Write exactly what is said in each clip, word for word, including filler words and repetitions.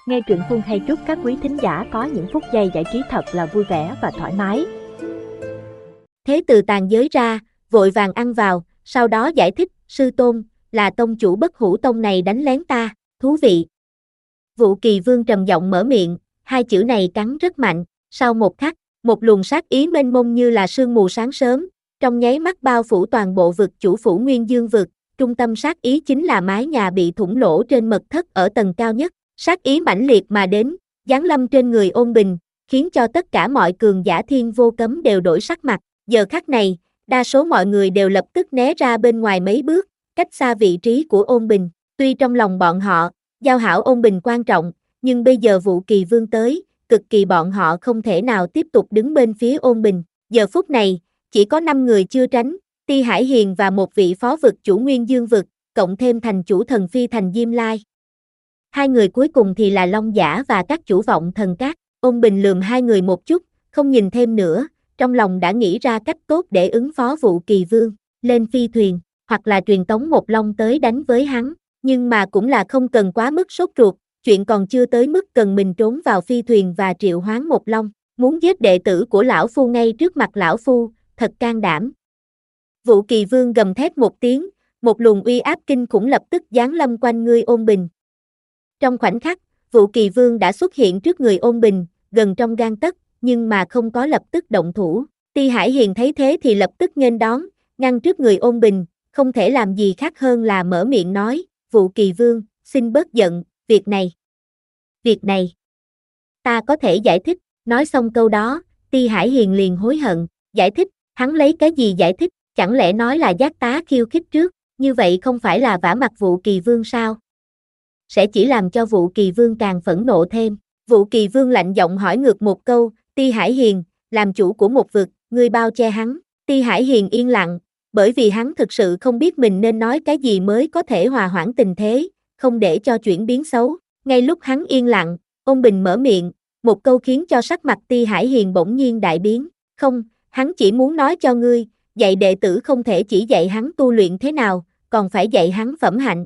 Nghe truyện Phương hay chúc các quý thính giả có những phút giây giải trí thật là vui vẻ và thoải mái. Thế từ tàn giới ra, vội vàng ăn vào, sau đó giải thích, sư tôn, là tông chủ Bất Hủ Tông này đánh lén ta, thú vị. Vũ Kỳ Vương trầm giọng mở miệng, hai chữ này cắn rất mạnh, sau một khắc, một luồng sát ý mênh mông như là sương mù sáng sớm, trong nháy mắt bao phủ toàn bộ vực chủ phủ Nguyên Dương vực, trung tâm sát ý chính là mái nhà bị thủng lỗ trên mật thất ở tầng cao nhất. Sát ý mãnh liệt mà đến, giáng lâm trên người Ôn Bình, khiến cho tất cả mọi cường giả Thiên Vô Cấm đều đổi sắc mặt. Giờ khắc này, đa số mọi người đều lập tức né ra bên ngoài mấy bước, cách xa vị trí của Ôn Bình. Tuy trong lòng bọn họ, giao hảo Ôn Bình quan trọng, nhưng bây giờ Vũ Kỳ Vương tới, cực kỳ bọn họ không thể nào tiếp tục đứng bên phía Ôn Bình. Giờ phút này, chỉ có năm người chưa tránh, Ti Hải Hiền và một vị phó vực chủ Nguyên Dương vực, cộng thêm thành chủ thần phi thành Diêm Lai. Hai người cuối cùng thì là Long Giả và các chủ vọng thần các. Ôn Bình lườm hai người một chút, không nhìn thêm nữa, trong lòng đã nghĩ ra cách tốt để ứng phó Vũ Kỳ Vương, lên phi thuyền, hoặc là truyền tống một long tới đánh với hắn, nhưng mà cũng là không cần quá mức sốt ruột, chuyện còn chưa tới mức cần mình trốn vào phi thuyền và triệu hoán một long, muốn giết đệ tử của lão phu ngay trước mặt lão phu, thật can đảm. Vũ Kỳ Vương gầm thét một tiếng, một luồng uy áp kinh khủng lập tức giáng lâm quanh người Ôn Bình. Trong khoảnh khắc, Vũ Kỳ Vương đã xuất hiện trước người Ôn Bình, gần trong gang tấc, nhưng mà không có lập tức động thủ. Ti Hải Hiền thấy thế thì lập tức nghênh đón, ngăn trước người Ôn Bình, không thể làm gì khác hơn là mở miệng nói, Vũ Kỳ Vương, xin bớt giận, việc này. Việc này, ta có thể giải thích, nói xong câu đó, Ti Hải Hiền liền hối hận, giải thích, hắn lấy cái gì giải thích, chẳng lẽ nói là Giác Tá khiêu khích trước, như vậy không phải là vả mặt Vũ Kỳ Vương sao? Sẽ chỉ làm cho Vũ Kỳ Vương càng phẫn nộ thêm. Vũ Kỳ Vương lạnh giọng hỏi ngược một câu, Ti Hải Hiền, làm chủ của một vực, ngươi bao che hắn. Ti Hải Hiền yên lặng, bởi vì hắn thực sự không biết mình nên nói cái gì mới có thể hòa hoãn tình thế, không để cho chuyển biến xấu. Ngay lúc hắn yên lặng, Ôn Bình mở miệng, một câu khiến cho sắc mặt Ti Hải Hiền bỗng nhiên đại biến. Không, hắn chỉ muốn nói cho ngươi, dạy đệ tử không thể chỉ dạy hắn tu luyện thế nào, còn phải dạy hắn phẩm hạnh.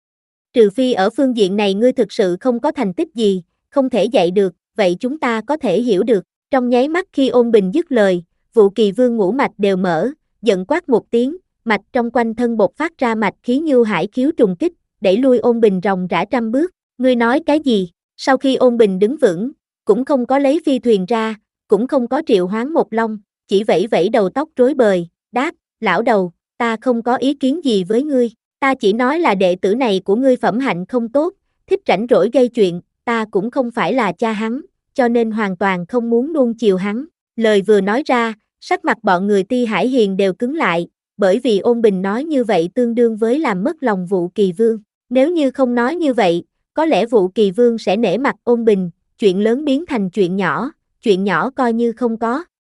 Trừ phi ở phương diện này ngươi thực sự không có thành tích gì, không thể dạy được, vậy chúng ta có thể hiểu được. Trong nháy mắt khi Ôn Bình dứt lời, Vũ Kỳ Vương ngũ mạch đều mở, giận quát một tiếng, mạch trong quanh thân bộc phát ra mạch khí như hải khiếu trùng kích, đẩy lui Ôn Bình ròng rã trăm bước. Ngươi nói cái gì? Sau khi Ôn Bình đứng vững, cũng không có lấy phi thuyền ra, cũng không có triệu hoán một long, chỉ vẫy vẫy đầu tóc rối bời, đáp, lão đầu, ta không có ý kiến gì với ngươi. Ta chỉ nói là đệ tử này của ngươi phẩm hạnh không tốt, thích rảnh rỗi gây chuyện, ta cũng không phải là cha hắn, cho nên hoàn toàn không muốn nuông chiều hắn. Lời vừa nói ra, sắc mặt bọn người Ti Hải Hiền đều cứng lại, bởi vì Ôn Bình nói như vậy tương đương với làm mất lòng Vũ Kỳ Vương. Nếu như không nói như vậy, có lẽ Vũ Kỳ Vương sẽ nể mặt Ôn Bình, chuyện lớn biến thành chuyện nhỏ, chuyện nhỏ coi như không có.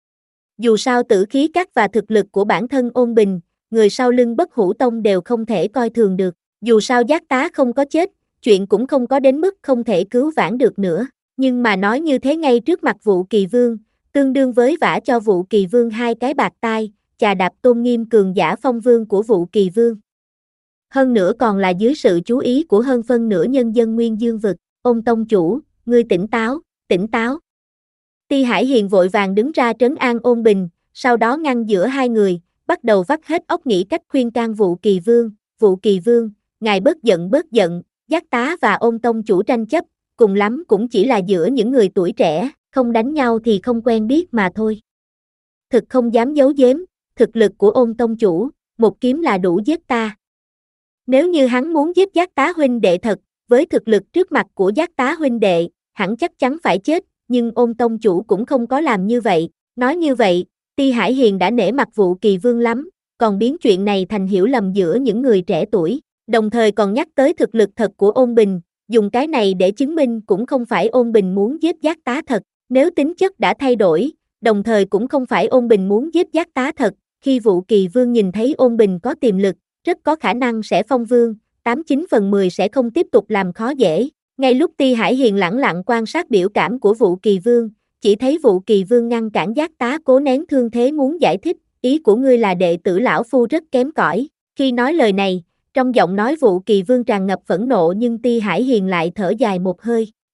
Dù sao tử khí các và thực lực của bản thân Ôn Bình, người sau lưng Bất Hủ Tông đều không thể coi thường được. Dù sao Giác Tá không có chết, chuyện cũng không có đến mức không thể cứu vãn được nữa. Nhưng mà nói như thế ngay trước mặt Vũ Kỳ Vương, tương đương với vả cho Vũ Kỳ Vương hai cái bạt tai, chà đạp tôn nghiêm cường giả phong vương của Vũ Kỳ Vương. Hơn nữa còn là dưới sự chú ý của hơn phân nửa nhân dân Nguyên Dương vực. Ôn tông chủ, ngươi tỉnh táo, tỉnh táo. Ti Hải Hiền vội vàng đứng ra trấn an Ôn Bình, sau đó ngăn giữa hai người, bắt đầu vắt hết óc nghĩ cách khuyên can Vũ Kỳ Vương. Vũ Kỳ Vương, ngài bớt giận bớt giận, Giác Tá và Ôn tông chủ tranh chấp, cùng lắm cũng chỉ là giữa những người tuổi trẻ, không đánh nhau thì không quen biết mà thôi. Thực không dám giấu giếm, thực lực của Ôn tông chủ, một kiếm là đủ giết ta. Nếu như hắn muốn giết Giác Tá huynh đệ thật, với thực lực trước mặt của Giác Tá huynh đệ, hẳn chắc chắn phải chết, nhưng Ôn tông chủ cũng không có làm như vậy. Nói như vậy, Ti Hải Hiền đã nể mặt Vũ Kỳ Vương lắm, còn biến chuyện này thành hiểu lầm giữa những người trẻ tuổi, đồng thời còn nhắc tới thực lực thật của Ôn Bình, dùng cái này để chứng minh cũng không phải Ôn Bình muốn giết Giác Tá thật, nếu tính chất đã thay đổi, đồng thời cũng không phải Ôn Bình muốn giết Giác Tá thật, khi Vũ Kỳ Vương nhìn thấy Ôn Bình có tiềm lực, rất có khả năng sẽ phong vương, tám chín phần mười sẽ không tiếp tục làm khó dễ. Ngay lúc Ti Hải Hiền lẳng lặng quan sát biểu cảm của Vũ Kỳ Vương, chỉ thấy Vũ Kỳ Vương ngăn cản Giác Tá cố nén thương thế muốn giải thích, ý của ngươi là đệ tử lão phu rất kém cỏi. Khi nói lời này, trong giọng nói Vũ Kỳ Vương tràn ngập phẫn nộ nhưng Ti Hải Hiền lại thở dài một hơi.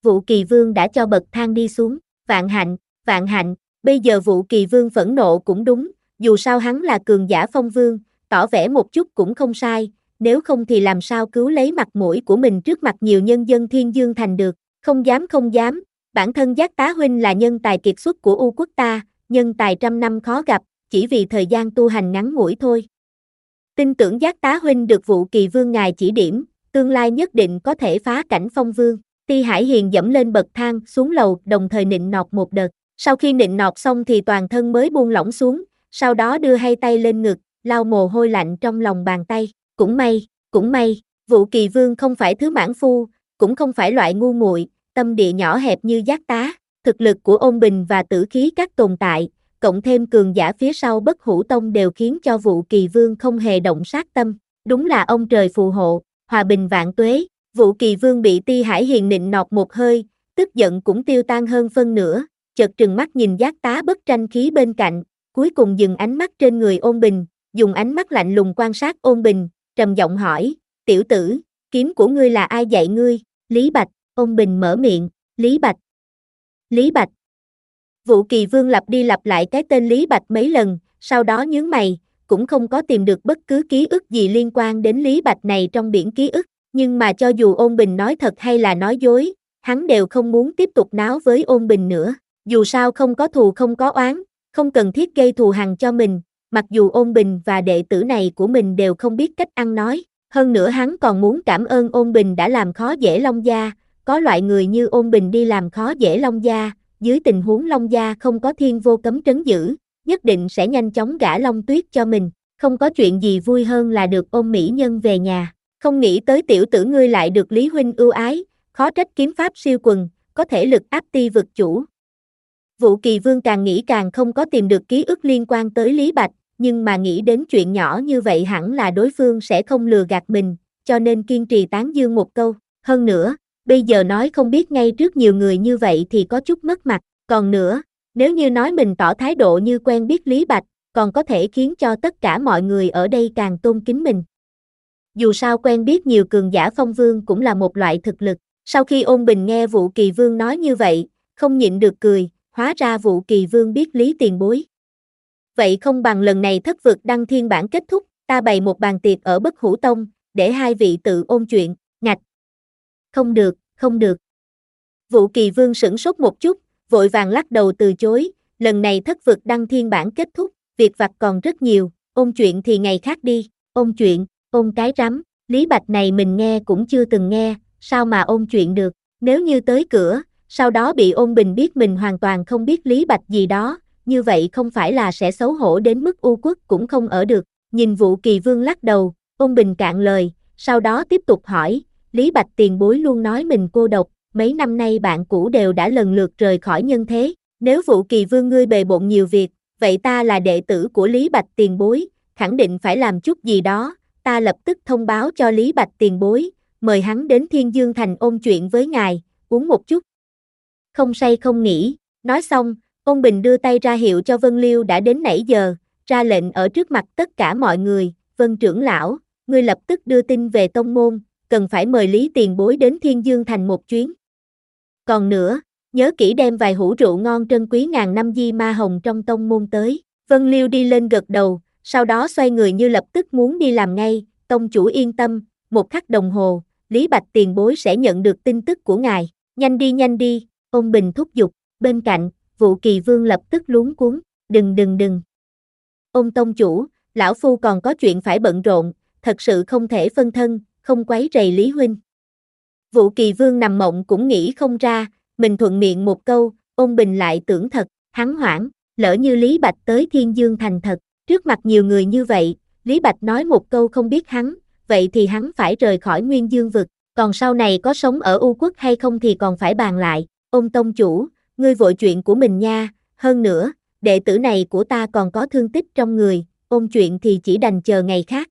Vũ Kỳ Vương đã cho bậc thang đi xuống, vạn hạnh, vạn hạnh, bây giờ Vũ Kỳ Vương phẫn nộ cũng đúng, dù sao hắn là cường giả phong vương, tỏ vẻ một chút cũng không sai, nếu không thì làm sao cứu lấy mặt mũi của mình trước mặt nhiều nhân dân Thiên Dương Thành được, không dám không dám, bản thân Giác Tá huynh là nhân tài kiệt xuất của U quốc ta, nhân tài trăm năm khó gặp, chỉ vì thời gian tu hành ngắn ngủi thôi. Tin tưởng Giác Tá huynh được Vũ Kỳ Vương ngài chỉ điểm, tương lai nhất định có thể phá cảnh phong vương. Ti Hải Hiền dẫm lên bậc thang xuống lầu, đồng thời nịnh nọt một đợt. Sau khi nịnh nọt xong thì toàn thân mới buông lỏng xuống, sau đó đưa hai tay lên ngực, lau mồ hôi lạnh trong lòng bàn tay. Cũng may, cũng may, Vũ Kỳ Vương không phải thứ mãn phu, cũng không phải loại ngu muội, tâm địa nhỏ hẹp như Giác Tá. Thực lực của Ôn Bình và Tử Khí các tồn tại, cộng thêm cường giả phía sau Bất Hủ Tông đều khiến cho Vũ Kỳ Vương không hề động sát tâm. Đúng là ông trời phù hộ, hòa bình vạn tuế. Vũ Kỳ Vương bị Ti Hải Hiền nịnh nọt một hơi, tức giận cũng tiêu tan hơn phân nửa, chợt trừng mắt nhìn Giác Tá bất tranh khí bên cạnh, cuối cùng dừng ánh mắt trên người Ôn Bình, dùng ánh mắt lạnh lùng quan sát Ôn Bình, trầm giọng hỏi, tiểu tử, kiếm của ngươi là ai dạy ngươi? Lý Bạch. Ôn Bình mở miệng, Lý Bạch. Lý Bạch. Vũ Kỳ Vương lặp đi lặp lại cái tên Lý Bạch mấy lần, sau đó nhướng mày, cũng không có tìm được bất cứ ký ức gì liên quan đến Lý Bạch này trong biển ký ức. Nhưng mà cho dù Ôn Bình nói thật hay là nói dối, hắn đều không muốn tiếp tục náo với Ôn Bình nữa. Dù sao không có thù không có oán, không cần thiết gây thù hằn cho mình, mặc dù Ôn Bình và đệ tử này của mình đều không biết cách ăn nói. Hơn nữa hắn còn muốn cảm ơn Ôn Bình đã làm khó dễ Long Gia, có loại người như Ôn Bình đi làm khó dễ Long Gia, dưới tình huống Long Gia không có thiên vô cấm trấn giữ, nhất định sẽ nhanh chóng gả Long Tuyết cho mình, không có chuyện gì vui hơn là được ôm mỹ nhân về nhà. Không nghĩ tới tiểu tử ngươi lại được Lý huynh ưu ái, khó trách kiếm pháp siêu quần, có thể lực áp ti vực chủ. Vũ Kỳ Vương càng nghĩ càng không có tìm được ký ức liên quan tới Lý Bạch, nhưng mà nghĩ đến chuyện nhỏ như vậy hẳn là đối phương sẽ không lừa gạt mình, cho nên kiên trì tán dương một câu. Hơn nữa, bây giờ nói không biết ngay trước nhiều người như vậy thì có chút mất mặt, còn nữa, nếu như nói mình tỏ thái độ như quen biết Lý Bạch, còn có thể khiến cho tất cả mọi người ở đây càng tôn kính mình. Dù sao quen biết nhiều cường giả phong vương cũng là một loại thực lực. Sau khi Ôn Bình nghe Vũ Kỳ Vương nói như vậy, không nhịn được cười, hóa ra Vũ Kỳ Vương biết Lý tiền bối. Vậy không bằng lần này thất vực đăng thiên bản kết thúc, ta bày một bàn tiệc ở Bất Hủ Tông, để hai vị tự ôn chuyện, ngạch. Không được, không được. Vũ Kỳ Vương sửng sốt một chút, vội vàng lắc đầu từ chối, lần này thất vực đăng thiên bản kết thúc, việc vặt còn rất nhiều, ôn chuyện thì ngày khác đi, ôn chuyện. Ôn cái rắm, Lý Bạch này mình nghe cũng chưa từng nghe, sao mà ôn chuyện được, nếu như tới cửa, sau đó bị Ôn Bình biết mình hoàn toàn không biết Lý Bạch gì đó, như vậy không phải là sẽ xấu hổ đến mức U quốc cũng không ở được. Nhìn Vũ Kỳ Vương lắc đầu, Ôn Bình cạn lời, sau đó tiếp tục hỏi, Lý Bạch tiền bối luôn nói mình cô độc, mấy năm nay bạn cũ đều đã lần lượt rời khỏi nhân thế, nếu Vũ Kỳ Vương ngươi bề bộn nhiều việc, vậy ta là đệ tử của Lý Bạch tiền bối, khẳng định phải làm chút gì đó. Ta lập tức thông báo cho Lý Bạch tiền bối, mời hắn đến Thiên Dương Thành ôn chuyện với ngài, uống một chút. Không say không nghỉ, nói xong, Ôn Bình đưa tay ra hiệu cho Vân Liêu đã đến nãy giờ, ra lệnh ở trước mặt tất cả mọi người, Vân trưởng lão, ngươi lập tức đưa tin về tông môn, cần phải mời Lý tiền bối đến Thiên Dương Thành một chuyến. Còn nữa, nhớ kỹ đem vài hũ rượu ngon trân quý ngàn năm di ma hồng trong tông môn tới. Vân Liêu đi lên gật đầu, sau đó xoay người như lập tức muốn đi làm ngay, tông chủ yên tâm, một khắc đồng hồ, Lý Bạch tiền bối sẽ nhận được tin tức của ngài, nhanh đi nhanh đi, Ôn Bình thúc giục, bên cạnh, Vũ Kỳ Vương lập tức luống cuống, đừng đừng đừng. Ôn tông chủ, lão phu còn có chuyện phải bận rộn, thật sự không thể phân thân, không quấy rầy Lý huynh. Vũ Kỳ Vương nằm mộng cũng nghĩ không ra, mình thuận miệng một câu, Ôn Bình lại tưởng thật, hắn hoảng, lỡ như Lý Bạch tới Thiên Dương Thành thật. Trước mặt nhiều người như vậy, Lý Bạch nói một câu không biết hắn, vậy thì hắn phải rời khỏi Nguyên Dương vực, còn sau này có sống ở U quốc hay không thì còn phải bàn lại. Ôn tông chủ, ngươi vội chuyện của mình nha, hơn nữa, đệ tử này của ta còn có thương tích trong người, ôn chuyện thì chỉ đành chờ ngày khác.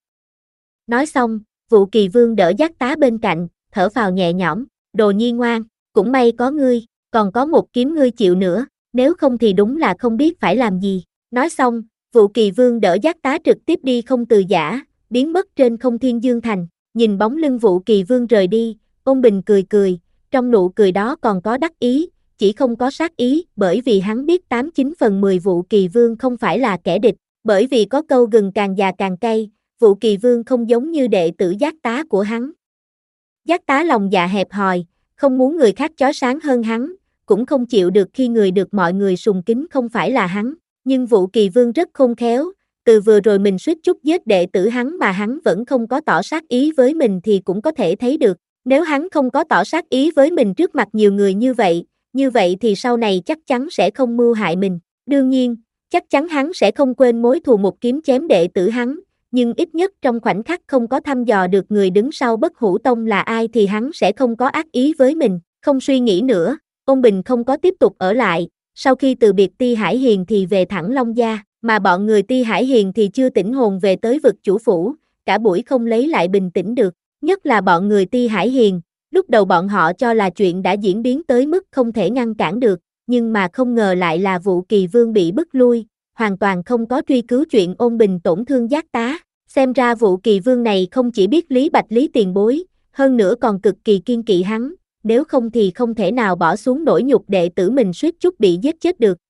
Nói xong, Vũ Kỳ Vương đỡ Giác Tá bên cạnh, thở phào nhẹ nhõm, đồ nhi ngoan, cũng may có ngươi, còn có một kiếm ngươi chịu nữa, nếu không thì đúng là không biết phải làm gì. Nói xong, Vũ Kỳ Vương đỡ Giác Tá trực tiếp đi không từ giã, biến mất trên không Thiên Dương Thành, nhìn bóng lưng Vũ Kỳ Vương rời đi, Ôn Bình cười cười, Trong nụ cười đó còn có đắc ý, chỉ không có sát ý, bởi vì hắn biết tám chín phần mười Vũ Kỳ Vương không phải là kẻ địch, bởi vì có câu gừng càng già càng cay, Vũ Kỳ Vương không giống như đệ tử Giác Tá của hắn. Giác Tá lòng dạ hẹp hòi, không muốn người khác chói sáng hơn hắn, cũng không chịu được khi người được mọi người sùng kính không phải là hắn, nhưng Vũ Kỳ Vương rất khôn khéo, từ vừa rồi mình suýt chút giết đệ tử hắn mà hắn vẫn không có tỏ sát ý với mình thì cũng có thể thấy được, nếu hắn không có tỏ sát ý với mình trước mặt nhiều người như vậy, như vậy thì sau này chắc chắn sẽ không mưu hại mình, đương nhiên, chắc chắn hắn sẽ không quên mối thù một kiếm chém đệ tử hắn, nhưng ít nhất trong khoảnh khắc không có thăm dò được người đứng sau Bất Hủ Tông là ai thì hắn sẽ không có ác ý với mình, không suy nghĩ nữa, Ôn Bình không có tiếp tục ở lại, sau khi từ biệt Ti Hải Hiền thì về thẳng Long Gia, mà bọn người Ti Hải Hiền thì chưa tỉnh hồn về tới vực chủ phủ, cả buổi không lấy lại bình tĩnh được, nhất là bọn người Ti Hải Hiền, lúc đầu bọn họ cho là chuyện đã diễn biến tới mức không thể ngăn cản được, nhưng mà không ngờ lại là Vũ Kỳ Vương bị bức lui, hoàn toàn không có truy cứu chuyện Ôn Bình tổn thương Giác Tá, xem ra Vũ Kỳ Vương này không chỉ biết Lý Bạch Lý tiền bối, hơn nữa còn cực kỳ kiên kỵ hắn, nếu không thì không thể nào bỏ xuống nỗi nhục đệ tử mình suýt chút bị giết chết được.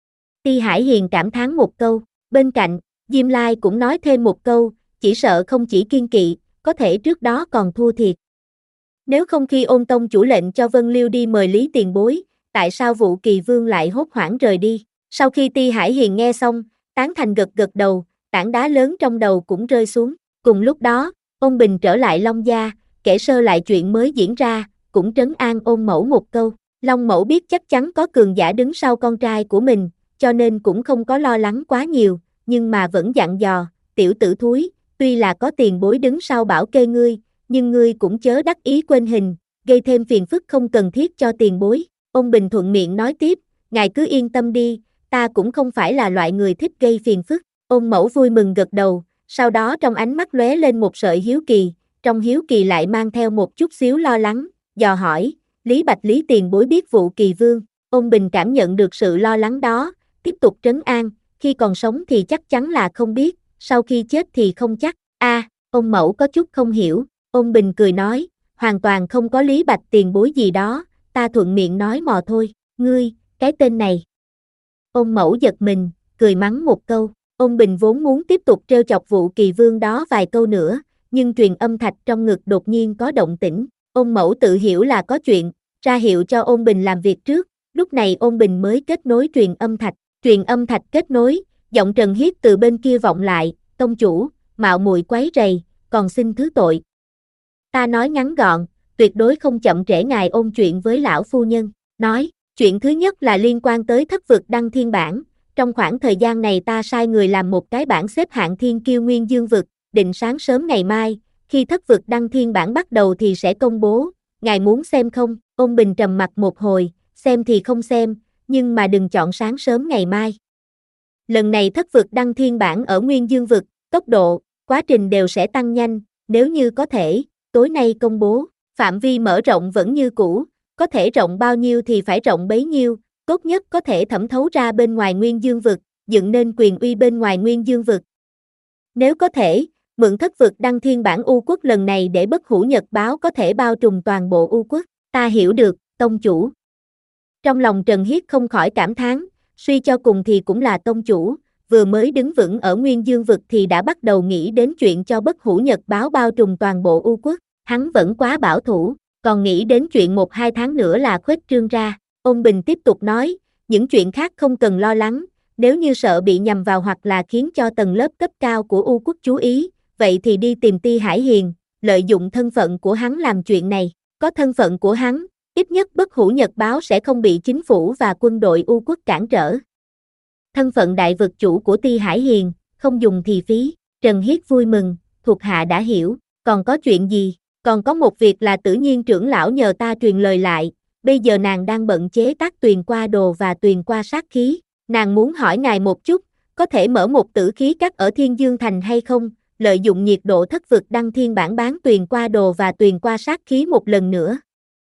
Ti Hải Hiền cảm thán một câu, bên cạnh, Diêm Lai cũng nói thêm một câu, chỉ sợ không chỉ kiên kỵ, có thể trước đó còn thua thiệt. Nếu không khi Ôn Tông chủ lệnh cho Vân Liêu đi mời Lý tiền bối, tại sao Vũ Kỳ Vương lại hốt hoảng rời đi? Sau khi Ti Hải Hiền nghe xong, tán thành gật gật đầu, tảng đá lớn trong đầu cũng rơi xuống. Cùng lúc đó, Ôn Bình trở lại Long Gia, kể sơ lại chuyện mới diễn ra, cũng trấn an Ôn Mẫu một câu. Long Mẫu biết chắc chắn có cường giả đứng sau con trai của mình, cho nên cũng không có lo lắng quá nhiều, nhưng mà vẫn dặn dò, tiểu tử thúi, tuy là có tiền bối đứng sau bảo kê ngươi, nhưng ngươi cũng chớ đắc ý quên hình, gây thêm phiền phức không cần thiết cho tiền bối. Ôn Bình thuận miệng nói tiếp, ngài cứ yên tâm đi, ta cũng không phải là loại người thích gây phiền phức. Ôn Mẫu vui mừng gật đầu, sau đó trong ánh mắt lóe lên một sợi hiếu kỳ, trong hiếu kỳ lại mang theo một chút xíu lo lắng, dò hỏi, Lý Bạch Lý tiền bối biết Vũ Kỳ Vương. Ôn Bình cảm nhận được sự lo lắng đó, tiếp tục trấn an, khi còn sống thì chắc chắn là không biết, sau khi chết thì không chắc. A, à, Ôn Mẫu có chút không hiểu, Ôn Bình cười nói, hoàn toàn không có Lý Bạch tiền bối gì đó, ta thuận miệng nói mò thôi, ngươi, cái tên này. Ôn Mẫu giật mình, cười mắng một câu, Ôn Bình vốn muốn tiếp tục trêu chọc Vũ Kỳ Vương đó vài câu nữa, nhưng truyền âm thạch trong ngực đột nhiên có động tĩnh, Ôn Mẫu tự hiểu là có chuyện, ra hiệu cho Ôn Bình làm việc trước, lúc này Ôn Bình mới kết nối truyền âm thạch, truyền âm thạch kết nối, giọng Trần Hiết từ bên kia vọng lại, tông chủ, mạo muội quấy rầy, còn xin thứ tội. Ta nói ngắn gọn, tuyệt đối không chậm trễ ngài ôn chuyện với lão phu nhân, nói, chuyện thứ nhất là liên quan tới thất vực đăng thiên bản, trong khoảng thời gian này ta sai người làm một cái bảng xếp hạng thiên kiêu nguyên dương vực, định sáng sớm ngày mai, khi thất vực đăng thiên bản bắt đầu thì sẽ công bố, ngài muốn xem không? Ôn Bình trầm mặt một hồi, xem thì không xem, nhưng mà đừng chọn sáng sớm ngày mai. Lần này thất vực đăng thiên bản ở nguyên dương vực, tốc độ, quá trình đều sẽ tăng nhanh, nếu như có thể, tối nay công bố, phạm vi mở rộng vẫn như cũ, có thể rộng bao nhiêu thì phải rộng bấy nhiêu, tốt nhất có thể thẩm thấu ra bên ngoài nguyên dương vực, dựng nên quyền uy bên ngoài nguyên dương vực. Nếu có thể, mượn thất vực đăng thiên bản U quốc lần này để Bất Hủ Nhật báo có thể bao trùm toàn bộ U quốc, ta hiểu được, tông chủ. Trong lòng Trần Hiết không khỏi cảm thán, suy cho cùng thì cũng là tông chủ, vừa mới đứng vững ở nguyên dương vực thì đã bắt đầu nghĩ đến chuyện cho Bất Hủ Nhật báo bao trùm toàn bộ U quốc, hắn vẫn quá bảo thủ, còn nghĩ đến chuyện một hai tháng nữa là khuếch trương ra. Ôn Bình tiếp tục nói, những chuyện khác không cần lo lắng, nếu như sợ bị nhầm vào hoặc là khiến cho tầng lớp cấp cao của U quốc chú ý, vậy thì đi tìm Ti Hải Hiền, lợi dụng thân phận của hắn làm chuyện này, có thân phận của hắn, ít nhất Bất Hủ Nhật báo sẽ không bị chính phủ và quân đội U quốc cản trở. Thân phận đại vực chủ của Ti Hải Hiền, không dùng thì phí, Trần Hiết vui mừng, thuộc hạ đã hiểu, còn có chuyện gì, còn có một việc là Tử Nhiên trưởng lão nhờ ta truyền lời lại, bây giờ nàng đang bận chế tác tuyền qua đồ và tuyền qua sát khí, nàng muốn hỏi ngài một chút, có thể mở một tử khí các ở Thiên Dương Thành hay không, lợi dụng nhiệt độ thất vực đăng thiên bản bán tuyền qua đồ và tuyền qua sát khí một lần nữa.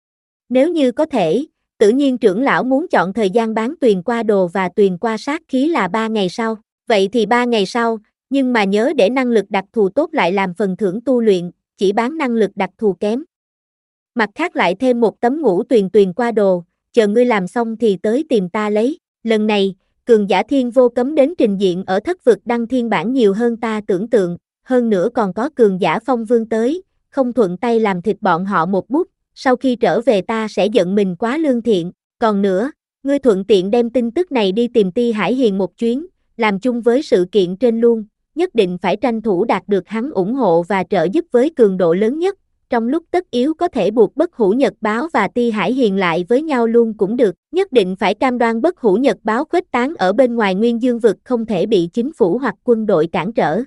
Nếu như có thể, Tử Nhiên trưởng lão muốn chọn thời gian bán tuyền qua đồ và tuyền qua sát khí là ba ngày sau, vậy thì ba ngày sau, nhưng mà nhớ để năng lực đặc thù tốt lại làm phần thưởng tu luyện, chỉ bán năng lực đặc thù kém. Mặt khác lại thêm một tấm ngũ tuyền tuyền qua đồ, chờ ngươi làm xong thì tới tìm ta lấy. Lần này, cường giả thiên vô cấm đến trình diện ở thất vực đăng thiên bản nhiều hơn ta tưởng tượng, hơn nữa còn có cường giả phong vương tới, không thuận tay làm thịt bọn họ một bút, sau khi trở về ta sẽ giận mình quá lương thiện. Còn nữa, ngươi thuận tiện đem tin tức này đi tìm Ti Hải Hiền một chuyến, làm chung với sự kiện trên luôn, nhất định phải tranh thủ đạt được hắn ủng hộ và trợ giúp với cường độ lớn nhất. Trong lúc tất yếu có thể buộc Bất Hủ Nhật Báo và Ti Hải Hiền lại với nhau luôn cũng được, nhất định phải cam đoan Bất Hủ Nhật Báo khuếch tán ở bên ngoài Nguyên Dương vực không thể bị chính phủ hoặc quân đội cản trở.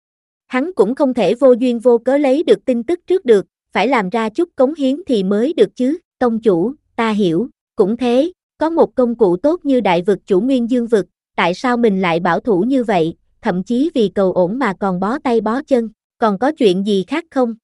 Hắn cũng không thể vô duyên vô cớ lấy được tin tức trước được, phải làm ra chút cống hiến thì mới được chứ. Tông chủ, ta hiểu, cũng thế, có một công cụ tốt như đại vực chủ Nguyên Dương vực, tại sao mình lại bảo thủ như vậy, thậm chí vì cầu ổn mà còn bó tay bó chân, còn có chuyện gì khác không?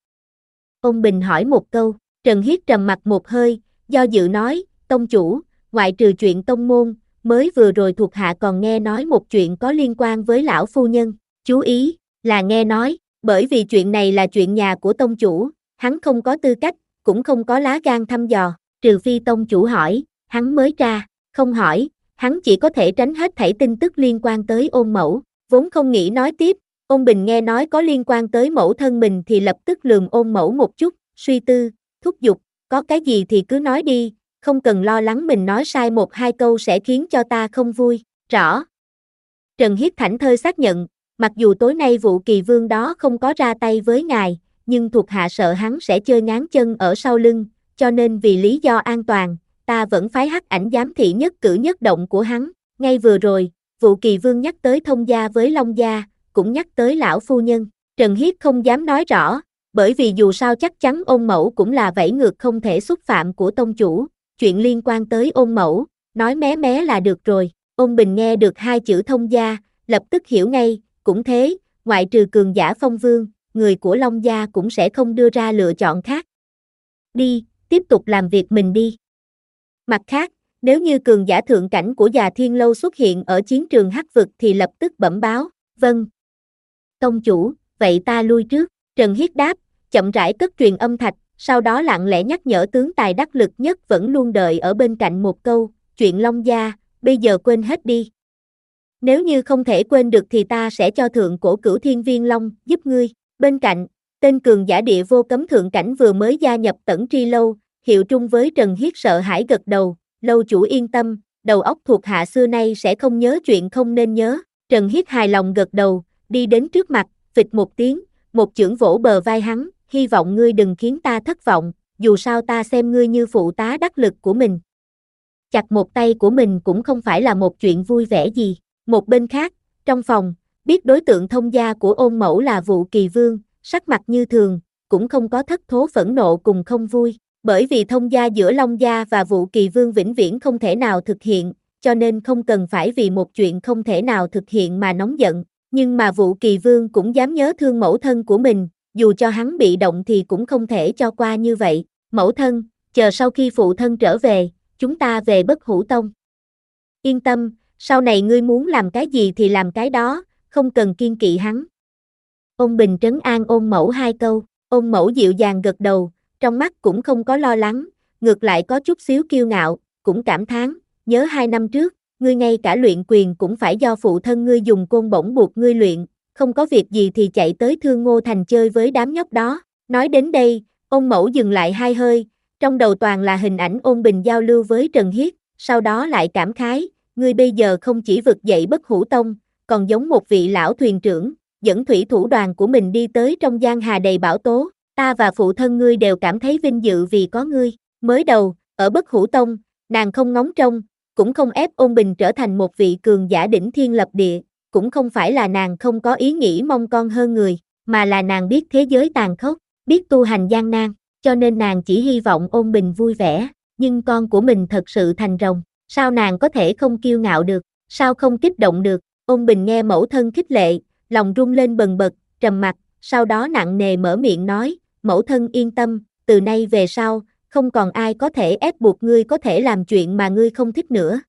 Ông Bình hỏi một câu, Trần Hiết trầm mặt một hơi, do dự nói, tông chủ, ngoại trừ chuyện tông môn, mới vừa rồi thuộc hạ còn nghe nói một chuyện có liên quan với lão phu nhân, chú ý, là nghe nói, bởi vì chuyện này là chuyện nhà của tông chủ, hắn không có tư cách, cũng không có lá gan thăm dò, trừ phi tông chủ hỏi, hắn mới ra, không hỏi, hắn chỉ có thể tránh hết thảy tin tức liên quan tới Ôn Mẫu, vốn không nghĩ nói tiếp. Ôn Bình nghe nói có liên quan tới mẫu thân mình thì lập tức lườm Ôn Mẫu một chút, suy tư, thúc giục, có cái gì thì cứ nói đi, không cần lo lắng mình nói sai một hai câu sẽ khiến cho ta không vui, rõ. Trần Hiết thảnh thơi xác nhận, mặc dù tối nay vụ kỳ vương đó không có ra tay với ngài, nhưng thuộc hạ sợ hắn sẽ chơi ngáng chân ở sau lưng, cho nên vì lý do an toàn, ta vẫn phái hắc ảnh giám thị nhất cử nhất động của hắn, ngay vừa rồi, vụ kỳ vương nhắc tới thông gia với Long gia, cũng nhắc tới lão phu nhân, Trần Hiết không dám nói rõ, bởi vì dù sao chắc chắn Ôn Mẫu cũng là vẫy ngược không thể xúc phạm của tông chủ, chuyện liên quan tới Ôn Mẫu, nói mé mé là được rồi. Ôn Bình nghe được hai chữ thông gia, lập tức hiểu ngay, cũng thế, ngoại trừ cường giả phong vương, người của Long gia cũng sẽ không đưa ra lựa chọn khác. Đi, tiếp tục làm việc mình đi. Mặt khác, nếu như cường giả thượng cảnh của Già Thiên Lâu xuất hiện ở chiến trường hắc vực thì lập tức bẩm báo, vâng. Tông chủ, vậy ta lui trước, Trần Hiết đáp, chậm rãi cất truyền âm thạch, sau đó lặng lẽ nhắc nhở tướng tài đắc lực nhất vẫn luôn đợi ở bên cạnh một câu, chuyện Long gia, bây giờ quên hết đi. Nếu như không thể quên được thì ta sẽ cho thượng cổ Cửu Thiên Viên Long giúp ngươi. Bên cạnh, tên cường giả địa vô cấm thượng cảnh vừa mới gia nhập Tẩn Tri Lâu, hiệu trung với Trần Hiết sợ hãi gật đầu, lâu chủ yên tâm, đầu óc thuộc hạ xưa nay sẽ không nhớ chuyện không nên nhớ. Trần Hiết hài lòng gật đầu, đi đến trước mặt, phịch một tiếng, một chưởng vỗ bờ vai hắn, hy vọng ngươi đừng khiến ta thất vọng, dù sao ta xem ngươi như phụ tá đắc lực của mình. Chặt một tay của mình cũng không phải là một chuyện vui vẻ gì. Một bên khác, trong phòng, biết đối tượng thông gia của Ôn Mẫu là Vụ Kỳ Vương, sắc mặt như thường, cũng không có thất thố phẫn nộ cùng không vui, bởi vì thông gia giữa Long gia và Vụ Kỳ Vương vĩnh viễn không thể nào thực hiện, cho nên không cần phải vì một chuyện không thể nào thực hiện mà nóng giận, nhưng mà Vụ Kỳ Vương cũng dám nhớ thương mẫu thân của mình, dù cho hắn bị động thì cũng không thể cho qua như vậy. Mẫu thân, chờ sau khi phụ thân trở về, chúng ta về Bất Hủ Tông. Yên tâm, sau này ngươi muốn làm cái gì thì làm cái đó, không cần kiên kỵ hắn. Ôn Bình trấn an Ôn Mẫu hai câu, Ôn Mẫu dịu dàng gật đầu, trong mắt cũng không có lo lắng, ngược lại có chút xíu kiêu ngạo, cũng cảm thán, nhớ hai năm trước, ngươi ngay cả luyện quyền cũng phải do phụ thân ngươi dùng côn bổng buộc ngươi luyện, không có việc gì thì chạy tới Thương Ngô Thành chơi với đám nhóc đó. Nói đến đây, Ôn Mẫu dừng lại hai hơi, trong đầu toàn là hình ảnh Ôn Bình giao lưu với Trần Hiết, sau đó lại cảm khái, ngươi bây giờ không chỉ vực dậy Bất Hủ Tông, còn giống một vị lão thuyền trưởng, dẫn thủy thủ đoàn của mình đi tới trong giang hà đầy bão tố, ta và phụ thân ngươi đều cảm thấy vinh dự vì có ngươi. Mới đầu, ở Bất Hủ Tông, nàng không ngóng trông, cũng không ép Ôn Bình trở thành một vị cường giả đỉnh thiên lập địa, cũng không phải là nàng không có ý nghĩ mong con hơn người, mà là nàng biết thế giới tàn khốc, biết tu hành gian nan, cho nên nàng chỉ hy vọng Ôn Bình vui vẻ, nhưng con của mình thật sự thành rồng, sao nàng có thể không kiêu ngạo được, sao không kích động được. Ôn Bình nghe mẫu thân khích lệ, lòng rung lên bần bật, trầm mặt, sau đó nặng nề mở miệng nói, mẫu thân yên tâm, từ nay về sau, không còn ai có thể ép buộc ngươi có thể làm chuyện mà ngươi không thích nữa.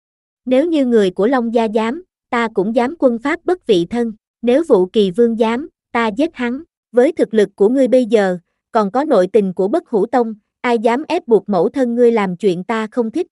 Nếu như người của Long gia dám, ta cũng dám quân pháp bất vị thân, nếu Vụ Kỳ Vương dám, ta giết hắn, với thực lực của ngươi bây giờ, còn có nội tình của Bất Hủ Tông, ai dám ép buộc mẫu thân ngươi làm chuyện ta không thích.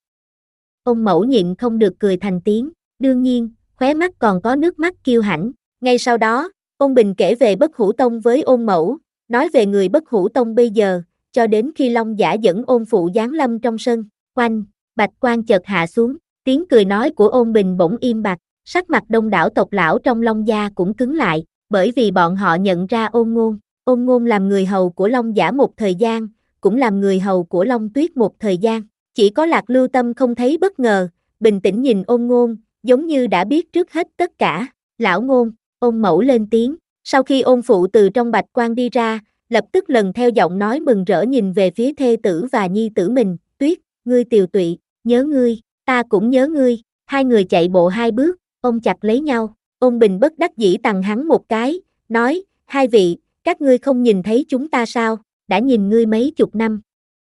Ôn Mẫu nhịn không được cười thành tiếng, đương nhiên, khóe mắt còn có nước mắt kiêu hãnh. Ngay sau đó, Ôn Bình kể về Bất Hủ Tông với Ôn Mẫu, nói về người Bất Hủ Tông bây giờ, cho đến khi Long Giả dẫn Ôn phụ giáng lâm trong sân. Oanh, bạch quang chợt hạ xuống, tiếng cười nói của Ôn Bình bỗng im bặt, sắc mặt đông đảo tộc lão trong Long gia cũng cứng lại, bởi vì bọn họ nhận ra Ôn Ngôn. Ôn Ngôn làm người hầu của Long Giả một thời gian, cũng làm người hầu của Long Tuyết một thời gian. Chỉ có Lạc Lưu Tâm không thấy bất ngờ, bình tĩnh nhìn Ôn Ngôn, giống như đã biết trước hết tất cả. Lão Ngôn, Ôn Mẫu lên tiếng, sau khi Ôn phụ từ trong bạch quang đi ra, lập tức lần theo giọng nói mừng rỡ nhìn về phía thê tử và nhi tử mình. Tuyết, ngươi tiều tụy, nhớ ngươi, ta cũng nhớ ngươi. Hai người chạy bộ hai bước, ôm chặt lấy nhau. Ôn Bình bất đắc dĩ tằng hắn một cái, nói, hai vị, các ngươi không nhìn thấy chúng ta sao, đã nhìn ngươi mấy chục năm.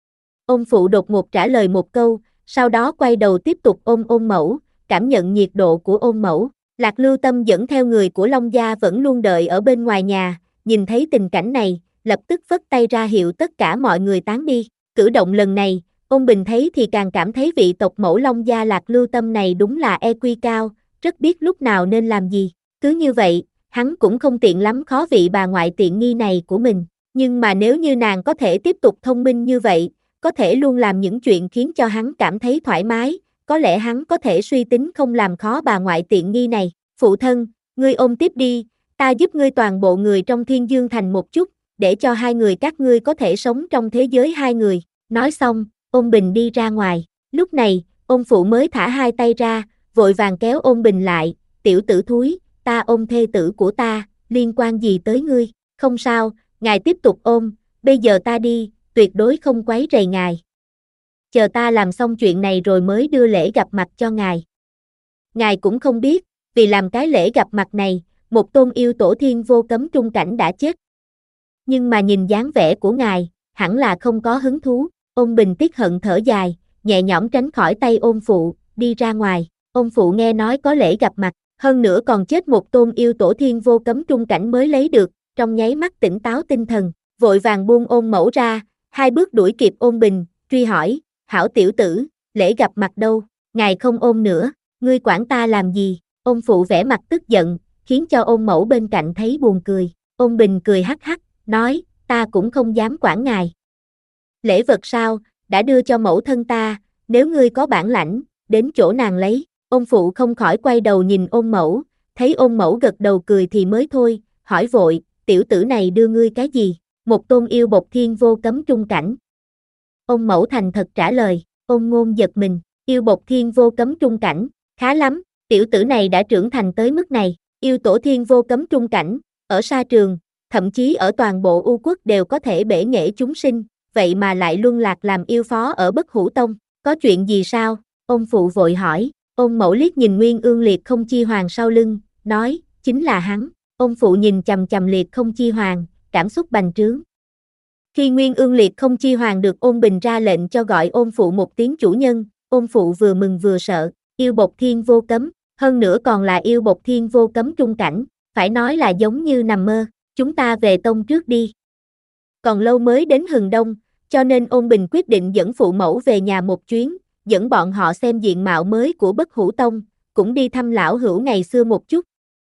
Ôn phụ đột ngột trả lời một câu, sau đó quay đầu tiếp tục ôm Ôn Mẫu, cảm nhận nhiệt độ của Ôn Mẫu. Lạc Lưu Tâm dẫn theo người của Long gia vẫn luôn đợi ở bên ngoài nhà, nhìn thấy tình cảnh này, lập tức phất tay ra hiệu tất cả mọi người tán đi. Cử động lần này, Ôn Bình thấy thì càng cảm thấy vị tộc mẫu Long gia Lạc Lưu Tâm này đúng là e quy cao, rất biết lúc nào nên làm gì. Cứ như vậy, hắn cũng không tiện lắm khó vị bà ngoại tiện nghi này của mình. Nhưng mà nếu như nàng có thể tiếp tục thông minh như vậy, có thể luôn làm những chuyện khiến cho hắn cảm thấy thoải mái, có lẽ hắn có thể suy tính không làm khó bà ngoại tiện nghi này. Phụ thân, ngươi ôm tiếp đi, ta giúp ngươi toàn bộ người trong Thiên Dương Thành một chút, để cho hai người các ngươi có thể sống trong thế giới hai người. Nói xong, Ôn Bình đi ra ngoài. Lúc này, Ôn phụ mới thả hai tay ra, vội vàng kéo Ôn Bình lại. Tiểu tử thúi, ta ôm thê tử của ta, liên quan gì tới ngươi? Không sao, ngài tiếp tục ôm, bây giờ ta đi, tuyệt đối không quấy rầy ngài. Chờ ta làm xong chuyện này rồi mới đưa lễ gặp mặt cho ngài. Ngài cũng không biết, vì làm cái lễ gặp mặt này, một tôn yêu tổ thiên vô cấm trung cảnh đã chết. Nhưng mà nhìn dáng vẻ của ngài, hẳn là không có hứng thú. Ôn Bình tiếc hận thở dài, nhẹ nhõm tránh khỏi tay Ôn phụ, đi ra ngoài. Ôn phụ nghe nói có lễ gặp mặt, hơn nữa còn chết một tôn yêu tổ thiên vô cấm trung cảnh mới lấy được, trong nháy mắt tỉnh táo tinh thần, vội vàng buông Ôn Mẫu ra, hai bước đuổi kịp Ôn Bình, truy hỏi, hảo tiểu tử, lễ gặp mặt đâu, ngài không ôm nữa, ngươi quản ta làm gì? Ôn phụ vẻ mặt tức giận, khiến cho Ôn Mẫu bên cạnh thấy buồn cười. Ôn Bình cười hắc hắc, nói, ta cũng không dám quản ngài. Lễ vật sao, đã đưa cho mẫu thân ta, nếu ngươi có bản lãnh, đến chỗ nàng lấy. Ôn phụ không khỏi quay đầu nhìn Ôn Mẫu, thấy Ôn Mẫu gật đầu cười thì mới thôi, hỏi vội, tiểu tử này đưa ngươi cái gì? Một tôn yêu bộc thiên vô cấm trung cảnh. Ôn Mẫu thành thật trả lời. Ôn Ngôn giật mình, yêu bộc thiên vô cấm trung cảnh, khá lắm, tiểu tử này đã trưởng thành tới mức này. Yêu tổ thiên vô cấm trung cảnh, ở sa trường, thậm chí ở toàn bộ U quốc đều có thể bể nghệ chúng sinh, vậy mà lại luân lạc làm yêu phó ở Bất Hủ Tông, có chuyện gì sao? Ôn phụ vội hỏi. Ôn Mẫu liếc nhìn Nguyên Ương Liệt Không Chi Hoàng sau lưng, nói, chính là hắn. Ôn phụ nhìn chằm chằm Liệt Không Chi Hoàng, cảm xúc bành trướng. Khi Nguyên Ương Liệt Không Chi Hoàng được Ôn Bình ra lệnh cho gọi Ôn phụ một tiếng chủ nhân, Ôn phụ vừa mừng vừa sợ, yêu bộc thiên vô cấm, hơn nữa còn là yêu bộc thiên vô cấm trung cảnh, phải nói là giống như nằm mơ. Chúng ta về tông trước đi. Còn lâu mới đến hừng đông, cho nên Ôn Bình quyết định dẫn phụ mẫu về nhà một chuyến, dẫn bọn họ xem diện mạo mới của Bất Hủ Tông, cũng đi thăm lão hữu ngày xưa một chút.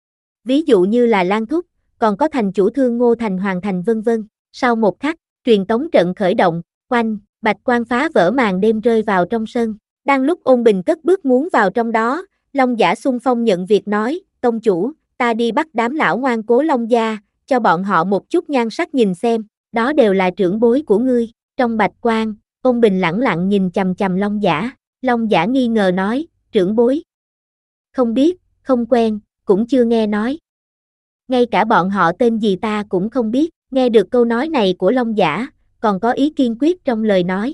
Ví dụ như là Lan Thúc, còn có thành chủ Thương Ngô Thành Hoàng Thành vân vân. Sau một khắc, truyền tống trận khởi động, oanh, bạch quang phá vỡ màn đêm rơi vào trong sân. Đang lúc Ôn Bình cất bước muốn vào trong đó, Long Giả xung phong nhận việc nói, tông chủ, ta đi bắt đám lão ngoan cố Long gia, cho bọn họ một chút nhan sắc nhìn xem, đó đều là trưởng bối của ngươi. Trong bạch quang, Ôn Bình lẳng lặng nhìn chằm chằm Long Giả. Long Giả nghi ngờ nói, trưởng bối? Không biết, không quen, cũng chưa nghe nói. Ngay cả bọn họ tên gì ta cũng không biết. Nghe được câu nói này của Long Giả, còn có ý kiên quyết trong lời nói.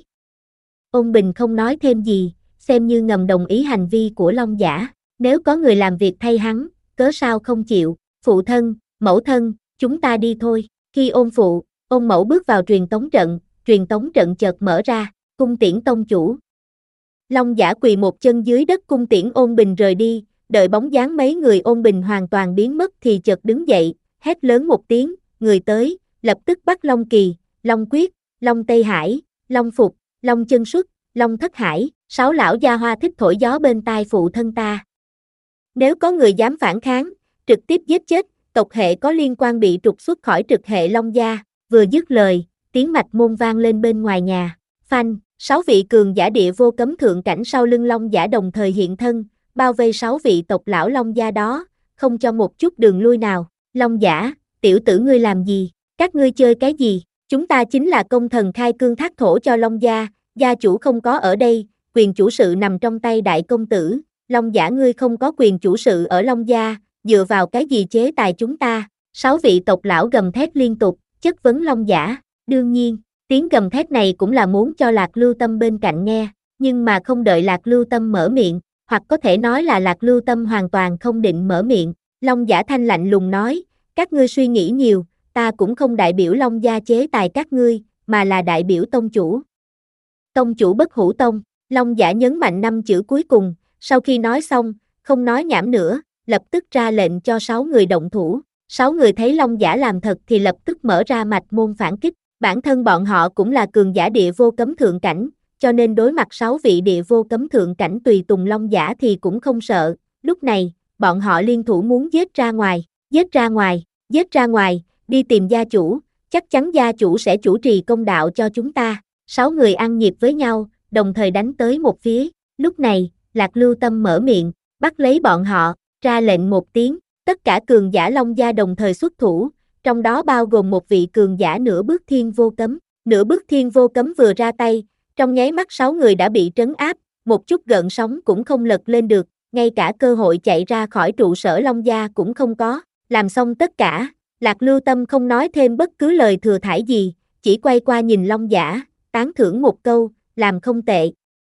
Ôn Bình không nói thêm gì, xem như ngầm đồng ý hành vi của Long Giả. Nếu có người làm việc thay hắn, cớ sao không chịu? Phụ thân, mẫu thân, chúng ta đi thôi. Khi Ôn phụ, Ôn Mẫu bước vào truyền tống trận, truyền tống trận chợt mở ra, cung tiễn tông chủ. Long Giả quỳ một chân dưới đất cung tiễn Ôn Bình rời đi, đợi bóng dáng mấy người Ôn Bình hoàn toàn biến mất thì chợt đứng dậy, hét lớn một tiếng, người tới, lập tức bắt Long Kỳ, Long Quyết, Long Tây Hải, Long Phục, Long Chân Xuất, Long Thất Hải, sáu lão gia hoa thích thổi gió bên tai phụ thân ta. Nếu có người dám phản kháng, trực tiếp giết chết, tộc hệ có liên quan bị trục xuất khỏi trực hệ Long gia. Vừa dứt lời, tiếng mạch môn vang lên bên ngoài nhà. Phanh, sáu vị cường giả địa vô cấm thượng cảnh sau lưng Long giả đồng thời hiện thân, bao vây sáu vị tộc lão Long gia đó, không cho một chút đường lui nào. Long giả, tiểu tử ngươi làm gì? Các ngươi chơi cái gì? Chúng ta chính là công thần khai cương thác thổ cho Long gia, gia chủ không có ở đây, quyền chủ sự nằm trong tay đại công tử. Long giả ngươi không có quyền chủ sự ở Long gia, dựa vào cái gì chế tài chúng ta? Sáu vị tộc lão gầm thét liên tục, chất vấn Long giả. Đương nhiên, tiếng gầm thét này cũng là muốn cho Lạc Lưu Tâm bên cạnh nghe, nhưng mà không đợi Lạc Lưu Tâm mở miệng, hoặc có thể nói là Lạc Lưu Tâm hoàn toàn không định mở miệng. Long giả thanh lạnh lùng nói, các ngươi suy nghĩ nhiều, ta cũng không đại biểu Long gia chế tài các ngươi, mà là đại biểu tông chủ. Tông chủ Bất Hủ Tông. Long giả nhấn mạnh năm chữ cuối cùng, sau khi nói xong, không nói nhảm nữa, lập tức ra lệnh cho sáu người động thủ. Sáu người thấy Long giả làm thật thì lập tức mở ra mạch môn phản kích. Bản thân bọn họ cũng là cường giả địa vô cấm thượng cảnh, cho nên đối mặt sáu vị địa vô cấm thượng cảnh tùy tùng Long giả thì cũng không sợ. Lúc này, bọn họ liên thủ muốn giết ra ngoài, giết ra ngoài, giết ra ngoài, đi tìm gia chủ, chắc chắn gia chủ sẽ chủ trì công đạo cho chúng ta. Sáu người ăn nhịp với nhau, đồng thời đánh tới một phía. Lúc này, Lạc Lưu Tâm mở miệng, bắt lấy bọn họ, ra lệnh một tiếng, tất cả cường giả Long gia đồng thời xuất thủ, trong đó bao gồm một vị cường giả nửa bước thiên vô cấm. Nửa bước thiên vô cấm vừa ra tay, trong nháy mắt sáu người đã bị trấn áp, một chút gợn sóng cũng không lật lên được, ngay cả cơ hội chạy ra khỏi trụ sở Long gia cũng không có. Làm xong tất cả, Lạc Lưu Tâm không nói thêm bất cứ lời thừa thãi gì, chỉ quay qua nhìn Long giả, tán thưởng một câu, làm không tệ.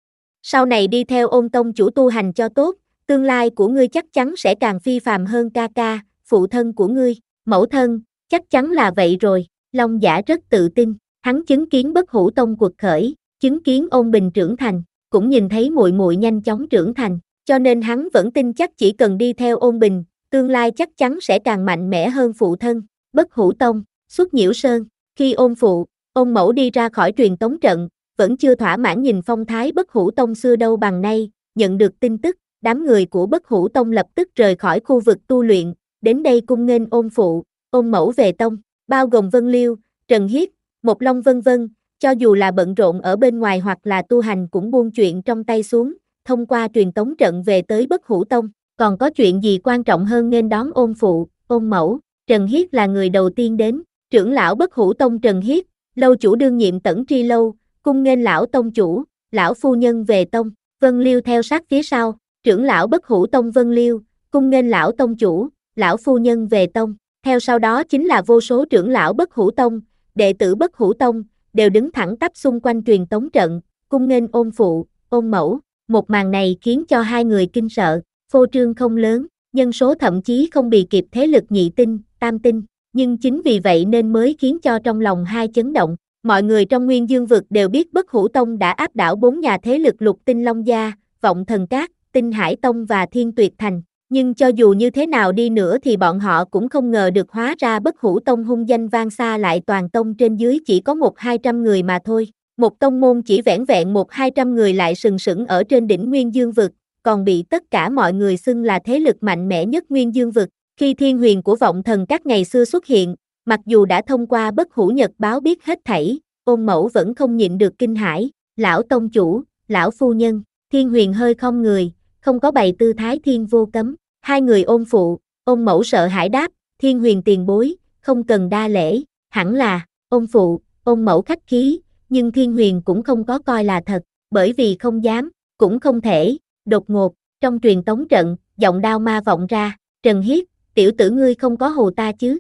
Sau này đi theo Ôn tông chủ tu hành cho tốt, tương lai của ngươi chắc chắn sẽ càng phi phàm hơn ca ca, phụ thân của ngươi, mẫu thân, chắc chắn là vậy rồi. Long giả rất tự tin, hắn chứng kiến Bất Hủ Tông quật khởi, chứng kiến Ôn Bình trưởng thành, cũng nhìn thấy muội muội nhanh chóng trưởng thành, cho nên hắn vẫn tin chắc chỉ cần đi theo Ôn Bình, tương lai chắc chắn sẽ càng mạnh mẽ hơn phụ thân. Bất Hủ Tông, Xuất Nhiễu Sơn. Khi Ôn phụ, Ôn mẫu đi ra khỏi truyền tống trận, vẫn chưa thỏa mãn nhìn phong thái Bất Hủ Tông xưa đâu bằng nay, nhận được tin tức, đám người của Bất Hủ Tông lập tức rời khỏi khu vực tu luyện, đến đây cung nghênh Ôn phụ, Ôn mẫu về tông, bao gồm Vân Liêu, Trần Hiết, Một Long vân vân, cho dù là bận rộn ở bên ngoài hoặc là tu hành cũng buông chuyện trong tay xuống, thông qua truyền tống trận về tới Bất Hủ Tông. Còn có chuyện gì quan trọng hơn nghênh đón Ôn phụ, Ôn mẫu? Trần Hiết là người đầu tiên đến, trưởng lão Bất Hủ Tông Trần Hiết, lâu chủ đương nhiệm Tẩn Tri Lâu, cung nghênh lão tông chủ, lão phu nhân về tông. Vân Liêu theo sát phía sau, trưởng lão Bất Hủ Tông Vân Liêu, cung nghênh lão tông chủ, lão phu nhân về tông. Theo sau đó chính là vô số trưởng lão Bất Hủ Tông, đệ tử Bất Hủ Tông, đều đứng thẳng tắp xung quanh truyền tống trận, cung nghênh Ôn phụ, Ôn mẫu. Một màn này khiến cho hai người kinh sợ, phô trương không lớn, nhân số thậm chí không bì kịp thế lực nhị tinh, tam tinh, nhưng chính vì vậy nên mới khiến cho trong lòng hai chấn động. Mọi người trong Nguyên Dương vực đều biết Bất Hủ Tông đã áp đảo bốn nhà thế lực lục tinh Long gia, Vọng Thần Cát, Tinh Hải Tông và Thiên Tuyệt Thành. Nhưng cho dù như thế nào đi nữa thì bọn họ cũng không ngờ được hóa ra Bất Hủ Tông hung danh vang xa lại toàn tông trên dưới chỉ có một hai trăm người mà thôi. Một tông môn chỉ vẻn vẹn một hai trăm người lại sừng sững ở trên đỉnh Nguyên Dương vực, còn bị tất cả mọi người xưng là thế lực mạnh mẽ nhất Nguyên Dương vực. Khi thiên huyền của Vọng Thần Các ngày xưa xuất hiện, mặc dù đã thông qua Bất Hủ Nhật báo biết hết thảy, Ôn mẫu vẫn không nhịn được kinh hãi. Lão tông chủ, lão phu nhân. Thiên huyền hơi khom người, không có bày tư thái thiên vô cấm. Hai người Ôn phụ, Ôn mẫu sợ hãi đáp, Thiên huyền tiền bối, không cần đa lễ. Hẳn là, Ôn phụ, Ôn mẫu khách khí, nhưng Thiên huyền cũng không có coi là thật, bởi vì không dám, cũng không thể. Đột ngột, trong truyền tống trận, giọng đao ma vọng ra, Trần Hiết, tiểu tử ngươi không có hù ta chứ?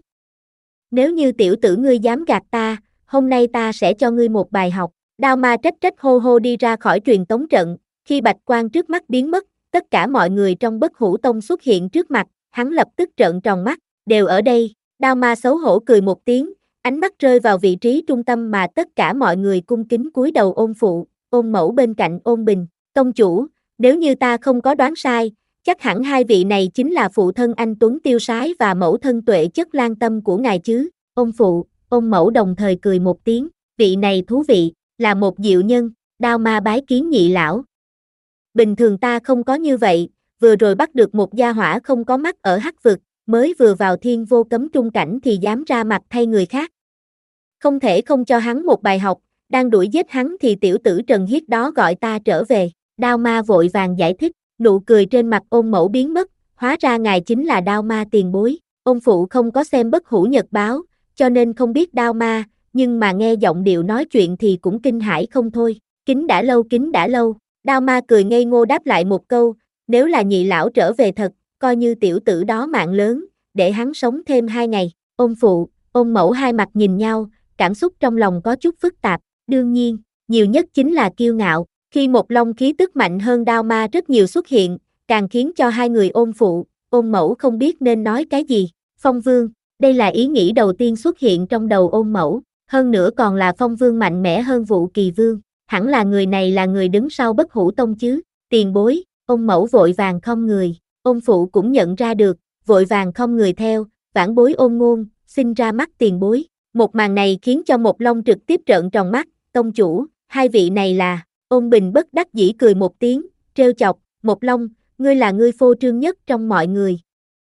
Nếu như tiểu tử ngươi dám gạt ta, hôm nay ta sẽ cho ngươi một bài học. Đao ma trách trách hô hô đi ra khỏi truyền tống trận, khi bạch quang trước mắt biến mất, tất cả mọi người trong Bất Hủ Tông xuất hiện trước mặt, hắn lập tức trợn tròn mắt, đều ở đây. Đao ma xấu hổ cười một tiếng, ánh mắt rơi vào vị trí trung tâm mà tất cả mọi người cung kính cúi đầu Ôn phụ, Ôn mẫu bên cạnh Ôn Bình. Tông chủ, nếu như ta không có đoán sai, chắc hẳn hai vị này chính là phụ thân anh Tuấn Tiêu Sái và mẫu thân Tuệ Chất Lan Tâm của ngài chứ? Ôn phụ, Ôn mẫu đồng thời cười một tiếng, vị này thú vị, là một diệu nhân, Đao Ma bái kiến nhị lão. Bình thường ta không có như vậy, vừa rồi bắt được một gia hỏa không có mắt ở hắc vực, mới vừa vào thiên vô cấm trung cảnh thì dám ra mặt thay người khác. Không thể không cho hắn một bài học, đang đuổi giết hắn thì tiểu tử Trần Hiết đó gọi ta trở về. Đao Ma vội vàng giải thích, nụ cười trên mặt Ôn Mẫu biến mất, hóa ra ngài chính là Đao Ma tiền bối. Ôn phụ không có xem Bất Hủ Nhật báo, cho nên không biết Đao Ma, nhưng mà nghe giọng điệu nói chuyện thì cũng kinh hãi không thôi. Kính đã lâu kính đã lâu, Đao Ma cười ngây ngô đáp lại một câu, nếu là nhị lão trở về thật, coi như tiểu tử đó mạng lớn, để hắn sống thêm hai ngày. Ôn phụ, Ôn Mẫu hai mặt nhìn nhau, cảm xúc trong lòng có chút phức tạp, đương nhiên, nhiều nhất chính là kiêu ngạo, khi một long khí tức mạnh hơn Đao Ma rất nhiều xuất hiện, càng khiến cho hai người Ôn phụ, Ôn Mẫu không biết nên nói cái gì. Phong Vương, đây là ý nghĩ đầu tiên xuất hiện trong đầu Ôn Mẫu, hơn nữa còn là Phong Vương mạnh mẽ hơn Vũ Kỳ Vương, hẳn là người này là người đứng sau Bất Hủ Tông chứ. Tiền bối, Ôn Mẫu vội vàng khom người, Ôn phụ cũng nhận ra được, vội vàng khom người theo, vãn bối Ôn Ngôn, xin ra mắt tiền bối. Một màn này khiến cho Một Long trực tiếp trợn tròn mắt, tông chủ, hai vị này là. Ôn Bình bất đắc dĩ cười một tiếng, trêu chọc, Một Long, ngươi là ngươi phô trương nhất trong mọi người.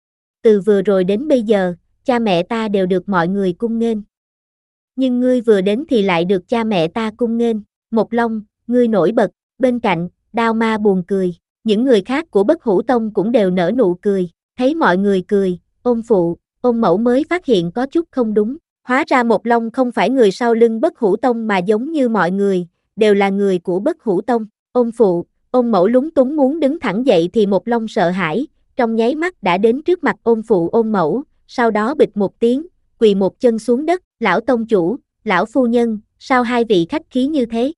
Từ vừa rồi đến bây giờ, cha mẹ ta đều được mọi người cung nghênh. Nhưng ngươi vừa đến thì lại được cha mẹ ta cung nghênh. Một Long, ngươi nổi bật. Bên cạnh, Đao Ma buồn cười, những người khác của Bất Hủ Tông cũng đều nở nụ cười, thấy mọi người cười, Ôn phụ, Ôn Mẫu mới phát hiện có chút không đúng. Hóa ra Một Long không phải người sau lưng Bất Hủ Tông mà giống như mọi người, đều là người của Bất Hủ Tông. Ôn phụ, Ôn Mẫu lúng túng muốn đứng thẳng dậy thì Một Long sợ hãi, trong nháy mắt đã đến trước mặt Ôn phụ Ôn Mẫu, sau đó bịch một tiếng, quỳ một chân xuống đất, lão tông chủ, lão phu nhân, sao hai vị khách khí như thế?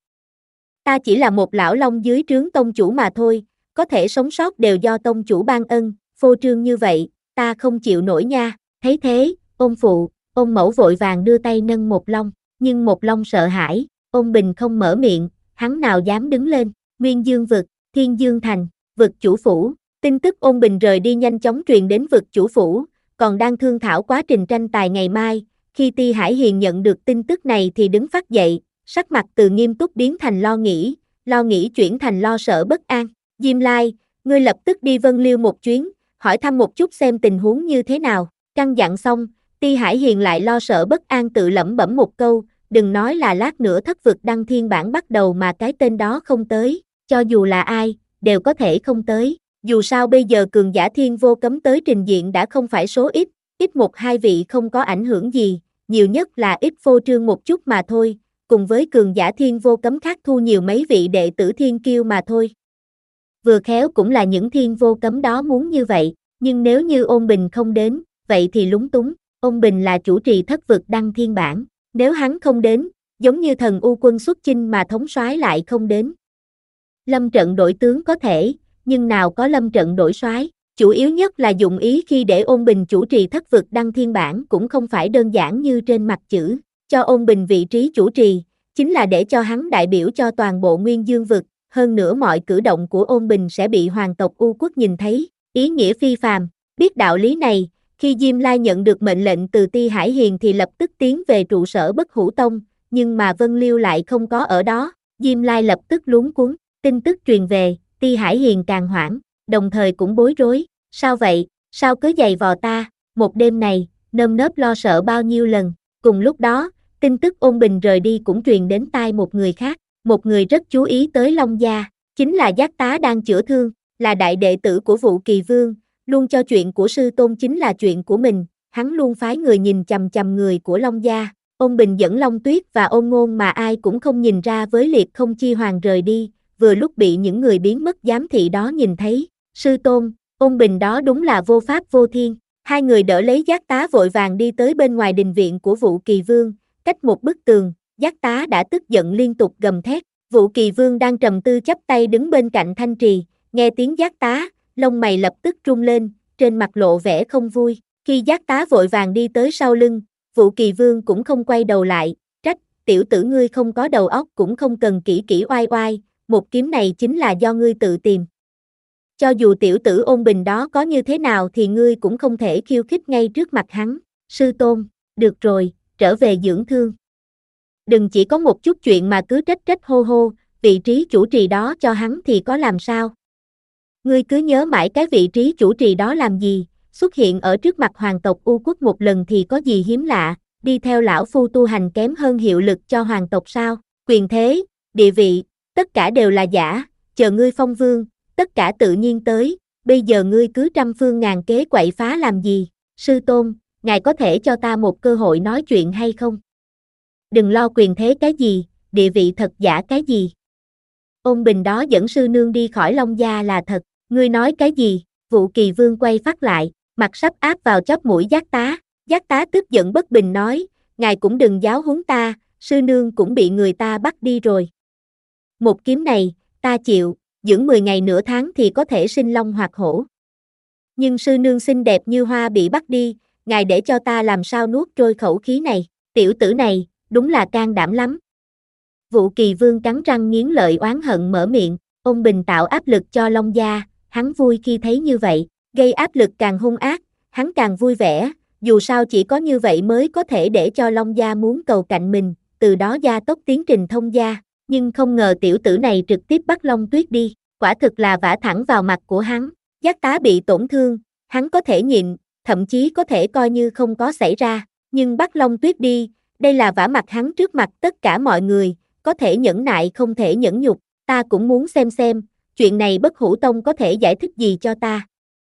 Ta chỉ là một lão long dưới trướng tông chủ mà thôi, có thể sống sót đều do tông chủ ban ân, phô trương như vậy, ta không chịu nổi nha. Thấy thế, Ôn phụ, Ôn Mẫu vội vàng đưa tay nâng Một Long, nhưng Một Long sợ hãi, Ôn Bình không mở miệng, hắn nào dám đứng lên. Nguyên Dương vực, Thiên Dương thành, vực chủ phủ, tin tức Ôn Bình rời đi nhanh chóng truyền đến vực chủ phủ, còn đang thương thảo quá trình tranh tài ngày mai, khi Ti Hải Hiền nhận được tin tức này thì đứng phát dậy, sắc mặt từ nghiêm túc biến thành lo nghĩ, lo nghĩ chuyển thành lo sợ bất an. Diêm Lai, ngươi lập tức đi Vân Liêu một chuyến, hỏi thăm một chút xem tình huống như thế nào. Căn dặn xong, Ti Hải Hiền lại lo sợ bất an tự lẩm bẩm một câu, đừng nói là lát nữa thất vực đăng thiên bản bắt đầu mà cái tên đó không tới, cho dù là ai, đều có thể không tới. Dù sao bây giờ cường giả thiên vô cấm tới trình diện đã không phải số ít, ít một hai vị không có ảnh hưởng gì, nhiều nhất là ít phô trương một chút mà thôi, cùng với cường giả thiên vô cấm khác thu nhiều mấy vị đệ tử thiên kiêu mà thôi. Vừa khéo cũng là những thiên vô cấm đó muốn như vậy, nhưng nếu như Ôn Bình không đến, vậy thì lúng túng. Ôn Bình là chủ trì thất vực đăng thiên bản, nếu hắn không đến, giống như thần U quân xuất chinh mà thống soái lại không đến. Lâm trận đổi tướng có thể, nhưng nào có lâm trận đổi soái, chủ yếu nhất là dụng ý khi để Ôn Bình chủ trì thất vực đăng thiên bản cũng không phải đơn giản như trên mặt chữ, cho Ôn Bình vị trí chủ trì, chính là để cho hắn đại biểu cho toàn bộ Nguyên Dương vực, hơn nữa mọi cử động của Ôn Bình sẽ bị hoàng tộc U quốc nhìn thấy, ý nghĩa phi phàm. Biết đạo lý này, khi Diêm Lai nhận được mệnh lệnh từ Ti Hải Hiền thì lập tức tiến về trụ sở Bất Hủ Tông, nhưng mà Vân Liêu lại không có ở đó, Diêm Lai lập tức luống cuống, tin tức truyền về, Ti Hải Hiền càng hoảng, đồng thời cũng bối rối, sao vậy, sao cứ giày vò ta, một đêm này, nơm nớp lo sợ bao nhiêu lần. Cùng lúc đó, tin tức Ôn Bình rời đi cũng truyền đến tai một người khác, một người rất chú ý tới Long gia, chính là Giác Tá đang chữa thương, là đại đệ tử của Vũ Kỳ Vương, luôn cho chuyện của sư tôn chính là chuyện của mình, hắn luôn phái người nhìn chằm chằm người của Long gia. Ôn Bình dẫn Long Tuyết và Ôn Ngôn mà ai cũng không nhìn ra với liệt không chi hoàng rời đi, vừa lúc bị những người biến mất giám thị đó nhìn thấy. Sư tôn, Ôn Bình đó đúng là vô pháp vô thiên. Hai người đỡ lấy Giác Tá vội vàng đi tới bên ngoài đình viện của Vũ Kỳ Vương, cách một bức tường, Giác Tá đã tức giận liên tục gầm thét. Vũ Kỳ Vương đang trầm tư chắp tay đứng bên cạnh Thanh Trì, nghe tiếng Giác Tá, lông mày lập tức rung lên, trên mặt lộ vẻ không vui. Khi Giác Tá vội vàng đi tới sau lưng, Vũ Kỳ Vương cũng không quay đầu lại, trách, tiểu tử ngươi không có đầu óc cũng không cần kỹ kỹ oai oai, một kiếm này chính là do ngươi tự tìm. Cho dù tiểu tử Ôn Bình đó có như thế nào thì ngươi cũng không thể khiêu khích ngay trước mặt hắn. Sư tôn, được rồi, trở về dưỡng thương. Đừng chỉ có một chút chuyện mà cứ trách trách hô hô, vị trí chủ trì đó cho hắn thì có làm sao? Ngươi cứ nhớ mãi cái vị trí chủ trì đó làm gì, xuất hiện ở trước mặt hoàng tộc U Quốc một lần thì có gì hiếm lạ, đi theo lão phu tu hành kém hơn hiệu lực cho hoàng tộc sao? Quyền thế, địa vị, tất cả đều là giả, chờ ngươi phong vương, tất cả tự nhiên tới, bây giờ ngươi cứ trăm phương ngàn kế quậy phá làm gì? Sư tôn, ngài có thể cho ta một cơ hội nói chuyện hay không? Đừng lo quyền thế cái gì, địa vị thật giả cái gì. Ôn Bình đó dẫn sư nương đi khỏi Long Gia là thật, ngươi nói cái gì? Vũ Kỳ Vương quay phát lại, mặt sắp áp vào chóp mũi Giác Tá. Giác Tá tức giận bất bình nói, ngài cũng đừng giáo huấn ta, sư nương cũng bị người ta bắt đi rồi. Một kiếm này, ta chịu, dưỡng mười ngày nửa tháng thì có thể sinh long hoặc hổ. Nhưng sư nương xinh đẹp như hoa bị bắt đi, ngài để cho ta làm sao nuốt trôi khẩu khí này, tiểu tử này, đúng là can đảm lắm. Vũ Kỳ Vương cắn răng nghiến lợi oán hận mở miệng, Ôn Bình tạo áp lực cho Long Gia, hắn vui khi thấy như vậy, gây áp lực càng hung ác, hắn càng vui vẻ, dù sao chỉ có như vậy mới có thể để cho Long Gia muốn cầu cạnh mình, từ đó gia tốc tiến trình thông gia, nhưng không ngờ tiểu tử này trực tiếp bắt Long Tuyết đi, quả thực là vả thẳng vào mặt của hắn, Giác Tá bị tổn thương, hắn có thể nhịn, thậm chí có thể coi như không có xảy ra, nhưng bắt Long Tuyết đi, đây là vả mặt hắn trước mặt tất cả mọi người, có thể nhẫn nại không thể nhẫn nhục, ta cũng muốn xem xem, chuyện này Bất Hủ Tông có thể giải thích gì cho ta.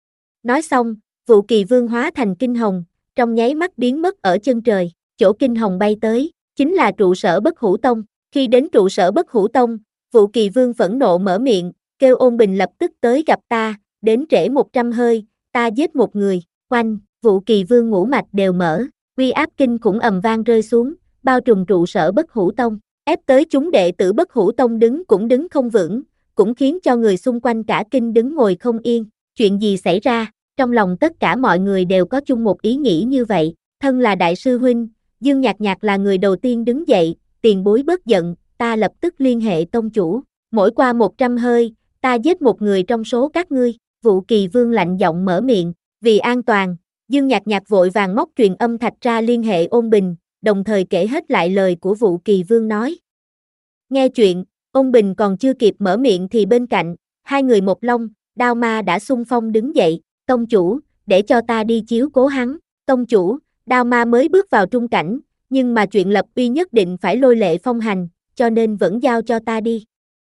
Nói xong, Vũ Kỳ Vương hóa thành kinh hồng, trong nháy mắt biến mất ở chân trời, chỗ kinh hồng bay tới, chính là trụ sở Bất Hủ Tông. Khi đến trụ sở Bất Hủ Tông, Vũ Kỳ Vương phẫn nộ mở miệng, kêu Ôn Bình lập tức tới gặp ta, đến trễ một trăm hơi, ta giết một người, oanh, Vũ Kỳ Vương ngũ mạch đều mở, uy áp kinh khủng ầm vang rơi xuống, bao trùm trụ sở Bất Hủ Tông, ép tới chúng đệ tử Bất Hủ Tông đứng cũng đứng không vững, cũng khiến cho người xung quanh cả kinh đứng ngồi không yên, chuyện gì xảy ra, trong lòng tất cả mọi người đều có chung một ý nghĩ như vậy, thân là đại sư huynh, Dương Nhạc Nhạc là người đầu tiên đứng dậy, tiền bối bớt giận, ta lập tức liên hệ tông chủ, mỗi qua một trăm hơi, ta giết một người trong số các ngươi, Vũ Kỳ Vương lạnh giọng mở miệng, vì an toàn, Dương Nhạc Nhạc vội vàng móc truyền âm thạch ra liên hệ Ôn Bình, đồng thời kể hết lại lời của Vũ Kỳ Vương nói. Nghe chuyện, Ôn Bình còn chưa kịp mở miệng thì bên cạnh, hai người một long, Đao Ma đã xung phong đứng dậy, tông chủ, để cho ta đi chiếu cố hắn, tông chủ, Đao Ma mới bước vào trung cảnh, nhưng mà chuyện lập uy nhất định phải lôi lệ phong hành, cho nên vẫn giao cho ta đi.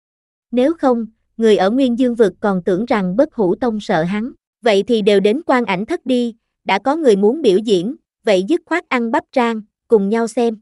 Nếu không, người ở Nguyên Dương Vực còn tưởng rằng Bất Hủ Tông sợ hắn, vậy thì đều đến Quan Ảnh Thất đi, đã có người muốn biểu diễn, vậy dứt khoát ăn bắp rang, cùng nhau xem.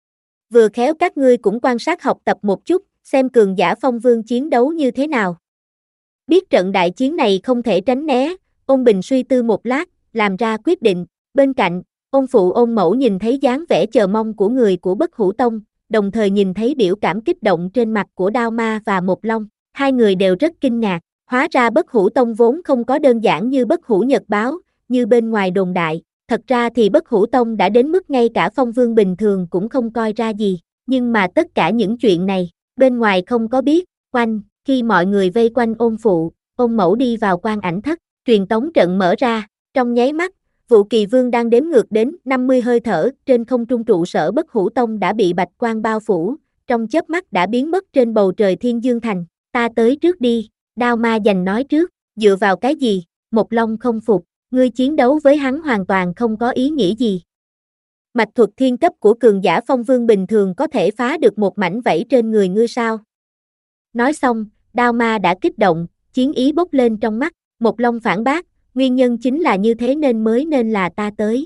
Vừa khéo các ngươi cũng quan sát học tập một chút, xem cường giả phong vương chiến đấu như thế nào. Biết trận đại chiến này không thể tránh né, Ôn Bình suy tư một lát, làm ra quyết định, bên cạnh, Ôn Phụ Ôn Mẫu nhìn thấy dáng vẻ chờ mong của người của Bất Hủ Tông, đồng thời nhìn thấy biểu cảm kích động trên mặt của Đao Ma và Một Long, hai người đều rất kinh ngạc, hóa ra Bất Hủ Tông vốn không có đơn giản như Bất Hủ Nhật Báo, như bên ngoài đồn đại, thật ra thì Bất Hủ Tông đã đến mức ngay cả phong vương bình thường cũng không coi ra gì, nhưng mà tất cả những chuyện này, bên ngoài không có biết, quanh, khi mọi người vây quanh Ôn Phụ, Ôn Mẫu đi vào Quan Ảnh Thất, truyền tống trận mở ra, trong nháy mắt, Vũ Kỳ Vương đang đếm ngược đến năm mươi hơi thở, trên không trung trụ sở Bất Hủ Tông đã bị bạch quang bao phủ, trong chớp mắt đã biến mất trên bầu trời Thiên Dương Thành, ta tới trước đi, Đao Ma giành nói trước, dựa vào cái gì, Một Long không phục, ngươi chiến đấu với hắn hoàn toàn không có ý nghĩa gì. Mạch thuật thiên cấp của cường giả phong vương bình thường có thể phá được một mảnh vảy trên người ngươi sao? Nói xong, Đao Ma đã kích động, chiến ý bốc lên trong mắt, Một Long phản bác, nguyên nhân chính là như thế nên mới nên là ta tới.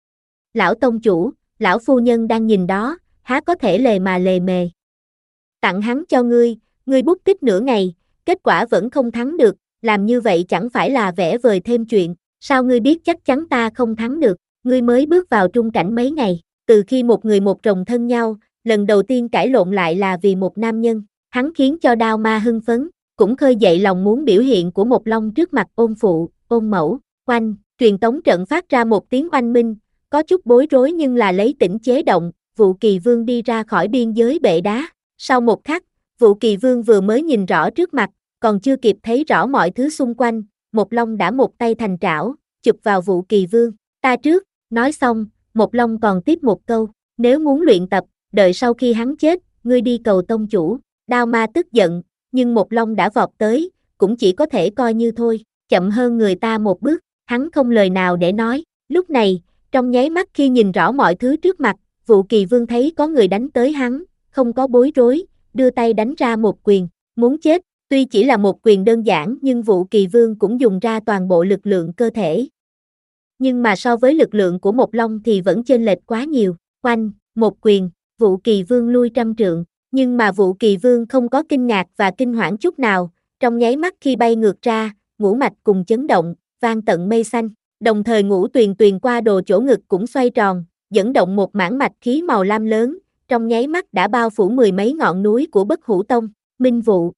Lão tông chủ, lão phu nhân đang nhìn đó, há có thể lề mà lề mề. Tặng hắn cho ngươi, ngươi bút tích nửa ngày, kết quả vẫn không thắng được, làm như vậy chẳng phải là vẽ vời thêm chuyện, sao ngươi biết chắc chắn ta không thắng được, ngươi mới bước vào trung cảnh mấy ngày, từ khi một người một rồng thân nhau, lần đầu tiên cãi lộn lại là vì một nam nhân, hắn khiến cho Đao Ma hưng phấn, cũng khơi dậy lòng muốn biểu hiện của Một Long trước mặt Ôn Phụ, Ôn Mẫu, oanh, truyền tống trận phát ra một tiếng oanh minh, có chút bối rối nhưng là lấy tĩnh chế động, Vũ Kỳ Vương đi ra khỏi biên giới bệ đá, sau một khắc, Vũ Kỳ Vương vừa mới nhìn rõ trước mặt, còn chưa kịp thấy rõ mọi thứ xung quanh, Một Long đã một tay thành trảo, chụp vào Vũ Kỳ Vương, ta trước, nói xong, Một Long còn tiếp một câu, nếu muốn luyện tập, đợi sau khi hắn chết, ngươi đi cầu tông chủ. Đao ma tức giận, nhưng một long đã vọt tới, cũng chỉ có thể coi như thôi, chậm hơn người ta một bước, hắn không lời nào để nói. Lúc này, trong nháy mắt khi nhìn rõ mọi thứ trước mặt, Vũ Kỳ Vương thấy có người đánh tới hắn, không có bối rối, đưa tay đánh ra một quyền, muốn chết. Tuy chỉ là một quyền đơn giản nhưng Vũ Kỳ Vương cũng dùng ra toàn bộ lực lượng cơ thể. Nhưng mà so với lực lượng của một long thì vẫn chênh lệch quá nhiều. Oanh, một quyền, Vũ Kỳ Vương lui trăm trượng, nhưng mà Vũ Kỳ Vương không có kinh ngạc và kinh hoảng chút nào, trong nháy mắt khi bay ngược ra, ngũ mạch cùng chấn động, vang tận mây xanh, đồng thời ngũ tuyền tuyền qua đồ chỗ ngực cũng xoay tròn, dẫn động một mảng mạch khí màu lam lớn, trong nháy mắt đã bao phủ mười mấy ngọn núi của Bất Hủ Tông. Minh Vụ,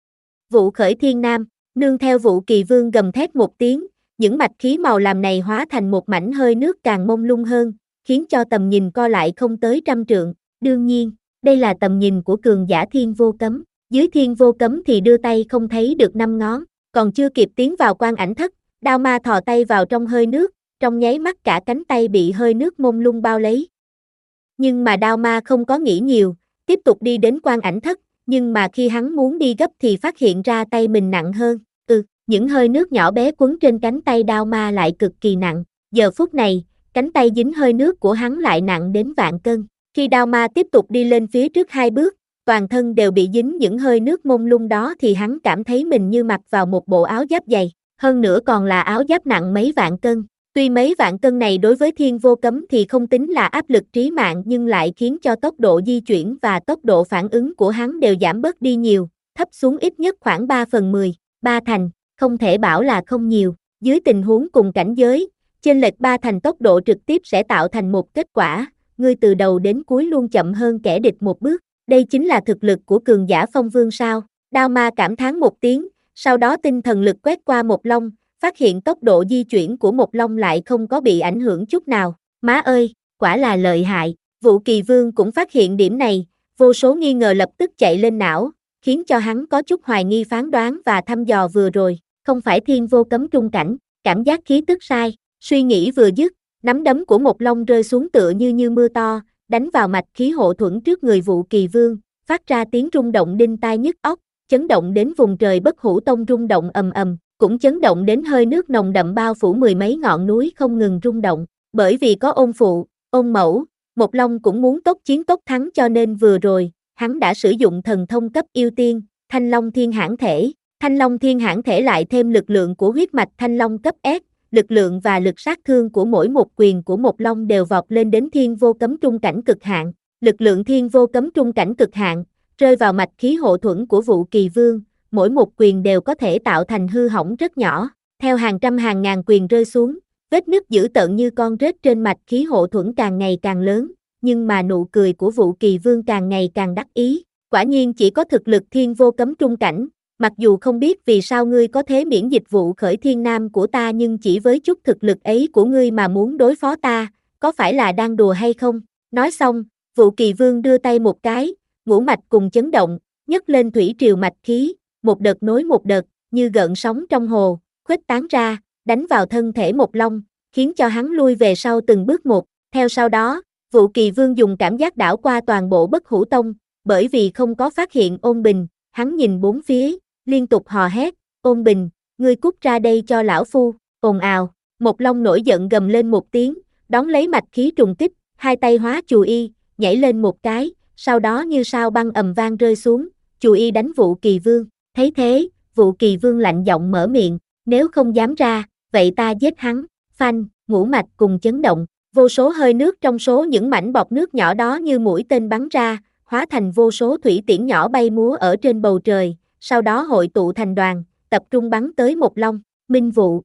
Vụ khởi thiên nam, nương theo Vũ Kỳ Vương gầm thét một tiếng, những mạch khí màu lam này hóa thành một mảnh hơi nước càng mông lung hơn, khiến cho tầm nhìn co lại không tới trăm trượng. Đương nhiên, đây là tầm nhìn của cường giả thiên vô cấm, dưới thiên vô cấm thì đưa tay không thấy được năm ngón, còn chưa kịp tiến vào quan ảnh thất, đao ma thò tay vào trong hơi nước, trong nháy mắt cả cánh tay bị hơi nước mông lung bao lấy. Nhưng mà đao ma không có nghĩ nhiều, tiếp tục đi đến quan ảnh thất, nhưng mà khi hắn muốn đi gấp thì phát hiện ra tay mình nặng hơn, ừ, những hơi nước nhỏ bé quấn trên cánh tay đao ma lại cực kỳ nặng, giờ phút này, cánh tay dính hơi nước của hắn lại nặng đến vạn cân. Khi đao ma tiếp tục đi lên phía trước hai bước, toàn thân đều bị dính những hơi nước mông lung đó thì hắn cảm thấy mình như mặc vào một bộ áo giáp dày, hơn nữa còn là áo giáp nặng mấy vạn cân. Tuy mấy vạn cân này đối với thiên vô cấm thì không tính là áp lực trí mạng nhưng lại khiến cho tốc độ di chuyển và tốc độ phản ứng của hắn đều giảm bớt đi nhiều, thấp xuống ít nhất khoảng ba phần mười, ba thành, không thể bảo là không nhiều. Dưới tình huống cùng cảnh giới, chênh lệch ba thành tốc độ trực tiếp sẽ tạo thành một kết quả, ngươi từ đầu đến cuối luôn chậm hơn kẻ địch một bước, đây chính là thực lực của cường giả phong vương sao? Đao ma cảm thán một tiếng, sau đó tinh thần lực quét qua một long, phát hiện tốc độ di chuyển của một long lại không có bị ảnh hưởng chút nào. Má ơi, quả là lợi hại. Vũ Kỳ Vương cũng phát hiện điểm này, vô số nghi ngờ lập tức chạy lên não, khiến cho hắn có chút hoài nghi phán đoán và thăm dò vừa rồi, không phải thiên vô cấm trung cảnh, cảm giác khí tức sai. Suy nghĩ vừa dứt, nắm đấm của một long rơi xuống tựa như như mưa to, đánh vào mạch khí hộ thuẫn trước người Vũ Kỳ Vương, phát ra tiếng rung động đinh tai nhức óc, chấn động đến vùng trời Bất Hủ Tông rung động ầm ầm, cũng chấn động đến hơi nước nồng đậm bao phủ mười mấy ngọn núi không ngừng rung động. Bởi vì có ôn phụ, ôn mẫu, một long cũng muốn tốc chiến tốc thắng cho nên vừa rồi, hắn đã sử dụng thần thông cấp yêu tiên, Thanh Long Thiên Hãn Thể. Thanh Long Thiên Hãn Thể lại thêm lực lượng của huyết mạch Thanh Long cấp S, lực lượng và lực sát thương của mỗi một quyền của một long đều vọt lên đến thiên vô cấm trung cảnh cực hạn. Lực lượng thiên vô cấm trung cảnh cực hạn, rơi vào mạch khí hộ thuẫn của Vũ Kỳ Vương, mỗi một quyền đều có thể tạo thành hư hỏng rất nhỏ. Theo hàng trăm hàng ngàn quyền rơi xuống, vết nứt dữ tợn như con rết trên mạch khí hộ thuẫn càng ngày càng lớn, nhưng mà nụ cười của Vũ Kỳ Vương càng ngày càng đắc ý. Quả nhiên chỉ có thực lực thiên vô cấm trung cảnh, mặc dù không biết vì sao ngươi có thế miễn dịch vụ khởi thiên nam của ta nhưng chỉ với chút thực lực ấy của ngươi mà muốn đối phó ta, có phải là đang đùa hay không? Nói xong, Vũ Kỳ Vương đưa tay một cái, ngũ mạch cùng chấn động, nhấc lên thủy triều mạch khí, một đợt nối một đợt, như gợn sóng trong hồ, khuếch tán ra, đánh vào thân thể một long, khiến cho hắn lui về sau từng bước một. Theo sau đó, Vũ Kỳ Vương dùng cảm giác đảo qua toàn bộ Bất Hủ Tông, bởi vì không có phát hiện Ôn Bình, hắn nhìn bốn phía, liên tục hò hét, Ôn Bình, ngươi cút ra đây cho lão phu, ồn ào, một long nổi giận gầm lên một tiếng, đón lấy mạch khí trùng kích, hai tay hóa chù y, nhảy lên một cái, sau đó như sao băng ầm vang rơi xuống, chù y đánh Vũ Kỳ Vương. Thấy thế, Vũ Kỳ Vương lạnh giọng mở miệng, nếu không dám ra, vậy ta giết hắn. Phanh, ngũ mạch cùng chấn động, vô số hơi nước trong số những mảnh bọt nước nhỏ đó như mũi tên bắn ra, hóa thành vô số thủy tiễn nhỏ bay múa ở trên bầu trời, sau đó hội tụ thành đoàn, tập trung bắn tới một long. Minh Vụ,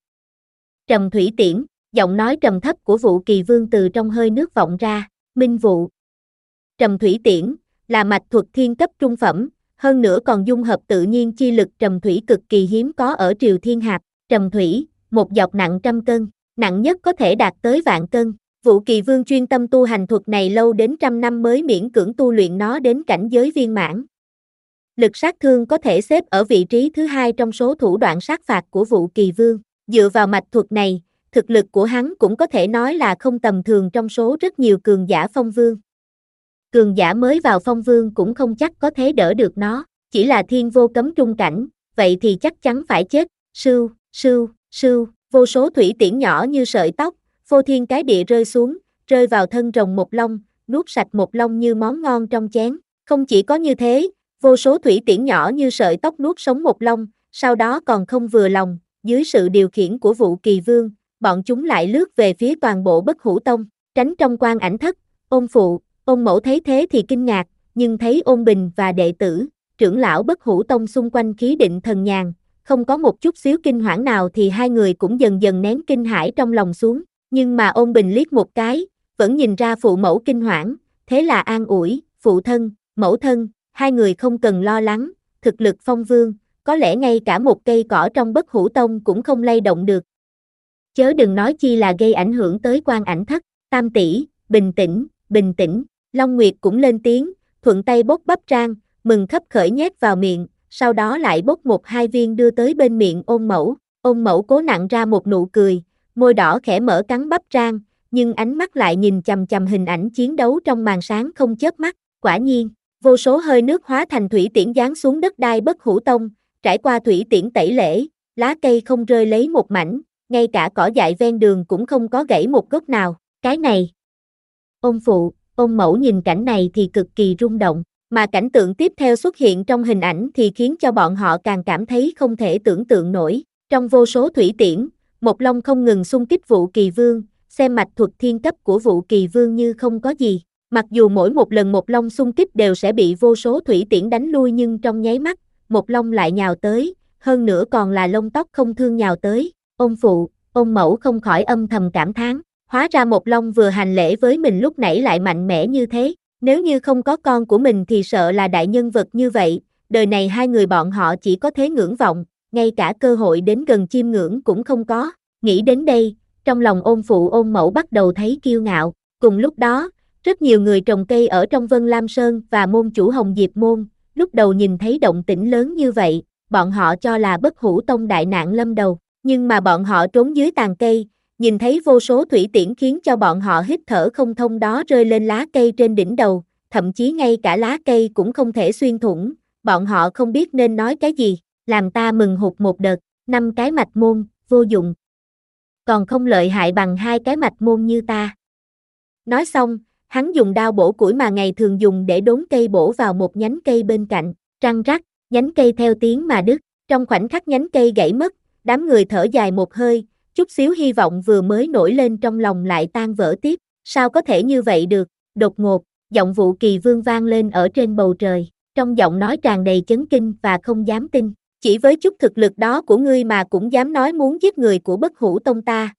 Trầm thủy tiễn, giọng nói trầm thấp của Vũ Kỳ Vương từ trong hơi nước vọng ra. Minh Vụ, Trầm thủy tiễn, là mạch thuật thiên cấp trung phẩm, hơn nữa còn dung hợp tự nhiên chi lực trầm thủy cực kỳ hiếm có ở Triều Thiên Hạp. Trầm thủy, một dọc nặng trăm cân, nặng nhất có thể đạt tới vạn cân. Vũ Kỳ Vương chuyên tâm tu hành thuật này lâu đến trăm năm mới miễn cưỡng tu luyện nó đến cảnh giới viên mãn. Lực sát thương có thể xếp ở vị trí thứ hai trong số thủ đoạn sát phạt của Vũ Kỳ Vương. Dựa vào mạch thuật này, thực lực của hắn cũng có thể nói là không tầm thường trong số rất nhiều cường giả phong vương. cường giả mới vào phong vương cũng không chắc có thế đỡ được nó, chỉ là thiên vô cấm trung cảnh, vậy thì chắc chắn phải chết, sưu, sưu, sưu, vô số thủy tiễn nhỏ như sợi tóc, phô thiên cái địa rơi xuống, rơi vào thân rồng Một Long, nuốt sạch Một Long như món ngon trong chén, không chỉ có như thế, vô số thủy tiễn nhỏ như sợi tóc nuốt sống Một Long, sau đó còn không vừa lòng, dưới sự điều khiển của Vũ Kỳ Vương, bọn chúng lại lướt về phía toàn bộ Bất Hủ Tông, tránh trong quan ảnh thất, Ôn phụ, Ôn mẫu thấy thế thì kinh ngạc, nhưng thấy Ôn Bình và đệ tử, trưởng lão Bất Hủ Tông xung quanh khí định thần nhàn, không có một chút xíu kinh hoảng nào thì hai người cũng dần dần nén kinh hãi trong lòng xuống, nhưng mà Ôn Bình liếc một cái, vẫn nhìn ra phụ mẫu kinh hoảng, thế là an ủi, phụ thân, mẫu thân, hai người không cần lo lắng, thực lực phong vương, có lẽ ngay cả một cây cỏ trong Bất Hủ Tông cũng không lay động được. Chớ đừng nói chi là gây ảnh hưởng tới quan ảnh thất, Tam tỷ, bình tĩnh, bình tĩnh, Long Nguyệt cũng lên tiếng, thuận tay bốc bắp rang, mừng khấp khởi nhét vào miệng, sau đó lại bốc một hai viên đưa tới bên miệng Ôn mẫu, Ôn mẫu cố nặn ra một nụ cười, môi đỏ khẽ mở cắn bắp rang, nhưng ánh mắt lại nhìn chằm chằm hình ảnh chiến đấu trong màn sáng không chớp mắt, quả nhiên, vô số hơi nước hóa thành thủy tiễn giáng xuống đất đai Bất Hủ Tông, trải qua thủy tiễn tẩy lễ, lá cây không rơi lấy một mảnh, ngay cả cỏ dại ven đường cũng không có gãy một gốc nào, cái này. Ôn phụ, Ôn mẫu nhìn cảnh này thì cực kỳ rung động, mà cảnh tượng tiếp theo xuất hiện trong hình ảnh thì khiến cho bọn họ càng cảm thấy không thể tưởng tượng nổi, trong vô số thủy tiễn, Một Long không ngừng xung kích Vũ Kỳ Vương, xem mạch thuật thiên cấp của Vũ Kỳ Vương như không có gì, mặc dù mỗi một lần Một Long xung kích đều sẽ bị vô số thủy tiễn đánh lui nhưng trong nháy mắt, Một Long lại nhào tới, hơn nữa còn là lông tóc không thương nhào tới, Ôn phụ, Ôn mẫu không khỏi âm thầm cảm thán, hóa ra Một Long vừa hành lễ với mình lúc nãy lại mạnh mẽ như thế, nếu như không có con của mình thì sợ là đại nhân vật như vậy, đời này hai người bọn họ chỉ có thế ngưỡng vọng, ngay cả cơ hội đến gần chiêm ngưỡng cũng không có, nghĩ đến đây, trong lòng Ôn phụ Ôn mẫu bắt đầu thấy kiêu ngạo, cùng lúc đó, rất nhiều người trồng cây ở trong Vân Lam Sơn và môn chủ Hồng Diệp Môn, lúc đầu nhìn thấy động tĩnh lớn như vậy, bọn họ cho là Bất Hủ Tông đại nạn lâm đầu, nhưng mà bọn họ trốn dưới tàn cây, nhìn thấy vô số thủy tiễn khiến cho bọn họ hít thở không thông đó rơi lên lá cây trên đỉnh đầu, thậm chí ngay cả lá cây cũng không thể xuyên thủng, bọn họ không biết nên nói cái gì, làm ta mừng hụt một đợt, năm cái mạch môn, vô dụng. Còn không lợi hại bằng hai cái mạch môn như ta. Nói xong, hắn dùng đao bổ củi mà ngày thường dùng để đốn cây bổ vào một nhánh cây bên cạnh, răng rắc, nhánh cây theo tiếng mà đứt, trong khoảnh khắc nhánh cây gãy mất, đám người thở dài một hơi, chút xíu hy vọng vừa mới nổi lên trong lòng lại tan vỡ tiếp, sao có thể như vậy được, đột ngột, giọng Vũ Kỳ Vương vang lên ở trên bầu trời, trong giọng nói tràn đầy chấn kinh và không dám tin, chỉ với chút thực lực đó của ngươi mà cũng dám nói muốn giết người của Bất Hủ Tông ta.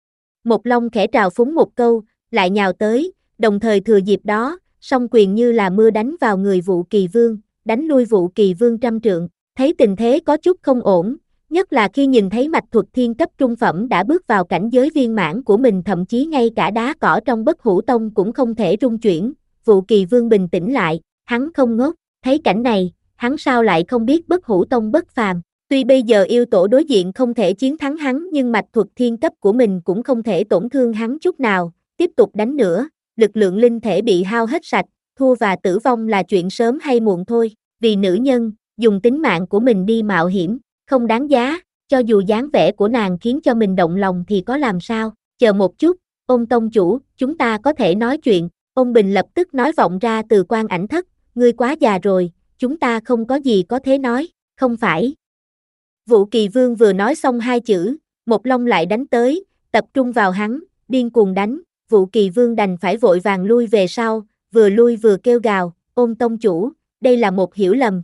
Một Long khẽ trào phúng một câu, lại nhào tới, đồng thời thừa dịp đó, song quyền như là mưa đánh vào người Vũ Kỳ Vương, đánh lui Vũ Kỳ Vương trăm trượng, thấy tình thế có chút không ổn, nhất là khi nhìn thấy mạch thuật thiên cấp trung phẩm đã bước vào cảnh giới viên mãn của mình, thậm chí ngay cả đá cỏ trong Bất Hủ Tông cũng không thể rung chuyển, Vũ Kỳ Vương bình tĩnh lại, hắn không ngốc, thấy cảnh này, hắn sao lại không biết Bất Hủ Tông bất phàm, tuy bây giờ yêu tổ đối diện không thể chiến thắng hắn nhưng mạch thuật thiên cấp của mình cũng không thể tổn thương hắn chút nào, tiếp tục đánh nữa, lực lượng linh thể bị hao hết sạch, thua và tử vong là chuyện sớm hay muộn thôi, vì nữ nhân, dùng tính mạng của mình đi mạo hiểm, không đáng giá, cho dù dáng vẻ của nàng khiến cho mình động lòng thì có làm sao, chờ một chút, Ôn tông chủ, chúng ta có thể nói chuyện, Ôn Bình lập tức nói vọng ra từ quan ảnh thất, ngươi quá già rồi, chúng ta không có gì có thể nói, không phải. Vũ Kỳ Vương vừa nói xong hai chữ, Một Long lại đánh tới, tập trung vào hắn, điên cuồng đánh, Vũ Kỳ Vương đành phải vội vàng lui về sau, vừa lui vừa kêu gào, Ôn tông chủ, đây là một hiểu lầm.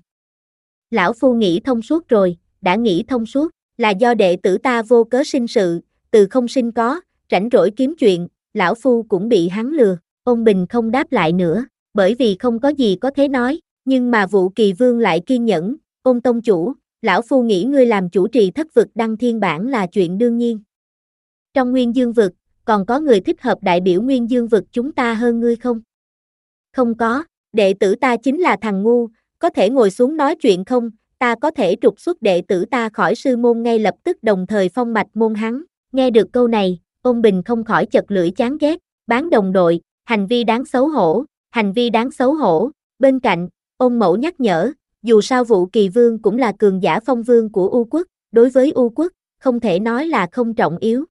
Lão phu nghĩ thông suốt rồi, đã nghĩ thông suốt, là do đệ tử ta vô cớ sinh sự, từ không sinh có, rảnh rỗi kiếm chuyện, lão phu cũng bị hắn lừa, Ôn Bình không đáp lại nữa, bởi vì không có gì có thể nói, nhưng mà Vũ Kỳ Vương lại kiên nhẫn, Ôn tông chủ, lão phu nghĩ ngươi làm chủ trì thất vực đăng thiên bản là chuyện đương nhiên. Trong Nguyên Dương vực, còn có người thích hợp đại biểu Nguyên Dương vực chúng ta hơn ngươi không? Không có, đệ tử ta chính là thằng ngu, có thể ngồi xuống nói chuyện không, ta có thể trục xuất đệ tử ta khỏi sư môn ngay lập tức đồng thời phong mạch môn hắn. Nghe được câu này, Ôn Bình không khỏi chật lưỡi chán ghét, bán đồng đội, hành vi đáng xấu hổ, hành vi đáng xấu hổ. Bên cạnh, Ôn Mẫu nhắc nhở, dù sao Vũ Kỳ Vương cũng là cường giả phong vương của U quốc, đối với U quốc, không thể nói là không trọng yếu.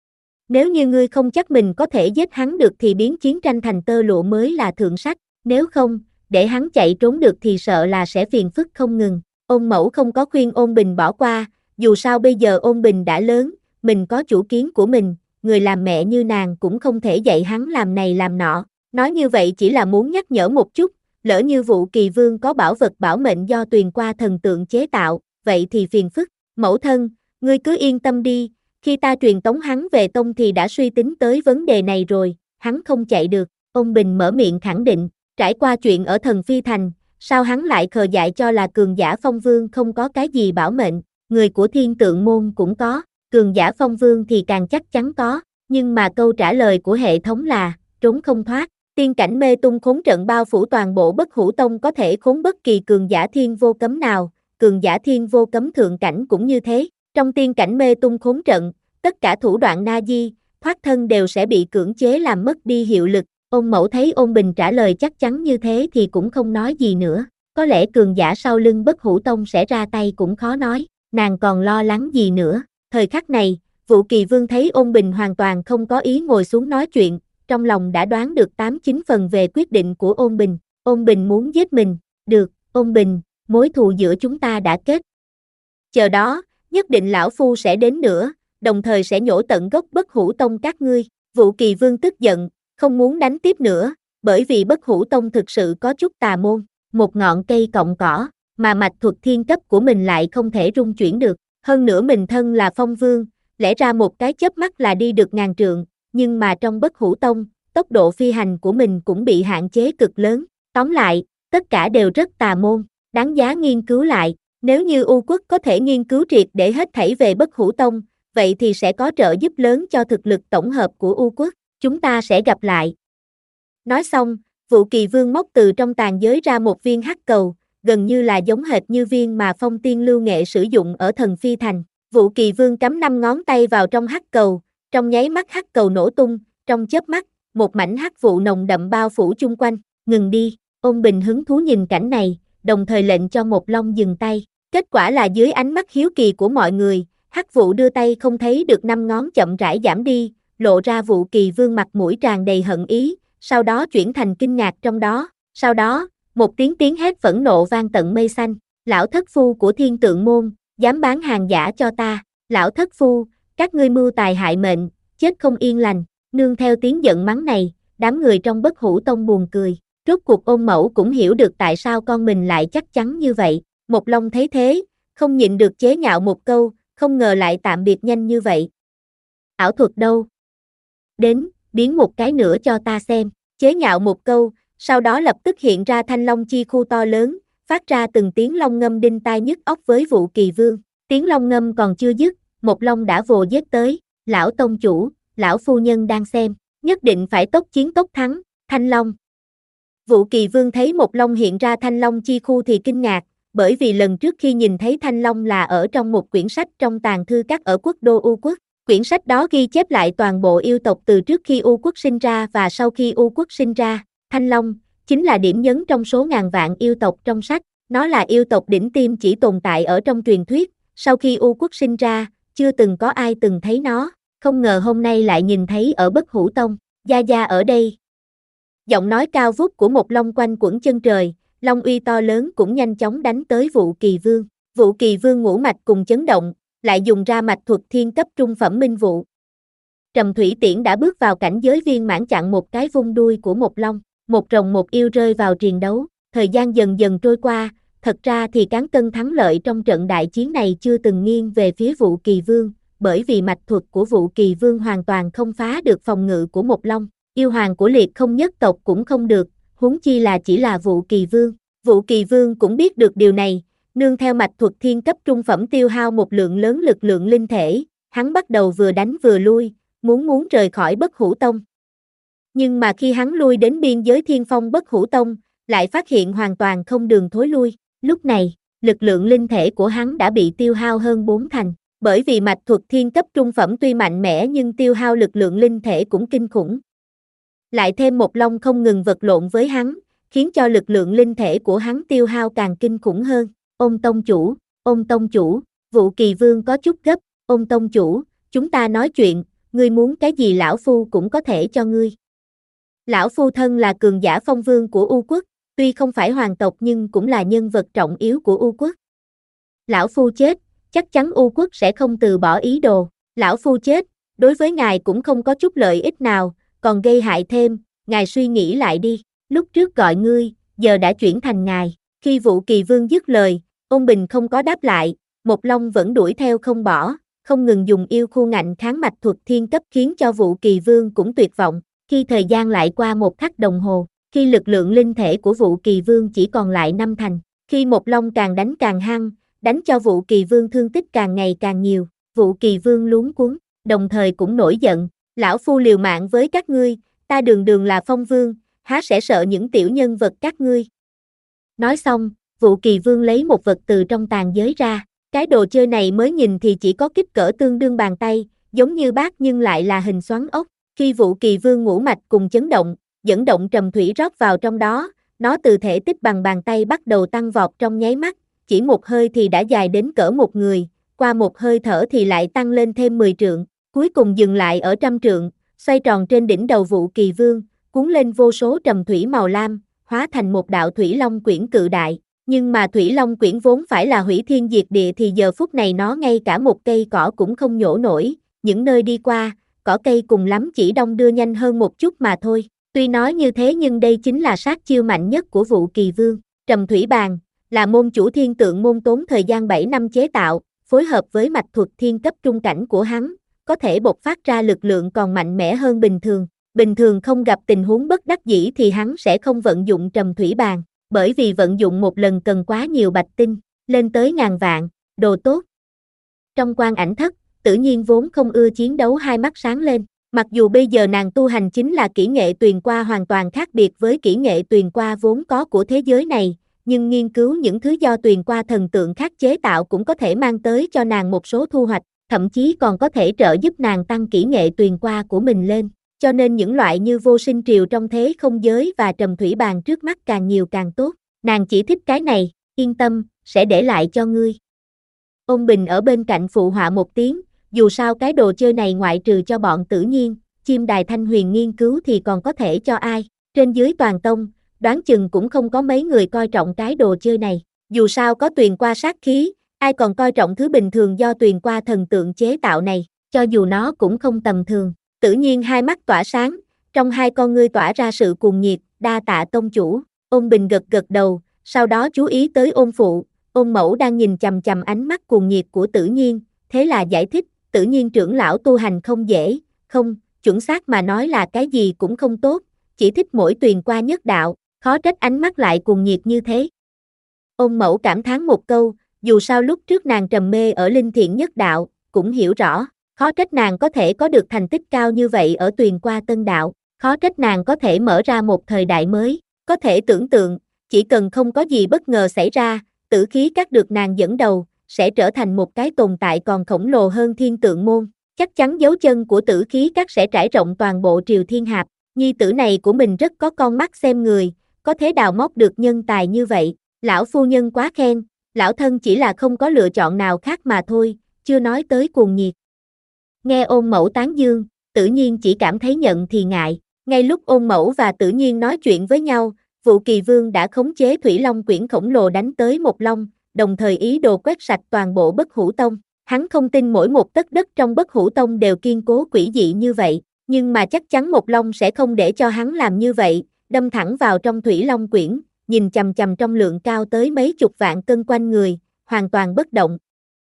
Nếu như ngươi không chắc mình có thể giết hắn được thì biến chiến tranh thành tơ lụa mới là thượng sách, nếu không, để hắn chạy trốn được thì sợ là sẽ phiền phức không ngừng. Ôn Mẫu không có khuyên Ôn Bình bỏ qua, dù sao bây giờ Ôn Bình đã lớn, mình có chủ kiến của mình, người làm mẹ như nàng cũng không thể dạy hắn làm này làm nọ. Nói như vậy chỉ là muốn nhắc nhở một chút, lỡ như Vũ Kỳ Vương có bảo vật bảo mệnh do Tuyền qua thần tượng chế tạo, vậy thì phiền phức. Mẫu thân, ngươi cứ yên tâm đi, khi ta truyền tống hắn về tông thì đã suy tính tới vấn đề này rồi, hắn không chạy được. Ôn Bình mở miệng khẳng định, trải qua chuyện ở Thần Phi Thành, sao hắn lại khờ dại cho là cường giả phong vương không có cái gì bảo mệnh, người của Thiên Tượng Môn cũng có, cường giả phong vương thì càng chắc chắn có, nhưng mà câu trả lời của hệ thống là, trốn không thoát. Tiên cảnh mê tung khốn trận bao phủ toàn bộ Bất Hủ Tông có thể khốn bất kỳ cường giả thiên vô cấm nào, cường giả thiên vô cấm thượng cảnh cũng như thế. Trong tiên cảnh mê tung khốn trận, tất cả thủ đoạn na di, thoát thân đều sẽ bị cưỡng chế làm mất đi hiệu lực. Ôn Mẫu thấy Ôn Bình trả lời chắc chắn như thế thì cũng không nói gì nữa. Có lẽ cường giả sau lưng Bất Hủ Tông sẽ ra tay cũng khó nói, nàng còn lo lắng gì nữa. Thời khắc này, Vũ Kỳ Vương thấy Ôn Bình hoàn toàn không có ý ngồi xuống nói chuyện, trong lòng đã đoán được tám chín phần về quyết định của Ôn Bình. Ôn Bình muốn giết mình, được, Ôn Bình, mối thù giữa chúng ta đã kết. Chờ đó, nhất định lão phu sẽ đến nữa, đồng thời sẽ nhổ tận gốc Bất Hủ Tông các ngươi. Vũ Kỳ Vương tức giận, không muốn đánh tiếp nữa, bởi vì Bất Hủ Tông thực sự có chút tà môn, một ngọn cây cọng cỏ, mà mạch thuật thiên cấp của mình lại không thể rung chuyển được. Hơn nữa mình thân là phong vương, lẽ ra một cái chớp mắt là đi được ngàn trượng, nhưng mà trong Bất Hủ Tông, tốc độ phi hành của mình cũng bị hạn chế cực lớn. Tóm lại, tất cả đều rất tà môn, đáng giá nghiên cứu lại. Nếu như U quốc có thể nghiên cứu triệt để hết thảy về Bất Hủ Tông, vậy thì sẽ có trợ giúp lớn cho thực lực tổng hợp của U quốc. Chúng ta sẽ gặp lại. Nói xong, Vũ Kỳ Vương móc từ trong tàn giới ra một viên hắc cầu, gần như là giống hệt như viên mà Phong Tiên Lưu Nghệ sử dụng ở Thần Phi Thành. Vũ Kỳ Vương cắm năm ngón tay vào trong hắc cầu, trong nháy mắt hắc cầu nổ tung, trong chớp mắt, một mảnh hắc vụ nồng đậm bao phủ chung quanh. Ngừng đi. Ôn Bình hứng thú nhìn cảnh này, đồng thời lệnh cho Một Long dừng tay. Kết quả là dưới ánh mắt hiếu kỳ của mọi người, hắc vụ đưa tay không thấy được năm ngón chậm rãi giảm đi, lộ ra Vũ Kỳ Vương mặt mũi tràn đầy hận ý, sau đó chuyển thành kinh ngạc trong đó. Sau đó, một tiếng tiếng hét phẫn nộ vang tận mây xanh. Lão thất phu của Thiên Tượng Môn, dám bán hàng giả cho ta. Lão thất phu, các ngươi mưu tài hại mệnh, chết không yên lành. Nương theo tiếng giận mắng này, đám người trong Bất Hủ Tông buồn cười. Rốt cuộc Ôn Mẫu cũng hiểu được tại sao con mình lại chắc chắn như vậy. Một Long thấy thế, không nhịn được chế nhạo một câu, không ngờ lại tạm biệt nhanh như vậy. Ảo thuật đâu? Đến, biến một cái nữa cho ta xem. Chế nhạo một câu, sau đó lập tức hiện ra thanh long chi khu to lớn, phát ra từng tiếng long ngâm đinh tai nhức óc với Vũ Kỳ Vương. Tiếng long ngâm còn chưa dứt, Một Long đã vồ giết tới. Lão tông chủ, lão phu nhân đang xem, nhất định phải tốc chiến tốc thắng. Thanh long. Vũ Kỳ Vương thấy Một Long hiện ra thanh long chi khu thì kinh ngạc, bởi vì lần trước khi nhìn thấy thanh long là ở trong một quyển sách trong tàng thư các ở quốc đô U quốc. Quyển sách đó ghi chép lại toàn bộ yêu tộc từ trước khi U quốc sinh ra và sau khi U quốc sinh ra. Thanh long chính là điểm nhấn trong số ngàn vạn yêu tộc trong sách. Nó là yêu tộc đỉnh tiêm chỉ tồn tại ở trong truyền thuyết. Sau khi U quốc sinh ra, chưa từng có ai từng thấy nó. Không ngờ hôm nay lại nhìn thấy ở Bất Hủ Tông. Gia Gia ở đây. Giọng nói cao vút của Một Long quanh quẩn chân trời, long uy to lớn cũng nhanh chóng đánh tới Vũ Kỳ Vương. Vũ Kỳ Vương ngũ mạch cùng chấn động, lại dùng ra mạch thuật thiên cấp trung phẩm minh vụ. Trầm Thủy Tiễn đã bước vào cảnh giới viên mãn chặn một cái vung đuôi của Một Long, một rồng một yêu rơi vào triền đấu. Thời gian dần dần trôi qua, thật ra thì cán cân thắng lợi trong trận đại chiến này chưa từng nghiêng về phía Vũ Kỳ Vương, bởi vì mạch thuật của Vũ Kỳ Vương hoàn toàn không phá được phòng ngự của Một Long. Yêu hoàng của liệt không nhất tộc cũng không được, huống chi là chỉ là Vũ Kỳ Vương. Vũ Kỳ Vương cũng biết được điều này, nương theo mạch thuật thiên cấp trung phẩm tiêu hao một lượng lớn lực lượng linh thể, hắn bắt đầu vừa đánh vừa lui, muốn muốn rời khỏi Bất Hủ Tông. Nhưng mà khi hắn lui đến biên giới thiên phong Bất Hủ Tông, lại phát hiện hoàn toàn không đường thối lui. Lúc này, lực lượng linh thể của hắn đã bị tiêu hao hơn bốn thành, bởi vì mạch thuật thiên cấp trung phẩm tuy mạnh mẽ nhưng tiêu hao lực lượng linh thể cũng kinh khủng. Lại thêm một long không ngừng vật lộn với hắn, khiến cho lực lượng linh thể của hắn tiêu hao càng kinh khủng hơn. Ôn tông chủ, ôn tông chủ, Vũ Kỳ Vương có chút gấp, ôn tông chủ, chúng ta nói chuyện, ngươi muốn cái gì lão phu cũng có thể cho ngươi. Lão phu thân là cường giả phong vương của U quốc, tuy không phải hoàng tộc nhưng cũng là nhân vật trọng yếu của U quốc. Lão phu chết, chắc chắn U quốc sẽ không từ bỏ ý đồ. Lão phu chết, đối với ngài cũng không có chút lợi ích nào, còn gây hại thêm, ngài suy nghĩ lại đi. Lúc trước gọi ngươi, giờ đã chuyển thành ngài. Khi Vũ Kỳ Vương dứt lời, Ôn Bình không có đáp lại, Một Long vẫn đuổi theo không bỏ, không ngừng dùng yêu khu ngạnh kháng mạch thuật thiên cấp khiến cho Vũ Kỳ Vương cũng tuyệt vọng. Khi thời gian lại qua một khắc đồng hồ, khi lực lượng linh thể của Vũ Kỳ Vương chỉ còn lại năm thành, khi Một Long càng đánh càng hăng, đánh cho Vũ Kỳ Vương thương tích càng ngày càng nhiều, Vũ Kỳ Vương luống cuống, đồng thời cũng nổi giận, lão phu liều mạng với các ngươi, ta đường đường là phong vương, há sẽ sợ những tiểu nhân vật các ngươi. Nói xong, Vũ Kỳ Vương lấy một vật từ trong tàn giới ra, cái đồ chơi này mới nhìn thì chỉ có kích cỡ tương đương bàn tay, giống như bát nhưng lại là hình xoắn ốc. Khi Vũ Kỳ Vương ngũ mạch cùng chấn động, dẫn động trầm thủy rót vào trong đó, nó từ thể tích bằng bàn tay bắt đầu tăng vọt trong nháy mắt, chỉ một hơi thì đã dài đến cỡ một người, qua một hơi thở thì lại tăng lên thêm mười trượng, cuối cùng dừng lại ở trăm trượng, xoay tròn trên đỉnh đầu Vũ Kỳ Vương, cuốn lên vô số trầm thủy màu lam, hóa thành một đạo thủy long quyển cự đại. Nhưng mà thủy long quyển vốn phải là hủy thiên diệt địa thì giờ phút này nó ngay cả một cây cỏ cũng không nhổ nổi, những nơi đi qua, cỏ cây cùng lắm chỉ đong đưa nhanh hơn một chút mà thôi. Tuy nói như thế nhưng đây chính là sát chiêu mạnh nhất của Vũ Kỳ Vương. Trầm thủy bàn là môn chủ thiên tượng môn tốn thời gian bảy năm chế tạo, phối hợp với mạch thuật thiên cấp trung cảnh của hắn, có thể bộc phát ra lực lượng còn mạnh mẽ hơn bình thường. Bình thường không gặp tình huống bất đắc dĩ thì hắn sẽ không vận dụng trầm thủy bàn, bởi vì vận dụng một lần cần quá nhiều bạch tinh, lên tới ngàn vạn, đồ tốt. Trong quan ảnh thất, Tử Nhiên vốn không ưa chiến đấu hai mắt sáng lên, mặc dù bây giờ nàng tu hành chính là kỹ nghệ tuyền qua hoàn toàn khác biệt với kỹ nghệ tuyền qua vốn có của thế giới này, nhưng nghiên cứu những thứ do tuyền qua thần tượng khác chế tạo cũng có thể mang tới cho nàng một số thu hoạch, thậm chí còn có thể trợ giúp nàng tăng kỹ nghệ tuyền qua của mình lên, cho nên những loại như vô sinh triều trong thế không giới và trầm thủy bàn trước mắt càng nhiều càng tốt, nàng chỉ thích cái này, yên tâm, sẽ để lại cho ngươi. Ôn Bình ở bên cạnh phụ họa một tiếng, dù sao cái đồ chơi này ngoại trừ cho bọn Tử Nhiên, Chim Đài Thanh Huyền nghiên cứu thì còn có thể cho ai, trên dưới toàn tông, đoán chừng cũng không có mấy người coi trọng cái đồ chơi này, dù sao có tuyền qua sát khí, ai còn coi trọng thứ bình thường do tuyền qua thần tượng chế tạo này, cho dù nó cũng không tầm thường. Tử Nhiên hai mắt tỏa sáng, trong hai con ngươi tỏa ra sự cuồng nhiệt, đa tạ tông chủ. Ôn Bình gật gật đầu, sau đó chú ý tới Ôn phụ, Ôn mẫu đang nhìn chằm chằm ánh mắt cuồng nhiệt của Tử Nhiên, thế là giải thích, Tử Nhiên trưởng lão tu hành không dễ, không, chuẩn xác mà nói là cái gì cũng không tốt, chỉ thích mỗi tuyền qua nhất đạo, khó trách ánh mắt lại cuồng nhiệt như thế. Ôn mẫu cảm thán một câu, dù sao lúc trước nàng trầm mê ở linh thiện nhất đạo, cũng hiểu rõ, khó trách nàng có thể có được thành tích cao như vậy ở tuyền qua tân đạo, khó trách nàng có thể mở ra một thời đại mới, có thể tưởng tượng, chỉ cần không có gì bất ngờ xảy ra, tử khí các được nàng dẫn đầu, sẽ trở thành một cái tồn tại còn khổng lồ hơn thiên tượng môn, chắc chắn dấu chân của tử khí các sẽ trải rộng toàn bộ triều thiên hạp, nhi tử này của mình rất có con mắt xem người, có thế đào móc được nhân tài như vậy, lão phu nhân quá khen, lão thân chỉ là không có lựa chọn nào khác mà thôi, chưa nói tới cuồng nhiệt. Nghe Ôn mẫu tán dương, Tử Nhiên chỉ cảm thấy nhận thì ngại, ngay lúc Ôn mẫu và Tử Nhiên nói chuyện với nhau, Vũ Kỳ Vương đã khống chế thủy long quyển khổng lồ đánh tới Một Long, đồng thời ý đồ quét sạch toàn bộ Bất Hủ Tông. Hắn không tin mỗi một tấc đất trong Bất Hủ Tông đều kiên cố quỷ dị như vậy, nhưng mà chắc chắn Một Long sẽ không để cho hắn làm như vậy, đâm thẳng vào trong thủy long quyển, nhìn chằm chằm trong lượng cao tới mấy chục vạn cân quanh người, hoàn toàn bất động.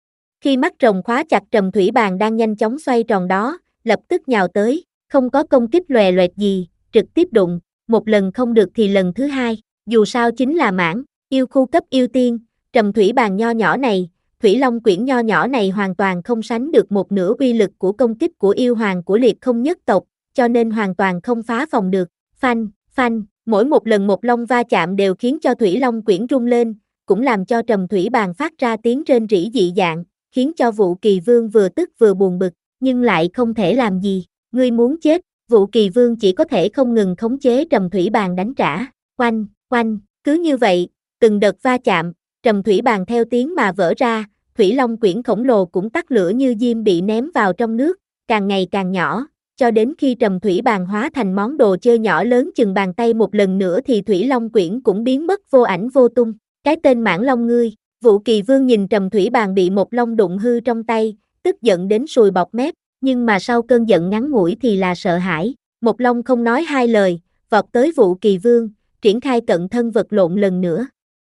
Khi mắt rồng khóa chặt trầm thủy bàn đang nhanh chóng xoay tròn đó, lập tức nhào tới, không có công kích lòe loẹt gì, trực tiếp đụng, một lần không được thì lần thứ hai, dù sao chính là mãn, yêu khu cấp yêu tiên, trầm thủy bàn nho nhỏ này, thủy long quyển nho nhỏ này hoàn toàn không sánh được một nửa uy lực của công kích của yêu hoàng của liệt không nhất tộc, cho nên hoàn toàn không phá phòng được, phanh, phanh, mỗi một lần một long va chạm đều khiến cho thủy long quyển rung lên, cũng làm cho trầm thủy bàn phát ra tiếng rên rỉ dị dạng, khiến cho Vũ Kỳ Vương vừa tức vừa buồn bực, nhưng lại không thể làm gì, ngươi muốn chết, Vũ Kỳ Vương chỉ có thể không ngừng khống chế Trầm Thủy Bàn đánh trả, oanh, oanh, cứ như vậy, từng đợt va chạm, Trầm Thủy Bàn theo tiếng mà vỡ ra, Thủy Long quyển khổng lồ cũng tắt lửa như diêm bị ném vào trong nước, càng ngày càng nhỏ, cho đến khi Trầm Thủy Bàn hóa thành món đồ chơi nhỏ lớn chừng bàn tay một lần nữa thì Thủy Long quyển cũng biến mất vô ảnh vô tung. Cái tên Mãng Long ngươi, Vũ Kỳ Vương nhìn Trầm Thủy Bàn bị một long đụng hư trong tay, tức giận đến sùi bọt mép, nhưng mà sau cơn giận ngắn ngủi thì là sợ hãi. Một long không nói hai lời, vọt tới Vũ Kỳ Vương, triển khai cận thân vật lộn lần nữa.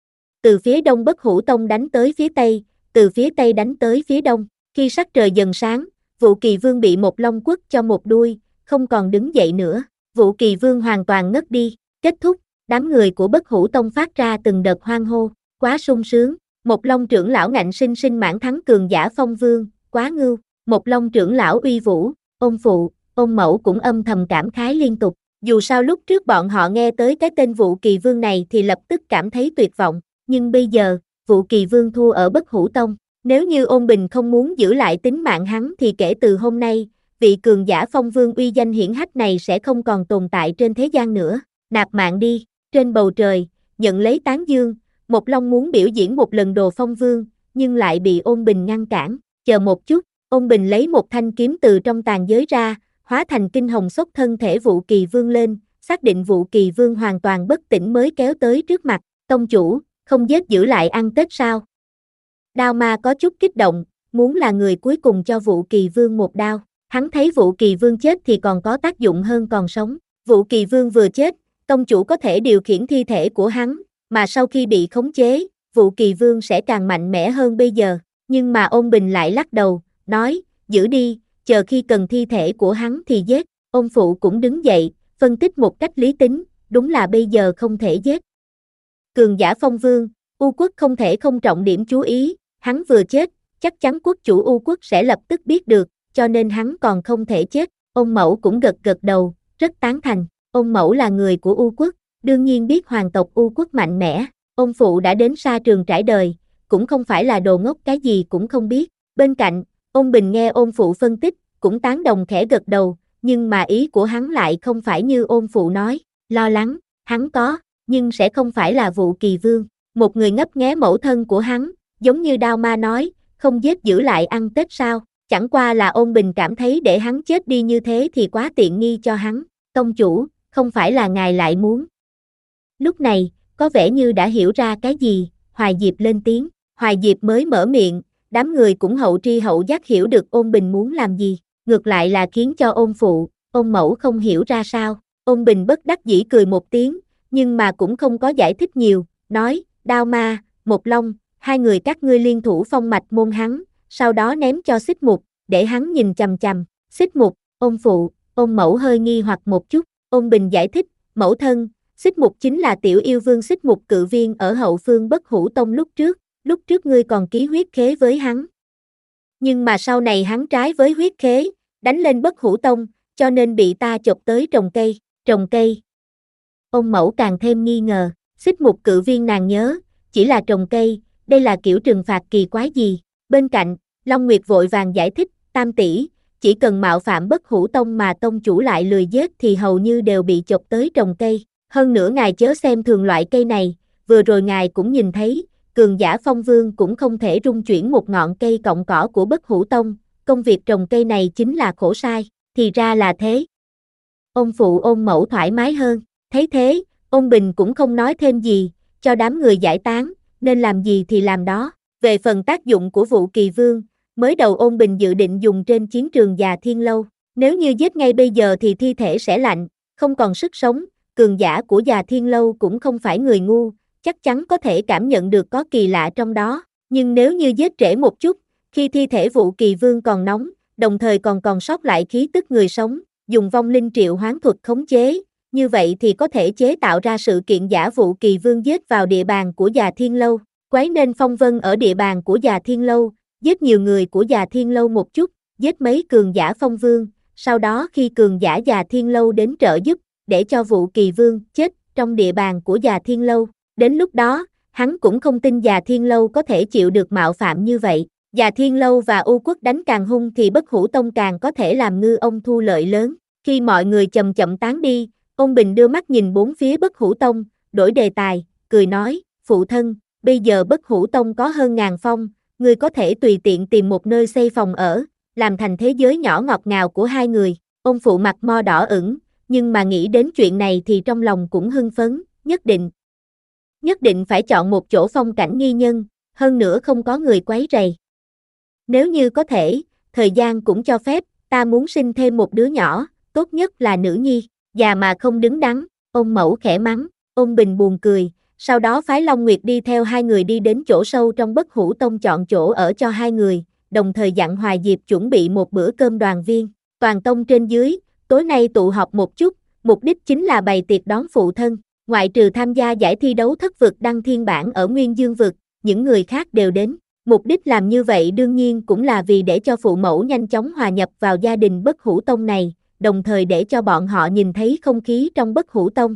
Từ phía đông Bất Hủ Tông đánh tới phía tây, từ phía tây đánh tới phía đông, khi sắc trời dần sáng, Vũ Kỳ Vương bị một long quất cho một đuôi, không còn đứng dậy nữa. Vũ Kỳ Vương hoàn toàn ngất đi. Kết thúc, đám người của Bất Hủ Tông phát ra từng đợt hoan hô, quá sung sướng. Một long trưởng lão ngạnh sinh sinh mãn thắng cường giả Phong Vương, quá ngưu. Một long trưởng lão uy vũ, ôn phụ, ôn mẫu cũng âm thầm cảm khái liên tục. Dù sao lúc trước bọn họ nghe tới cái tên Vũ Kỳ Vương này thì lập tức cảm thấy tuyệt vọng, nhưng bây giờ, Vũ Kỳ Vương thua ở Bất Hủ Tông. Nếu như Ôn Bình không muốn giữ lại tính mạng hắn thì kể từ hôm nay, vị cường giả Phong Vương uy danh hiển hách này sẽ không còn tồn tại trên thế gian nữa. Nạp mạng đi, trên bầu trời, nhận lấy tán dương, một long muốn biểu diễn một lần đồ Phong Vương, nhưng lại bị Ôn Bình ngăn cản. Chờ một chút, Ôn Bình lấy một thanh kiếm từ trong tàn giới ra, hóa thành kinh hồng xốc thân thể Vũ Kỳ Vương lên, xác định Vũ Kỳ Vương hoàn toàn bất tỉnh mới kéo tới trước mặt. Tông chủ, không giết giữ lại ăn Tết sao? Đao Ma có chút kích động, muốn là người cuối cùng cho Vũ Kỳ Vương một đao. Hắn thấy Vũ Kỳ Vương chết thì còn có tác dụng hơn còn sống. Vũ Kỳ Vương vừa chết, tông chủ có thể điều khiển thi thể của hắn, mà sau khi bị khống chế, Vũ Kỳ Vương sẽ càng mạnh mẽ hơn bây giờ. Nhưng mà Ôn Bình lại lắc đầu, nói, giữ đi, chờ khi cần thi thể của hắn thì giết. Ôn phụ cũng đứng dậy, phân tích một cách lý tính, đúng là bây giờ không thể giết. Cường giả Phong Vương, U quốc không thể không trọng điểm chú ý, hắn vừa chết, chắc chắn quốc chủ U quốc sẽ lập tức biết được, cho nên hắn còn không thể chết. Ôn mẫu cũng gật gật đầu, rất tán thành. Ôn mẫu là người của U quốc, đương nhiên biết hoàng tộc U quốc mạnh mẽ. Ôn phụ đã đến xa trường trải đời, cũng không phải là đồ ngốc cái gì cũng không biết. Bên cạnh, Ôn Bình nghe ôn phụ phân tích, cũng tán đồng khẽ gật đầu, nhưng mà ý của hắn lại không phải như ôn phụ nói, lo lắng, hắn có, nhưng sẽ không phải là Vũ Kỳ Vương. Một người ngấp nghé mẫu thân của hắn, giống như Đao Ma nói, không giết giữ lại ăn Tết sao, chẳng qua là Ôn Bình cảm thấy để hắn chết đi như thế thì quá tiện nghi cho hắn. Tông chủ, không phải là ngài lại muốn. Lúc này, có vẻ như đã hiểu ra cái gì, Hoài Diệp lên tiếng. Hoài Diệp mới mở miệng, đám người cũng hậu tri hậu giác hiểu được Ôn Bình muốn làm gì, ngược lại là khiến cho Ôn phụ, Ôn mẫu không hiểu ra sao. Ôn Bình bất đắc dĩ cười một tiếng, nhưng mà cũng không có giải thích nhiều, nói, Đao Ma, Một Long, hai người các ngươi liên thủ phong mạch môn hắn, sau đó ném cho Xích Mục, để hắn nhìn chằm chằm. Xích Mục, Ôn phụ, Ôn mẫu hơi nghi hoặc một chút. Ôn Bình giải thích, mẫu thân, Xích Mục chính là tiểu yêu vương Xích Mục cự viên ở hậu phương Bất Hủ Tông lúc trước, lúc trước ngươi còn ký huyết khế với hắn. Nhưng mà sau này hắn trái với huyết khế, đánh lên Bất Hủ Tông, cho nên bị ta chộp tới trồng cây, trồng cây. Ôn mẫu càng thêm nghi ngờ, Xích Mục cự viên nàng nhớ, chỉ là trồng cây, đây là kiểu trừng phạt kỳ quái gì. Bên cạnh, Long Nguyệt vội vàng giải thích, tam tỷ, chỉ cần mạo phạm Bất Hủ Tông mà tông chủ lại lười giết thì hầu như đều bị chộp tới trồng cây. Hơn nữa ngài chớ xem thường loại cây này, vừa rồi ngài cũng nhìn thấy, cường giả Phong Vương cũng không thể rung chuyển một ngọn cây cọng cỏ của Bất Hủ Tông, công việc trồng cây này chính là khổ sai, thì ra là thế. Ôn phụ Ôn mẫu thoải mái hơn, thấy thế, Ôn Bình cũng không nói thêm gì, cho đám người giải tán, nên làm gì thì làm đó. Về phần tác dụng của Vũ Kỳ Vương, mới đầu Ôn Bình dự định dùng trên chiến trường Già Thiên Lâu, nếu như giết ngay bây giờ thì thi thể sẽ lạnh, không còn sức sống, cường giả của Già Thiên Lâu cũng không phải người ngu, chắc chắn có thể cảm nhận được có kỳ lạ trong đó, nhưng nếu như giết trễ một chút, khi thi thể Vũ Kỳ Vương còn nóng, đồng thời còn còn sót lại khí tức người sống, dùng vong linh triệu hoán thuật khống chế, như vậy thì có thể chế tạo ra sự kiện giả Vũ Kỳ Vương giết vào địa bàn của Già Thiên Lâu, quấy nên phong vân ở địa bàn của Già Thiên Lâu, giết nhiều người của Già Thiên Lâu một chút, giết mấy cường giả Phong Vương, sau đó khi cường giả Già Thiên Lâu đến trợ giúp, để cho Vũ Kỳ Vương chết trong địa bàn của Già Thiên Lâu. Đến lúc đó, hắn cũng không tin Già Thiên Lâu có thể chịu được mạo phạm như vậy. Già Thiên Lâu và U quốc đánh càng hung thì Bất Hủ Tông càng có thể làm ngư ông thu lợi lớn. Khi mọi người chậm chậm tán đi, Ôn Bình đưa mắt nhìn bốn phía Bất Hủ Tông, đổi đề tài, cười nói, phụ thân, bây giờ Bất Hủ Tông có hơn ngàn phong, ngươi có thể tùy tiện tìm một nơi xây phòng ở, làm thành thế giới nhỏ ngọt ngào của hai người. Ôn phụ mặt mo đỏ ửng, nhưng mà nghĩ đến chuyện này thì trong lòng cũng hưng phấn, nhất định. Nhất định phải chọn một chỗ phong cảnh nghi nhân, hơn nữa không có người quấy rầy. Nếu như có thể, thời gian cũng cho phép, ta muốn sinh thêm một đứa nhỏ, tốt nhất là nữ nhi, già mà không đứng đắn. Ôn mẫu khẽ mắng, Ôn Bình buồn cười, sau đó phái Long Nguyệt đi theo hai người đi đến chỗ sâu trong Bất Hủ Tông chọn chỗ ở cho hai người, đồng thời dặn Hoài Diệp chuẩn bị một bữa cơm đoàn viên. Toàn tông trên dưới, tối nay tụ họp một chút, mục đích chính là bày tiệc đón phụ thân. Ngoại trừ tham gia giải thi đấu thất vực đăng thiên bản ở Nguyên Dương vực, những người khác đều đến. Mục đích làm như vậy đương nhiên cũng là vì để cho phụ mẫu nhanh chóng hòa nhập vào gia đình Bất Hủ Tông này, đồng thời để cho bọn họ nhìn thấy không khí trong Bất Hủ Tông.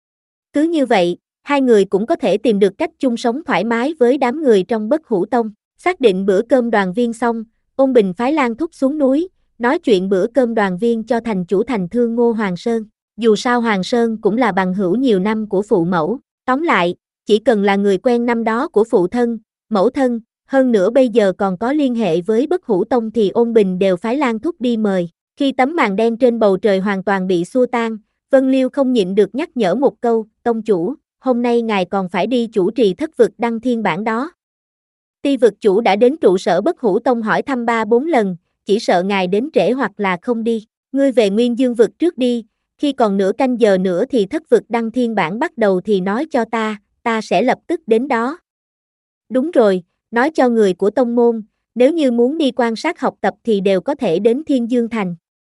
Cứ như vậy, hai người cũng có thể tìm được cách chung sống thoải mái với đám người trong Bất Hủ Tông. Xác định bữa cơm đoàn viên xong, Ôn Bình phái Lan Thúc xuống núi, nói chuyện bữa cơm đoàn viên cho thành chủ thành thương Ngô Hoàng Sơn. Dù sao Hoàng Sơn cũng là bằng hữu nhiều năm của phụ mẫu, tóm lại, chỉ cần là người quen năm đó của phụ thân, mẫu thân, hơn nữa bây giờ còn có liên hệ với Bất Hủ Tông thì Ôn Bình đều phái Lan Thúc đi mời. Khi tấm màn đen trên bầu trời hoàn toàn bị xua tan, Vân Liêu không nhịn được nhắc nhở một câu, tông chủ, hôm nay ngài còn phải đi chủ trì thất vực đăng thiên bản đó. Ti vực chủ đã đến trụ sở Bất Hủ Tông hỏi thăm ba bốn lần, chỉ sợ ngài đến trễ hoặc là không đi. Ngươi về Nguyên Dương vực trước đi, khi còn nửa canh giờ nữa thì thất vực đăng thiên bản bắt đầu thì nói cho ta, ta sẽ lập tức đến đó. Đúng rồi, nói cho người của tông môn, nếu như muốn đi quan sát học tập thì đều có thể đến Thiên Dương Thành.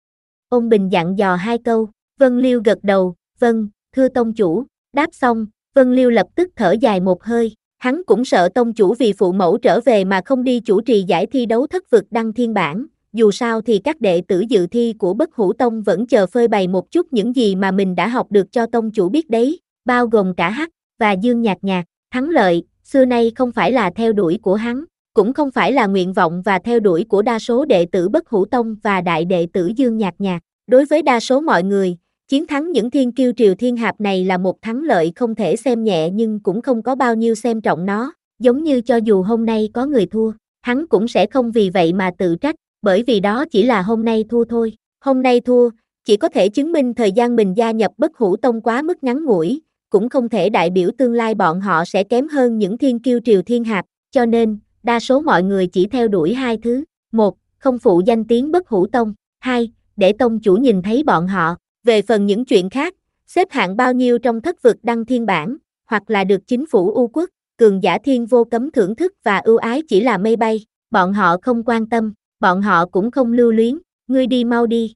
Ôn Bình dặn dò hai câu, Vân Liêu gật đầu, vâng, thưa tông chủ, đáp xong, Vân Liêu lập tức thở dài một hơi, hắn cũng sợ tông chủ vì phụ mẫu trở về mà không đi chủ trì giải thi đấu thất vực đăng thiên bản, dù sao thì các đệ tử dự thi của Bất Hủ Tông vẫn chờ phơi bày một chút những gì mà mình đã học được cho tông chủ biết đấy, bao gồm cả Hắc và Dương Nhạc Nhạc. Thắng lợi, xưa nay không phải là theo đuổi của hắn, cũng không phải là nguyện vọng và theo đuổi của đa số đệ tử Bất Hủ Tông và đại đệ tử Dương Nhạc Nhạc. Đối với đa số mọi người, chiến thắng những thiên kiêu triều thiên hạp này là một thắng lợi không thể xem nhẹ nhưng cũng không có bao nhiêu xem trọng nó, giống như cho dù hôm nay có người thua, hắn cũng sẽ không vì vậy mà tự trách, bởi vì đó chỉ là hôm nay thua thôi. Hôm nay thua, chỉ có thể chứng minh thời gian mình gia nhập Bất Hủ Tông quá mức ngắn ngủi, cũng không thể đại biểu tương lai bọn họ sẽ kém hơn những thiên kiêu triều thiên hạp, cho nên, đa số mọi người chỉ theo đuổi hai thứ, một, không phụ danh tiếng Bất Hủ Tông, hai, để tông chủ nhìn thấy bọn họ. Về phần những chuyện khác, xếp hạng bao nhiêu trong thất vực đăng thiên bản, hoặc là được chính phủ U quốc, cường giả thiên vô cấm thưởng thức và ưu ái chỉ là mây bay, bọn họ không quan tâm, bọn họ cũng không lưu luyến, ngươi đi mau đi.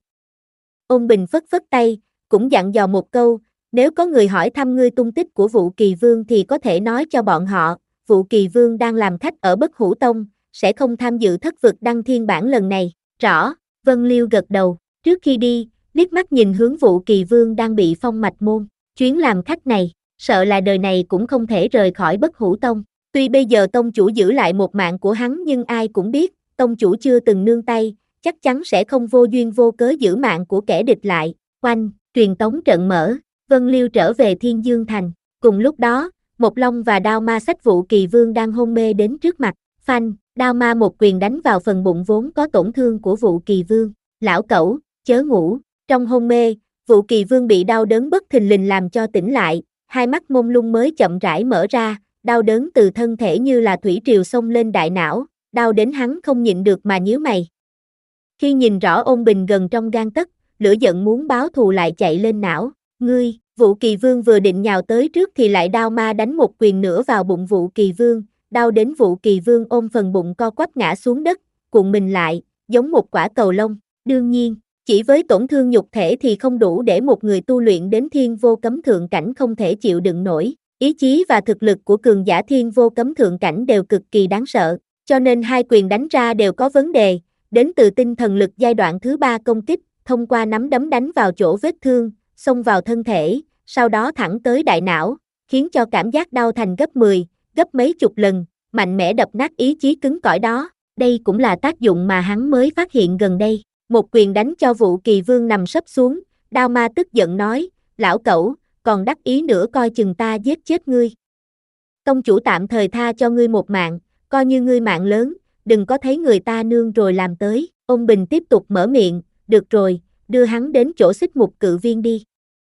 Ôn Bình phất phất tay, cũng dặn dò một câu, nếu có người hỏi thăm ngươi tung tích của Vũ Kỳ Vương thì có thể nói cho bọn họ, Vũ Kỳ Vương đang làm khách ở Bất Hủ Tông, sẽ không tham dự thất vực đăng thiên bản lần này. Rõ, Vân Liêu gật đầu, trước khi đi, liếc mắt nhìn hướng Vũ Kỳ Vương đang bị phong mạch môn, chuyến làm khách này, sợ là đời này cũng không thể rời khỏi Bất Hủ Tông. Tuy bây giờ tông chủ giữ lại một mạng của hắn nhưng ai cũng biết, tông chủ chưa từng nương tay, chắc chắn sẽ không vô duyên vô cớ giữ mạng của kẻ địch lại. Oanh, truyền tống trận mở, Vân Liêu trở về Thiên Dương Thành. Cùng lúc đó, Một Long và Đao Ma xách Vũ Kỳ Vương đang hôn mê đến trước mặt. Phanh, Đao Ma một quyền đánh vào phần bụng vốn có tổn thương của Vũ Kỳ Vương. Lão cẩu, chớ ngủ. Trong hôn mê, Vũ Kỳ Vương bị đau đớn bất thình lình làm cho tỉnh lại, hai mắt mông lung mới chậm rãi mở ra, đau đớn từ thân thể như là thủy triều xông lên đại não, đau đến hắn không nhịn được mà nhíu mày. Khi nhìn rõ Ôn Bình gần trong gang tấc, lửa giận muốn báo thù lại chạy lên não. Ngươi, Vũ Kỳ Vương vừa định nhào tới trước thì lại Đao Ma đánh một quyền nữa vào bụng Vũ Kỳ Vương, đau đến Vũ Kỳ Vương ôm phần bụng co quắp ngã xuống đất, cuộn mình lại, giống một quả cầu lông. Đương nhiên, chỉ với tổn thương nhục thể thì không đủ để một người tu luyện đến thiên vô cấm thượng cảnh không thể chịu đựng nổi. Ý chí và thực lực của cường giả thiên vô cấm thượng cảnh đều cực kỳ đáng sợ, cho nên hai quyền đánh ra đều có vấn đề, đến từ tinh thần lực giai đoạn thứ ba công kích, thông qua nắm đấm đánh vào chỗ vết thương, xông vào thân thể, sau đó thẳng tới đại não, khiến cho cảm giác đau thành gấp mười, gấp mấy chục lần, mạnh mẽ đập nát ý chí cứng cỏi đó. Đây cũng là tác dụng mà hắn mới phát hiện gần đây. Một quyền đánh cho Vũ Kỳ Vương nằm sấp xuống, Đao Ma tức giận nói, lão cẩu, còn đắc ý nữa coi chừng ta giết chết ngươi. Tông chủ tạm thời tha cho ngươi một mạng, coi như ngươi mạng lớn, đừng có thấy người ta nương rồi làm tới. Ôn Bình tiếp tục mở miệng, được rồi, đưa hắn đến chỗ Xích Mục cự viên đi.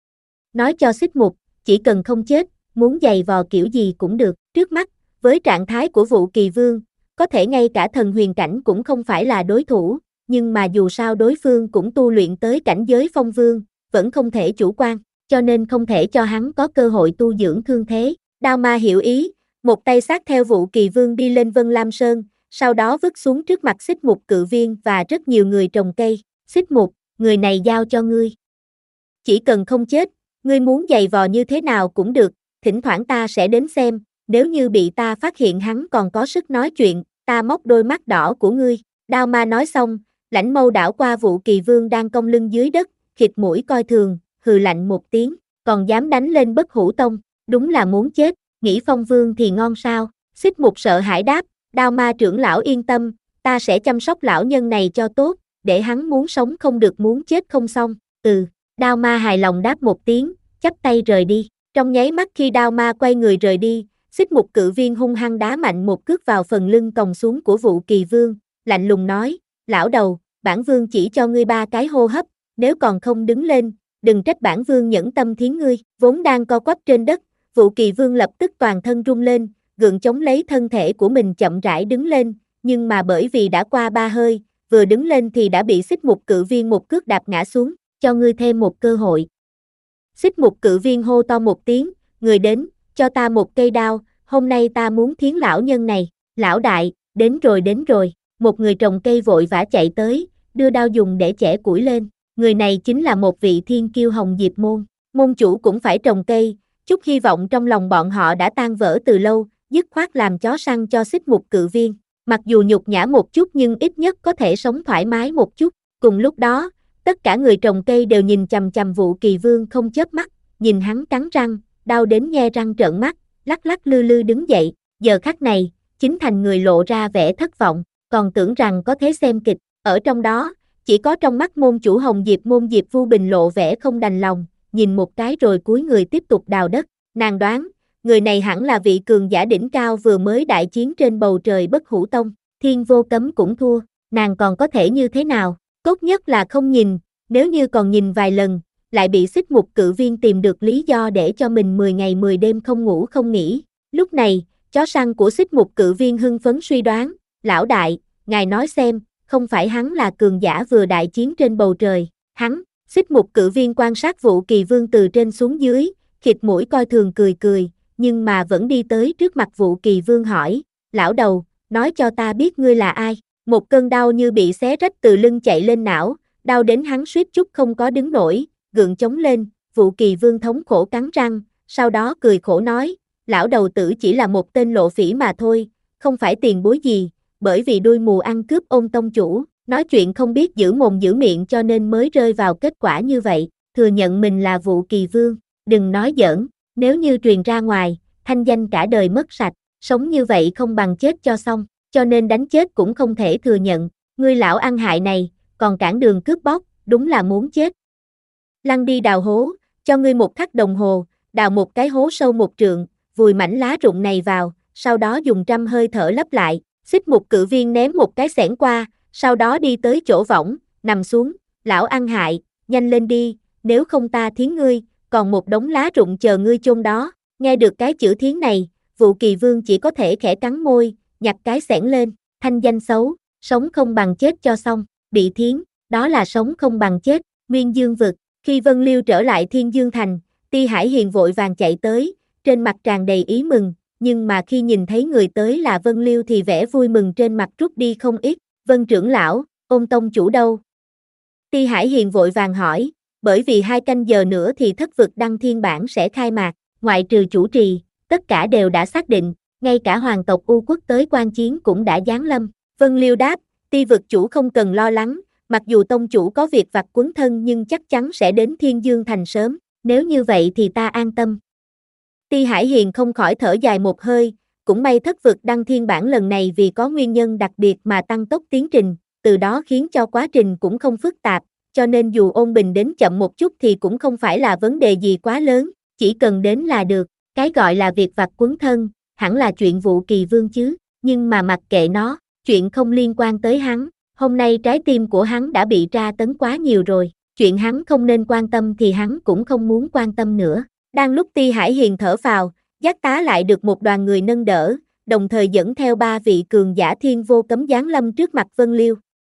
Nói cho Xích Mục, chỉ cần không chết, muốn giày vò kiểu gì cũng được. Trước mắt, với trạng thái của Vũ Kỳ Vương, có thể ngay cả thần huyền cảnh cũng không phải là đối thủ, nhưng mà dù sao đối phương cũng tu luyện tới cảnh giới phong vương, vẫn không thể chủ quan, cho nên không thể cho hắn có cơ hội tu dưỡng thương thế. Đao Ma hiểu ý, một tay sát theo Vũ Kỳ Vương đi lên Vân Lam Sơn, sau đó vứt xuống trước mặt Xích Mục cự viên và rất nhiều người trồng cây. Xích Mục, người này giao cho ngươi. Chỉ cần không chết, ngươi muốn giày vò như thế nào cũng được, thỉnh thoảng ta sẽ đến xem, nếu như bị ta phát hiện hắn còn có sức nói chuyện, ta móc đôi mắt đỏ của ngươi. Đao Ma nói xong, lãnh mâu đảo qua Vũ Kỳ Vương đang cong lưng dưới đất, khịt mũi coi thường, hừ lạnh một tiếng, còn dám đánh lên Bất Hủ Tông, đúng là muốn chết, nghĩ phong vương thì ngon sao. Xích Mục sợ hãi đáp, Đao Ma trưởng lão yên tâm, ta sẽ chăm sóc lão nhân này cho tốt, để hắn muốn sống không được muốn chết không xong. Ừ, Đao Ma hài lòng đáp một tiếng, chắp tay rời đi. Trong nháy mắt khi Đao Ma quay người rời đi, Xích Mục cự viên hung hăng đá mạnh một cước vào phần lưng còng xuống của Vũ Kỳ Vương, lạnh lùng nói, lão đầu, bản vương chỉ cho ngươi ba cái hô hấp, nếu còn không đứng lên, đừng trách bản vương nhẫn tâm thiến ngươi. Vốn đang co quắp trên đất, Vũ Kỳ Vương lập tức toàn thân rung lên, gượng chống lấy thân thể của mình chậm rãi đứng lên, nhưng mà bởi vì đã qua ba hơi, vừa đứng lên thì đã bị Xích Mục cự viên một cước đạp ngã xuống, cho ngươi thêm một cơ hội. Xích Mục cự viên hô to một tiếng, người đến, cho ta một cây đao, hôm nay ta muốn thiến lão nhân này. Lão đại, đến rồi đến rồi, một người trồng cây vội vã chạy tới, đưa đao dùng để chẻ củi lên. Người này chính là một vị thiên kiêu Hồng Diệp Môn, môn chủ cũng phải trồng cây, chút hy vọng trong lòng bọn họ đã tan vỡ từ lâu, dứt khoát làm chó săn cho Xích Mục cự viên. Mặc dù nhục nhã một chút nhưng ít nhất có thể sống thoải mái một chút. Cùng lúc đó, tất cả người trồng cây đều nhìn chằm chằm Vũ Kỳ Vương không chớp mắt, nhìn hắn cắn răng, đau đến nhe răng trợn mắt, lắc lắc lư lư đứng dậy. Giờ khắc này, chính thành người lộ ra vẻ thất vọng, còn tưởng rằng có thế xem kịch. Ở trong đó, chỉ có trong mắt môn chủ Hồng Diệp Môn Diệp Vu Bình lộ vẻ không đành lòng, nhìn một cái rồi cúi người tiếp tục đào đất. Nàng đoán, người này hẳn là vị cường giả đỉnh cao vừa mới đại chiến trên bầu trời Bất Hủ Tông. Thiên Vô Cấm cũng thua, nàng còn có thể như thế nào? Tốt nhất là không nhìn, nếu như còn nhìn vài lần, lại bị Xích Mục cự viên tìm được lý do để cho mình mười ngày mười đêm không ngủ không nghỉ. Lúc này, chó săn của Xích Mục cự viên hưng phấn suy đoán, lão đại, ngài nói xem, không phải hắn là cường giả vừa đại chiến trên bầu trời, hắn. Xích Mục cự viên quan sát Vũ Kỳ Vương từ trên xuống dưới, khịt mũi coi thường cười cười, nhưng mà vẫn đi tới trước mặt Vũ Kỳ Vương hỏi, lão đầu, nói cho ta biết ngươi là ai. Một cơn đau như bị xé rách từ lưng chạy lên não, đau đến hắn suýt chút không có đứng nổi, gượng chống lên. Vũ Kỳ Vương thống khổ cắn răng, sau đó cười khổ nói, lão đầu tử chỉ là một tên lộ phỉ mà thôi, không phải tiền bối gì, bởi vì đuôi mù ăn cướp Ôn tông chủ, nói chuyện không biết giữ mồm giữ miệng cho nên mới rơi vào kết quả như vậy, thừa nhận mình là Vũ Kỳ Vương, đừng nói giỡn, nếu như truyền ra ngoài, thanh danh cả đời mất sạch, sống như vậy không bằng chết cho xong, cho nên đánh chết cũng không thể thừa nhận, ngươi lão ăn hại này, còn cản đường cướp bóc, đúng là muốn chết. Lăn đi đào hố, cho ngươi một khắc đồng hồ, đào một cái hố sâu một trượng, vùi mảnh lá rụng này vào, sau đó dùng trăm hơi thở lấp lại. Xích Mục cự viên ném một cái xẻng qua, sau đó đi tới chỗ võng, nằm xuống, lão ăn hại, nhanh lên đi, nếu không ta thiến ngươi, còn một đống lá rụng chờ ngươi chôn đó. Nghe được cái chữ thiến này, Vũ Kỳ Vương chỉ có thể khẽ cắn môi, nhặt cái xẻng lên, thanh danh xấu, sống không bằng chết cho xong, bị thiến, đó là sống không bằng chết. Nguyên Dương vực, khi Vân Liêu trở lại Thiên Dương Thành, Ti Hải Hiền vội vàng chạy tới, trên mặt tràn đầy ý mừng, nhưng mà khi nhìn thấy người tới là Vân Liêu thì vẻ vui mừng trên mặt rút đi không ít. Vân trưởng lão, Ôn tông chủ đâu? Ti Hải Hiền vội vàng hỏi, bởi vì hai canh giờ nữa thì thất vực đăng thiên bản sẽ khai mạc, ngoại trừ chủ trì, tất cả đều đã xác định, ngay cả hoàng tộc U Quốc tới quan chiến cũng đã giáng lâm. Vân Liêu đáp, Ti vực chủ không cần lo lắng, mặc dù tông chủ có việc vặt quấn thân nhưng chắc chắn sẽ đến Thiên Dương Thành sớm, nếu như vậy thì ta an tâm. Ti Hải Hiền không khỏi thở dài một hơi, cũng may thất vực đăng thiên bản lần này vì có nguyên nhân đặc biệt mà tăng tốc tiến trình, từ đó khiến cho quá trình cũng không phức tạp, cho nên dù ôn bình đến chậm một chút thì cũng không phải là vấn đề gì quá lớn, chỉ cần đến là được, cái gọi là việc vặt quấn thân, hẳn là chuyện Vũ Kỳ Vương chứ, nhưng mà mặc kệ nó, chuyện không liên quan tới hắn, hôm nay trái tim của hắn đã bị tra tấn quá nhiều rồi, chuyện hắn không nên quan tâm thì hắn cũng không muốn quan tâm nữa. Đang lúc Ti Hải Hiền thở phào, Giác Tá lại được một đoàn người nâng đỡ, đồng thời dẫn theo ba vị cường giả thiên vô cấm giáng lâm trước mặt Vân Liêu.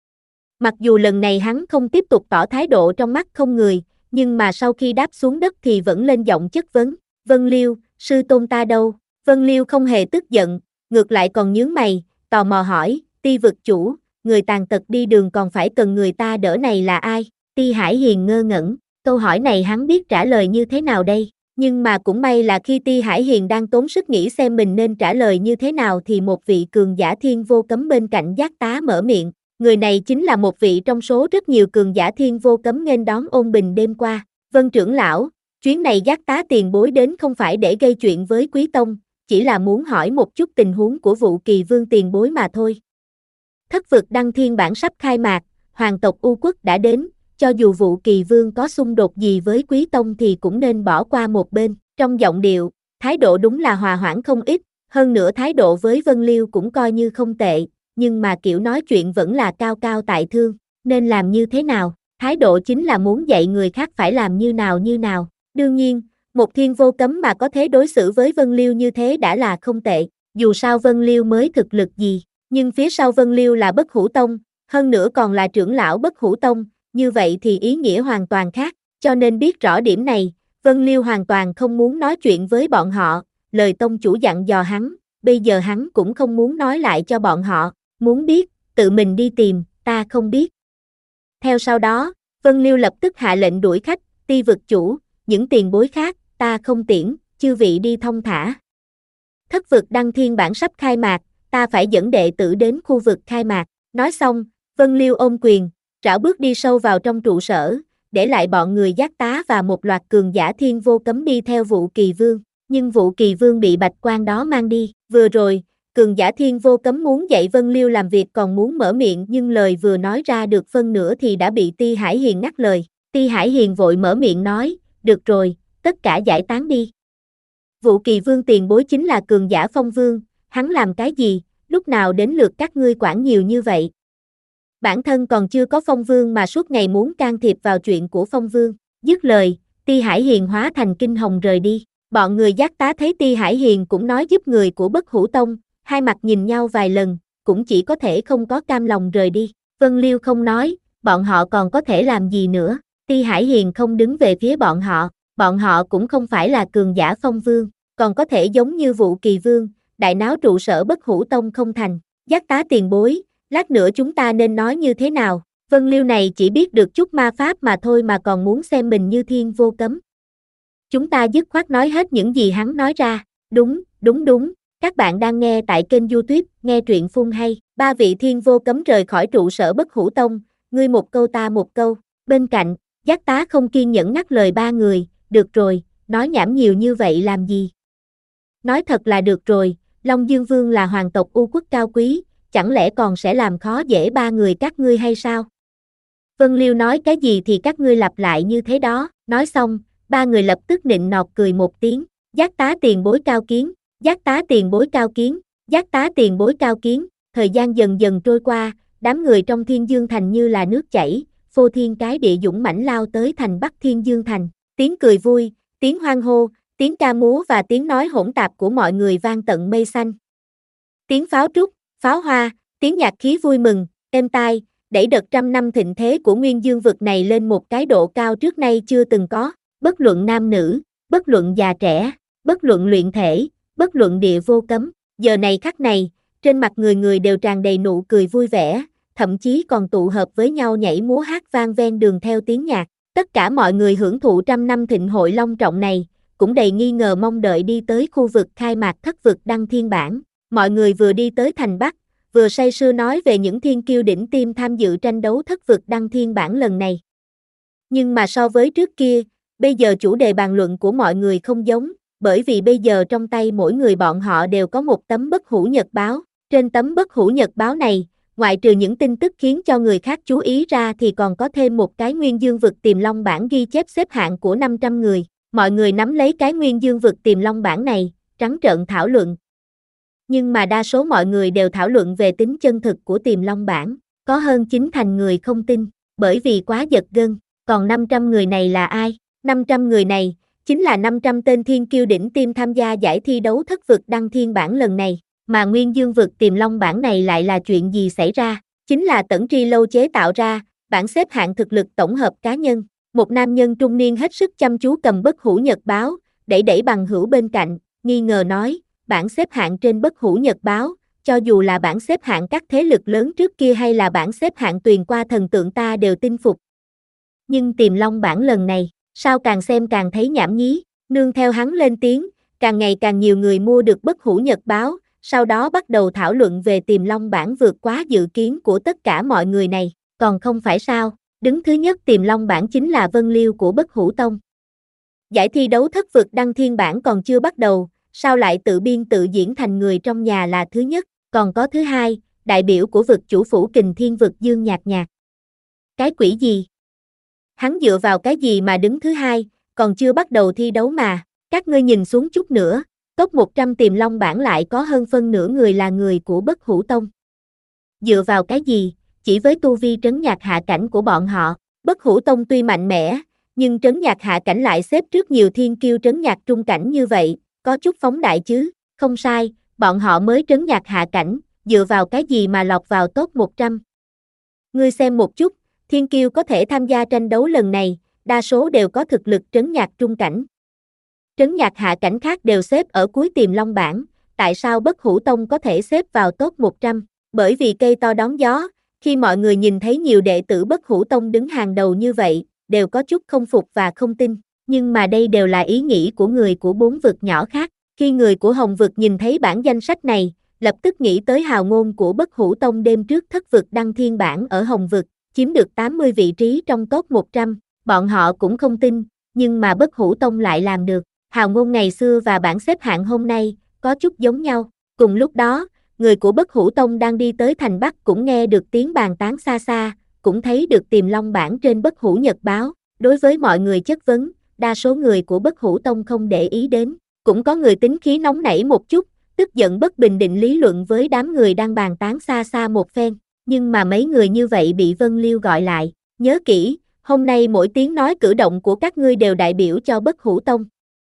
Mặc dù lần này hắn không tiếp tục tỏ thái độ trong mắt không người, nhưng mà sau khi đáp xuống đất thì vẫn lên giọng chất vấn, Vân Liêu, sư tôn ta đâu? Vân Liêu không hề tức giận, ngược lại còn nhướng mày, tò mò hỏi, Ti vực chủ, người tàn tật đi đường còn phải cần người ta đỡ này là ai? Ti Hải Hiền ngơ ngẩn, câu hỏi này hắn biết trả lời như thế nào đây? Nhưng mà cũng may là khi Ti Hải Hiền đang tốn sức nghĩ xem mình nên trả lời như thế nào thì một vị cường giả thiên vô cấm bên cạnh Giác Tá mở miệng, người này chính là một vị trong số rất nhiều cường giả thiên vô cấm nghênh đón ôn bình đêm qua, Vân trưởng lão, chuyến này Giác Tá tiền bối đến không phải để gây chuyện với Quý Tông, chỉ là muốn hỏi một chút tình huống của Vũ Kỳ Vương tiền bối mà thôi. Thất vực đăng thiên bản sắp khai mạc, hoàng tộc U Quốc đã đến, cho dù Vũ Kỳ Vương có xung đột gì với Quý Tông thì cũng nên bỏ qua một bên, trong giọng điệu, thái độ đúng là hòa hoãn không ít, hơn nữa thái độ với Vân Liêu cũng coi như không tệ, nhưng mà kiểu nói chuyện vẫn là cao cao tại thượng, nên làm như thế nào, thái độ chính là muốn dạy người khác phải làm như nào như nào, đương nhiên, một thiên vô cấm mà có thể đối xử với Vân Liêu như thế đã là không tệ, dù sao Vân Liêu mới thực lực gì, nhưng phía sau Vân Liêu là Bất Hủ Tông, hơn nữa còn là trưởng lão Bất Hủ Tông, như vậy thì ý nghĩa hoàn toàn khác, cho nên biết rõ điểm này, Vân Liêu hoàn toàn không muốn nói chuyện với bọn họ, lời tông chủ dặn dò hắn, bây giờ hắn cũng không muốn nói lại cho bọn họ, muốn biết, tự mình đi tìm, ta không biết. Theo sau đó, Vân Liêu lập tức hạ lệnh đuổi khách, Ti vực chủ, những tiền bối khác, ta không tiễn, chư vị đi thông thả. Thất vực đăng thiên bản sắp khai mạc, ta phải dẫn đệ tử đến khu vực khai mạc, nói xong, Vân Liêu ôm quyền, rảo bước đi sâu vào trong trụ sở, để lại bọn người Giác Tá và một loạt cường giả thiên vô cấm đi theo Vũ Kỳ Vương, nhưng Vũ Kỳ Vương bị bạch quan đó mang đi, vừa rồi, cường giả thiên vô cấm muốn dạy Vân Liêu làm việc còn muốn mở miệng nhưng lời vừa nói ra được phân nửa thì đã bị Ti Hải Hiền ngắt lời, Ti Hải Hiền vội mở miệng nói, được rồi, tất cả giải tán đi. Vũ Kỳ Vương tiền bối chính là cường giả phong vương, hắn làm cái gì, lúc nào đến lượt các ngươi quản nhiều như vậy. Bản thân còn chưa có phong vương mà suốt ngày muốn can thiệp vào chuyện của phong vương, dứt lời, Ti Hải Hiền hóa thành kinh hồng rời đi, bọn người Giác Tá thấy Ti Hải Hiền cũng nói giúp người của Bất Hủ Tông, hai mặt nhìn nhau vài lần, cũng chỉ có thể không có cam lòng rời đi, Vân Liêu không nói, bọn họ còn có thể làm gì nữa, Ti Hải Hiền không đứng về phía bọn họ, bọn họ cũng không phải là cường giả phong vương, còn có thể giống như Vũ Kỳ Vương, đại náo trụ sở Bất Hủ Tông không thành, Giác Tá tiền bối, lát nữa chúng ta nên nói như thế nào, Vân Liêu này chỉ biết được chút ma pháp mà thôi mà còn muốn xem mình như thiên vô cấm. Chúng ta dứt khoát nói hết những gì hắn nói ra, đúng, đúng đúng, các bạn đang nghe tại kênh YouTube, nghe truyện phun hay, ba vị thiên vô cấm rời khỏi trụ sở Bất Hủ Tông, ngươi một câu ta một câu, bên cạnh, Giác Tá không kiên nhẫn ngắt lời ba người, được rồi, nói nhảm nhiều như vậy làm gì? Nói thật là được rồi, Long Dương Vương là hoàng tộc U Quốc cao quý, chẳng lẽ còn sẽ làm khó dễ ba người các ngươi hay sao? Vân Liêu nói cái gì thì các ngươi lặp lại như thế đó, nói xong, ba người lập tức nịnh nọt cười một tiếng, Giác Tá tiền bối cao kiến, Giác Tá tiền bối cao kiến, Giác Tá tiền bối cao kiến, thời gian dần dần trôi qua, đám người trong Thiên Dương Thành như là nước chảy, phô thiên cái địa dũng mãnh lao tới thành Bắc Thiên Dương Thành, tiếng cười vui, tiếng hoan hô, tiếng ca múa và tiếng nói hỗn tạp của mọi người vang tận mây xanh. Tiếng pháo trúc, pháo hoa, tiếng nhạc khí vui mừng, êm tai, đẩy đợt trăm năm thịnh thế của Nguyên Dương vực này lên một cái độ cao trước nay chưa từng có, bất luận nam nữ, bất luận già trẻ, bất luận luyện thể, bất luận địa vô cấm, giờ này khắc này, trên mặt người người đều tràn đầy nụ cười vui vẻ, thậm chí còn tụ hợp với nhau nhảy múa hát vang ven đường theo tiếng nhạc, tất cả mọi người hưởng thụ trăm năm thịnh hội long trọng này, cũng đầy nghi ngờ mong đợi đi tới khu vực khai mạc thất vực đăng thiên bản, mọi người vừa đi tới thành Bắc, vừa say sưa nói về những thiên kiêu đỉnh tiêm tham dự tranh đấu thất vực đăng thiên bản lần này. Nhưng mà so với trước kia, bây giờ chủ đề bàn luận của mọi người không giống, bởi vì bây giờ trong tay mỗi người bọn họ đều có một tấm bất hủ nhật báo, trên tấm bất hủ nhật báo này, ngoại trừ những tin tức khiến cho người khác chú ý ra thì còn có thêm một cái Nguyên Dương vực Tiềm Long bảng ghi chép xếp hạng của năm trăm người. Mọi người nắm lấy cái Nguyên Dương vực Tiềm Long bảng này, trắng trợn thảo luận. Nhưng mà đa số mọi người đều thảo luận về tính chân thực của Tiềm Long bảng, có hơn chín thành người không tin, bởi vì quá giật gân. Còn năm trăm người này là ai? năm trăm người này chính là năm trăm tên thiên kiêu đỉnh tiêm tham gia giải thi đấu thất vực đăng thiên bảng lần này. Mà Nguyên Dương vực Tiềm Long bảng này lại là chuyện gì xảy ra? Chính là Tẩn Tri Lâu chế tạo ra, bảng xếp hạng thực lực tổng hợp cá nhân. Một nam nhân trung niên hết sức chăm chú cầm bất hủ nhật báo, đẩy đẩy bằng hữu bên cạnh, nghi ngờ nói, bảng xếp hạng trên bất hủ nhật báo, cho dù là bảng xếp hạng các thế lực lớn trước kia hay là bảng xếp hạng tuyền qua thần tượng ta đều tin phục. Nhưng Tiềm Long bảng lần này, sao càng xem càng thấy nhảm nhí, nương theo hắn lên tiếng, càng ngày càng nhiều người mua được bất hủ nhật báo, sau đó bắt đầu thảo luận về Tiềm Long bảng vượt quá dự kiến của tất cả mọi người này, còn không phải sao, đứng thứ nhất Tiềm Long bảng chính là Vân Liêu của Bất Hủ Tông. Giải thi đấu thất vực đăng thiên bảng còn chưa bắt đầu, sao lại tự biên tự diễn thành người trong nhà là thứ nhất, còn có thứ hai, đại biểu của vực chủ phủ Kình Thiên vực Dương Nhạc Nhạc. Cái quỷ gì? Hắn dựa vào cái gì mà đứng thứ hai, còn chưa bắt đầu thi đấu mà, các ngươi nhìn xuống chút nữa, top một trăm Tiềm Long bảng lại có hơn phân nửa người là người của Bất Hủ Tông. Dựa vào cái gì? Chỉ với tu vi trấn nhạc hạ cảnh của bọn họ, Bất Hủ Tông tuy mạnh mẽ, nhưng trấn nhạc hạ cảnh lại xếp trước nhiều thiên kiêu trấn nhạc trung cảnh như vậy, có chút phóng đại chứ, không sai, bọn họ mới trấn nhạc hạ cảnh, dựa vào cái gì mà lọt vào top một trăm. Ngươi xem một chút, thiên kiêu có thể tham gia tranh đấu lần này, đa số đều có thực lực trấn nhạc trung cảnh. Trấn nhạc hạ cảnh khác đều xếp ở cuối Tiềm Long bảng, tại sao Bất Hủ Tông có thể xếp vào top một trăm? Bởi vì cây to đón gió, khi mọi người nhìn thấy nhiều đệ tử Bất Hủ Tông đứng hàng đầu như vậy, đều có chút không phục và không tin, nhưng mà đây đều là ý nghĩ của người của bốn vực nhỏ khác. Khi người của Hồng vực nhìn thấy bản danh sách này, lập tức nghĩ tới hào ngôn của Bất Hủ Tông đêm trước thất vực đăng thiên bảng ở Hồng vực, chiếm được tám mươi vị trí trong top một trăm, bọn họ cũng không tin, nhưng mà Bất Hủ Tông lại làm được. Hào ngôn ngày xưa và bảng xếp hạng hôm nay, có chút giống nhau. Cùng lúc đó, người của Bất Hủ Tông đang đi tới thành Bắc cũng nghe được tiếng bàn tán xa xa, cũng thấy được Tiềm Long bảng trên Bất Hủ Nhật báo. Đối với mọi người chất vấn, đa số người của Bất Hủ Tông không để ý đến. Cũng có người tính khí nóng nảy một chút, tức giận bất bình định lý luận với đám người đang bàn tán xa xa một phen. Nhưng mà mấy người như vậy bị Vân Liêu gọi lại. Nhớ kỹ, hôm nay mỗi tiếng nói cử động của các ngươi đều đại biểu cho Bất Hủ Tông.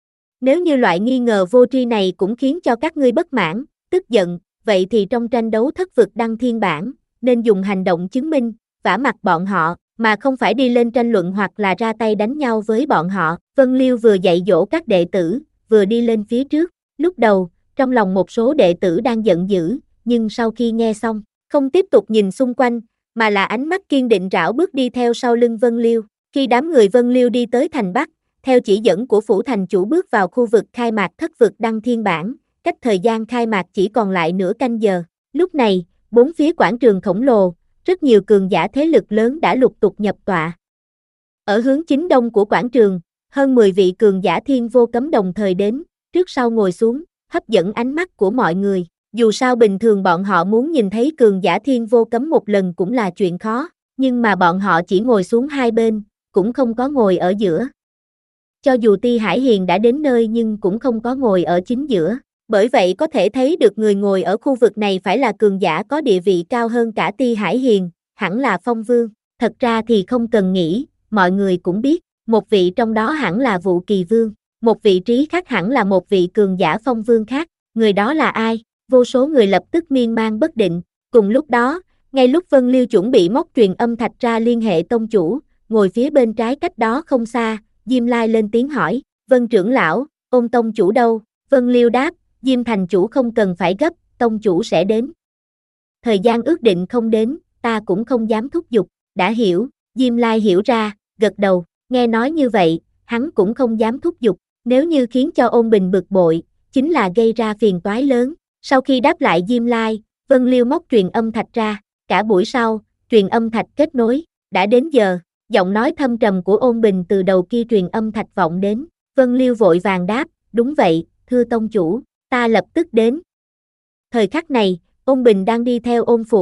Nếu như loại nghi ngờ vô tri này cũng khiến cho các ngươi bất mãn, tức giận, vậy thì trong tranh đấu thất vực đăng thiên bảng, nên dùng hành động chứng minh, vả mặt bọn họ, mà không phải đi lên tranh luận hoặc là ra tay đánh nhau với bọn họ. Vân Liêu vừa dạy dỗ các đệ tử, vừa đi lên phía trước. Lúc đầu, trong lòng một số đệ tử đang giận dữ, nhưng sau khi nghe xong, không tiếp tục nhìn xung quanh, mà là ánh mắt kiên định rảo bước đi theo sau lưng Vân Liêu. Khi đám người Vân Liêu đi tới thành Bắc, theo chỉ dẫn của phủ thành chủ bước vào khu vực khai mạc thất vực đăng thiên bảng, cách thời gian khai mạc chỉ còn lại nửa canh giờ. Lúc này, bốn phía quảng trường khổng lồ, rất nhiều cường giả thế lực lớn đã lục tục nhập tọa. Ở hướng chính đông của quảng trường, hơn mười vị cường giả thiên vô cấm đồng thời đến, trước sau ngồi xuống, hấp dẫn ánh mắt của mọi người. Dù sao bình thường bọn họ muốn nhìn thấy cường giả thiên vô cấm một lần cũng là chuyện khó, nhưng mà bọn họ chỉ ngồi xuống hai bên, cũng không có ngồi ở giữa. Cho dù Ti Hải Hiền đã đến nơi nhưng cũng không có ngồi ở chính giữa. Bởi vậy có thể thấy được người ngồi ở khu vực này phải là cường giả có địa vị cao hơn cả Ti Hải Hiền, hẳn là Phong Vương. Thật ra thì không cần nghĩ, mọi người cũng biết, một vị trong đó hẳn là Vũ Kỳ Vương, một vị trí khác hẳn là một vị cường giả Phong Vương khác. Người đó là ai? Vô số người lập tức miên man bất định. Cùng lúc đó, ngay lúc Vân Liêu chuẩn bị móc truyền âm thạch ra liên hệ tông chủ, ngồi phía bên trái cách đó không xa, Diêm Lai lên tiếng hỏi, Vân trưởng lão, Ôn tông chủ đâu? Vân Liêu đáp, Diêm thành chủ không cần phải gấp, tông chủ sẽ đến. Thời gian ước định không đến, ta cũng không dám thúc giục, đã hiểu. Diêm Lai hiểu ra, gật đầu, nghe nói như vậy, hắn cũng không dám thúc giục, nếu như khiến cho Ôn Bình bực bội, chính là gây ra phiền toái lớn. Sau khi đáp lại Diêm Lai, Vân Liêu móc truyền âm thạch ra, cả buổi sau, truyền âm thạch kết nối, đã đến giờ, giọng nói thâm trầm của Ôn Bình từ đầu kia truyền âm thạch vọng đến. Vân Liêu vội vàng đáp, đúng vậy, thưa tông chủ, ta lập tức đến. Thời khắc này, Ôn Bình đang đi theo Ôn phụ,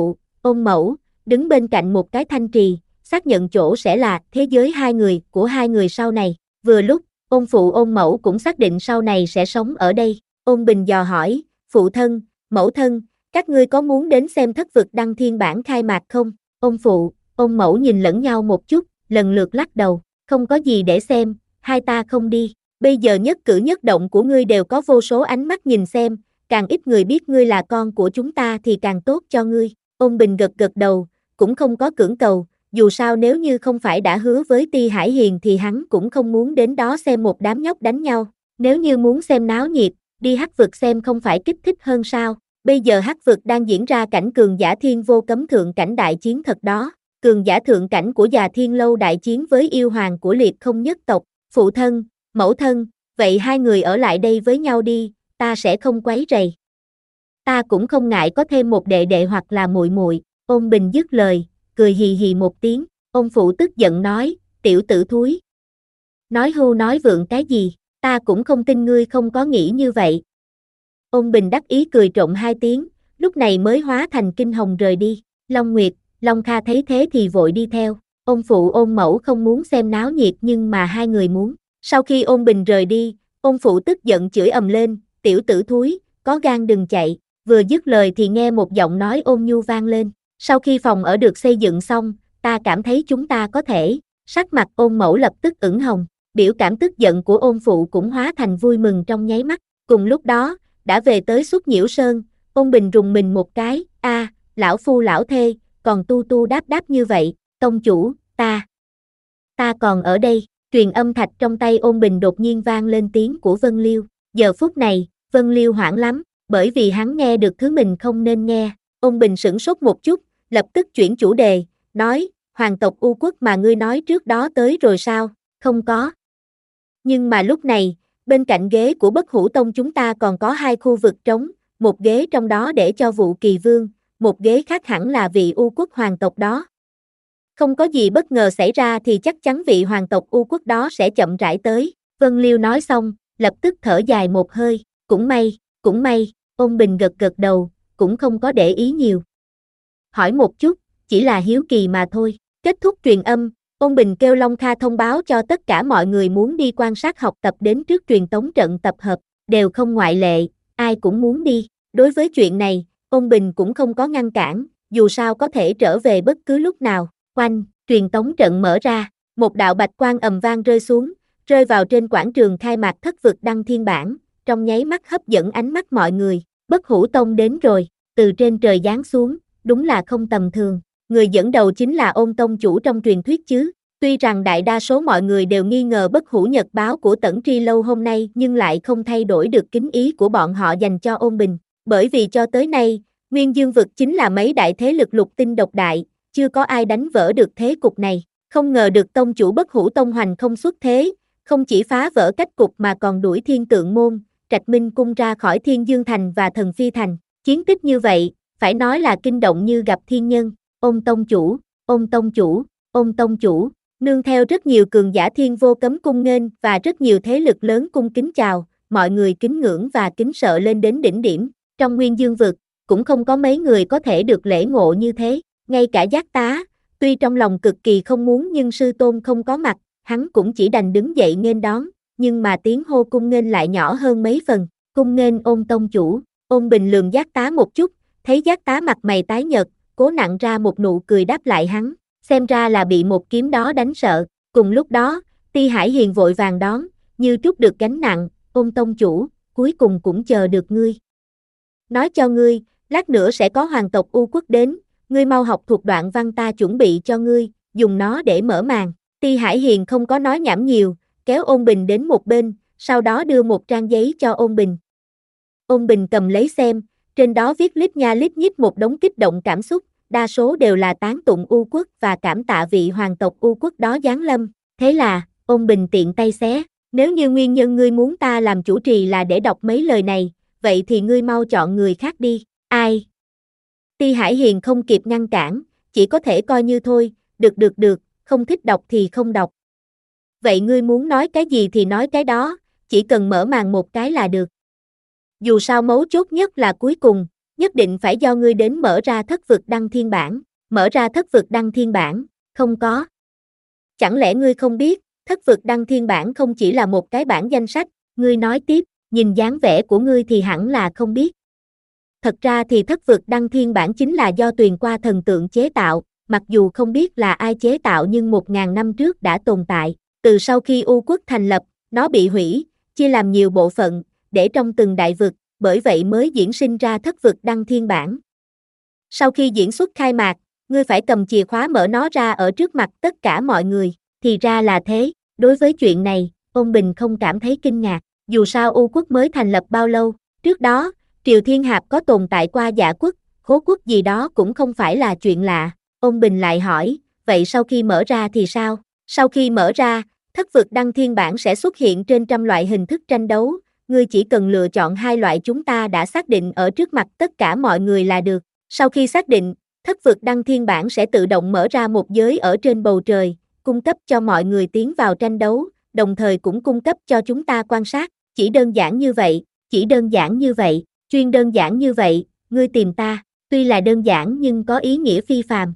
Ôn Mẫu, đứng bên cạnh một cái thanh trì, xác nhận chỗ sẽ là thế giới hai người của hai người sau này. Vừa lúc, Ôn Phụ Ôn Mẫu cũng xác định sau này sẽ sống ở đây. Ôn Bình dò hỏi, phụ thân, mẫu thân, các ngươi có muốn đến xem thất vực đăng thiên bản khai mạc không? Ôn Phụ, Ôn Mẫu nhìn lẫn nhau một chút, lần lượt lắc đầu, không có gì để xem, hai ta không đi. Bây giờ nhất cử nhất động của ngươi đều có vô số ánh mắt nhìn xem, càng ít người biết ngươi là con của chúng ta thì càng tốt cho ngươi. Ôn Bình gật gật đầu, cũng không có cưỡng cầu, dù sao nếu như không phải đã hứa với Ti Hải Hiền thì hắn cũng không muốn đến đó xem một đám nhóc đánh nhau. Nếu như muốn xem náo nhiệt, đi Hắc vực xem không phải kích thích hơn sao? Bây giờ Hắc vực đang diễn ra cảnh cường giả thiên vô cấm thượng cảnh đại chiến thật đó. Cường giả thượng cảnh của Già Thiên Lâu đại chiến với yêu hoàng của Liệt Không nhất tộc. Phụ thân, mẫu thân, vậy hai người ở lại đây với nhau đi, ta sẽ không quấy rầy. Ta cũng không ngại có thêm một đệ đệ hoặc là muội muội. Ôn Bình dứt lời, cười hì hì một tiếng. Ôn Phụ tức giận nói, tiểu tử thúi. Nói hưu nói vượng cái gì, ta cũng không tin ngươi không có nghĩ như vậy. Ôn Bình đắc ý cười trộm hai tiếng, lúc này mới hóa thành kinh hồng rời đi. Long Nguyệt, Long Kha thấy thế thì vội đi theo. Ôn Phụ Ôn Mẫu không muốn xem náo nhiệt nhưng mà hai người muốn. Sau khi Ôn Bình rời đi, Ôn Phụ tức giận chửi ầm lên, tiểu tử thúi, có gan đừng chạy. Vừa dứt lời thì nghe một giọng nói ôn nhu vang lên. Sau khi phòng ở được xây dựng xong, ta cảm thấy chúng ta có thể. Sắc mặt Ôn Mẫu lập tức ửng hồng, biểu cảm tức giận của Ôn Phụ cũng hóa thành vui mừng trong nháy mắt. Cùng lúc đó, đã về tới Xuất Nhiễu Sơn, Ôn Bình rùng mình một cái, a, à, lão phu lão thê, còn tu tu đáp đáp như vậy, tông chủ, ta, ta còn ở đây. Truyền âm thạch trong tay Ôn Bình đột nhiên vang lên tiếng của Vân Liêu. Giờ phút này, Vân Liêu hoảng lắm, bởi vì hắn nghe được thứ mình không nên nghe. Ôn Bình sửng sốt một chút, lập tức chuyển chủ đề, nói, hoàng tộc U Quốc mà ngươi nói trước đó tới rồi sao? Không có. Nhưng mà lúc này, bên cạnh ghế của Bất Hủ Tông chúng ta còn có hai khu vực trống, một ghế trong đó để cho Vũ Kỳ Vương, một ghế khác hẳn là vị U Quốc hoàng tộc đó. Không có gì bất ngờ xảy ra thì chắc chắn vị hoàng tộc U Quốc đó sẽ chậm rãi tới. Vân Liêu nói xong, lập tức thở dài một hơi, cũng may, cũng may. Ôn Bình gật gật đầu, cũng không có để ý nhiều. Hỏi một chút, chỉ là hiếu kỳ mà thôi. Kết thúc truyền âm, Ôn Bình kêu Long Kha thông báo cho tất cả mọi người muốn đi quan sát học tập đến trước truyền tống trận tập hợp, đều không ngoại lệ, ai cũng muốn đi. Đối với chuyện này, Ôn Bình cũng không có ngăn cản, dù sao có thể trở về bất cứ lúc nào. Oanh, truyền tống trận mở ra, một đạo bạch quang ầm vang rơi xuống, rơi vào trên quảng trường khai mạc thất vực đăng thiên bản, trong nháy mắt hấp dẫn ánh mắt mọi người. Bất Hủ Tông đến rồi, từ trên trời giáng xuống, đúng là không tầm thường. Người dẫn đầu chính là Ôn tông chủ trong truyền thuyết chứ. Tuy rằng đại đa số mọi người đều nghi ngờ Bất Hủ Nhật báo của Tẩn Tri Lâu hôm nay nhưng lại không thay đổi được kính ý của bọn họ dành cho Ôn Bình. Bởi vì cho tới nay, Nguyên Dương vực chính là mấy đại thế lực lục tinh độc đại, chưa có ai đánh vỡ được thế cục này. Không ngờ được tông chủ Bất Hủ Tông hoành không xuất thế, không chỉ phá vỡ cách cục mà còn đuổi Thiên Tượng Môn, Trạch Minh Cung ra khỏi Thiên Dương Thành và Thần Phi Thành. Chiến tích như vậy, phải nói là kinh động như gặp thiên nhân. Ôn tông chủ, ôn tông chủ, ôn tông chủ, nương theo rất nhiều cường giả Thiên Vô Cấm cung nghênh và rất nhiều thế lực lớn cung kính chào, mọi người kính ngưỡng và kính sợ lên đến đỉnh điểm. Trong Nguyên Dương vực, cũng không có mấy người có thể được lễ ngộ như thế, ngay cả Giác Tá, tuy trong lòng cực kỳ không muốn nhưng sư tôn không có mặt, hắn cũng chỉ đành đứng dậy nghênh đón, nhưng mà tiếng hô cung nghênh lại nhỏ hơn mấy phần. Cung nghênh Ôn tông chủ. Ôn Bình lườm Giác Tá một chút, thấy Giác Tá mặt mày tái nhợt, cố nặn ra một nụ cười đáp lại hắn, xem ra là bị một kiếm đó đánh sợ. Cùng lúc đó, Ti Hải Hiền vội vàng đón, như trút được gánh nặng, Ôn tông chủ, cuối cùng cũng chờ được ngươi. Nói cho ngươi, lát nữa sẽ có hoàng tộc U Quốc đến, ngươi mau học thuộc đoạn văn ta chuẩn bị cho ngươi, dùng nó để mở màn. Ti Hải Hiền không có nói nhảm nhiều, kéo Ôn Bình đến một bên, sau đó đưa một trang giấy cho Ôn Bình. Ôn Bình cầm lấy xem, trên đó viết lít nha lít nhít một đống kích động cảm xúc, đa số đều là tán tụng U Quốc và cảm tạ vị hoàng tộc U Quốc đó giáng lâm. Thế là, Ôn Bình tiện tay xé, nếu như nguyên nhân ngươi muốn ta làm chủ trì là để đọc mấy lời này, vậy thì ngươi mau chọn người khác đi. Ai? Ti Hải Hiền không kịp ngăn cản, chỉ có thể coi như thôi, được được được, không thích đọc thì không đọc. Vậy ngươi muốn nói cái gì thì nói cái đó, chỉ cần mở màn một cái là được. Dù sao mấu chốt nhất là cuối cùng, nhất định phải do ngươi đến mở ra thất vực đăng thiên bản, mở ra thất vực đăng thiên bản, không có. Chẳng lẽ ngươi không biết, thất vực đăng thiên bản không chỉ là một cái bản danh sách, ngươi nói tiếp, nhìn dáng vẻ của ngươi thì hẳn là không biết. Thật ra thì thất vực đăng thiên bản chính là do Tuyền Qua thần tượng chế tạo, mặc dù không biết là ai chế tạo nhưng một ngàn năm trước đã tồn tại. Từ sau khi U quốc thành lập, nó bị hủy, chia làm nhiều bộ phận, để trong từng đại vực, bởi vậy mới diễn sinh ra thất vực đăng thiên bản. Sau khi diễn xuất khai mạc, ngươi phải cầm chìa khóa mở nó ra ở trước mặt tất cả mọi người, thì ra là thế. Đối với chuyện này, Ôn Bình không cảm thấy kinh ngạc, dù sao U quốc mới thành lập bao lâu, trước đó, Triều Thiên Hạp có tồn tại qua Dạ quốc, Khố quốc gì đó cũng không phải là chuyện lạ. Ôn Bình lại hỏi, vậy sau khi mở ra thì sao? Sau khi mở ra, thất vực đăng thiên bản sẽ xuất hiện trên trăm loại hình thức tranh đấu, ngươi chỉ cần lựa chọn hai loại chúng ta đã xác định ở trước mặt tất cả mọi người là được. Sau khi xác định, thất vực đăng thiên bản sẽ tự động mở ra một giới ở trên bầu trời, cung cấp cho mọi người tiến vào tranh đấu, đồng thời cũng cung cấp cho chúng ta quan sát. Chỉ đơn giản như vậy, chỉ đơn giản như vậy, chuyên đơn giản như vậy, ngươi tìm ta, tuy là đơn giản nhưng có ý nghĩa phi phàm.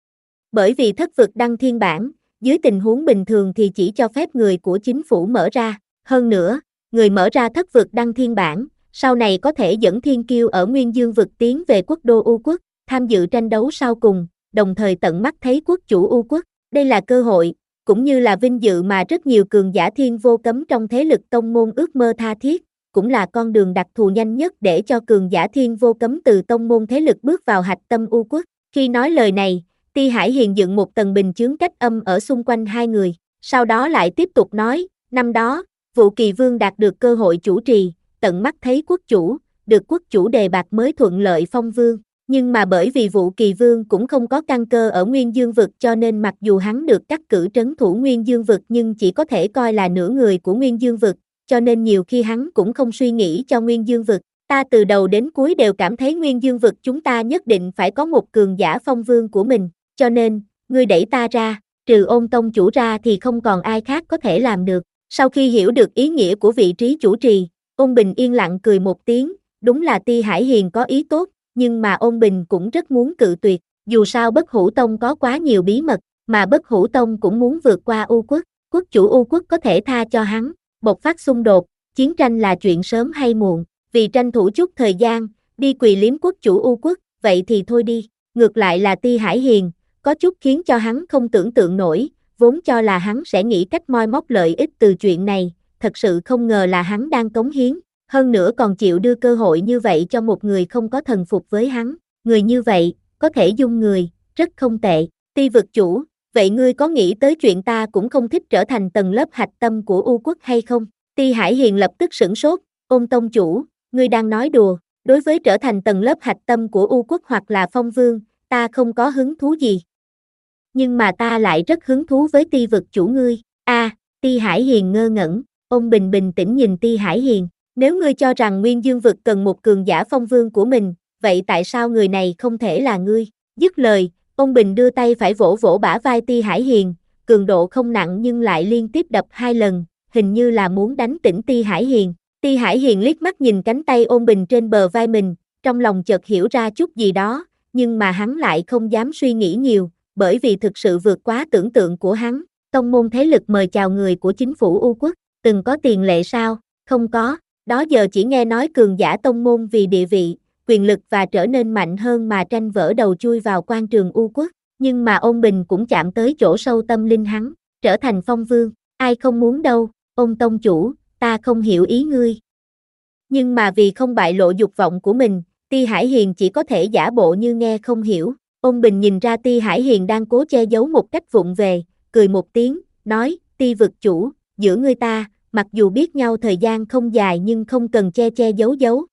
Bởi vì thất vực đăng thiên bản, dưới tình huống bình thường thì chỉ cho phép người của chính phủ mở ra. Hơn nữa, người mở ra thất vực đăng thiên bản, sau này có thể dẫn thiên kiêu ở Nguyên Dương vực tiến về quốc đô U quốc, tham dự tranh đấu sau cùng, đồng thời tận mắt thấy quốc chủ U quốc. Đây là cơ hội, cũng như là vinh dự mà rất nhiều cường giả thiên vô cấm trong thế lực tông môn ước mơ tha thiết, cũng là con đường đặc thù nhanh nhất để cho cường giả thiên vô cấm từ tông môn thế lực bước vào hạch tâm U quốc. Khi nói lời này, Ti Hải Hiền dựng một tầng bình chướng cách âm ở xung quanh hai người, sau đó lại tiếp tục nói, năm đó, Vũ Kỳ Vương đạt được cơ hội chủ trì, tận mắt thấy quốc chủ, được quốc chủ đề bạt mới thuận lợi phong vương, nhưng mà bởi vì Vũ Kỳ Vương cũng không có căn cơ ở Nguyên Dương vực cho nên mặc dù hắn được cắt cử trấn thủ Nguyên Dương vực nhưng chỉ có thể coi là nửa người của Nguyên Dương vực, cho nên nhiều khi hắn cũng không suy nghĩ cho Nguyên Dương vực. Ta từ đầu đến cuối đều cảm thấy Nguyên Dương vực chúng ta nhất định phải có một cường giả phong vương của mình, cho nên, ngươi đẩy ta ra, trừ Ôn tông chủ ra thì không còn ai khác có thể làm được. Sau khi hiểu được ý nghĩa của vị trí chủ trì, Ôn Bình yên lặng cười một tiếng, đúng là Ti Hải Hiền có ý tốt, nhưng mà Ôn Bình cũng rất muốn cự tuyệt, dù sao Bất Hủ Tông có quá nhiều bí mật, mà Bất Hủ Tông cũng muốn vượt qua U quốc, quốc chủ U quốc có thể tha cho hắn, bộc phát xung đột, chiến tranh là chuyện sớm hay muộn, vì tranh thủ chút thời gian, đi quỳ liếm quốc chủ U quốc, vậy thì thôi đi. Ngược lại là Ti Hải Hiền, có chút khiến cho hắn không tưởng tượng nổi, vốn cho là hắn sẽ nghĩ cách moi móc lợi ích từ chuyện này, thật sự không ngờ là hắn đang cống hiến, hơn nữa còn chịu đưa cơ hội như vậy cho một người không có thần phục với hắn, người như vậy, có thể dung người, rất không tệ. Ti vực chủ, vậy ngươi có nghĩ tới chuyện ta cũng không thích trở thành tầng lớp hạch tâm của U quốc hay không? Ti Hải Hiền lập tức sửng sốt, Ôn tông chủ, ngươi đang nói đùa, đối với trở thành tầng lớp hạch tâm của U quốc hoặc là phong vương, ta không có hứng thú gì. Nhưng mà ta lại rất hứng thú với Ti vực chủ ngươi. A, à, Ti Hải Hiền ngơ ngẩn, Ôn Bình bình tĩnh nhìn Ti Hải Hiền, nếu ngươi cho rằng Nguyên Dương vực cần một cường giả phong vương của mình, vậy tại sao người này không thể là ngươi? Dứt lời, Ôn Bình đưa tay phải vỗ vỗ bả vai Ti Hải Hiền, cường độ không nặng nhưng lại liên tiếp đập hai lần, hình như là muốn đánh tỉnh Ti Hải Hiền. Ti Hải Hiền liếc mắt nhìn cánh tay Ôn Bình trên bờ vai mình, trong lòng chợt hiểu ra chút gì đó, nhưng mà hắn lại không dám suy nghĩ nhiều, bởi vì thực sự vượt quá tưởng tượng của hắn. Tông môn thế lực mời chào người của chính phủ U quốc, từng có tiền lệ sao? Không có, đó giờ chỉ nghe nói cường giả tông môn vì địa vị, quyền lực và trở nên mạnh hơn mà tranh vỡ đầu chui vào quan trường U quốc, nhưng mà Ôn Bình cũng chạm tới chỗ sâu tâm linh hắn, trở thành phong vương, ai không muốn đâu, Ôn tông chủ, ta không hiểu ý ngươi. Nhưng mà vì không bại lộ dục vọng của mình, Ti Hải Hiền chỉ có thể giả bộ như nghe không hiểu. Ôn Bình nhìn ra Ti Hải Hiền đang cố che giấu một cách vụng về, cười một tiếng, nói, Ti vực chủ, giữa ngươi ta, mặc dù biết nhau thời gian không dài nhưng không cần che che giấu giấu.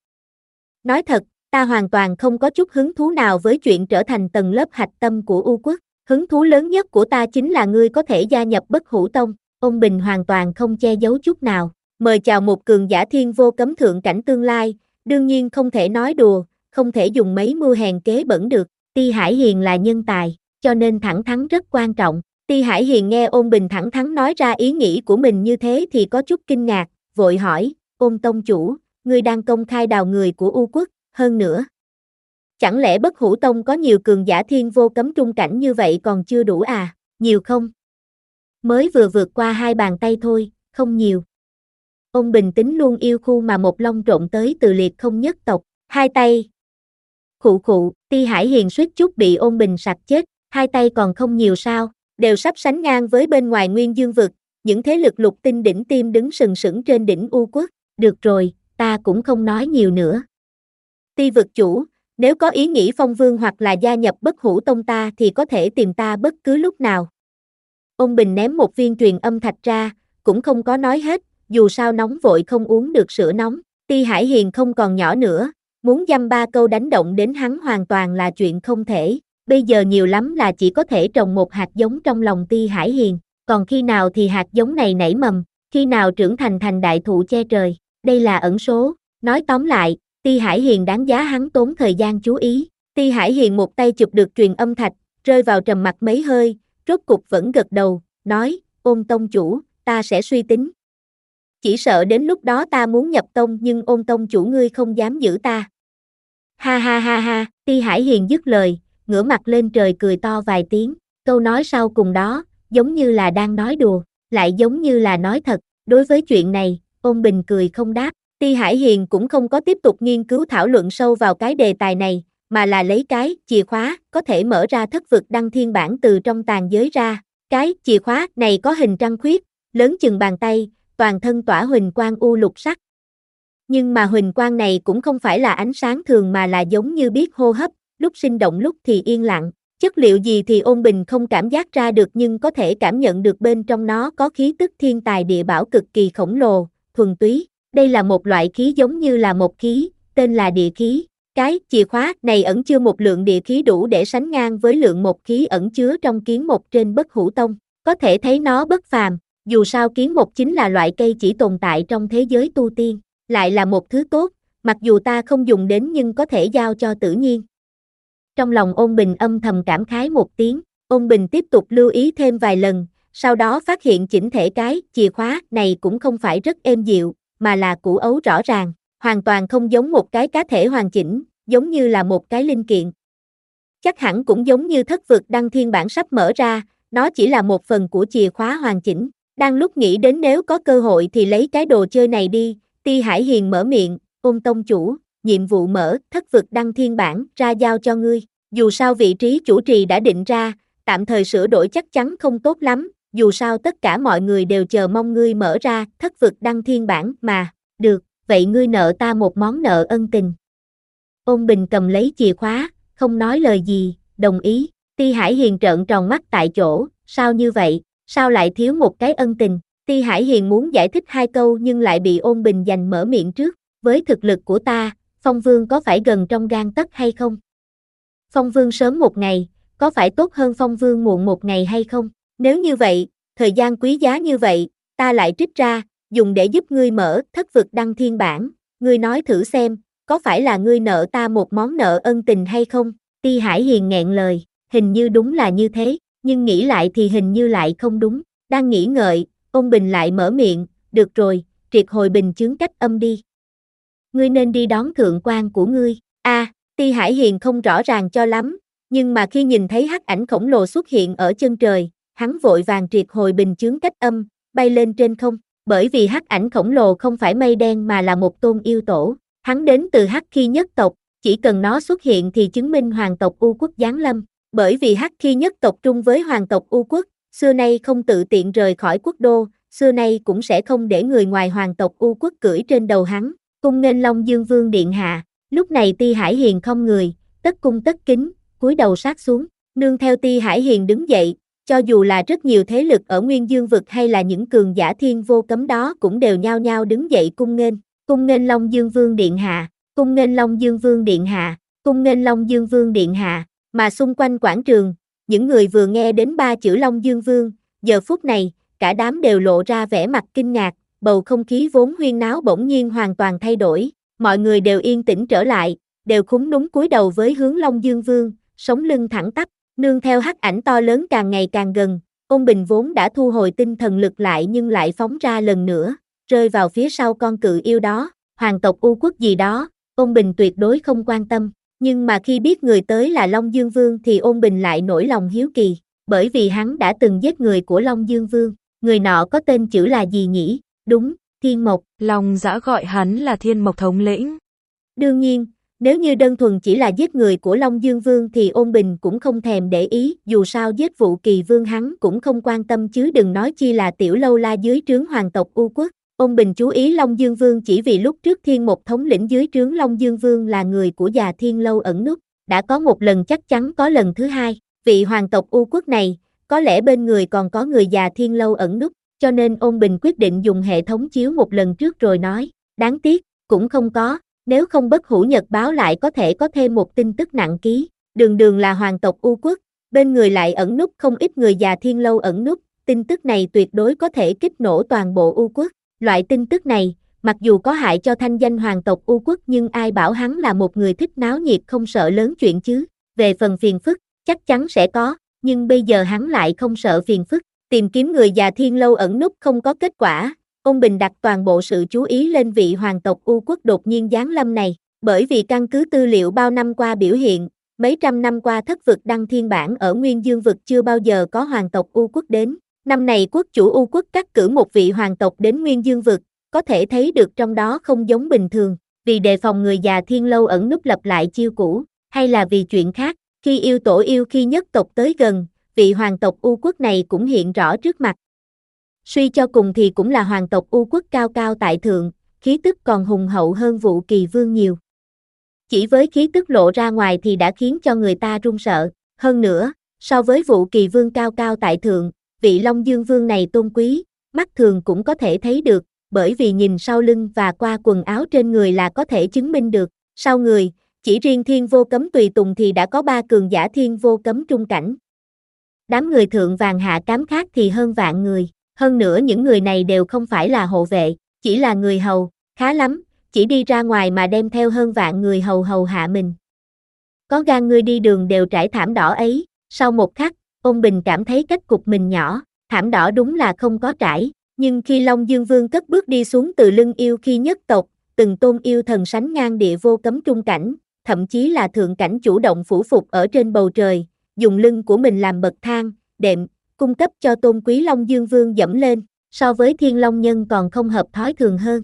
Nói thật, ta hoàn toàn không có chút hứng thú nào với chuyện trở thành tầng lớp hạch tâm của U quốc, hứng thú lớn nhất của ta chính là ngươi có thể gia nhập Bất Hủ Tông. Ôn Bình hoàn toàn không che giấu chút nào, mời chào một cường giả thiên vô cấm thượng cảnh tương lai, đương nhiên không thể nói đùa, không thể dùng mấy mưu hèn kế bẩn được. Ti Hải Hiền là nhân tài, cho nên thẳng thắn rất quan trọng. Ti Hải Hiền nghe Ôn Bình thẳng thắn nói ra ý nghĩ của mình như thế thì có chút kinh ngạc, vội hỏi, Ôn tông chủ, ngươi đang công khai đào người của U quốc, hơn nữa. Chẳng lẽ Bất Hủ Tông có nhiều cường giả thiên vô cấm trung cảnh như vậy còn chưa đủ à? Nhiều không? Mới vừa vượt qua hai bàn tay thôi, không nhiều. Ông bình tính luôn yêu khu mà một long trộn tới từ liệt không nhất tộc, hai tay. Khụ khụ, Ti Hải Hiền suýt chút bị ôn bình sặc chết, hai tay còn không nhiều sao, đều sắp sánh ngang với bên ngoài Nguyên Dương vực, những thế lực lục tinh đỉnh tiêm đứng sừng sững trên đỉnh U quốc, được rồi, ta cũng không nói nhiều nữa. Ti vực chủ, nếu có ý nghĩ phong vương hoặc là gia nhập Bất Hủ Tông ta thì có thể tìm ta bất cứ lúc nào. Ôn bình ném một viên truyền âm thạch ra, cũng không có nói hết, dù sao nóng vội không uống được sữa nóng, Ti Hải Hiền không còn nhỏ nữa, muốn dăm ba câu đánh động đến hắn hoàn toàn là chuyện không thể, bây giờ nhiều lắm là chỉ có thể trồng một hạt giống trong lòng Ti Hải Hiền, còn khi nào thì hạt giống này nảy mầm, khi nào trưởng thành thành đại thụ che trời, đây là ẩn số, nói tóm lại, Ti Hải Hiền đáng giá hắn tốn thời gian chú ý, Ti Hải Hiền một tay chụp được truyền âm thạch, rơi vào trầm mặc mấy hơi, rốt cục vẫn gật đầu, nói, Ôn tông chủ, ta sẽ suy tính. Chỉ sợ đến lúc đó ta muốn nhập tông nhưng Ôn tông chủ ngươi không dám giữ ta. Ha ha ha ha, Ti Hải Hiền dứt lời, ngửa mặt lên trời cười to vài tiếng, câu nói sau cùng đó, giống như là đang nói đùa, lại giống như là nói thật, đối với chuyện này, Ôn Bình cười không đáp, Ti Hải Hiền cũng không có tiếp tục nghiên cứu thảo luận sâu vào cái đề tài này, mà là lấy cái chìa khóa có thể mở ra thất vực đăng thiên bản từ trong tàn giới ra, cái chìa khóa này có hình trăng khuyết, lớn chừng bàn tay, toàn thân tỏa huỳnh quang u lục sắc. Nhưng mà huỳnh quang này cũng không phải là ánh sáng thường mà là giống như biết hô hấp, lúc sinh động lúc thì yên lặng, chất liệu gì thì Ôn Bình không cảm giác ra được nhưng có thể cảm nhận được bên trong nó có khí tức thiên tài địa bảo cực kỳ khổng lồ, thuần túy, đây là một loại khí giống như là một khí, tên là địa khí. Cái chìa khóa này ẩn chứa một lượng địa khí đủ để sánh ngang với lượng một khí ẩn chứa trong kiến một trên Bất Hủ Tông, có thể thấy nó bất phàm, dù sao kiến một chính là loại cây chỉ tồn tại trong thế giới tu tiên, lại là một thứ tốt, mặc dù ta không dùng đến nhưng có thể giao cho tự nhiên. Trong lòng Ôn Bình âm thầm cảm khái một tiếng, Ôn Bình tiếp tục lưu ý thêm vài lần, sau đó phát hiện chỉnh thể cái chìa khóa này cũng không phải rất êm dịu, mà là củ ấu rõ ràng, hoàn toàn không giống một cái cá thể hoàn chỉnh, giống như là một cái linh kiện. Chắc hẳn cũng giống như thất vực đăng thiên bản sắp mở ra, nó chỉ là một phần của chìa khóa hoàn chỉnh. Đang lúc nghĩ đến nếu có cơ hội thì lấy cái đồ chơi này đi, Ti Hải Hiền mở miệng, Ôn tông chủ, nhiệm vụ mở thất vực đăng thiên bản ra giao cho ngươi. Dù sao vị trí chủ trì đã định ra, tạm thời sửa đổi chắc chắn không tốt lắm, dù sao tất cả mọi người đều chờ mong ngươi mở ra thất vực đăng thiên bản mà, được, vậy ngươi nợ ta một món nợ ân tình. Ôn Bình cầm lấy chìa khóa, không nói lời gì, đồng ý, Ti Hải Hiền trợn tròn mắt tại chỗ, sao như vậy, sao lại thiếu một cái ân tình, Ti Hải Hiền muốn giải thích hai câu nhưng lại bị Ôn Bình giành mở miệng trước, với thực lực của ta, Phong Vương có phải gần trong gang tấc hay không? Phong Vương sớm một ngày, có phải tốt hơn Phong Vương muộn một ngày hay không? Nếu như vậy, thời gian quý giá như vậy, ta lại trích ra, dùng để giúp ngươi mở thất vực đăng thiên bản, ngươi nói thử xem, có phải là ngươi nợ ta một món nợ ân tình hay không? Ti Hải Hiền nghẹn lời, hình như đúng là như thế, nhưng nghĩ lại thì hình như lại không đúng, đang nghĩ ngợi, Ôn Bình lại mở miệng, được rồi, triệt hồi bình chướng cách âm đi. Ngươi nên đi đón thượng quan của ngươi, a à, Ti Hải Hiền không rõ ràng cho lắm, nhưng mà khi nhìn thấy hắc ảnh khổng lồ xuất hiện ở chân trời, hắn vội vàng triệt hồi bình chướng cách âm, bay lên trên không, bởi vì hắc ảnh khổng lồ không phải mây đen mà là một tôn yêu tổ, hắn đến từ hắc khi nhất tộc, chỉ cần nó xuất hiện thì chứng minh hoàng tộc U quốc giáng lâm, bởi vì hắc khi nhất tộc trung với hoàng tộc U quốc, xưa nay không tự tiện rời khỏi quốc đô, xưa nay cũng sẽ không để người ngoài hoàng tộc U quốc cưỡi trên đầu hắn, cung nghênh Long Dương Vương điện hạ. Lúc này Ti Hải Hiền không người, tất cung tất kính, cúi đầu sát xuống, nương theo Ti Hải Hiền đứng dậy, cho dù là rất nhiều thế lực ở Nguyên Dương vực hay là những cường giả thiên vô cấm đó cũng đều nhao nhao đứng dậy cung nghênh, cung nghênh Long Dương Vương điện hạ, cung nghênh Long Dương Vương điện hạ, cung nghênh Long Dương Vương điện hạ, mà xung quanh quảng trường, những người vừa nghe đến ba chữ Long Dương Vương, giờ phút này, cả đám đều lộ ra vẻ mặt kinh ngạc, bầu không khí vốn huyên náo bỗng nhiên hoàn toàn thay đổi. Mọi người đều yên tĩnh trở lại, đều khúm núm cúi đầu với hướng Long Dương Vương, sống lưng thẳng tắp, nương theo hắc ảnh to lớn càng ngày càng gần, Ôn Bình vốn đã thu hồi tinh thần lực lại nhưng lại phóng ra lần nữa, rơi vào phía sau con cự yêu đó, hoàng tộc U quốc gì đó, Ôn Bình tuyệt đối không quan tâm, Nhưng mà khi biết người tới là Long Dương Vương thì Ôn Bình lại nổi lòng hiếu kỳ, bởi vì hắn đã từng giết người của Long Dương Vương. Người nọ có tên chữ là gì nhỉ? Đúng, Thiên Mộc. Long Dã gọi hắn là Thiên Mộc thống lĩnh. Đương nhiên, nếu như đơn thuần chỉ là giết người của Long Dương Vương thì Ôn Bình cũng không thèm để ý, dù sao giết Vũ Kỳ Vương hắn cũng không quan tâm chứ đừng nói chi là Tiểu Lâu La dưới trướng hoàng tộc U Quốc. Ôn Bình chú ý Long Dương Vương chỉ vì lúc trước Thiên Mộc thống lĩnh dưới trướng Long Dương Vương là người của già Thiên Lâu ẩn núp, đã có một lần chắc chắn có lần thứ hai, vị hoàng tộc U Quốc này, có lẽ bên người còn có người già Thiên Lâu ẩn núp, cho nên Ôn Bình quyết định dùng hệ thống chiếu một lần trước rồi nói, đáng tiếc, cũng không có. Nếu không Bất Hủ Nhật báo lại có thể có thêm một tin tức nặng ký, đường đường là hoàng tộc U Quốc, bên người lại ẩn núp không ít người già Thiên Lâu ẩn núp, tin tức này tuyệt đối có thể kích nổ toàn bộ U Quốc. Loại tin tức này, mặc dù có hại cho thanh danh hoàng tộc U Quốc nhưng ai bảo hắn là một người thích náo nhiệt không sợ lớn chuyện chứ, về phần phiền phức, chắc chắn sẽ có, nhưng bây giờ hắn lại không sợ phiền phức, tìm kiếm người già Thiên Lâu ẩn núp không có kết quả. Ôn Bình đặt toàn bộ sự chú ý lên vị hoàng tộc U Quốc đột nhiên giáng lâm này, bởi vì căn cứ tư liệu bao năm qua biểu hiện, mấy trăm năm qua thất vực đăng thiên bản ở Nguyên Dương vực chưa bao giờ có hoàng tộc U Quốc đến. Năm này quốc chủ U Quốc cắt cử một vị hoàng tộc đến Nguyên Dương vực, có thể thấy được trong đó không giống bình thường, vì đề phòng người già Thiên Lâu ẩn núp lập lại chiêu cũ, hay là vì chuyện khác, khi yêu tổ yêu khi nhất tộc tới gần, vị hoàng tộc U Quốc này cũng hiện rõ trước mặt. Suy cho cùng thì cũng là hoàng tộc U Quốc cao cao tại thượng, khí tức còn hùng hậu hơn Vũ Kỳ Vương nhiều. Chỉ với khí tức lộ ra ngoài thì đã khiến cho người ta run sợ, hơn nữa, so với Vũ Kỳ Vương cao cao tại thượng, vị Long Dương Vương này tôn quý, mắt thường cũng có thể thấy được, bởi vì nhìn sau lưng và qua quần áo trên người là có thể chứng minh được, sau người, chỉ riêng Thiên Vô Cấm tùy tùng thì đã có ba cường giả Thiên Vô Cấm trung cảnh. Đám người thượng vàng hạ cám khác thì hơn vạn người. Hơn nữa những người này đều không phải là hộ vệ, chỉ là người hầu, khá lắm, chỉ đi ra ngoài mà đem theo hơn vạn người hầu hầu hạ mình. Có gan ngươi đi đường đều trải thảm đỏ ấy, sau một khắc, Ôn Bình cảm thấy cách cục mình nhỏ, thảm đỏ đúng là không có trải, nhưng khi Long Dương Vương cất bước đi xuống từ lưng yêu khi nhất tộc, từng tôn yêu thần sánh ngang địa vô cấm trung cảnh, thậm chí là thượng cảnh chủ động phủ phục ở trên bầu trời, dùng lưng của mình làm bậc thang, đệm, cung cấp cho tôn quý Long Dương Vương dẫm lên, so với Thiên Long Nhân còn không hợp thói thường hơn.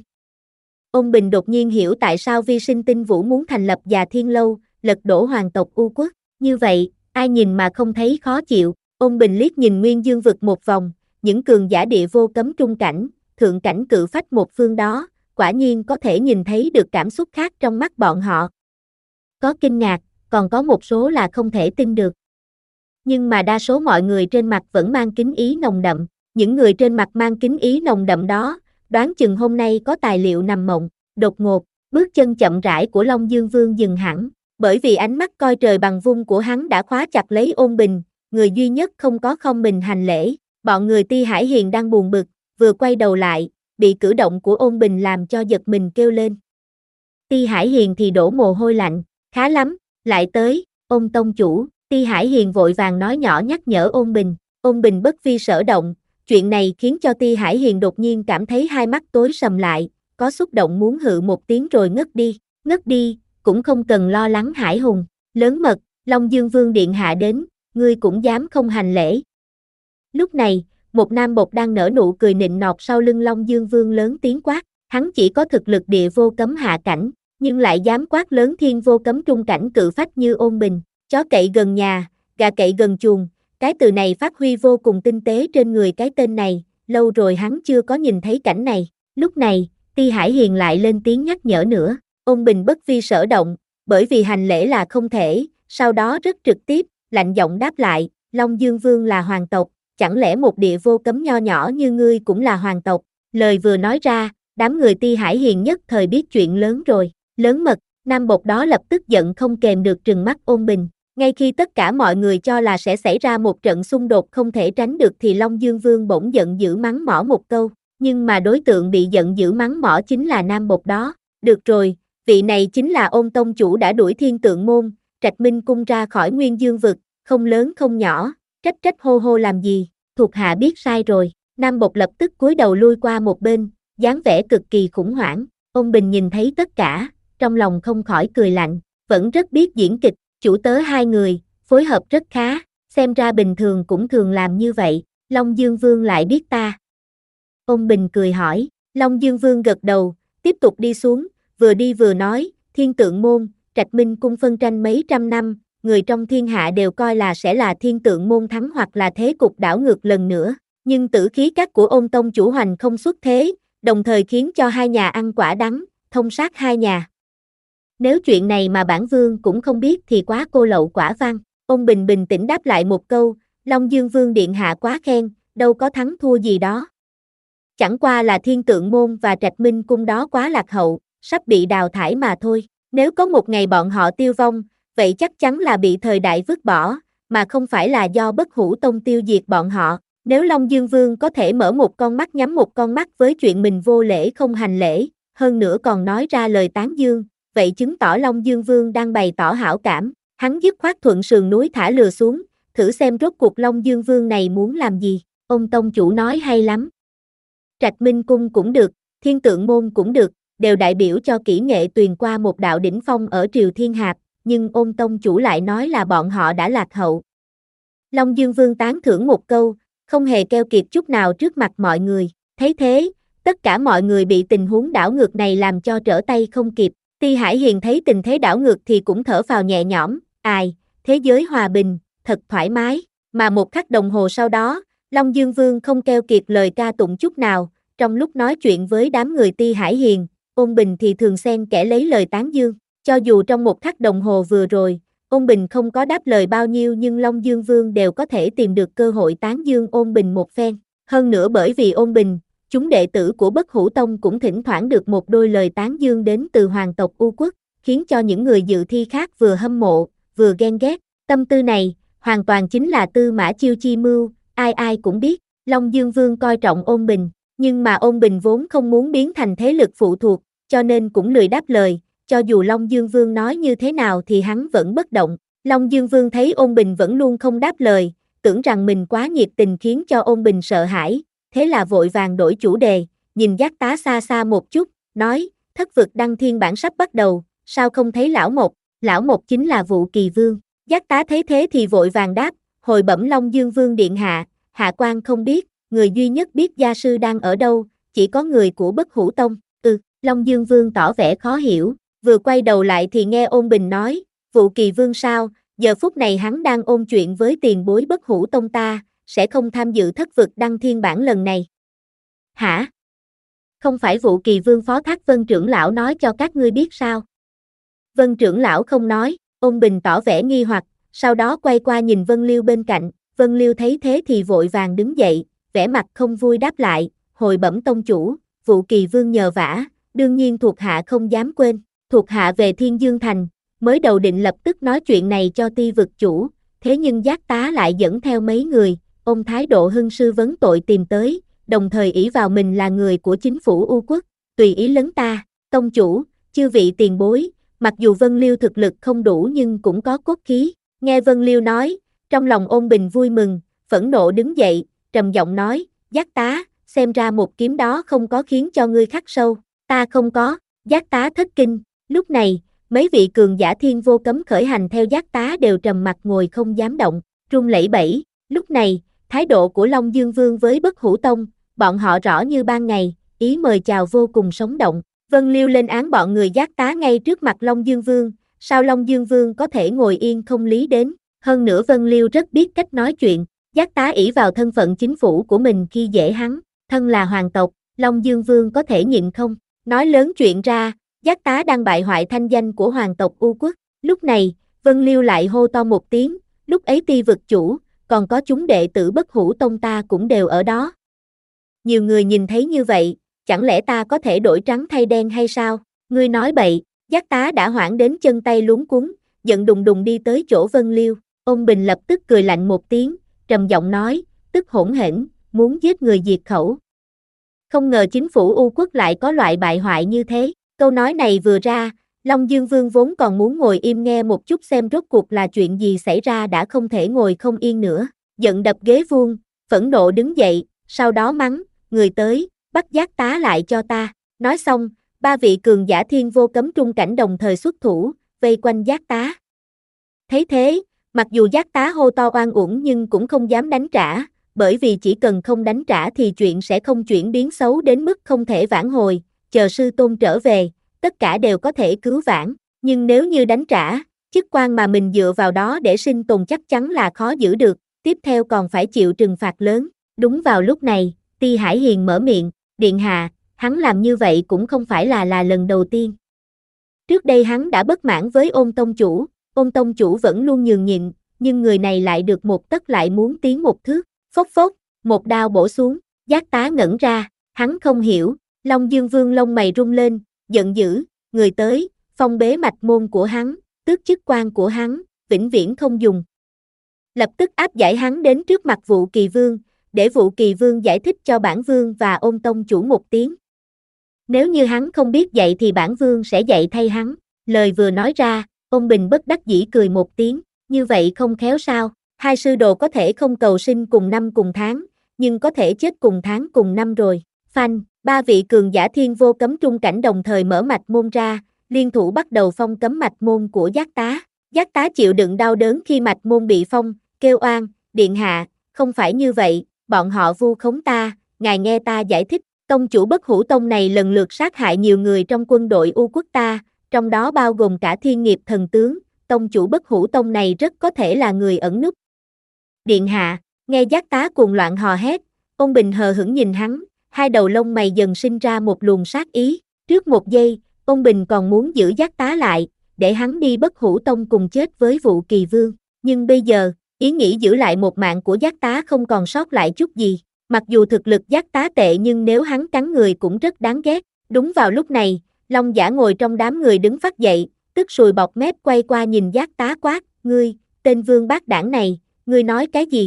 Ôn Bình đột nhiên hiểu tại sao Vi Sinh Tinh Vũ muốn thành lập già Thiên Lâu, lật đổ hoàng tộc U Quốc, như vậy, ai nhìn mà không thấy khó chịu. Ôn Bình liếc nhìn Nguyên Dương vực một vòng, những cường giả địa vô cấm trung cảnh, thượng cảnh cự phách một phương đó, quả nhiên có thể nhìn thấy được cảm xúc khác trong mắt bọn họ. Có kinh ngạc, còn có một số là không thể tin được. Nhưng mà đa số mọi người trên mặt vẫn mang kính ý nồng đậm, những người trên mặt mang kính ý nồng đậm đó, đoán chừng hôm nay có tài liệu nằm mộng. Đột ngột, bước chân chậm rãi của Long Dương Vương dừng hẳn, bởi vì ánh mắt coi trời bằng vung của hắn đã khóa chặt lấy Ôn Bình, người duy nhất không có không mình hành lễ. Bọn người Ti Hải Hiền đang buồn bực, vừa quay đầu lại, bị cử động của Ôn Bình làm cho giật mình kêu lên. Ti Hải Hiền thì đổ mồ hôi lạnh, khá lắm, lại tới, Ôn tông chủ. Ti Hải Hiền vội vàng nói nhỏ nhắc nhở Ôn Bình, Ôn Bình bất vi sở động, chuyện này khiến cho Ti Hải Hiền đột nhiên cảm thấy hai mắt tối sầm lại, có xúc động muốn hự một tiếng rồi ngất đi, ngất đi, cũng không cần lo lắng Hải Hùng, lớn mật, Long Dương Vương điện hạ đến, ngươi cũng dám không hành lễ. Lúc này, một nam bột đang nở nụ cười nịnh nọt sau lưng Long Dương Vương lớn tiếng quát, hắn chỉ có thực lực địa vô cấm hạ cảnh, nhưng lại dám quát lớn thiên vô cấm trung cảnh cự phách như Ôn Bình. Chó cậy gần nhà, gà cậy gần chuồng, cái từ này phát huy vô cùng tinh tế trên người cái tên này, lâu rồi hắn chưa có nhìn thấy cảnh này. Lúc này, Ti Hải Hiền lại lên tiếng nhắc nhở nữa, Ôn Bình bất vi sở động, bởi vì hành lễ là không thể, sau đó rất trực tiếp, lạnh giọng đáp lại, Long Dương Vương là hoàng tộc, chẳng lẽ một địa vô cấm nho nhỏ như ngươi cũng là hoàng tộc. Lời vừa nói ra, đám người Ti Hải Hiền nhất thời biết chuyện lớn rồi, lớn mật, nam bột đó lập tức giận không kèm được trừng mắt Ôn Bình. Ngay khi tất cả mọi người cho là sẽ xảy ra một trận xung đột không thể tránh được thì Long Dương Vương bỗng giận dữ mắng mỏ một câu, nhưng mà đối tượng bị giận dữ mắng mỏ chính là nam bột đó. Được rồi, vị này chính là Ôn tông chủ đã đuổi Thiên Tượng môn, Trạch Minh cung ra khỏi Nguyên Dương vực, không lớn không nhỏ, trách trách hô hô làm gì, thuộc hạ biết sai rồi. Nam bột lập tức cúi đầu lui qua một bên, dáng vẻ cực kỳ khủng hoảng. Ôn Bình nhìn thấy tất cả, trong lòng không khỏi cười lạnh, vẫn rất biết diễn kịch, chủ tớ hai người, phối hợp rất khá, xem ra bình thường cũng thường làm như vậy, Long Dương Vương lại biết ta. Ôn Bình cười hỏi, Long Dương Vương gật đầu, tiếp tục đi xuống, vừa đi vừa nói, Thiên Tượng Môn, Trạch Minh Cung phân tranh mấy trăm năm, người trong thiên hạ đều coi là sẽ là Thiên Tượng Môn thắng hoặc là thế cục đảo ngược lần nữa, nhưng tử khí các của Ôn tông chủ hoành không xuất thế, đồng thời khiến cho hai nhà ăn quả đắng, thông sát hai nhà. Nếu chuyện này mà bản vương cũng không biết thì quá cô lậu quả văn. Ôn Bình bình tĩnh đáp lại một câu, Long Dương Vương điện hạ quá khen, đâu có thắng thua gì đó. Chẳng qua là Thiên Tượng Môn và Trạch Minh Cung đó quá lạc hậu, sắp bị đào thải mà thôi. Nếu có một ngày bọn họ tiêu vong, vậy chắc chắn là bị thời đại vứt bỏ, mà không phải là do Bất Hủ Tông tiêu diệt bọn họ. Nếu Long Dương Vương có thể mở một con mắt nhắm một con mắt với chuyện mình vô lễ không hành lễ, hơn nữa còn nói ra lời tán dương, vậy chứng tỏ Long Dương Vương đang bày tỏ hảo cảm. Hắn dứt khoát thuận sườn núi thả lừa xuống, thử xem rốt cuộc Long Dương Vương này muốn làm gì. Ông tông chủ nói hay lắm. Trạch Minh Cung cũng được, Thiên Tượng Môn cũng được, đều đại biểu cho kỹ nghệ tuyền qua một đạo đỉnh phong ở triều thiên hạp, nhưng Ôn tông chủ lại nói là bọn họ đã lạc hậu. Long Dương Vương tán thưởng một câu, không hề keo kiệt chút nào trước mặt mọi người. Thấy thế, tất cả mọi người bị tình huống đảo ngược này làm cho trở tay không kịp. Ti Hải Hiền thấy tình thế đảo ngược thì cũng thở phào nhẹ nhõm, ai, thế giới hòa bình, thật thoải mái. Mà một khắc đồng hồ sau đó, Long Dương Vương không keo kiệt lời ca tụng chút nào, trong lúc nói chuyện với đám người Ti Hải Hiền, Ôn Bình thì thường xen kẽ lấy lời tán dương. Cho dù trong một khắc đồng hồ vừa rồi, Ôn Bình không có đáp lời bao nhiêu nhưng Long Dương Vương đều có thể tìm được cơ hội tán dương Ôn Bình một phen. Hơn nữa bởi vì Ôn Bình, chúng đệ tử của Bất Hủ Tông cũng thỉnh thoảng được một đôi lời tán dương đến từ hoàng tộc U Quốc, khiến cho những người dự thi khác vừa hâm mộ, vừa ghen ghét. Tâm tư này, hoàn toàn chính là Tư Mã Chiêu chi mưu, ai ai cũng biết, Long Dương Vương coi trọng Ôn Bình, nhưng mà Ôn Bình vốn không muốn biến thành thế lực phụ thuộc, cho nên cũng lười đáp lời, cho dù Long Dương Vương nói như thế nào thì hắn vẫn bất động. Long Dương Vương thấy Ôn Bình vẫn luôn không đáp lời, tưởng rằng mình quá nhiệt tình khiến cho Ôn Bình sợ hãi, thế là vội vàng đổi chủ đề, nhìn Giác Tá xa xa một chút, nói, thất vực đăng thiên bản sắp bắt đầu, sao không thấy lão Mộc, lão Mộc chính là Vụ Kỳ Vương. Giác Tá thấy thế thì vội vàng đáp, hồi bẩm Long Dương Vương điện hạ, hạ quan không biết, người duy nhất biết gia sư đang ở đâu, chỉ có người của Bất Hủ Tông. Ừ, Long Dương Vương tỏ vẻ khó hiểu, vừa quay đầu lại thì nghe Ôn Bình nói, Vụ Kỳ Vương sao, giờ phút này hắn đang ôn chuyện với tiền bối Bất Hủ Tông ta, sẽ không tham dự thất vực đăng thiên bản lần này. Hả? Không phải Vụ Kỳ Vương phó thác Vân trưởng lão nói cho các ngươi biết sao? Vân trưởng lão không nói, Ôn Bình tỏ vẻ nghi hoặc, sau đó quay qua nhìn Vân Liêu bên cạnh, Vân Liêu thấy thế thì vội vàng đứng dậy, vẻ mặt không vui đáp lại, hồi bẩm tông chủ, Vụ Kỳ Vương nhờ vả, đương nhiên thuộc hạ không dám quên, thuộc hạ về Thiên Dương Thành, mới đầu định lập tức nói chuyện này cho Ti vực chủ, thế nhưng Giác Tá lại dẫn theo mấy người, ông thái độ hưng sư vấn tội tìm tới, đồng thời ỷ vào mình là người của chính phủ U Quốc, tùy ý lấn ta, tông chủ, chư vị tiền bối, mặc dù Vân Liêu thực lực không đủ nhưng cũng có cốt khí, nghe Vân Liêu nói, trong lòng Ôn Bình vui mừng, phẫn nộ đứng dậy, trầm giọng nói, Giác Tá, xem ra một kiếm đó không có khiến cho ngươi khắc sâu, ta không có, Giác Tá thất kinh, lúc này, mấy vị cường giả thiên vô cấm khởi hành theo Giác Tá đều trầm mặt ngồi không dám động, run lẩy bẩy, lúc này, thái độ của Long Dương Vương với Bất Hủ Tông, bọn họ rõ như ban ngày, ý mời chào vô cùng sống động. Vân Liêu lên án bọn người Giác Tá ngay trước mặt Long Dương Vương, sao Long Dương Vương có thể ngồi yên không lý đến, hơn nữa Vân Liêu rất biết cách nói chuyện, Giác Tá ỷ vào thân phận chính phủ của mình khi dễ hắn, thân là hoàng tộc, Long Dương Vương có thể nhịn không, nói lớn chuyện ra, Giác Tá đang bại hoại thanh danh của hoàng tộc U Quốc, lúc này, Vân Liêu lại hô to một tiếng, lúc ấy Ti vực chủ, còn có chúng đệ tử Bất Hủ Tông ta cũng đều ở đó. Nhiều người nhìn thấy như vậy, chẳng lẽ ta có thể đổi trắng thay đen hay sao? Ngươi nói bậy, Giác Tá đã hoảng đến chân tay luống cuống, giận đùng đùng đi tới chỗ Vân Liêu, Ôn Bình lập tức cười lạnh một tiếng, trầm giọng nói, tức hỗn hển, muốn giết người diệt khẩu. Không ngờ chính phủ U Quốc lại có loại bại hoại như thế, câu nói này vừa ra, Long Dương Vương vốn còn muốn ngồi im nghe một chút xem rốt cuộc là chuyện gì xảy ra đã không thể ngồi không yên nữa, giận đập ghế vuông, phẫn nộ đứng dậy, sau đó mắng, người tới, bắt Giác Tá lại cho ta, nói xong, ba vị cường giả thiên vô cấm trung cảnh đồng thời xuất thủ, vây quanh Giác Tá. Thấy thế, mặc dù Giác Tá hô to oan uổng nhưng cũng không dám đánh trả, bởi vì chỉ cần không đánh trả thì chuyện sẽ không chuyển biến xấu đến mức không thể vãn hồi, chờ sư tôn trở về, tất cả đều có thể cứu vãn, nhưng nếu như đánh trả, chức quan mà mình dựa vào đó để sinh tồn chắc chắn là khó giữ được, tiếp theo còn phải chịu trừng phạt lớn. Đúng vào lúc này, Ti Hải Hiền mở miệng, điện hạ, hắn làm như vậy cũng không phải là là lần đầu tiên. Trước đây hắn đã bất mãn với Ôn tông chủ, Ôn tông chủ vẫn luôn nhường nhịn, nhưng người này lại được một tấc lại muốn tiến một thước, phốc phốc, một đao bổ xuống, Giác Tá ngẩn ra, hắn không hiểu, Long Dương Vương lông mày rung lên, giận dữ, người tới, phong bế mạch môn của hắn, tước chức quan của hắn, vĩnh viễn không dùng. Lập tức áp giải hắn đến trước mặt Vụ Kỳ Vương, để Vụ Kỳ Vương giải thích cho bản vương và Ôn tông chủ một tiếng. Nếu như hắn không biết dạy thì bản vương sẽ dạy thay hắn. Lời vừa nói ra, Ôn Bình bất đắc dĩ cười một tiếng, như vậy không khéo sao, hai sư đồ có thể không cầu sinh cùng năm cùng tháng, nhưng có thể chết cùng tháng cùng năm rồi. Phanh, ba vị cường giả thiên vô cấm trung cảnh đồng thời mở mạch môn ra, liên thủ bắt đầu phong cấm mạch môn của Giác Tá. Giác Tá chịu đựng đau đớn khi mạch môn bị phong, kêu oan, điện hạ, không phải như vậy, bọn họ vu khống ta, ngài nghe ta giải thích, tông chủ Bất Hủ Tông này lần lượt sát hại nhiều người trong quân đội U quốc ta, trong đó bao gồm cả Thiên Nghiệp thần tướng, tông chủ Bất Hủ Tông này rất có thể là người ẩn núp. Điện hạ, nghe Giác Tá cuồng loạn hò hét, Ôn Bình hờ hững nhìn hắn, hai đầu lông mày dần sinh ra một luồng sát ý, trước một giây, Ôn Bình còn muốn giữ Giác Tá lại, để hắn đi Bất Hủ Tông cùng chết với Vụ Kỳ Vương, nhưng bây giờ, ý nghĩ giữ lại một mạng của Giác Tá không còn sót lại chút gì, mặc dù thực lực Giác Tá tệ nhưng nếu hắn cắn người cũng rất đáng ghét. Đúng vào lúc này, Long Giả ngồi trong đám người đứng phát dậy, tức sùi bọt mép quay qua nhìn Giác Tá quát, ngươi, tên vương bát đảng này, ngươi nói cái gì?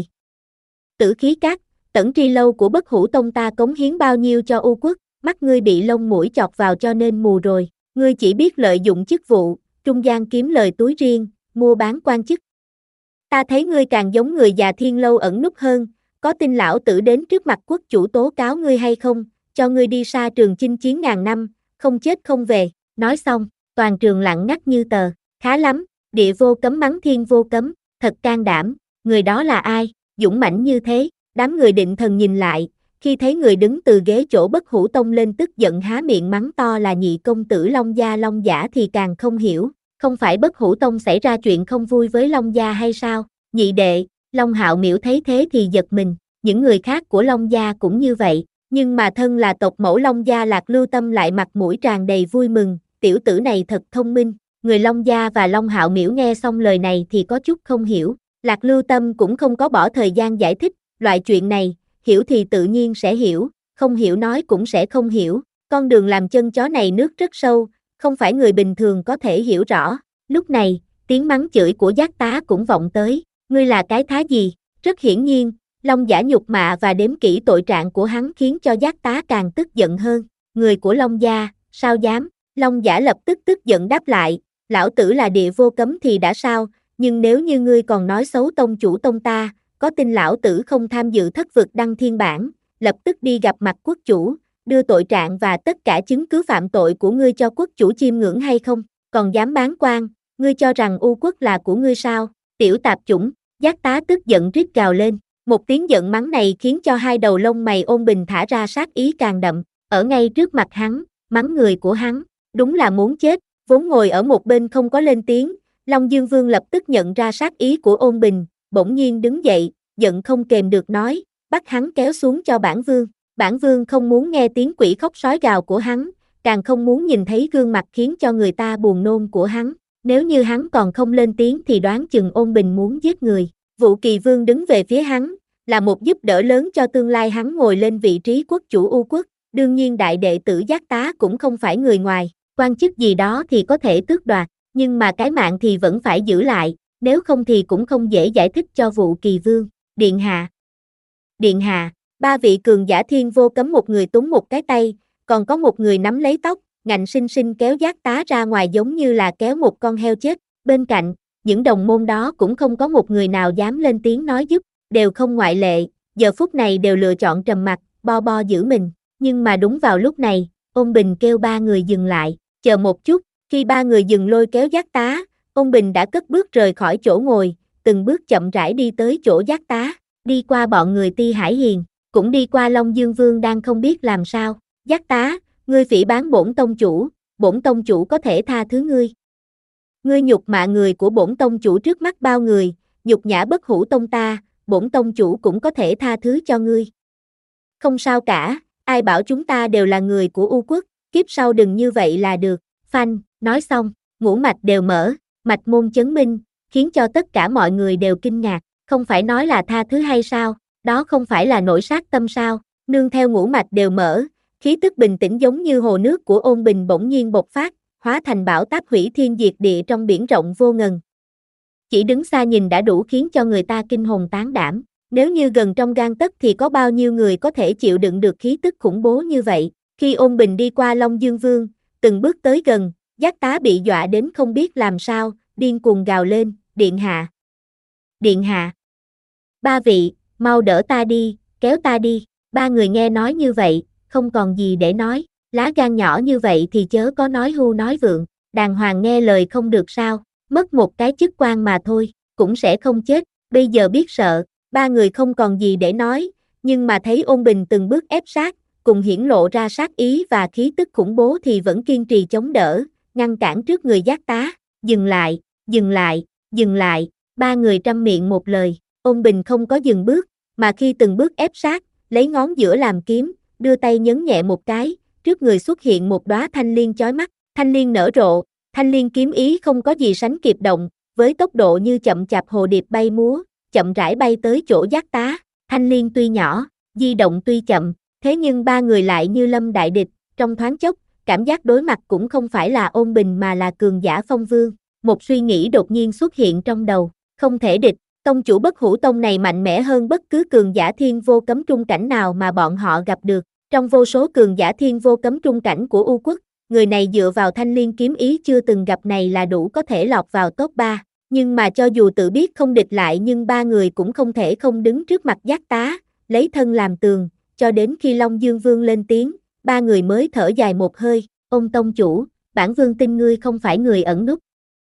Tử khí cát, tẩn tri lâu của Bất Hủ Tông ta cống hiến bao nhiêu cho U quốc, mắt ngươi bị lông mũi chọc vào cho nên mù rồi, ngươi chỉ biết lợi dụng chức vụ, trung gian kiếm lời túi riêng, mua bán quan chức. Ta thấy ngươi càng giống người già thiên lâu ẩn núp hơn, có tin lão tử đến trước mặt quốc chủ tố cáo ngươi hay không, cho ngươi đi xa trường chinh chiến ngàn năm, không chết không về. Nói xong, toàn trường lặng ngắt như tờ, khá lắm, địa vô cấm mắng thiên vô cấm, thật can đảm, người đó là ai, dũng mãnh như thế, đám người định thần nhìn lại, khi thấy người đứng từ ghế chỗ Bất Hủ Tông lên tức giận há miệng mắng to là nhị công tử Long Gia Long Giả thì càng không hiểu, không phải Bất Hủ Tông xảy ra chuyện không vui với Long Gia hay sao, nhị đệ, Long Hạo Miểu thấy thế thì giật mình, những người khác của Long Gia cũng như vậy, nhưng mà thân là tộc mẫu Long Gia Lạc Lưu Tâm lại mặt mũi tràn đầy vui mừng, tiểu tử này thật thông minh, người Long Gia và Long Hạo Miểu nghe xong lời này thì có chút không hiểu, Lạc Lưu Tâm cũng không có bỏ thời gian giải thích, loại chuyện này, hiểu thì tự nhiên sẽ hiểu, không hiểu nói cũng sẽ không hiểu, con đường làm chân chó này nước rất sâu, không phải người bình thường có thể hiểu rõ, lúc này, tiếng mắng chửi của Giác Tá cũng vọng tới, ngươi là cái thá gì, rất hiển nhiên, Long Giả nhục mạ và đếm kỹ tội trạng của hắn khiến cho Giác Tá càng tức giận hơn, người của Long Gia, sao dám, Long Giả lập tức tức giận đáp lại, lão tử là địa vô cấm thì đã sao, nhưng nếu như ngươi còn nói xấu tông chủ tông ta, có tin lão tử không tham dự thất vực đăng thiên bản, lập tức đi gặp mặt quốc chủ, đưa tội trạng và tất cả chứng cứ phạm tội của ngươi cho quốc chủ chiêm ngưỡng hay không, còn dám bán quan, ngươi cho rằng U quốc là của ngươi sao, tiểu tạp chủng, Giác Tá tức giận rít gào lên, một tiếng giận mắng này khiến cho hai đầu lông mày Ôn Bình thả ra sát ý càng đậm, ở ngay trước mặt hắn, mắng người của hắn, đúng là muốn chết, vốn ngồi ở một bên không có lên tiếng, Long Dương Vương lập tức nhận ra sát ý của Ôn Bình, bỗng nhiên đứng dậy, giận không kềm được nói, bắt hắn kéo xuống cho bản vương, bản vương không muốn nghe tiếng quỷ khóc sói gào của hắn, càng không muốn nhìn thấy gương mặt khiến cho người ta buồn nôn của hắn, nếu như hắn còn không lên tiếng thì đoán chừng Ôn Bình muốn giết người. Vụ Kỳ Vương đứng về phía hắn, là một giúp đỡ lớn cho tương lai hắn ngồi lên vị trí quốc chủ U quốc, đương nhiên đại đệ tử Giác Tá cũng không phải người ngoài, quan chức gì đó thì có thể tước đoạt, nhưng mà cái mạng thì vẫn phải giữ lại, nếu không thì cũng không dễ giải thích cho Vụ Kỳ Vương. Điện hạ, điện hạ, ba vị cường giả thiên vô cấm một người túm một cái tay, còn có một người nắm lấy tóc, ngạnh sinh sinh kéo Giác Tá ra ngoài giống như là kéo một con heo chết, bên cạnh, những đồng môn đó cũng không có một người nào dám lên tiếng nói giúp, đều không ngoại lệ, giờ phút này đều lựa chọn trầm mặc, bo bo giữ mình, nhưng mà đúng vào lúc này, Ôn Bình kêu ba người dừng lại, chờ một chút, khi ba người dừng lôi kéo Giác Tá, Ôn Bình đã cất bước rời khỏi chỗ ngồi, từng bước chậm rãi đi tới chỗ Giác Tá, đi qua bọn người Ti Hải Hiền, cũng đi qua Long Dương Vương đang không biết làm sao. Giác Tá, ngươi phỉ báng bổn tông chủ, bổn tông chủ có thể tha thứ ngươi. Ngươi nhục mạ người của bổn tông chủ trước mắt bao người, nhục nhã Bất Hủ tông ta, bổn tông chủ cũng có thể tha thứ cho ngươi. Không sao cả, ai bảo chúng ta đều là người của U quốc, kiếp sau đừng như vậy là được. Phanh, nói xong, ngũ mạch đều mở, mạch môn chấn minh, khiến cho tất cả mọi người đều kinh ngạc, không phải nói là tha thứ hay sao, đó không phải là nổi sát tâm sao, nương theo ngũ mạch đều mở, khí tức bình tĩnh giống như hồ nước của Ôn Bình bỗng nhiên bộc phát, hóa thành bão táp hủy thiên diệt địa trong biển rộng vô ngần. Chỉ đứng xa nhìn đã đủ khiến cho người ta kinh hồn tán đảm, nếu như gần trong gang tấc thì có bao nhiêu người có thể chịu đựng được khí tức khủng bố như vậy. Khi Ôn Bình đi qua Long Dương Vương, từng bước tới gần, Giác Tá bị dọa đến không biết làm sao, điên cuồng gào lên, điện hạ, điện hạ, ba vị, mau đỡ ta đi, kéo ta đi. Ba người nghe nói như vậy, không còn gì để nói, lá gan nhỏ như vậy thì chớ có nói hưu nói vượng, đàng hoàng nghe lời không được sao, mất một cái chức quan mà thôi, cũng sẽ không chết, bây giờ biết sợ. Ba người không còn gì để nói, nhưng mà thấy Ôn Bình từng bước ép sát, cùng hiển lộ ra sát ý và khí tức khủng bố thì vẫn kiên trì chống đỡ, ngăn cản trước người Giác Tá. Dừng lại, dừng lại, dừng lại, ba người trăm miệng một lời. Ôn Bình không có dừng bước, mà khi từng bước ép sát, lấy ngón giữa làm kiếm, đưa tay nhấn nhẹ một cái, trước người xuất hiện một đóa thanh liên chói mắt, thanh liên nở rộ, thanh liên kiếm ý không có gì sánh kịp động, với tốc độ như chậm chạp hồ điệp bay múa, chậm rãi bay tới chỗ Giác Tá. Thanh liên tuy nhỏ, di động tuy chậm, thế nhưng ba người lại như lâm đại địch, trong thoáng chốc, cảm giác đối mặt cũng không phải là Ôn Bình mà là cường giả Phong Vương. Một suy nghĩ đột nhiên xuất hiện trong đầu, không thể địch, tông chủ Bất Hủ tông này mạnh mẽ hơn bất cứ cường giả thiên vô cấm trung cảnh nào mà bọn họ gặp được. Trong vô số cường giả thiên vô cấm trung cảnh của U quốc, người này dựa vào thanh liên kiếm ý chưa từng gặp này là đủ có thể lọt vào top ba. Nhưng mà cho dù tự biết không địch lại nhưng ba người cũng không thể không đứng trước mặt Giác Tá, lấy thân làm tường, cho đến khi Long Dương Vương lên tiếng, ba người mới thở dài một hơi. Ông tông chủ, bản vương tin ngươi không phải người ẩn núp.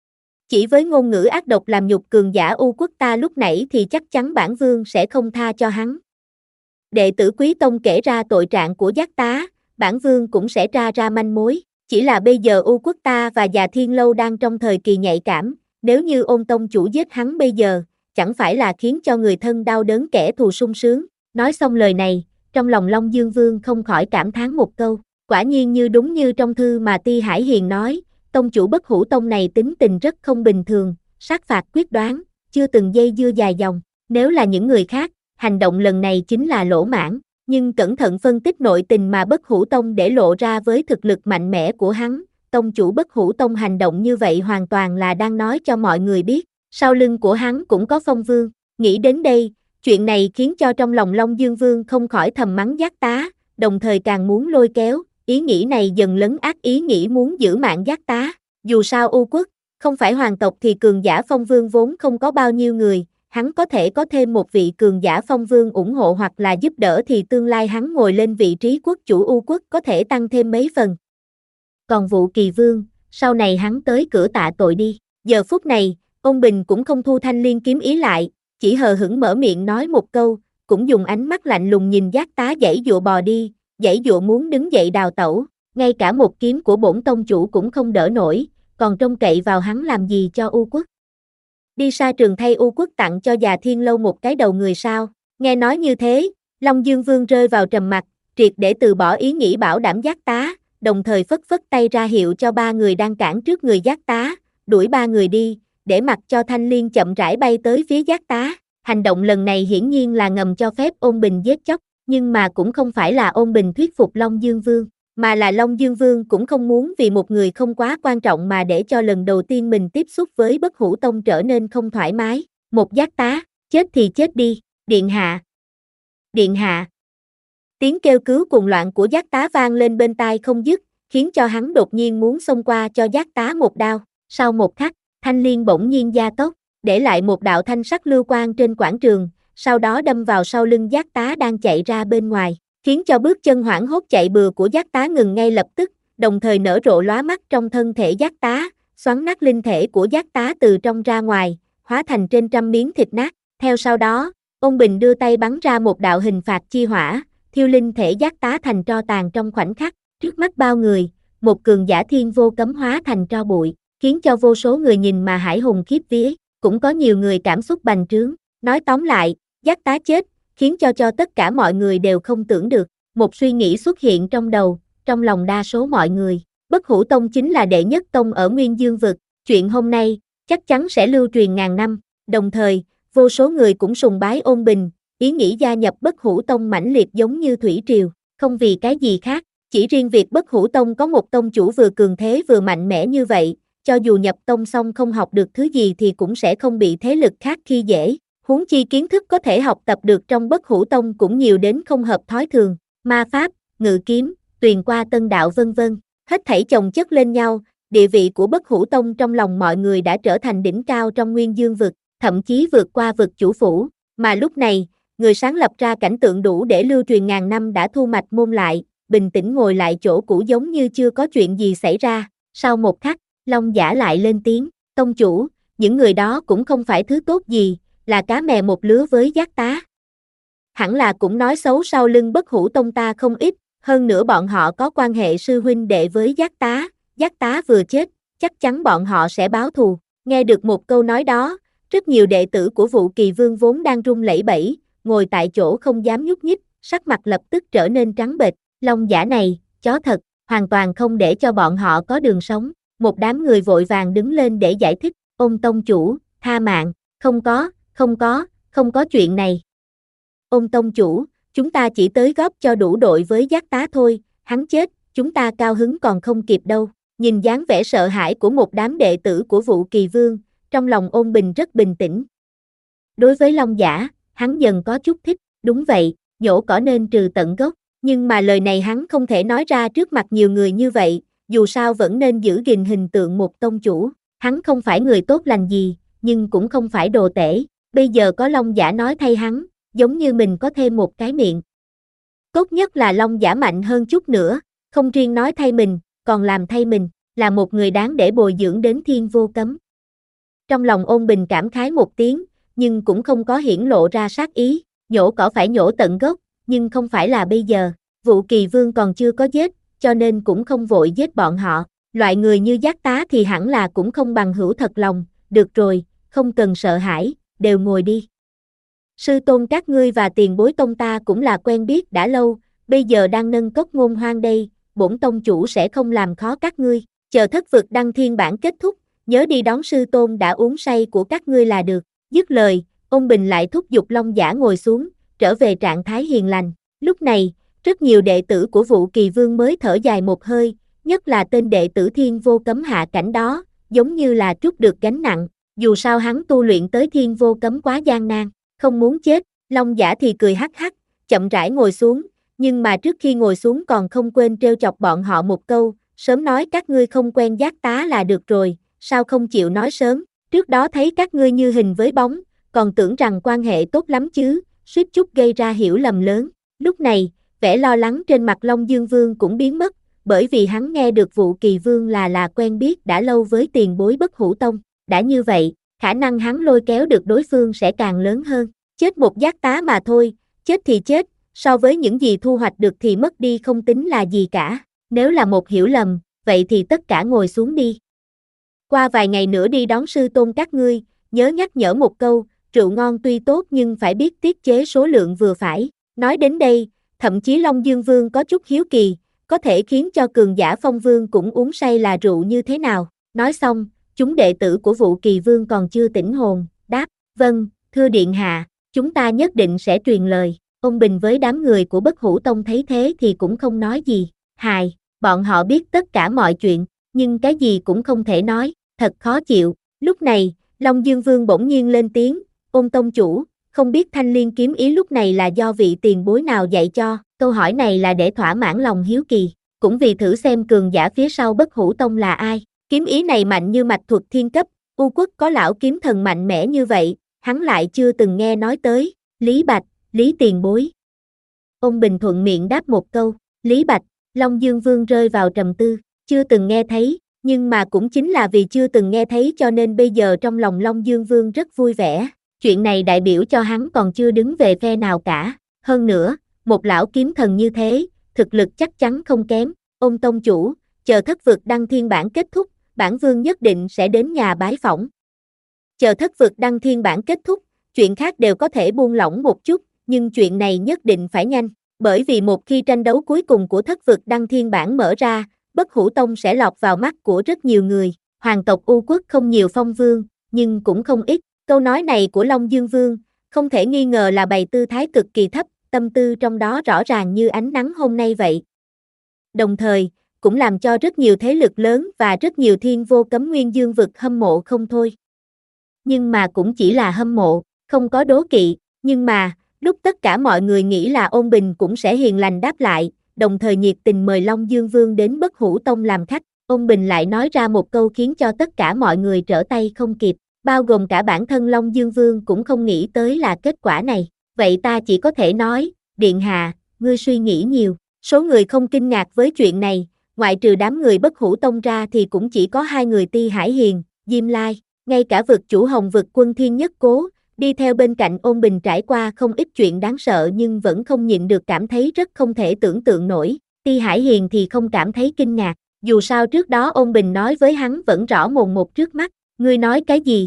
Chỉ với ngôn ngữ ác độc làm nhục cường giả U quốc ta lúc nãy thì chắc chắn bản vương sẽ không tha cho hắn. Đệ tử Quý tông kể ra tội trạng của Giác Tá, bản vương cũng sẽ tra ra manh mối, chỉ là bây giờ U quốc ta và Già Thiên Lâu đang trong thời kỳ nhạy cảm, nếu như Ôn tông chủ giết hắn bây giờ, chẳng phải là khiến cho người thân đau đớn kẻ thù sung sướng. Nói xong lời này, trong lòng Long Dương Vương không khỏi cảm thán một câu, quả nhiên như đúng như trong thư mà Ti Hải Hiền nói, tông chủ Bất Hủ tông này tính tình rất không bình thường, sát phạt quyết đoán, chưa từng dây dưa dài dòng, nếu là những người khác, hành động lần này chính là lỗ mãng, nhưng cẩn thận phân tích nội tình mà Bất Hủ tông để lộ ra với thực lực mạnh mẽ của hắn, tông chủ Bất Hủ tông hành động như vậy hoàn toàn là đang nói cho mọi người biết, sau lưng của hắn cũng có Phong Vương. Nghĩ đến đây, chuyện này khiến cho trong lòng Long Dương Vương không khỏi thầm mắng Giác Tá, đồng thời càng muốn lôi kéo, ý nghĩ này dần lấn át ý nghĩ muốn giữ mạng Giác Tá. Dù sao U quốc, không phải hoàng tộc thì cường giả Phong Vương vốn không có bao nhiêu người, hắn có thể có thêm một vị cường giả Phong Vương ủng hộ hoặc là giúp đỡ thì tương lai hắn ngồi lên vị trí quốc chủ U quốc có thể tăng thêm mấy phần. Còn vụ Kỳ Vương, sau này hắn tới cửa tạ tội đi. Giờ phút này, Ôn Bình cũng không thu thanh liên kiếm ý lại, chỉ hờ hững mở miệng nói một câu, cũng dùng ánh mắt lạnh lùng nhìn Giác Tá giãy dụa bò đi, giãy dụa muốn đứng dậy đào tẩu, ngay cả một kiếm của bổn tông chủ cũng không đỡ nổi, còn trông cậy vào hắn làm gì cho U quốc. Đi xa trường thay U quốc tặng cho Già Thiên Lâu một cái đầu người sao? Nghe nói như thế, Long Dương Vương rơi vào trầm mặc, triệt để từ bỏ ý nghĩ bảo đảm Giác Tá, đồng thời phất phất tay ra hiệu cho ba người đang cản trước người Giác Tá, đuổi ba người đi, để mặc cho thanh liên chậm rãi bay tới phía Giác Tá. Hành động lần này hiển nhiên là ngầm cho phép Ôn Bình giết chóc, nhưng mà cũng không phải là Ôn Bình thuyết phục Long Dương Vương, mà là Long Dương Vương cũng không muốn vì một người không quá quan trọng mà để cho lần đầu tiên mình tiếp xúc với Bất Hủ tông trở nên không thoải mái. Một Giác Tá, chết thì chết đi, điện hạ, điện hạ. Tiếng kêu cứu cuồng loạn của Giác Tá vang lên bên tai không dứt, khiến cho hắn đột nhiên muốn xông qua cho Giác Tá một đao. Sau một khắc, thanh liên bỗng nhiên gia tốc, để lại một đạo thanh sắc lưu quang trên quảng trường, sau đó đâm vào sau lưng Giác Tá đang chạy ra bên ngoài, khiến cho bước chân hoảng hốt chạy bừa của Giác Tá ngừng ngay lập tức, đồng thời nở rộ lóa mắt trong thân thể Giác Tá, xoắn nát linh thể của Giác Tá từ trong ra ngoài, hóa thành trên trăm miếng thịt nát. Theo sau đó, Ôn Bình đưa tay bắn ra một đạo hình phạt chi hỏa, thiêu linh thể Giác Tá thành tro tàn trong khoảnh khắc. Trước mắt bao người, một cường giả thiên vô cấm hóa thành tro bụi, khiến cho vô số người nhìn mà hãi hùng khiếp vía, cũng có nhiều người cảm xúc bành trướng. Nói tóm lại, Giác Tá chết, khiến cho cho tất cả mọi người đều không tưởng được. Một suy nghĩ xuất hiện trong đầu, trong lòng đa số mọi người. Bất Hủ Tông chính là đệ nhất tông ở Nguyên Dương vực, chuyện hôm nay chắc chắn sẽ lưu truyền ngàn năm. Đồng thời, vô số người cũng sùng bái Ôn Bình, ý nghĩ gia nhập Bất Hủ Tông mãnh liệt giống như thủy triều, không vì cái gì khác, chỉ riêng việc Bất Hủ Tông có một tông chủ vừa cường thế vừa mạnh mẽ như vậy, cho dù nhập tông xong không học được thứ gì thì cũng sẽ không bị thế lực khác khi dễ. Huống chi kiến thức có thể học tập được trong Bất Hủ Tông cũng nhiều đến không hợp thói thường, ma pháp, ngự kiếm, tuyền qua tân đạo vân vân, hết thảy chồng chất lên nhau, địa vị của Bất Hủ Tông trong lòng mọi người đã trở thành đỉnh cao trong Nguyên Dương vực, thậm chí vượt qua vực chủ phủ, mà lúc này, người sáng lập ra cảnh tượng đủ để lưu truyền ngàn năm đã thu mạch môn lại, bình tĩnh ngồi lại chỗ cũ giống như chưa có chuyện gì xảy ra. Sau một khắc, Long Giả lại lên tiếng, tông chủ, những người đó cũng không phải thứ tốt gì, là cá mè một lứa với Giác Tá. Hẳn là cũng nói xấu sau lưng Bất Hủ Tông ta không ít, hơn nữa bọn họ có quan hệ sư huynh đệ với Giác Tá, Giác Tá vừa chết, chắc chắn bọn họ sẽ báo thù. Nghe được một câu nói đó, rất nhiều đệ tử của Vũ Kỳ Vương vốn đang run lẩy bẩy, ngồi tại chỗ không dám nhúc nhích, sắc mặt lập tức trở nên trắng bệch. Long Giả này, chó thật, hoàn toàn không để cho bọn họ có đường sống. Một đám người vội vàng đứng lên để giải thích, Ôn tông chủ, tha mạng, không có, không có, không có chuyện này. Ôn tông chủ, chúng ta chỉ tới góp cho đủ đội với Giác Tá thôi, hắn chết, chúng ta cao hứng còn không kịp đâu. Nhìn dáng vẻ sợ hãi của một đám đệ tử của Vũ Kỳ Vương, trong lòng Ôn Bình rất bình tĩnh. Đối với Long Giả, hắn dần có chút thích, đúng vậy, nhổ cỏ nên trừ tận gốc, nhưng mà lời này hắn không thể nói ra trước mặt nhiều người như vậy, dù sao vẫn nên giữ gìn hình tượng một tông chủ, hắn không phải người tốt lành gì, nhưng cũng không phải đồ tể, bây giờ có Long Giả nói thay hắn, giống như mình có thêm một cái miệng. Tốt nhất là Long Giả mạnh hơn chút nữa, không riêng nói thay mình, còn làm thay mình, là một người đáng để bồi dưỡng đến thiên vô cấm. Trong lòng Ôn Bình cảm khái một tiếng, nhưng cũng không có hiển lộ ra sát ý, nhổ cỏ phải nhổ tận gốc, nhưng không phải là bây giờ, Vũ Kỳ Vương còn chưa có giết, cho nên cũng không vội giết bọn họ, loại người như Giác Tá thì hẳn là cũng không bằng hữu thật lòng, được rồi, không cần sợ hãi, đều ngồi đi. Sư tôn các ngươi và tiền bối tông ta cũng là quen biết đã lâu, bây giờ đang nâng cốc ngôn hoang đây, bổn tông chủ sẽ không làm khó các ngươi, chờ thất vực đăng thiên bản kết thúc, nhớ đi đón sư tôn đã uống say của các ngươi là được. Dứt lời, Ôn Bình lại thúc giục Long Giả ngồi xuống, trở về trạng thái hiền lành. Lúc này, rất nhiều đệ tử của Vũ Kỳ Vương mới thở dài một hơi, nhất là tên đệ tử thiên vô cấm hạ cảnh đó, giống như là trút được gánh nặng, dù sao hắn tu luyện tới thiên vô cấm quá gian nan, không muốn chết. Long Giả thì cười hắc hắc, chậm rãi ngồi xuống, nhưng mà trước khi ngồi xuống còn không quên trêu chọc bọn họ một câu, sớm nói các ngươi không quen Giác Tá là được rồi, sao không chịu nói sớm, trước đó thấy các ngươi như hình với bóng, còn tưởng rằng quan hệ tốt lắm chứ, suýt chút gây ra hiểu lầm lớn. Lúc này, vẻ lo lắng trên mặt Long Dương Vương cũng biến mất, bởi vì hắn nghe được Vũ Kỳ Vương là là quen biết đã lâu với tiền bối Bất Hủ Tông, đã như vậy, khả năng hắn lôi kéo được đối phương sẽ càng lớn hơn. Chết một Giác Tá mà thôi, chết thì chết, so với những gì thu hoạch được thì mất đi không tính là gì cả, nếu là một hiểu lầm, vậy thì tất cả ngồi xuống đi. Qua vài ngày nữa đi đón sư tôn các ngươi, nhớ nhắc nhở một câu, rượu ngon tuy tốt nhưng phải biết tiết chế số lượng vừa phải. Nói đến đây, thậm chí Long Dương Vương có chút hiếu kỳ, có thể khiến cho cường giả Phong Vương cũng uống say là rượu như thế nào. Nói xong, chúng đệ tử của Vũ Kỳ Vương còn chưa tỉnh hồn, đáp, vâng, thưa điện hạ, chúng ta nhất định sẽ truyền lời. Ôn Bình với đám người của Bất Hủ Tông thấy thế thì cũng không nói gì, hài, bọn họ biết tất cả mọi chuyện, nhưng cái gì cũng không thể nói, thật khó chịu. Lúc này, Long Dương Vương bỗng nhiên lên tiếng, Ôn tông chủ, không biết thanh liên kiếm ý lúc này là do vị tiền bối nào dạy cho, câu hỏi này là để thỏa mãn lòng hiếu kỳ, cũng vì thử xem cường giả phía sau Bất Hủ Tông là ai. Kiếm ý này mạnh như mạch thuật thiên cấp, U Quốc có lão kiếm thần mạnh mẽ như vậy, hắn lại chưa từng nghe nói tới. Lý Bạch, Lý tiền bối. Ôn Bình thuận miệng đáp một câu, Lý Bạch. Long Dương Vương rơi vào trầm tư, chưa từng nghe thấy, Nhưng mà cũng chính là vì chưa từng nghe thấy cho nên bây giờ trong lòng Long Dương Vương rất vui vẻ, chuyện này đại biểu cho hắn còn chưa đứng về phe nào cả, hơn nữa, một lão kiếm thần như thế, thực lực chắc chắn không kém, ôn tông chủ, chờ thất vực đăng thiên bản kết thúc, bản vương nhất định sẽ đến nhà bái phỏng. Chờ thất vực đăng thiên bản kết thúc, chuyện khác đều có thể buông lỏng một chút, nhưng chuyện này nhất định phải nhanh, bởi vì một khi tranh đấu cuối cùng của thất vực đăng thiên bản mở ra, Bất Hủ Tông sẽ lọt vào mắt của rất nhiều người, hoàng tộc U Quốc không nhiều phong vương, nhưng cũng không ít, câu nói này của Long Dương Vương, không thể nghi ngờ là bày tư thái cực kỳ thấp, tâm tư trong đó rõ ràng như ánh nắng hôm nay vậy. Đồng thời, cũng làm cho rất nhiều thế lực lớn và rất nhiều thiên vô cấm nguyên dương vực hâm mộ không thôi. Nhưng mà cũng chỉ là hâm mộ, không có đố kỵ, nhưng mà, lúc tất cả mọi người nghĩ là Ôn Bình cũng sẽ hiền lành đáp lại, đồng thời nhiệt tình mời Long Dương Vương đến Bất Hủ Tông làm khách, Ôn Bình lại nói ra một câu khiến cho tất cả mọi người trở tay không kịp, bao gồm cả bản thân Long Dương Vương cũng không nghĩ tới là kết quả này, vậy ta chỉ có thể nói, Điện Hạ, ngươi suy nghĩ nhiều, số người không kinh ngạc với chuyện này, ngoại trừ đám người Bất Hủ Tông ra thì cũng chỉ có hai người Ti Hải Hiền, Diêm Lai, ngay cả vực chủ Hồng vực Quân Thiên Nhất Cố, đi theo bên cạnh Ôn Bình trải qua không ít chuyện đáng sợ nhưng vẫn không nhịn được cảm thấy rất không thể tưởng tượng nổi, Ti Hải Hiền thì không cảm thấy kinh ngạc, dù sao trước đó Ôn Bình nói với hắn vẫn rõ mồn một trước mắt, ngươi nói cái gì?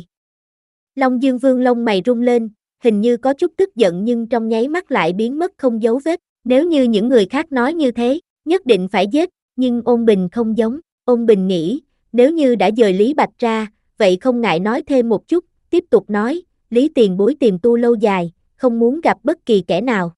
Long Dương Vương lông mày rung lên, hình như có chút tức giận nhưng trong nháy mắt lại biến mất không dấu vết, nếu như những người khác nói như thế, nhất định phải giết, nhưng Ôn Bình không giống, Ôn Bình nghĩ, nếu như đã dời Lý Bạch ra, vậy không ngại nói thêm một chút, tiếp tục nói, Lý tiền bối tìm tu lâu dài, không muốn gặp bất kỳ kẻ nào.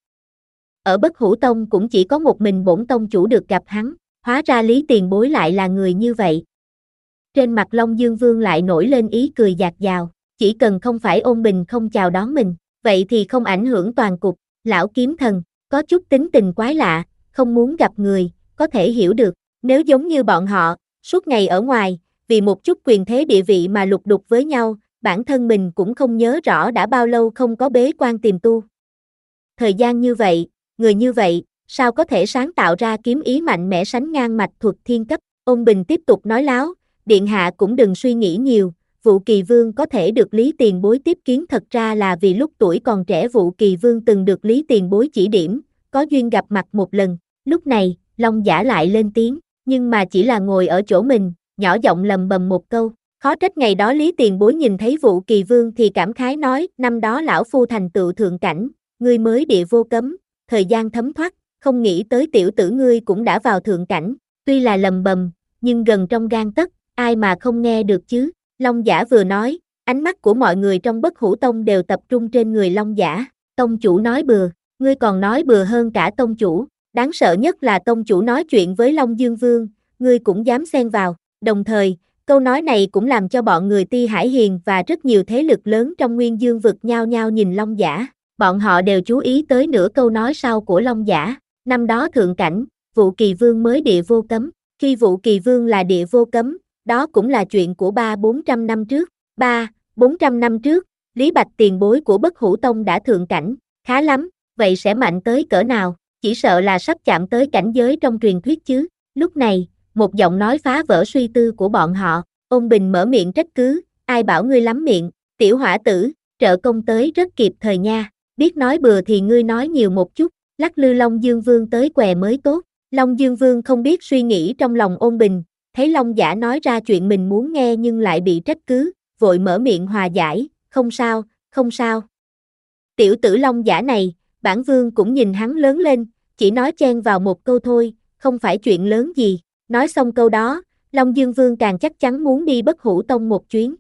Ở Bất Hủ Tông cũng chỉ có một mình bổn tông chủ được gặp hắn, hóa ra Lý tiền bối lại là người như vậy. Trên mặt Long Dương Vương lại nổi lên ý cười dạt dào, chỉ cần không phải Ôn Bình không chào đón mình, vậy thì không ảnh hưởng toàn cục, lão kiếm thần, có chút tính tình quái lạ, không muốn gặp người, có thể hiểu được, nếu giống như bọn họ, suốt ngày ở ngoài, vì một chút quyền thế địa vị mà lục đục với nhau, bản thân mình cũng không nhớ rõ đã bao lâu không có bế quan tìm tu. Thời gian như vậy, người như vậy, sao có thể sáng tạo ra kiếm ý mạnh mẽ sánh ngang mạch thuật thiên cấp, Ôn Bình tiếp tục nói láo, Điện Hạ cũng đừng suy nghĩ nhiều, Vụ Kỳ Vương có thể được Lý tiền bối tiếp kiến thật ra là vì lúc tuổi còn trẻ Vụ Kỳ Vương từng được Lý tiền bối chỉ điểm, có duyên gặp mặt một lần, lúc này, Long Giả lại lên tiếng, nhưng mà chỉ là ngồi ở chỗ mình, nhỏ giọng lầm bầm một câu, khó trách ngày đó Lý tiền bối nhìn thấy Vụ Kỳ Vương thì cảm khái nói, năm đó lão phu thành tựu thượng cảnh, ngươi mới địa vô cấm, thời gian thấm thoát, không nghĩ tới tiểu tử ngươi cũng đã vào thượng cảnh, tuy là lầm bầm, nhưng gần trong gang tấc, ai mà không nghe được chứ, Long Giả vừa nói, ánh mắt của mọi người trong Bất Hủ Tông đều tập trung trên người Long Giả, tông chủ nói bừa, ngươi còn nói bừa hơn cả tông chủ, đáng sợ nhất là tông chủ nói chuyện với Long Dương Vương, ngươi cũng dám xen vào, đồng thời, câu nói này cũng làm cho bọn người Ti Hải Hiền và rất nhiều thế lực lớn trong Nguyên Dương vực nhao nhao nhìn Long Giả, bọn họ đều chú ý tới nửa câu nói sau của Long Giả, năm đó thượng cảnh, Vụ Kỳ Vương mới địa vô cấm, khi Vụ Kỳ Vương là địa vô cấm, đó cũng là chuyện của ba bốn trăm năm trước, ba, bốn trăm năm trước, Lý Bạch tiền bối của Bất Hủ Tông đã thượng cảnh, khá lắm, vậy sẽ mạnh tới cỡ nào, chỉ sợ là sắp chạm tới cảnh giới trong truyền thuyết chứ, lúc này, một giọng nói phá vỡ suy tư của bọn họ, Ôn Bình mở miệng trách cứ, ai bảo ngươi lắm miệng, tiểu hỏa tử, trợ công tới rất kịp thời nha, biết nói bừa thì ngươi nói nhiều một chút, lắc lư Long Dương Vương tới què mới tốt, Long Dương Vương không biết suy nghĩ trong lòng Ôn Bình, thấy Long Giả nói ra chuyện mình muốn nghe nhưng lại bị trách cứ, vội mở miệng hòa giải, không sao, không sao. Tiểu tử Long Giả này, bản vương cũng nhìn hắn lớn lên, chỉ nói chen vào một câu thôi, không phải chuyện lớn gì, nói xong câu đó, Long Dương Vương càng chắc chắn muốn đi Bất Hủ Tông một chuyến.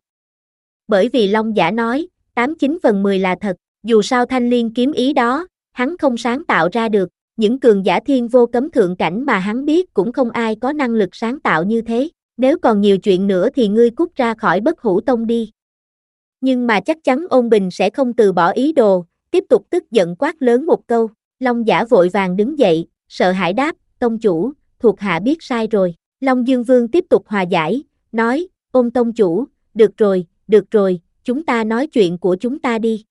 Bởi vì Long Giả nói, tám chín phần mười là thật, dù sao thanh liên kiếm ý đó, hắn không sáng tạo ra được, những cường giả thiên vô cấm thượng cảnh mà hắn biết cũng không ai có năng lực sáng tạo như thế, nếu còn nhiều chuyện nữa thì ngươi cút ra khỏi Bất Hủ Tông đi. Nhưng mà chắc chắn Ôn Bình sẽ không từ bỏ ý đồ, tiếp tục tức giận quát lớn một câu, Long Giả vội vàng đứng dậy, sợ hãi đáp, tông chủ, thuộc hạ biết sai rồi, Long Dương Vương tiếp tục hòa giải, nói, Ôn tông chủ, được rồi, được rồi, chúng ta nói chuyện của chúng ta đi.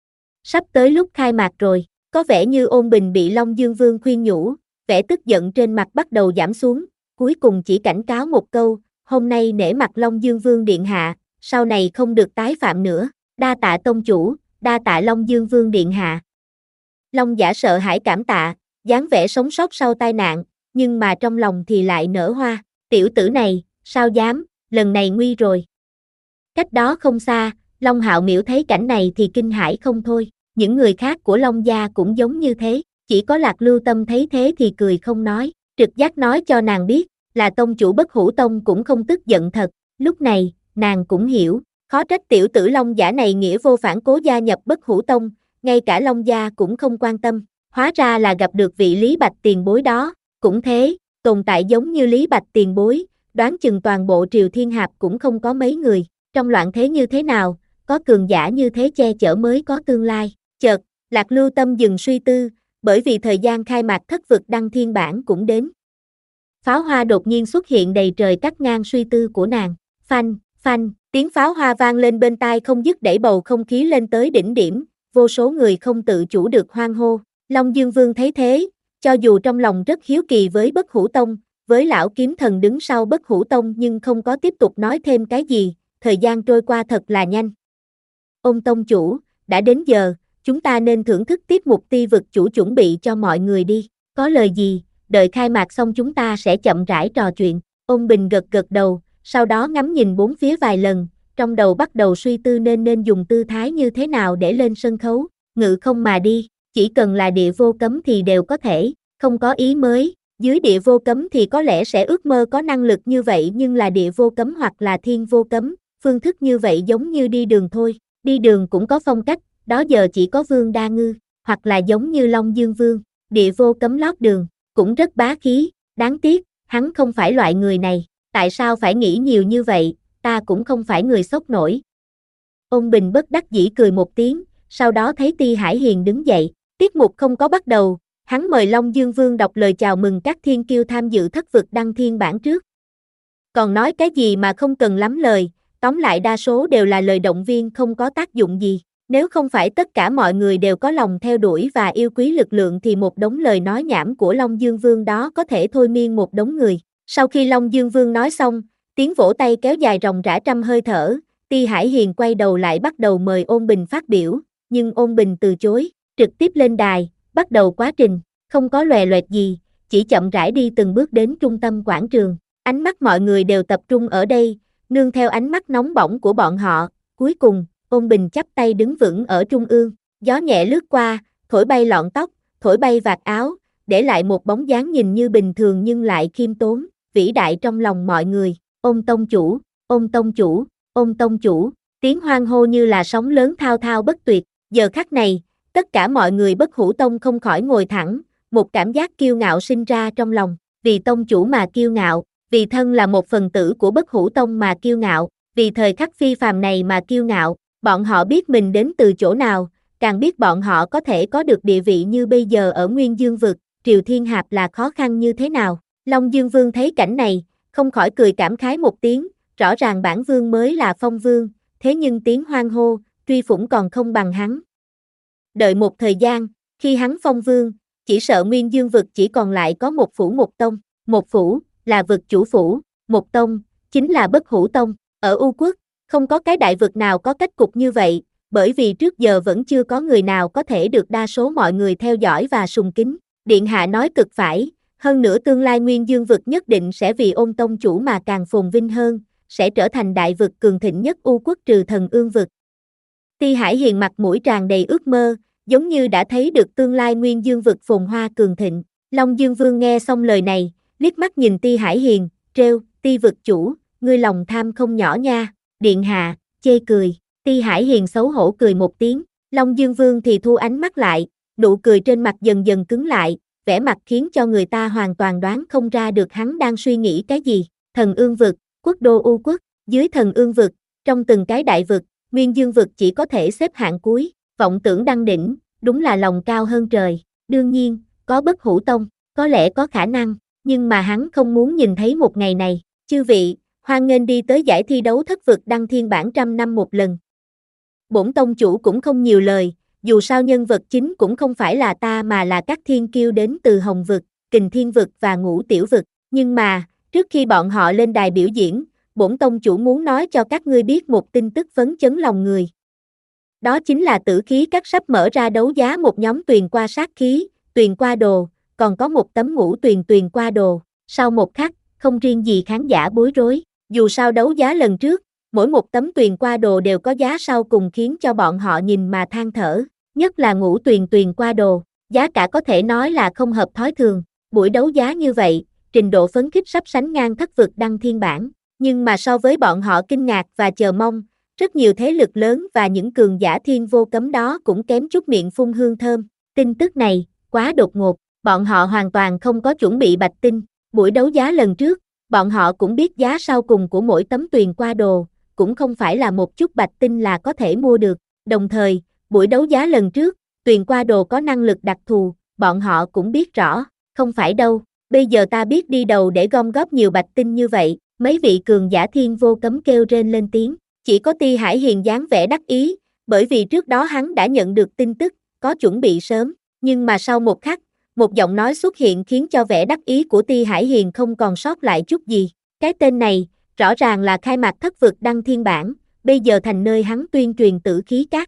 Sắp tới lúc khai mạc rồi, có vẻ như Ôn Bình bị Long Dương Vương khuyên nhủ, vẻ tức giận trên mặt bắt đầu giảm xuống, cuối cùng chỉ cảnh cáo một câu, hôm nay nể mặt Long Dương Vương điện hạ, sau này không được tái phạm nữa. Đa tạ tông chủ, đa tạ Long Dương Vương điện hạ. Long Giả sợ hãi cảm tạ, dáng vẻ sống sót sau tai nạn, nhưng mà trong lòng thì lại nở hoa. Tiểu tử này, sao dám, lần này nguy rồi. Cách đó không xa, Long Hạo Miểu thấy cảnh này thì kinh hãi không thôi. Những người khác của Long gia cũng giống như thế, chỉ có Lạc Lưu Tâm thấy thế thì cười không nói, trực giác nói cho nàng biết, là tông chủ Bất Hủ Tông cũng không tức giận thật. Lúc này, nàng cũng hiểu, khó trách tiểu tử Long Giả này nghĩa vô phản cố gia nhập Bất Hủ Tông, ngay cả Long gia cũng không quan tâm, hóa ra là gặp được vị Lý Bạch tiền bối đó. Cũng thế, tồn tại giống như Lý Bạch tiền bối, đoán chừng toàn bộ Triều Thiên Hạp cũng không có mấy người. Trong loạn thế như thế nào, có cường giả như thế che chở mới có tương lai. Chợt, Lạc Lưu Tâm dừng suy tư, bởi vì thời gian khai mạc thất vực đăng thiên bản cũng đến. Pháo hoa đột nhiên xuất hiện đầy trời cắt ngang suy tư của nàng. Phanh, phanh, tiếng pháo hoa vang lên bên tai không dứt, đẩy bầu không khí lên tới đỉnh điểm, vô số người không tự chủ được hoan hô. Long Dương Vương thấy thế, cho dù trong lòng rất hiếu kỳ với Bất Hủ Tông, với lão kiếm thần đứng sau Bất Hủ Tông nhưng không có tiếp tục nói thêm cái gì, thời gian trôi qua thật là nhanh. Ông tông chủ, đã đến giờ, chúng ta nên thưởng thức tiết mục Ti vực chủ chuẩn bị cho mọi người đi, có lời gì, đợi khai mạc xong chúng ta sẽ chậm rãi trò chuyện. Ôn Bình gật gật đầu, sau đó ngắm nhìn bốn phía vài lần, trong đầu bắt đầu suy tư nên nên dùng tư thái như thế nào để lên sân khấu. Ngự không mà đi, chỉ cần là địa vô cấm thì đều có thể, không có ý mới. Dưới địa vô cấm thì có lẽ sẽ ước mơ có năng lực như vậy, nhưng là địa vô cấm hoặc là thiên vô cấm, phương thức như vậy giống như đi đường thôi. Đi đường cũng có phong cách, đó giờ chỉ có Vương Đa Ngư, hoặc là giống như Long Dương Vương, địa vô cấm lót đường, cũng rất bá khí. Đáng tiếc, hắn không phải loại người này. Tại sao phải nghĩ nhiều như vậy, ta cũng không phải người sốc nổi. Ôn Bình bất đắc dĩ cười một tiếng, sau đó thấy Ti Hải Hiền đứng dậy. Tiết mục không có bắt đầu, hắn mời Long Dương Vương đọc lời chào mừng các thiên kiêu tham dự thất vực đăng thiên bản trước. Còn nói cái gì mà không cần lắm lời, tóm lại đa số đều là lời động viên không có tác dụng gì. Nếu không phải tất cả mọi người đều có lòng theo đuổi và yêu quý lực lượng thì một đống lời nói nhảm của Long Dương Vương đó có thể thôi miên một đống người. Sau khi Long Dương Vương nói xong, tiếng vỗ tay kéo dài ròng rã trăm hơi thở, Ti Hải Hiền quay đầu lại bắt đầu mời Ôn Bình phát biểu, nhưng Ôn Bình từ chối, trực tiếp lên đài, bắt đầu quá trình, không có lòe loẹt gì, chỉ chậm rãi đi từng bước đến trung tâm quảng trường. Ánh mắt mọi người đều tập trung ở đây, nương theo ánh mắt nóng bỏng của bọn họ, cuối cùng, Ôn Bình chắp tay đứng vững ở trung ương, gió nhẹ lướt qua, thổi bay lọn tóc, thổi bay vạt áo, để lại một bóng dáng nhìn như bình thường nhưng lại khiêm tốn, vĩ đại trong lòng mọi người. Ôn tông chủ, ôn tông chủ, ôn tông chủ, tiếng hoan hô như là sóng lớn thao thao bất tuyệt. Giờ khắc này, tất cả mọi người Bất Hủ Tông không khỏi ngồi thẳng, một cảm giác kiêu ngạo sinh ra trong lòng, vì tông chủ mà kiêu ngạo, vì thân là một phần tử của Bất Hủ Tông mà kiêu ngạo, vì thời khắc phi phàm này mà kiêu ngạo. Bọn họ biết mình đến từ chỗ nào, càng biết bọn họ có thể có được địa vị như bây giờ ở Nguyên Dương vực, Triều Thiên Hạp là khó khăn như thế nào. Long Dương Vương thấy cảnh này, không khỏi cười cảm khái một tiếng, rõ ràng bản vương mới là phong vương, thế nhưng tiếng hoan hô, truy phủng còn không bằng hắn. Đợi một thời gian, khi hắn phong vương, chỉ sợ Nguyên Dương vực chỉ còn lại có một phủ một tông, một phủ, là vực chủ phủ, một tông, chính là Bất Hủ Tông. Ở U Quốc, không có cái đại vực nào có cách cục như vậy, bởi vì trước giờ vẫn chưa có người nào có thể được đa số mọi người theo dõi và sùng kính. Điện hạ nói cực phải, hơn nữa tương lai Nguyên Dương vực nhất định sẽ vì Ôn tông chủ mà càng phồn vinh hơn, sẽ trở thành đại vực cường thịnh nhất U Quốc trừ Thần Ương vực. Ti Hải Hiền mặt mũi tràn đầy ước mơ, giống như đã thấy được tương lai Nguyên Dương vực phồn hoa cường thịnh. Long Dương Vương nghe xong lời này, liếc mắt nhìn Ti Hải Hiền, trêu, Ti vực chủ, ngươi lòng tham không nhỏ nha. Điện hạ, chê cười. Ti Hải Hiền xấu hổ cười một tiếng, Long Dương Vương thì thu ánh mắt lại, nụ cười trên mặt dần dần cứng lại, vẻ mặt khiến cho người ta hoàn toàn đoán không ra được hắn đang suy nghĩ cái gì. Thần Ương vực, quốc đô U Quốc, dưới Thần Ương vực, trong từng cái đại vực, Nguyên Dương vực chỉ có thể xếp hạng cuối, vọng tưởng đăng đỉnh, đúng là lòng cao hơn trời. Đương nhiên, có Bất Hủ Tông, có lẽ có khả năng, nhưng mà hắn không muốn nhìn thấy một ngày này. Chư vị, hoan nghênh đi tới giải thi đấu thất vực đăng thiên bản trăm năm một lần. Bổn tông chủ cũng không nhiều lời, dù sao nhân vật chính cũng không phải là ta mà là các thiên kiêu đến từ Hồng vực, Kình Thiên vực và Ngũ Tiểu vực. Nhưng mà, trước khi bọn họ lên đài biểu diễn, bổn tông chủ muốn nói cho các ngươi biết một tin tức phấn chấn lòng người. Đó chính là Tử Khí Các sắp mở ra đấu giá một nhóm tuyền qua sát khí, tuyền qua đồ, còn có một tấm ngũ tuyền tuyền qua đồ. Sau một khắc, không riêng gì khán giả bối rối, dù sao đấu giá lần trước, mỗi một tấm tuyền qua đồ đều có giá sau cùng khiến cho bọn họ nhìn mà than thở, nhất là ngũ tuyền tuyền qua đồ, giá cả có thể nói là không hợp thói thường. Buổi đấu giá như vậy, trình độ phấn khích sắp sánh ngang Thất Vực Đăng Thiên Bản, nhưng mà so với bọn họ kinh ngạc và chờ mong, rất nhiều thế lực lớn và những cường giả thiên vô cấm đó cũng kém chút miệng phun hương thơm. Tin tức này, quá đột ngột, bọn họ hoàn toàn không có chuẩn bị bạch tinh. Buổi đấu giá lần trước, bọn họ cũng biết giá sau cùng của mỗi tấm tuyền qua đồ, cũng không phải là một chút bạch tinh là có thể mua được. Đồng thời, buổi đấu giá lần trước, tuyền qua đồ có năng lực đặc thù, bọn họ cũng biết rõ, không phải đâu. Bây giờ ta biết đi đầu để gom góp nhiều bạch tinh như vậy, mấy vị cường giả thiên vô cấm kêu rên lên tiếng. Chỉ có Ti Hải Hiền dáng vẻ đắc ý, bởi vì trước đó hắn đã nhận được tin tức, có chuẩn bị sớm, nhưng mà sau một khắc, một giọng nói xuất hiện khiến cho vẻ đắc ý của Ti Hải Hiền không còn sót lại chút gì. Cái tên này, rõ ràng là khai mạc Thất Vực Đăng Thiên Bản, bây giờ thành nơi hắn tuyên truyền Tử Khí Các.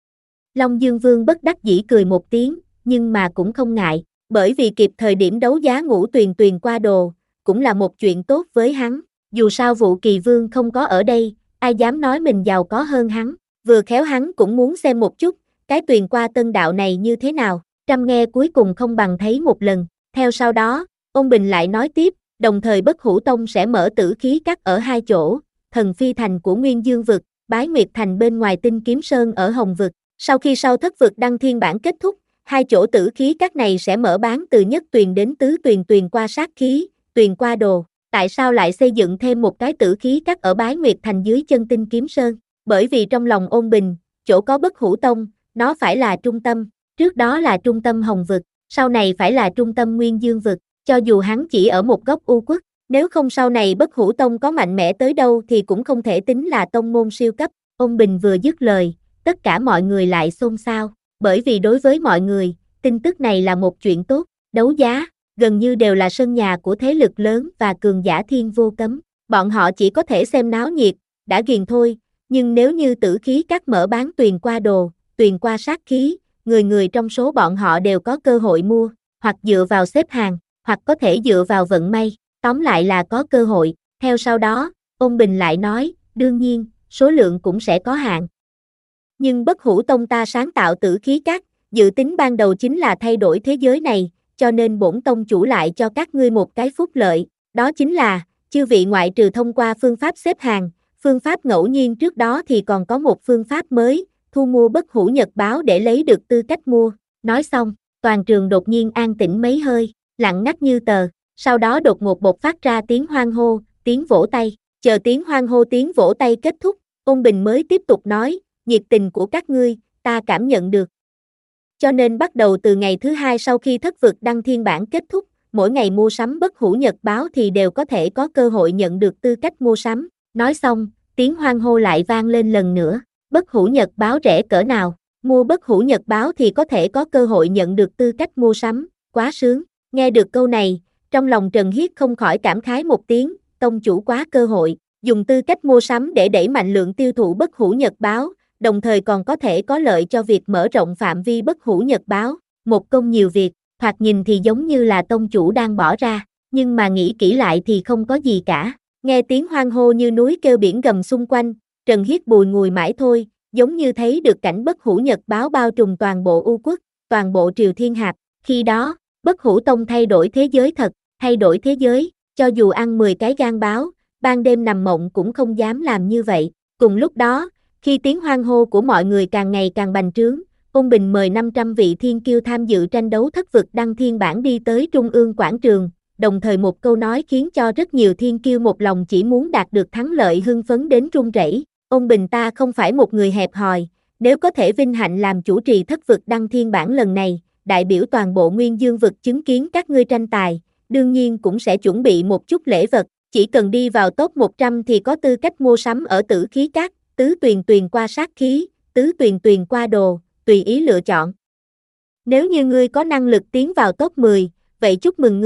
Long Dương Vương bất đắc dĩ cười một tiếng, nhưng mà cũng không ngại, bởi vì kịp thời điểm đấu giá ngũ tuyền tuyền qua đồ, cũng là một chuyện tốt với hắn. Dù sao Vũ Kỳ Vương không có ở đây, ai dám nói mình giàu có hơn hắn, vừa khéo hắn cũng muốn xem một chút, cái tuyền qua tân đạo này như thế nào, trăm nghe cuối cùng không bằng thấy một lần. Theo sau đó, Ôn Bình lại nói tiếp, đồng thời Bất Hủ Tông sẽ mở Tử Khí Các ở hai chỗ, Thần Phi Thành của Nguyên Dương Vực, Bái Nguyệt Thành bên ngoài Tinh Kiếm Sơn ở Hồng Vực. Sau khi sau Thất Vực Đăng Thiên Bản kết thúc, hai chỗ Tử Khí Các này sẽ mở bán từ nhất tuyền đến tứ tuyền tuyền qua sát khí, tuyền qua đồ. Tại sao lại xây dựng thêm một cái Tử Khí Các ở Bái Nguyệt Thành dưới chân Tinh Kiếm Sơn? Bởi vì trong lòng Ôn Bình, chỗ có Bất Hủ Tông, nó phải là trung tâm, trước đó là trung tâm Hồng Vực, sau này phải là trung tâm Nguyên Dương Vực, cho dù hắn chỉ ở một góc U Quốc, nếu không sau này Bất Hủ Tông có mạnh mẽ tới đâu thì cũng không thể tính là tông môn siêu cấp. Ôn Bình vừa dứt lời, tất cả mọi người lại xôn xao, bởi vì đối với mọi người, tin tức này là một chuyện tốt, đấu giá gần như đều là sân nhà của thế lực lớn và cường giả thiên vô cấm, bọn họ chỉ có thể xem náo nhiệt, đã ghiền thôi, nhưng nếu như Tử Khí Các mở bán tuyền qua đồ, tuyền qua sát khí, người người trong số bọn họ đều có cơ hội mua, hoặc dựa vào xếp hàng, hoặc có thể dựa vào vận may, tóm lại là có cơ hội. Theo sau đó, Ôn Bình lại nói, đương nhiên, số lượng cũng sẽ có hạn. Nhưng Bất Hủ Tông ta sáng tạo Tử Khí Các, dự tính ban đầu chính là thay đổi thế giới này, cho nên bổn tông chủ lại cho các ngươi một cái phúc lợi, đó chính là, chư vị ngoại trừ thông qua phương pháp xếp hàng, phương pháp ngẫu nhiên trước đó thì còn có một phương pháp mới, thu mua Bất Hủ Nhật Báo để lấy được tư cách mua. Nói xong, toàn trường đột nhiên an tĩnh mấy hơi, lặng ngắt như tờ, sau đó đột ngột bộc phát ra tiếng hoan hô, tiếng vỗ tay, chờ tiếng hoan hô tiếng vỗ tay kết thúc, Ôn Bình mới tiếp tục nói, nhiệt tình của các ngươi, ta cảm nhận được. Cho nên bắt đầu từ ngày thứ hai sau khi Thất Vực Đăng Thiên Bản kết thúc, mỗi ngày mua sắm Bất Hủ Nhật Báo thì đều có thể có cơ hội nhận được tư cách mua sắm. Nói xong, tiếng hoan hô lại vang lên lần nữa, Bất Hủ Nhật Báo rẻ cỡ nào, mua Bất Hủ Nhật Báo thì có thể có cơ hội nhận được tư cách mua sắm, quá sướng. Nghe được câu này, trong lòng Trần Hiết không khỏi cảm khái một tiếng, tông chủ quá cơ hội, dùng tư cách mua sắm để đẩy mạnh lượng tiêu thụ Bất Hủ Nhật Báo, đồng thời còn có thể có lợi cho việc mở rộng phạm vi Bất Hủ Nhật Báo, một công nhiều việc, thoạt nhìn thì giống như là tông chủ đang bỏ ra, nhưng mà nghĩ kỹ lại thì không có gì cả. Nghe tiếng hoan hô như núi kêu biển gầm xung quanh, Trần Hiết bùi ngùi mãi thôi, giống như thấy được cảnh Bất Hủ Nhật Báo bao trùm toàn bộ U Quốc, toàn bộ Triều Thiên Hạp. Khi đó, Bất Hủ Tông thay đổi thế giới thật, thay đổi thế giới, cho dù ăn mười cái gan báo, ban đêm nằm mộng cũng không dám làm như vậy. Cùng lúc đó, khi tiếng hoan hô của mọi người càng ngày càng bành trướng, Ôn Bình mời năm trăm vị thiên kiêu tham dự tranh đấu Thất Vực Đăng Thiên Bản đi tới Trung ương quảng trường, đồng thời một câu nói khiến cho rất nhiều thiên kiêu một lòng chỉ muốn đạt được thắng lợi hưng phấn đến run rẩy. Ôn Bình ta không phải một người hẹp hòi, nếu có thể vinh hạnh làm chủ trì Thất Vực Đăng Thiên Bản lần này, đại biểu toàn bộ Nguyên Dương Vực chứng kiến các ngươi tranh tài, đương nhiên cũng sẽ chuẩn bị một chút lễ vật, chỉ cần đi vào top một trăm thì có tư cách mua sắm ở Tử Khí Các, tứ tuyền tuyền qua sát khí, tứ tuyền tuyền qua đồ, tùy ý lựa chọn. Nếu như ngươi có năng lực tiến vào top mười, vậy chúc mừng ngươi,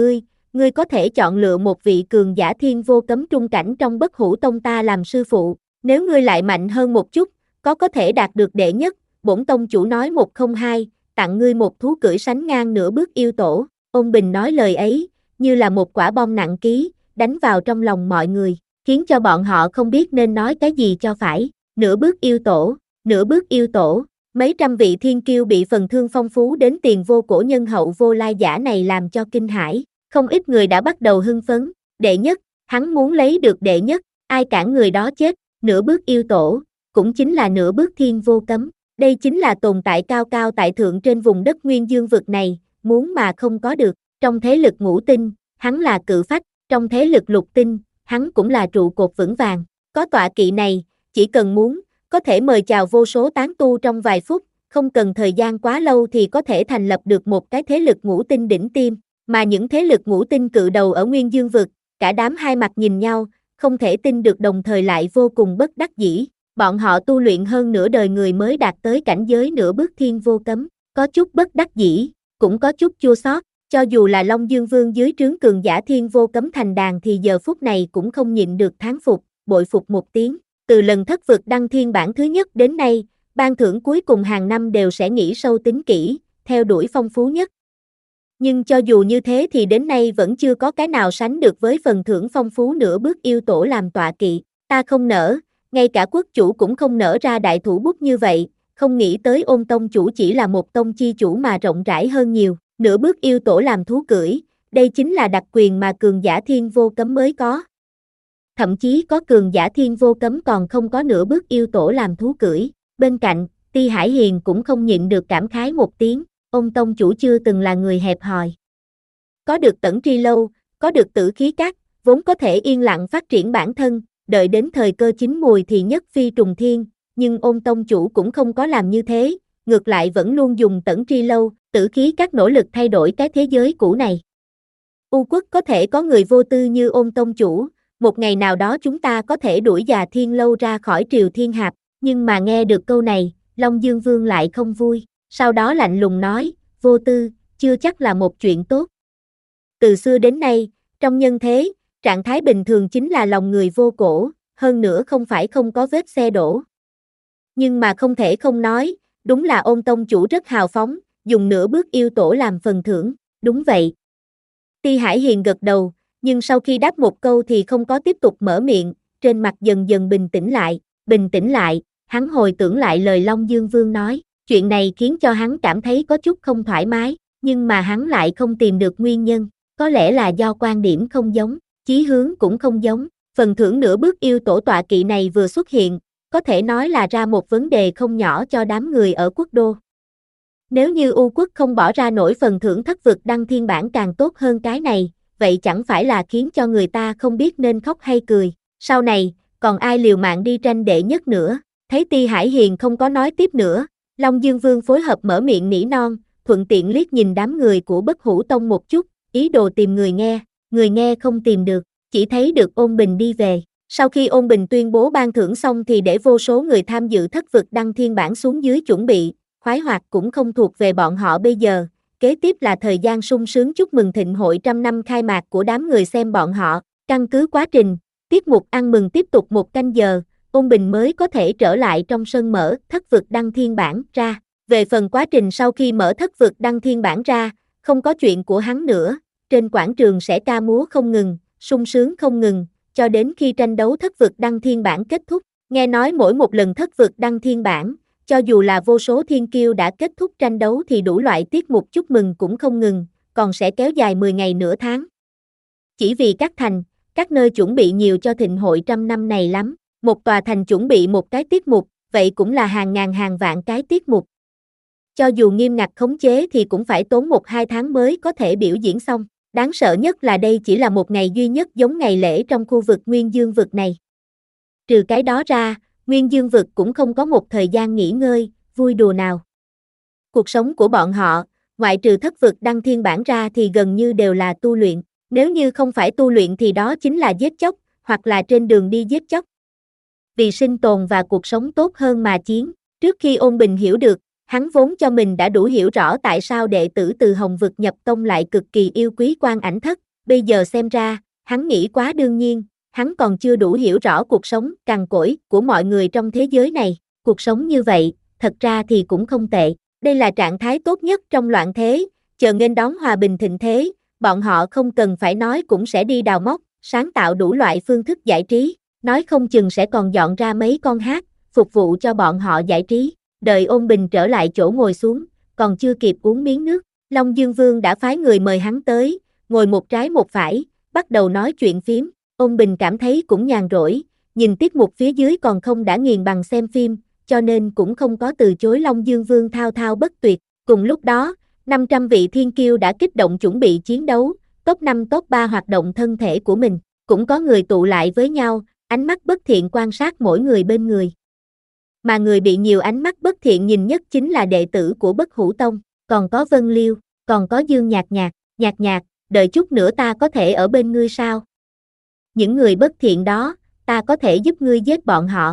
ngươi có thể chọn lựa một vị cường giả thiên vô cấm trung cảnh trong Bất Hủ Tông ta làm sư phụ, nếu ngươi lại mạnh hơn một chút, có có thể đạt được đệ nhất, bổn tông chủ nói một không hai, tặng ngươi một thú cưỡi sánh ngang nửa bước yêu tổ. Ôn Bình nói lời ấy, như là một quả bom nặng ký, đánh vào trong lòng mọi người, khiến cho bọn họ không biết nên nói cái gì cho phải. Nửa bước yêu tổ, nửa bước yêu tổ, mấy trăm vị thiên kiêu bị phần thương phong phú đến tiền vô cổ nhân hậu vô lai giả này làm cho kinh hãi, không ít người đã bắt đầu hưng phấn, đệ nhất, hắn muốn lấy được đệ nhất, ai cản người đó chết, nửa bước yêu tổ, cũng chính là nửa bước thiên vô cấm, đây chính là tồn tại cao cao tại thượng trên vùng đất nguyên dương vực này, muốn mà không có được, trong thế lực ngũ tinh, hắn là cự phách, trong thế lực lục tinh, hắn cũng là trụ cột vững vàng, có tọa kỵ này, chỉ cần muốn, có thể mời chào vô số tán tu trong vài phút, không cần thời gian quá lâu thì có thể thành lập được một cái thế lực ngũ tinh đỉnh tiêm, mà những thế lực ngũ tinh cự đầu ở Nguyên Dương vực, cả đám hai mặt nhìn nhau, không thể tin được đồng thời lại vô cùng bất đắc dĩ, bọn họ tu luyện hơn nửa đời người mới đạt tới cảnh giới nửa bước thiên vô cấm, có chút bất đắc dĩ, cũng có chút chua xót, cho dù là Long Dương Vương dưới trướng cường giả thiên vô cấm thành đàn thì giờ phút này cũng không nhịn được thán phục, bội phục một tiếng. Từ lần thất vực đăng thiên bản thứ nhất đến nay, ban thưởng cuối cùng hàng năm đều sẽ nghĩ sâu tính kỹ, theo đuổi phong phú nhất. Nhưng cho dù như thế thì đến nay vẫn chưa có cái nào sánh được với phần thưởng phong phú nửa bước yêu tổ làm tọa kỵ. Ta không nỡ, ngay cả quốc chủ cũng không nỡ ra đại thủ bút như vậy, không nghĩ tới Ôn tông chủ chỉ là một tông chi chủ mà rộng rãi hơn nhiều. Nửa bước yêu tổ làm thú cưỡi, đây chính là đặc quyền mà cường giả thiên vô cấm mới có. Thậm chí có cường giả thiên vô cấm còn không có nửa bước yêu tổ làm thú cưỡi. Bên cạnh, Ti Hải Hiền cũng không nhịn được cảm khái một tiếng, Ôn tông chủ chưa từng là người hẹp hòi. Có được Tẩn Tri Lâu, có được Tử Khí Các, vốn có thể yên lặng phát triển bản thân, đợi đến thời cơ chín mùi thì nhất phi trùng thiên, nhưng Ôn tông chủ cũng không có làm như thế, ngược lại vẫn luôn dùng Tẩn Tri Lâu, Tử Khí Các nỗ lực thay đổi cái thế giới cũ này. U quốc có thể có người vô tư như Ôn tông chủ, một ngày nào đó chúng ta có thể đuổi già Thiên Lâu ra khỏi Triều Thiên Hạp, nhưng mà nghe được câu này, Long Dương Vương lại không vui, sau đó lạnh lùng nói, vô tư, chưa chắc là một chuyện tốt. Từ xưa đến nay, trong nhân thế, trạng thái bình thường chính là lòng người vô cổ, hơn nữa không phải không có vết xe đổ. Nhưng mà không thể không nói, đúng là Ôn tông chủ rất hào phóng, dùng nửa bước yêu tổ làm phần thưởng, đúng vậy. Ti Hải Hiền gật đầu, nhưng sau khi đáp một câu thì không có tiếp tục mở miệng, trên mặt dần dần bình tĩnh lại, bình tĩnh lại, hắn hồi tưởng lại lời Long Dương Vương nói, chuyện này khiến cho hắn cảm thấy có chút không thoải mái, nhưng mà hắn lại không tìm được nguyên nhân, có lẽ là do quan điểm không giống, chí hướng cũng không giống, phần thưởng nửa bước yêu tổ tọa kỵ này vừa xuất hiện, có thể nói là ra một vấn đề không nhỏ cho đám người ở quốc đô. Nếu như U quốc không bỏ ra nổi phần thưởng thất vực đăng thiên bản càng tốt hơn cái này, vậy chẳng phải là khiến cho người ta không biết nên khóc hay cười. Sau này, còn ai liều mạng đi tranh đệ nhất nữa, thấy Ti Hải Hiền không có nói tiếp nữa, Long Dương Vương phối hợp mở miệng nỉ non, thuận tiện liếc nhìn đám người của Bất Hủ Tông một chút, ý đồ tìm người nghe, người nghe không tìm được, chỉ thấy được Ôn Bình đi về. Sau khi Ôn Bình tuyên bố ban thưởng xong thì để vô số người tham dự thất vực đăng thiên bản xuống dưới chuẩn bị, khoái hoạt cũng không thuộc về bọn họ bây giờ, kế tiếp là thời gian sung sướng chúc mừng thịnh hội trăm năm khai mạc của đám người xem bọn họ, căn cứ quá trình, tiết mục ăn mừng tiếp tục một canh giờ, Ôn Bình mới có thể trở lại trong sân mở thất vực đăng thiên bản ra. Về phần quá trình sau khi mở thất vực đăng thiên bản ra, không có chuyện của hắn nữa, trên quảng trường sẽ ca múa không ngừng, sung sướng không ngừng, cho đến khi tranh đấu thất vực đăng thiên bản kết thúc. Nghe nói mỗi một lần thất vực đăng thiên bản, cho dù là vô số thiên kiêu đã kết thúc tranh đấu thì đủ loại tiết mục chúc mừng cũng không ngừng, còn sẽ kéo dài mười ngày nửa tháng. Chỉ vì các thành, các nơi chuẩn bị nhiều cho thịnh hội trăm năm này lắm, một tòa thành chuẩn bị một cái tiết mục, vậy cũng là hàng ngàn hàng vạn cái tiết mục. Cho dù nghiêm ngặt khống chế thì cũng phải tốn một hai tháng mới có thể biểu diễn xong, đáng sợ nhất là đây chỉ là một ngày duy nhất giống ngày lễ trong khu vực Nguyên Dương vực này. Trừ cái đó ra, Nguyên Dương vực cũng không có một thời gian nghỉ ngơi, vui đùa nào. Cuộc sống của bọn họ, ngoại trừ thất vực đăng thiên bản ra thì gần như đều là tu luyện, nếu như không phải tu luyện thì đó chính là giết chóc, hoặc là trên đường đi giết chóc. Vì sinh tồn và cuộc sống tốt hơn mà chiến, trước khi Ôn Bình hiểu được, hắn vốn cho mình đã đủ hiểu rõ tại sao đệ tử từ Hồng vực nhập tông lại cực kỳ yêu quý Quan Ảnh Thất, bây giờ xem ra, hắn nghĩ quá đương nhiên, hắn còn chưa đủ hiểu rõ cuộc sống cằn cỗi của mọi người trong thế giới này. Cuộc sống như vậy, thật ra thì cũng không tệ. Đây là trạng thái tốt nhất trong loạn thế, chờ nghênh đón hòa bình thịnh thế, bọn họ không cần phải nói cũng sẽ đi đào móc, sáng tạo đủ loại phương thức giải trí, nói không chừng sẽ còn dọn ra mấy con hát, phục vụ cho bọn họ giải trí. Đợi Ôn Bình trở lại chỗ ngồi xuống, còn chưa kịp uống miếng nước, Long Dương Vương đã phái người mời hắn tới, ngồi một trái một phải, bắt đầu nói chuyện phím. Ôn Bình cảm thấy cũng nhàn rỗi, nhìn tiết mục phía dưới còn không đã nghiền bằng xem phim, cho nên cũng không có từ chối Long Dương Vương thao thao bất tuyệt. Cùng lúc đó, năm trăm vị thiên kiêu đã kích động chuẩn bị chiến đấu, top năm top ba hoạt động thân thể của mình, cũng có người tụ lại với nhau, ánh mắt bất thiện quan sát mỗi người bên người. Mà người bị nhiều ánh mắt bất thiện nhìn nhất chính là đệ tử của Bất Hủ Tông, còn có Vân Liêu, còn có Dương Nhạc Nhạc, Nhạc Nhạc, đợi chút nữa ta có thể ở bên ngươi sao? Những người bất thiện đó, ta có thể giúp ngươi giết bọn họ.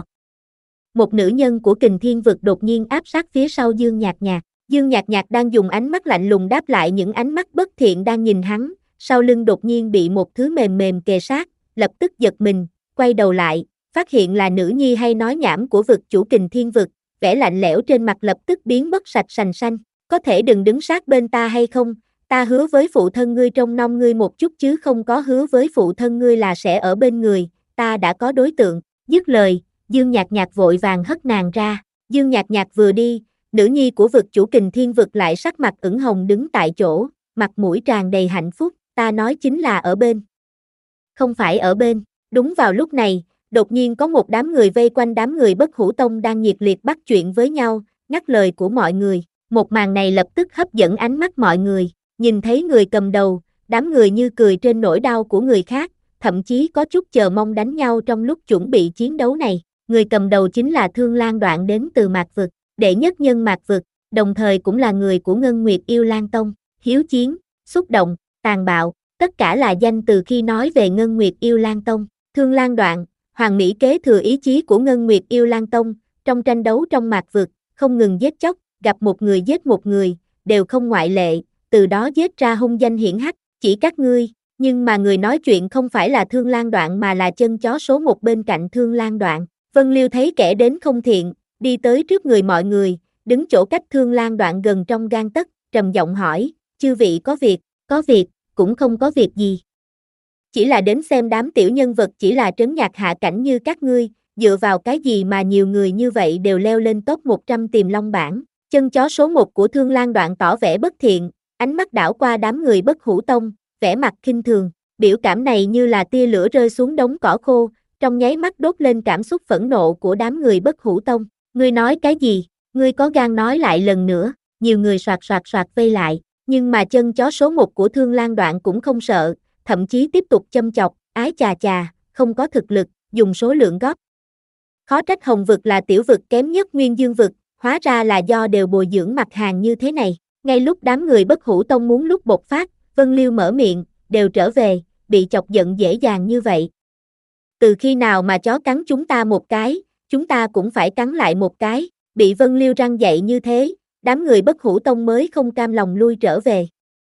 Một nữ nhân của Kình Thiên Vực đột nhiên áp sát phía sau Dương Nhạc Nhạc. Dương Nhạc Nhạc đang dùng ánh mắt lạnh lùng đáp lại những ánh mắt bất thiện đang nhìn hắn, sau lưng đột nhiên bị một thứ mềm mềm kề sát, lập tức giật mình, quay đầu lại, phát hiện là nữ nhi hay nói nhảm của vực chủ Kình Thiên Vực, vẻ lạnh lẽo trên mặt lập tức biến mất sạch sành xanh. Có thể đừng đứng sát bên ta hay không? Ta hứa với phụ thân ngươi trông nom ngươi một chút chứ không có hứa với phụ thân ngươi là sẽ ở bên người, ta đã có đối tượng. Dứt lời, Dương Nhạc Nhạc vội vàng hất nàng ra. Dương Nhạc Nhạc vừa đi, nữ nhi của vực chủ Kình Thiên Vực lại sắc mặt ửng hồng đứng tại chỗ, mặt mũi tràn đầy hạnh phúc, ta nói chính là ở bên. Không phải ở bên. Đúng vào lúc này, đột nhiên có một đám người vây quanh đám người Bất Hủ Tông đang nhiệt liệt bắt chuyện với nhau, ngắt lời của mọi người. Một màn này lập tức hấp dẫn ánh mắt mọi người, nhìn thấy người cầm đầu, đám người như cười trên nỗi đau của người khác, thậm chí có chút chờ mong đánh nhau trong lúc chuẩn bị chiến đấu này. Người cầm đầu chính là Thương Lan Đoạn đến từ Mạc Vực, đệ nhất nhân Mạc Vực, đồng thời cũng là người của Ngân Nguyệt Yêu Lan Tông. Hiếu chiến, xúc động, tàn bạo, tất cả là danh từ khi nói về Ngân Nguyệt Yêu Lan Tông. Thương Lan Đoạn, Hoàng Mỹ kế thừa ý chí của Ngân Nguyệt Yêu Lan Tông, trong tranh đấu trong Mạc Vực, không ngừng giết chóc, gặp một người giết một người, đều không ngoại lệ, từ đó giết ra hung danh hiển hách, chỉ các ngươi, nhưng mà người nói chuyện không phải là Thương Lan Đoạn mà là chân chó số một bên cạnh Thương Lan Đoạn. Vân Liêu thấy kẻ đến không thiện, đi tới trước người mọi người, đứng chỗ cách Thương Lan Đoạn gần trong gang tấc, trầm giọng hỏi, chư vị có việc, có việc, cũng không có việc gì. Chỉ là đến xem đám tiểu nhân vật chỉ là trấn nhạc hạ cảnh như các ngươi, dựa vào cái gì mà nhiều người như vậy đều leo lên top một trăm tìm long bảng. Chân chó số một của Thương Lan Đoạn tỏ vẻ bất thiện, ánh mắt đảo qua đám người Bất Hủ Tông, vẻ mặt khinh thường, biểu cảm này như là tia lửa rơi xuống đống cỏ khô, trong nháy mắt đốt lên cảm xúc phẫn nộ của đám người Bất Hủ Tông. Ngươi nói cái gì? Ngươi có gan nói lại lần nữa? Nhiều người soạt soạt soạt vây lại, nhưng mà chân chó số một của Thương Lan Đoạn cũng không sợ, thậm chí tiếp tục châm chọc, ái chà chà, không có thực lực, dùng số lượng góp. Khó trách Hồng Vực là tiểu vực kém nhất Nguyên Dương Vực, hóa ra là do đều bồi dưỡng mặt hàng như thế này. Ngay lúc đám người Bất Hủ Tông muốn lúc bộc phát, Vân Liêu mở miệng, đều trở về, bị chọc giận dễ dàng như vậy. Từ khi nào mà chó cắn chúng ta một cái, chúng ta cũng phải cắn lại một cái, bị Vân Liêu răng dạy như thế, đám người Bất Hủ Tông mới không cam lòng lui trở về.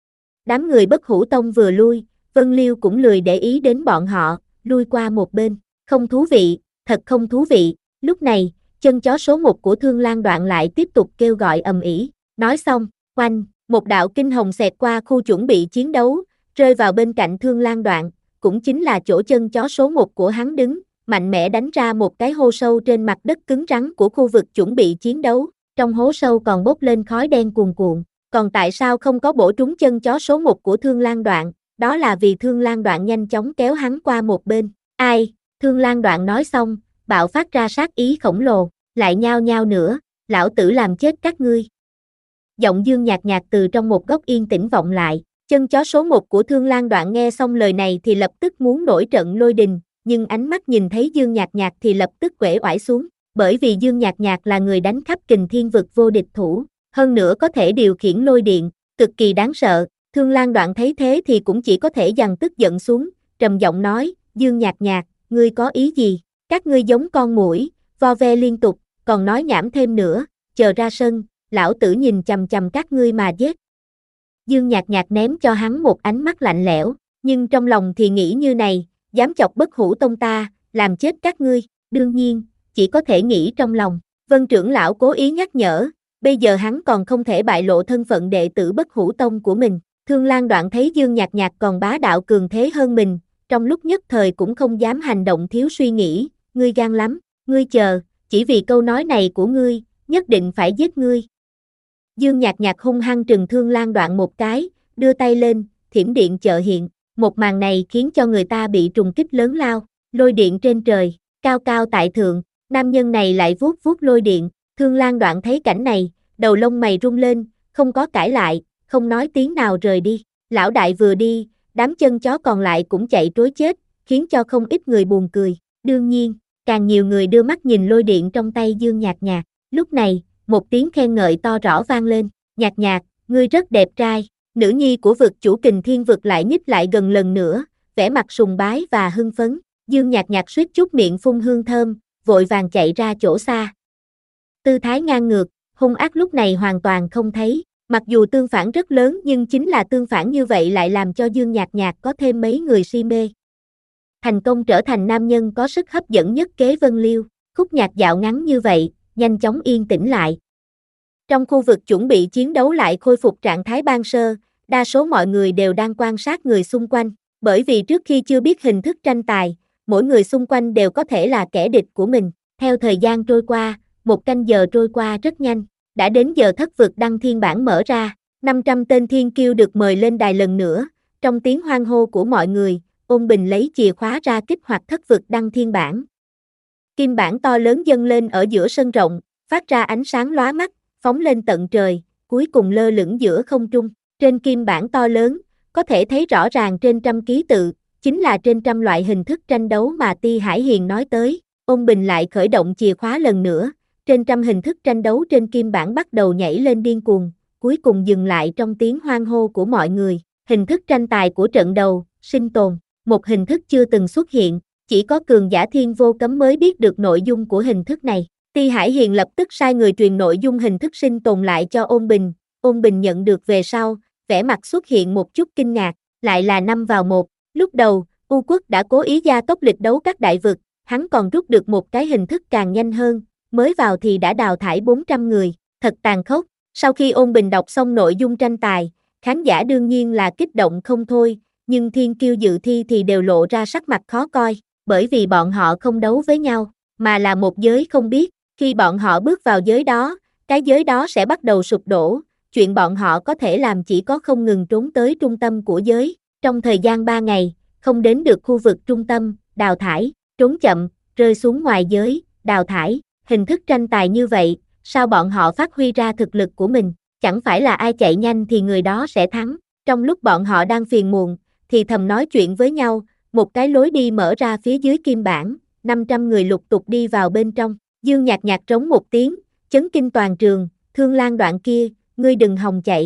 Đám người Bất Hủ Tông vừa lui, Vân Liêu cũng lười để ý đến bọn họ, lui qua một bên, không thú vị, thật không thú vị. Lúc này, chân chó số một của Thương Lan Đoạn lại tiếp tục kêu gọi ầm ĩ. Nói xong, oanh, một đạo kinh hồng xẹt qua khu chuẩn bị chiến đấu, rơi vào bên cạnh Thương Lan Đoạn, cũng chính là chỗ chân chó số một của hắn đứng, mạnh mẽ đánh ra một cái hố sâu trên mặt đất cứng rắn của khu vực chuẩn bị chiến đấu, trong hố sâu còn bốc lên khói đen cuồn cuộn. Còn tại sao không có bổ trúng chân chó số một của Thương Lan Đoạn? Đó là vì Thương Lan Đoạn nhanh chóng kéo hắn qua một bên. Ai? Thương Lan Đoạn nói xong, bạo phát ra sát ý khổng lồ, lại nhao nhao nữa, lão tử làm chết các ngươi. Giọng Dương nhạt nhạt từ trong một góc yên tĩnh vọng lại, chân chó số một của Thương Lan Đoạn nghe xong lời này thì lập tức muốn nổi trận lôi đình, nhưng ánh mắt nhìn thấy Dương nhạt nhạt thì lập tức uể oải xuống, bởi vì Dương nhạt nhạt là người đánh khắp Kình Thiên Vực vô địch thủ, hơn nữa có thể điều khiển lôi điện, cực kỳ đáng sợ. Thương Lan Đoạn thấy thế thì cũng chỉ có thể dằn tức giận xuống, trầm giọng nói, Dương nhạt nhạt, ngươi có ý gì? Các ngươi giống con muỗi, vo ve liên tục, còn nói nhảm thêm nữa, chờ ra sân, lão tử nhìn chằm chằm các ngươi mà giết. Dương nhạt nhạt ném cho hắn một ánh mắt lạnh lẽo, nhưng trong lòng thì nghĩ như này, dám chọc Bất Hủ Tông ta, làm chết các ngươi, đương nhiên, chỉ có thể nghĩ trong lòng. Vân trưởng lão cố ý nhắc nhở, bây giờ hắn còn không thể bại lộ thân phận đệ tử Bất Hủ Tông của mình. Thương Lan Đoạn thấy Dương Nhạc Nhạc còn bá đạo cường thế hơn mình, trong lúc nhất thời cũng không dám hành động thiếu suy nghĩ, ngươi gan lắm, ngươi chờ, chỉ vì câu nói này của ngươi, nhất định phải giết ngươi. Dương Nhạc Nhạc hung hăng trừng Thương Lan Đoạn một cái, đưa tay lên, thiểm điện chợ hiện, một màn này khiến cho người ta bị trùng kích lớn lao, lôi điện trên trời, cao cao tại thượng, nam nhân này lại vuốt vuốt lôi điện, Thương Lan Đoạn thấy cảnh này, đầu lông mày rung lên, không có cãi lại, không nói tiếng nào rời đi, lão đại vừa đi, đám chân chó còn lại cũng chạy trối chết, khiến cho không ít người buồn cười, đương nhiên, càng nhiều người đưa mắt nhìn lôi điện trong tay Dương Nhạc Nhạc, lúc này, một tiếng khen ngợi to rõ vang lên, Nhạc Nhạc, ngươi rất đẹp trai, nữ nhi của vực chủ Kình Thiên vực lại nhích lại gần lần nữa, vẻ mặt sùng bái và hưng phấn, Dương Nhạc Nhạc suýt chút miệng phun hương thơm, vội vàng chạy ra chỗ xa. Tư thái ngang ngược, hung ác lúc này hoàn toàn không thấy, mặc dù tương phản rất lớn nhưng chính là tương phản như vậy lại làm cho Dương Nhạc Nhạc có thêm mấy người si mê. Thành công trở thành nam nhân có sức hấp dẫn nhất kế Vân Liêu, khúc nhạc dạo ngắn như vậy, nhanh chóng yên tĩnh lại. Trong khu vực chuẩn bị chiến đấu lại khôi phục trạng thái ban sơ, đa số mọi người đều đang quan sát người xung quanh, bởi vì trước khi chưa biết hình thức tranh tài, mỗi người xung quanh đều có thể là kẻ địch của mình. Theo thời gian trôi qua, một canh giờ trôi qua rất nhanh, đã đến giờ thất vực đăng thiên bản mở ra, năm trăm tên thiên kiêu được mời lên đài lần nữa, trong tiếng hoan hô của mọi người, Ôn Bình lấy chìa khóa ra kích hoạt thất vực đăng thiên bản. Kim bản to lớn dâng lên ở giữa sân rộng, phát ra ánh sáng lóa mắt, phóng lên tận trời, cuối cùng lơ lửng giữa không trung. Trên kim bản to lớn, có thể thấy rõ ràng trên trăm ký tự, chính là trên trăm loại hình thức tranh đấu mà Ti Hải Hiền nói tới. Ôn Bình lại khởi động chìa khóa lần nữa, trên trăm hình thức tranh đấu trên kim bản bắt đầu nhảy lên điên cuồng, cuối cùng dừng lại trong tiếng hoan hô của mọi người. Hình thức tranh tài của trận đầu, sinh tồn, một hình thức chưa từng xuất hiện, chỉ có cường giả thiên vô cấm mới biết được nội dung của hình thức này. Ti Hải Hiền lập tức sai người truyền nội dung hình thức sinh tồn lại cho Ôn Bình, Ôn Bình nhận được về sau, vẻ mặt xuất hiện một chút kinh ngạc, lại là năm vào một, lúc đầu, U Quốc đã cố ý gia tốc lịch đấu các đại vực, hắn còn rút được một cái hình thức càng nhanh hơn, mới vào thì đã đào thải bốn trăm người, thật tàn khốc. Sau khi Ôn Bình đọc xong nội dung tranh tài, khán giả đương nhiên là kích động không thôi, nhưng thiên kiêu dự thi thì đều lộ ra sắc mặt khó coi, bởi vì bọn họ không đấu với nhau, mà là một giới không biết, khi bọn họ bước vào giới đó, cái giới đó sẽ bắt đầu sụp đổ, chuyện bọn họ có thể làm chỉ có không ngừng trốn tới trung tâm của giới, trong thời gian ba ngày, không đến được khu vực trung tâm, đào thải, trốn chậm, rơi xuống ngoài giới, đào thải, hình thức tranh tài như vậy, sao bọn họ phát huy ra thực lực của mình, chẳng phải là ai chạy nhanh thì người đó sẽ thắng. Trong lúc bọn họ đang phiền muộn, thì thầm nói chuyện với nhau, một cái lối đi mở ra phía dưới kim bản, năm trăm người lục tục đi vào bên trong. Dương Nhạc Nhạc trống một tiếng, chấn kinh toàn trường, Thương Lan Đoạn kia, ngươi đừng hòng chạy.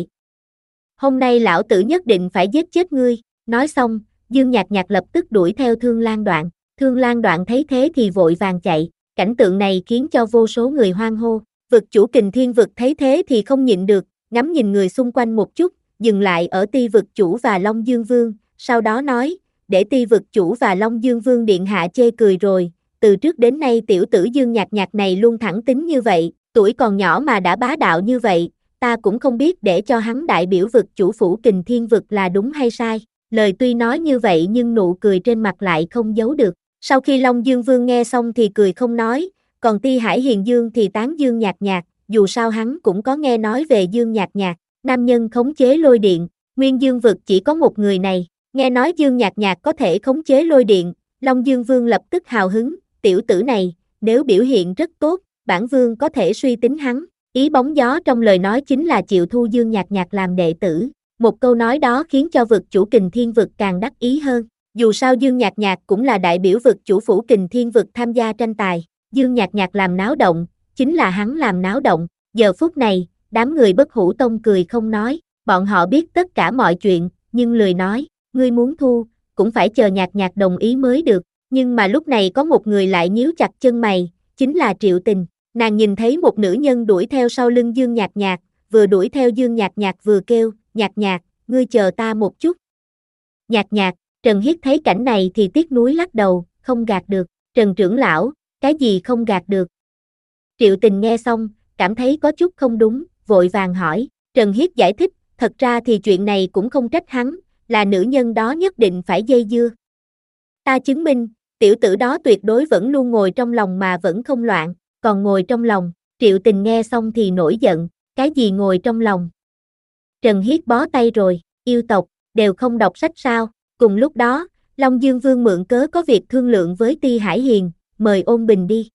Hôm nay lão tử nhất định phải giết chết ngươi, nói xong, Dương Nhạc Nhạc lập tức đuổi theo Thương Lan Đoạn, Thương Lan Đoạn thấy thế thì vội vàng chạy, cảnh tượng này khiến cho vô số người hoan hô, vực chủ Kình Thiên vực thấy thế thì không nhịn được, ngắm nhìn người xung quanh một chút, dừng lại ở Ti vực chủ và Long Dương Vương, sau đó nói, để Ti vực chủ và Long Dương Vương điện hạ chê cười rồi, từ trước đến nay tiểu tử Dương Nhạc Nhạc này luôn thẳng tính như vậy, tuổi còn nhỏ mà đã bá đạo như vậy, ta cũng không biết để cho hắn đại biểu vực chủ phủ Kình Thiên vực là đúng hay sai. Lời tuy nói như vậy nhưng nụ cười trên mặt lại không giấu được. Sau khi Long Dương Vương nghe xong thì cười không nói, còn Ti Hải Hiền Dương thì tán Dương Nhạc Nhạc, dù sao hắn cũng có nghe nói về Dương Nhạc Nhạc, nam nhân khống chế lôi điện, nguyên dương vực chỉ có một người này, nghe nói Dương Nhạc Nhạc có thể khống chế lôi điện, Long Dương Vương lập tức hào hứng, tiểu tử này, nếu biểu hiện rất tốt, bản vương có thể suy tính hắn, ý bóng gió trong lời nói chính là chịu thu Dương Nhạc Nhạc làm đệ tử. Một câu nói đó khiến cho vực chủ Kình Thiên vực càng đắc ý hơn, dù sao Dương Nhạc Nhạc cũng là đại biểu vực chủ phủ Kình Thiên vực tham gia tranh tài, Dương Nhạc Nhạc làm náo động, chính là hắn làm náo động, giờ phút này, đám người Bất Hủ Tông cười không nói, bọn họ biết tất cả mọi chuyện, nhưng lười nói, ngươi muốn thu, cũng phải chờ Nhạc Nhạc đồng ý mới được, nhưng mà lúc này có một người lại nhíu chặt chân mày, chính là Triệu Tình, nàng nhìn thấy một nữ nhân đuổi theo sau lưng Dương Nhạc Nhạc, vừa đuổi theo Dương Nhạc Nhạc vừa kêu, Nhạc Nhạc, ngươi chờ ta một chút. Nhạc Nhạc, Trần Hiết thấy cảnh này thì tiếc nuối lắc đầu, không gạt được. Trần trưởng lão, cái gì không gạt được? Triệu Tình nghe xong, cảm thấy có chút không đúng, vội vàng hỏi. Trần Hiết giải thích, thật ra thì chuyện này cũng không trách hắn, là nữ nhân đó nhất định phải dây dưa. Ta chứng minh, tiểu tử đó tuyệt đối vẫn luôn ngồi trong lòng mà vẫn không loạn, còn ngồi trong lòng. Triệu Tình nghe xong thì nổi giận, cái gì ngồi trong lòng? Trần Hiết bó tay rồi, yêu tộc, đều không đọc sách sao? Cùng lúc đó, Long Dương Vương mượn cớ có việc thương lượng với Ti Hải Hiền, mời Ôn Bình đi.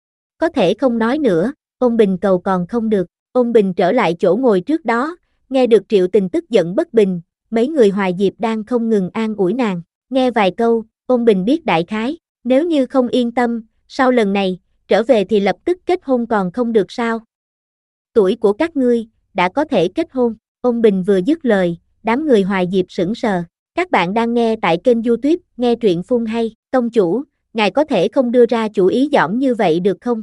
Có thể không nói nữa, Ôn Bình cầu còn không được, Ôn Bình trở lại chỗ ngồi trước đó, nghe được Triệu Tình tức giận bất bình, mấy người Hoài Diệp đang không ngừng an ủi nàng, nghe vài câu, Ôn Bình biết đại khái, nếu như không yên tâm, sau lần này, trở về thì lập tức kết hôn còn không được sao? Tuổi của các ngươi, đã có thể kết hôn, Ôn Bình vừa dứt lời, đám người Hoài Diệp sững sờ. Các bạn đang nghe tại kênh YouTube, nghe truyện phun hay, tông chủ, ngài có thể không đưa ra chủ ý dỏm như vậy được không?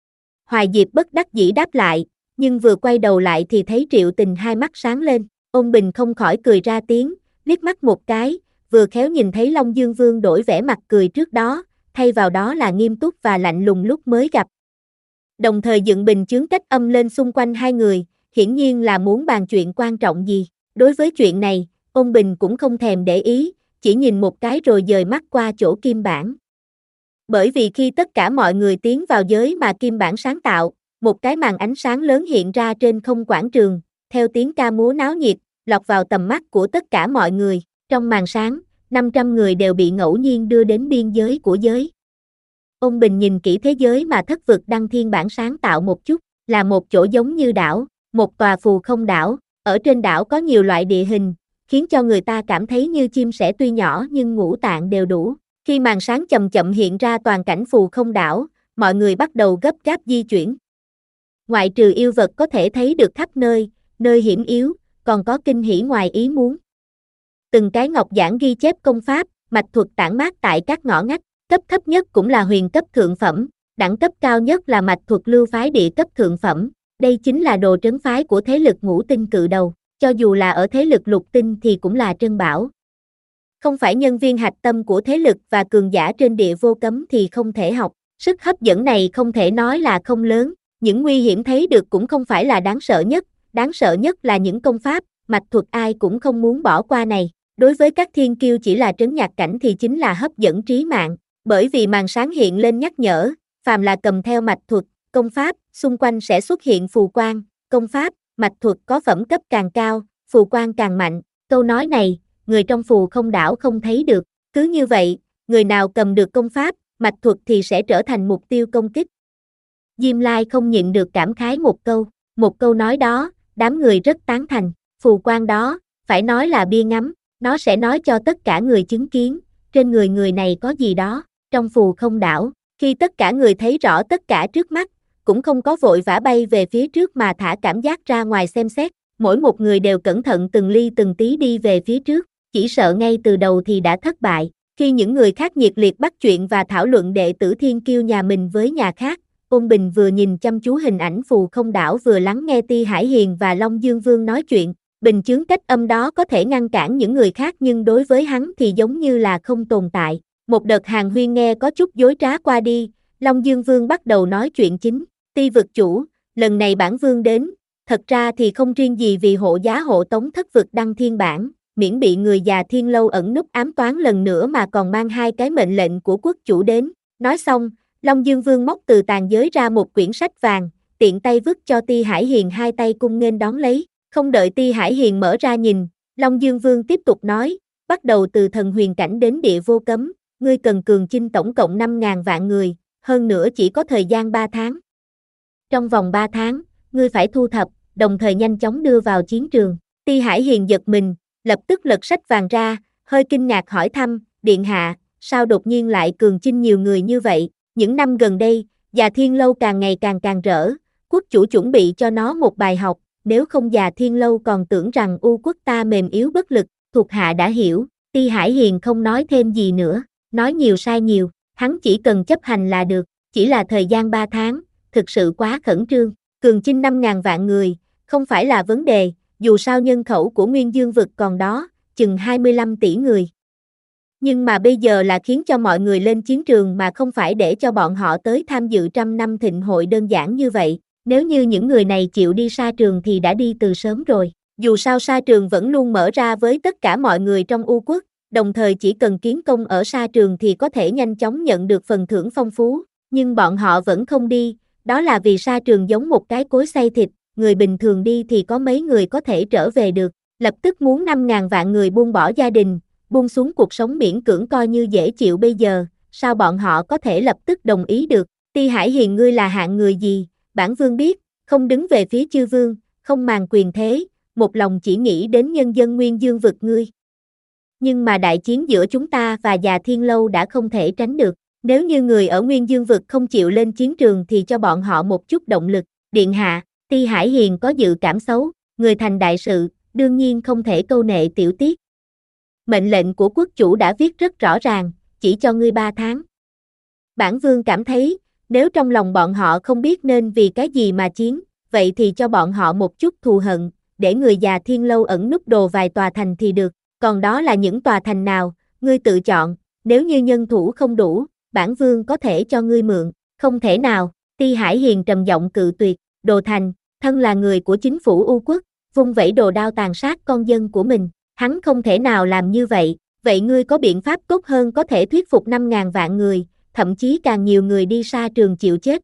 Hoài Diệp bất đắc dĩ đáp lại, nhưng vừa quay đầu lại thì thấy Triệu Tình hai mắt sáng lên, Ôn Bình không khỏi cười ra tiếng, liếc mắt một cái, vừa khéo nhìn thấy Long Dương Vương đổi vẻ mặt cười trước đó, thay vào đó là nghiêm túc và lạnh lùng lúc mới gặp. Đồng thời dựng bình chướng cách âm lên xung quanh hai người, hiển nhiên là muốn bàn chuyện quan trọng gì. Đối với chuyện này, Ôn Bình cũng không thèm để ý, chỉ nhìn một cái rồi dời mắt qua chỗ kim bản. Bởi vì khi tất cả mọi người tiến vào giới mà kim bản sáng tạo, một cái màn ánh sáng lớn hiện ra trên không quảng trường, theo tiếng ca múa náo nhiệt, lọt vào tầm mắt của tất cả mọi người. Trong màn sáng, năm trăm người đều bị ngẫu nhiên đưa đến biên giới của giới. Ôn Bình nhìn kỹ thế giới mà Thất Vực Đăng Thiên bản sáng tạo một chút, là một chỗ giống như đảo, một tòa phù không đảo, ở trên đảo có nhiều loại địa hình, khiến cho người ta cảm thấy như chim sẻ tuy nhỏ nhưng ngũ tạng đều đủ. Khi màn sáng chậm chậm hiện ra toàn cảnh phù không đảo, mọi người bắt đầu gấp gáp di chuyển. Ngoại trừ yêu vật có thể thấy được khắp nơi, nơi hiểm yếu, còn có kinh hỉ ngoài ý muốn. Từng cái ngọc giản ghi chép công pháp, mạch thuật tản mát tại các ngõ ngách, cấp thấp nhất cũng là huyền cấp thượng phẩm, đẳng cấp cao nhất là mạch thuật lưu phái địa cấp thượng phẩm. Đây chính là đồ trấn phái của thế lực ngũ tinh cự đầu, cho dù là ở thế lực lục tinh thì cũng là trân bảo. Không phải nhân viên hạch tâm của thế lực và cường giả trên địa vô cấm thì không thể học, sức hấp dẫn này không thể nói là không lớn, những nguy hiểm thấy được cũng không phải là đáng sợ nhất, đáng sợ nhất là những công pháp, mạch thuật ai cũng không muốn bỏ qua này. Đối với các thiên kiêu chỉ là trấn nhạc cảnh thì chính là hấp dẫn trí mạng, bởi vì màn sáng hiện lên nhắc nhở, phàm là cầm theo mạch thuật, công pháp, xung quanh sẽ xuất hiện phù quang, công pháp, mạch thuật có phẩm cấp càng cao, phù quang càng mạnh. Câu nói này, người trong phù không đảo không thấy được, cứ như vậy, người nào cầm được công pháp, mạch thuật thì sẽ trở thành mục tiêu công kích. Diêm Lai không nhịn được cảm khái một câu, một câu nói đó, đám người rất tán thành, phù quang đó, phải nói là bia ngắm, nó sẽ nói cho tất cả người chứng kiến, trên người người này có gì đó, trong phù không đảo, khi tất cả người thấy rõ tất cả trước mắt, cũng không có vội vã bay về phía trước mà thả cảm giác ra ngoài xem xét, mỗi một người đều cẩn thận từng ly từng tí đi về phía trước, chỉ sợ ngay từ đầu thì đã thất bại. Khi những người khác nhiệt liệt bắt chuyện và thảo luận đệ tử thiên kiêu nhà mình với nhà khác, Ôn Bình vừa nhìn chăm chú hình ảnh phù không đảo vừa lắng nghe Ti Hải Hiền và Long Dương Vương nói chuyện. Bình chướng cách âm đó có thể ngăn cản những người khác nhưng đối với hắn thì giống như là không tồn tại. Một đợt hàng huyên nghe có chút dối trá qua đi, Long Dương Vương bắt đầu nói chuyện chính. Ti vực chủ, lần này bản vương đến, thật ra thì không riêng gì vì hộ giá hộ tống Thất Vực Đăng Thiên bản, miễn bị người già Thiên Lâu ẩn núp ám toán lần nữa mà còn mang hai cái mệnh lệnh của quốc chủ đến. Nói xong, Long Dương Vương móc từ tàn giới ra một quyển sách vàng, tiện tay vứt cho Ti Hải Hiền hai tay cung nghênh đón lấy. Không đợi Ti Hải Hiền mở ra nhìn, Long Dương Vương tiếp tục nói, bắt đầu từ thần huyền cảnh đến địa vô cấm, ngươi cần cường chinh tổng cộng năm ngàn vạn người, hơn nữa chỉ có thời gian ba tháng. Trong vòng ba tháng, ngươi phải thu thập, đồng thời nhanh chóng đưa vào chiến trường. Ti Hải Hiền giật mình, lập tức lật sách vàng ra, hơi kinh ngạc hỏi thăm, điện hạ, sao đột nhiên lại cường chinh nhiều người như vậy? Những năm gần đây, Già Thiên Lâu càng ngày càng càng rỡ, quốc chủ chuẩn bị cho nó một bài học, nếu không Già Thiên Lâu còn tưởng rằng U quốc ta mềm yếu bất lực, thuộc hạ đã hiểu. Ti Hải Hiền không nói thêm gì nữa, nói nhiều sai nhiều, hắn chỉ cần chấp hành là được, chỉ là thời gian ba tháng, thực sự quá khẩn trương, cường chinh năm ngàn vạn người, không phải là vấn đề, dù sao nhân khẩu của Nguyên Dương vực còn đó, chừng hai mươi lăm tỷ người. Nhưng mà bây giờ là khiến cho mọi người lên chiến trường mà không phải để cho bọn họ tới tham dự trăm năm thịnh hội đơn giản như vậy. Nếu như những người này chịu đi sa trường thì đã đi từ sớm rồi. Dù sao sa trường vẫn luôn mở ra với tất cả mọi người trong U quốc, đồng thời chỉ cần kiến công ở sa trường thì có thể nhanh chóng nhận được phần thưởng phong phú. Nhưng bọn họ vẫn không đi, đó là vì sa trường giống một cái cối xay thịt, người bình thường đi thì có mấy người có thể trở về được. Lập tức muốn năm ngàn vạn người buông bỏ gia đình, buông xuống cuộc sống miễn cưỡng coi như dễ chịu bây giờ, sao bọn họ có thể lập tức đồng ý được? Ti Hải Hiền, ngươi là hạng người gì? Bản vương biết, không đứng về phía chư vương, không màng quyền thế, một lòng chỉ nghĩ đến nhân dân Nguyên Dương vực ngươi. Nhưng mà đại chiến giữa chúng ta và Già Thiên Lâu đã không thể tránh được, nếu như người ở Nguyên Dương vực không chịu lên chiến trường thì cho bọn họ một chút động lực. Điện hạ, Ti Hải Hiền có dự cảm xấu, người thành đại sự, đương nhiên không thể câu nệ tiểu tiết. Mệnh lệnh của quốc chủ đã viết rất rõ ràng, chỉ cho ngươi ba tháng. Bản vương cảm thấy, nếu trong lòng bọn họ không biết nên vì cái gì mà chiến, vậy thì cho bọn họ một chút thù hận, để người Già Thiên Lâu ẩn núp đồ vài tòa thành thì được, còn đó là những tòa thành nào, ngươi tự chọn, nếu như nhân thủ không đủ, bản vương có thể cho ngươi mượn, không thể nào. Ti Hải Hiền trầm giọng cự tuyệt, Đồ Thành, thân là người của chính phủ U quốc, vung vẩy đồ đao tàn sát con dân của mình, hắn không thể nào làm như vậy, vậy ngươi có biện pháp tốt hơn có thể thuyết phục năm ngàn vạn người, thậm chí càng nhiều người đi sa trường chịu chết.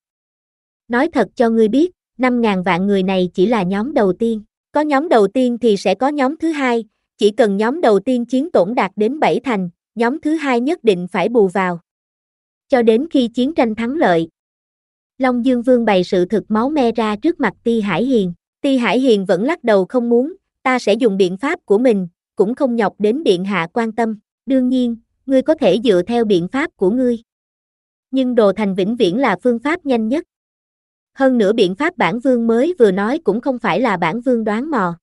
Nói thật cho ngươi biết, năm ngàn vạn người này chỉ là nhóm đầu tiên, có nhóm đầu tiên thì sẽ có nhóm thứ hai, chỉ cần nhóm đầu tiên chiến tổn đạt đến bảy thành, nhóm thứ hai nhất định phải bù vào. Cho đến khi chiến tranh thắng lợi. Long Dương Vương bày sự thực máu me ra trước mặt Ti Hải Hiền. Ti Hải Hiền vẫn lắc đầu không muốn, ta sẽ dùng biện pháp của mình, cũng không nhọc đến điện hạ quan tâm. Đương nhiên, ngươi có thể dựa theo biện pháp của ngươi. Nhưng Đồ Thành vĩnh viễn là phương pháp nhanh nhất. Hơn nữa biện pháp bản vương mới vừa nói cũng không phải là bản vương đoán mò.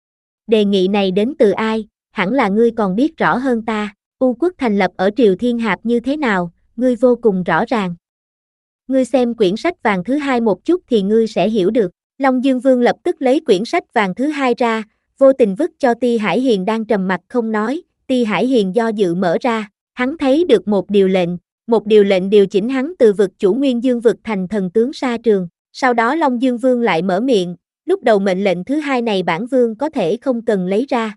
Đề nghị này đến từ ai, hẳn là ngươi còn biết rõ hơn ta. U quốc thành lập ở Triều Thiên Hạp như thế nào, ngươi vô cùng rõ ràng. Ngươi xem quyển sách vàng thứ hai một chút thì ngươi sẽ hiểu được. Long Dương Vương lập tức lấy quyển sách vàng thứ hai ra, vô tình vứt cho Ti Hải Hiền đang trầm mặt không nói. Ti Hải Hiền do dự mở ra, hắn thấy được một điều lệnh, một điều lệnh điều chỉnh hắn từ vực chủ Nguyên Dương vực thành thần tướng sa trường. Sau đó Long Dương Vương lại mở miệng, lúc đầu mệnh lệnh thứ hai này bản vương có thể không cần lấy ra.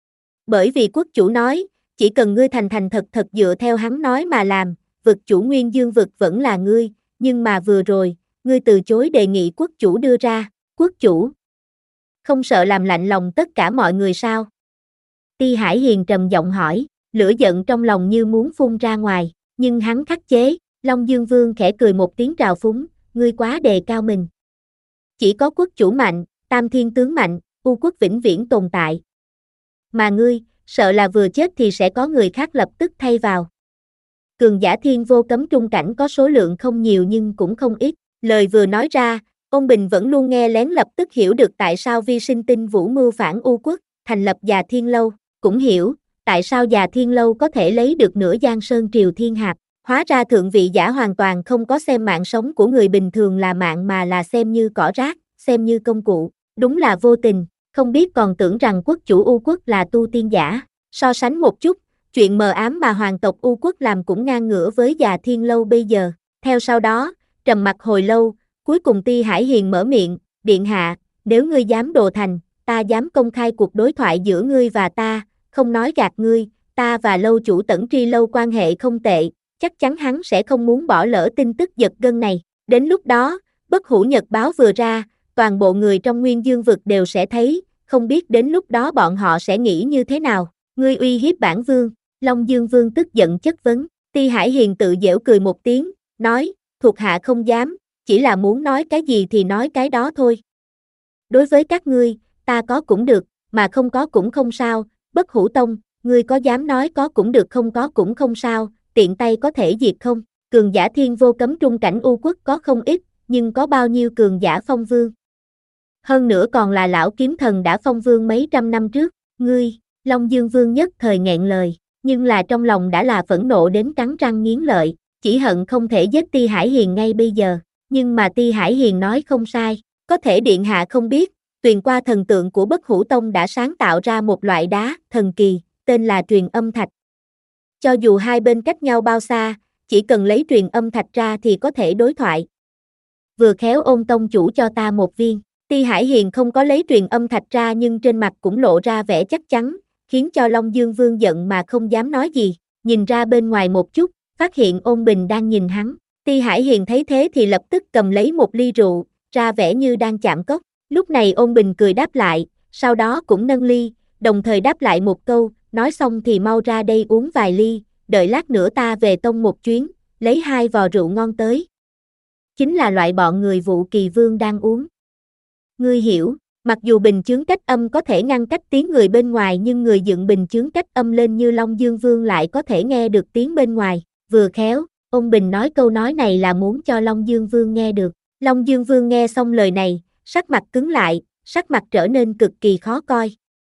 Bởi vì quốc chủ nói, chỉ cần ngươi thành thành thật thật dựa theo hắn nói mà làm, vực chủ Nguyên Dương vực vẫn là ngươi, nhưng mà vừa rồi, ngươi từ chối đề nghị quốc chủ đưa ra, quốc chủ. Không sợ làm lạnh lòng tất cả mọi người sao? Ti Hải Hiền trầm giọng hỏi, lửa giận trong lòng như muốn phun ra ngoài, nhưng hắn khắc chế. Long Dương Vương khẽ cười một tiếng trào phúng, ngươi quá đề cao mình. Chỉ có quốc chủ mạnh, tam thiên tướng mạnh, U quốc vĩnh viễn tồn tại. Mà ngươi, sợ là vừa chết thì sẽ có người khác lập tức thay vào. Cường giả thiên vô cấm trung cảnh có số lượng không nhiều nhưng cũng không ít. Lời vừa nói ra, Ôn Bình vẫn luôn nghe lén lập tức hiểu được tại sao Vi Sinh Tinh Vũ mưu phản U quốc, thành lập Già Thiên Lâu, cũng hiểu tại sao Già Thiên Lâu có thể lấy được nửa Giang Sơn Triều Thiên Hạp. Hóa ra thượng vị giả hoàn toàn không có xem mạng sống của người bình thường là mạng mà là xem như cỏ rác, xem như công cụ. Đúng là vô tình, không biết còn tưởng rằng quốc chủ U quốc là tu tiên giả. So sánh một chút, chuyện mờ ám mà hoàng tộc U quốc làm cũng ngang ngửa với Già Thiên Lâu bây giờ. Theo sau đó, trầm mặc hồi lâu, cuối cùng Ti Hải Hiền mở miệng, điện hạ, nếu ngươi dám Đồ Thành, ta dám công khai cuộc đối thoại giữa ngươi và ta, không nói gạt ngươi, ta và lâu chủ Tẩn Tri Lâu quan hệ không tệ, chắc chắn hắn sẽ không muốn bỏ lỡ tin tức giật gân này. Đến lúc đó, Bất Hủ Nhật báo vừa ra, toàn bộ người trong Nguyên Dương vực đều sẽ thấy, không biết đến lúc đó bọn họ sẽ nghĩ như thế nào. Ngươi uy hiếp bản vương. Long Dương Vương tức giận chất vấn. Ti Hải Hiền tự giễu cười một tiếng, nói, thuộc hạ không dám, chỉ là muốn nói cái gì thì nói cái đó thôi. Đối với các ngươi, ta có cũng được, mà không có cũng không sao. Bất Hủ Tông, ngươi có dám nói có cũng được không có cũng không sao, tiện tay có thể diệt không? Cường giả thiên vô cấm trung cảnh U quốc có không ít, nhưng có bao nhiêu cường giả phong vương? Hơn nữa còn là lão kiếm thần đã phong vương mấy trăm năm trước. Ngươi, Long Dương Vương nhất thời nghẹn lời, nhưng là trong lòng đã là phẫn nộ đến cắn răng nghiến lợi, chỉ hận không thể giết Ti Hải Hiền ngay bây giờ. Nhưng mà Ti Hải Hiền nói không sai, có thể điện hạ không biết, Tuyền qua thần tượng của Bất Hủ Tông đã sáng tạo ra một loại đá thần kỳ, tên là Truyền Âm Thạch. cho dù hai bên cách nhau bao xa, chỉ cần lấy truyền âm thạch ra thì có thể đối thoại. Vừa khéo Ôn tông chủ cho ta một viên. Ti Hải Hiền không có lấy truyền âm thạch ra nhưng trên mặt cũng lộ ra vẻ chắc chắn, khiến cho Long Dương Vương giận mà không dám nói gì. Nhìn ra bên ngoài một chút, phát hiện Ôn Bình đang nhìn hắn. Ti Hải Hiền thấy thế thì lập tức cầm lấy một ly rượu, ra vẻ như đang chạm cốc. Lúc này Ôn Bình cười đáp lại, sau đó cũng nâng ly, đồng thời đáp lại một câu, nói xong thì mau ra đây uống vài ly, đợi lát nữa ta về tông một chuyến, lấy hai vò rượu ngon tới. Chính là loại bọn người Vụ Kỳ Vương đang uống. Ngươi hiểu, mặc dù bình chướng cách âm có thể ngăn cách tiếng người bên ngoài nhưng người dựng bình chướng cách âm lên như Long Dương Vương lại có thể nghe được tiếng bên ngoài, vừa khéo, Ôn Bình nói câu nói này là muốn cho Long Dương Vương nghe được. Long Dương Vương nghe xong lời này, sắc mặt cứng lại, sắc mặt trở nên cực kỳ khó coi.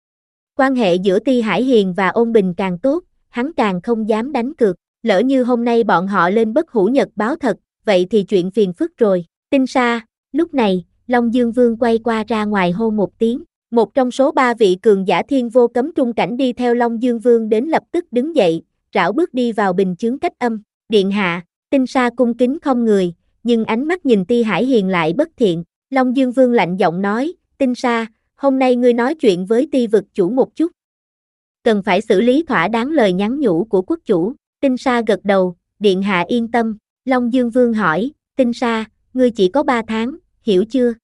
Quan hệ giữa Ti Hải Hiền và Ôn Bình càng tốt, hắn càng không dám đánh cược, lỡ như hôm nay bọn họ lên Bất Hủ Nhật báo thật, vậy thì chuyện phiền phức rồi. Tinh Sa, lúc này, Long Dương Vương quay qua ra ngoài hô một tiếng, một trong số ba vị cường giả thiên vô cấm trung cảnh đi theo Long Dương Vương đến lập tức đứng dậy, rảo bước đi vào bình chướng cách âm. Điện hạ, Tinh Sa cung kính không người, nhưng ánh mắt nhìn Ti Hải Hiền lại bất thiện. Long Dương Vương lạnh giọng nói, Tinh Sa, hôm nay ngươi nói chuyện với Ti vực chủ một chút. Cần phải xử lý thỏa đáng lời nhắn nhủ của quốc chủ. Tinh Sa gật đầu, điện hạ yên tâm. Long Dương Vương hỏi, Tinh Sa, ngươi chỉ có ba tháng, hiểu chưa?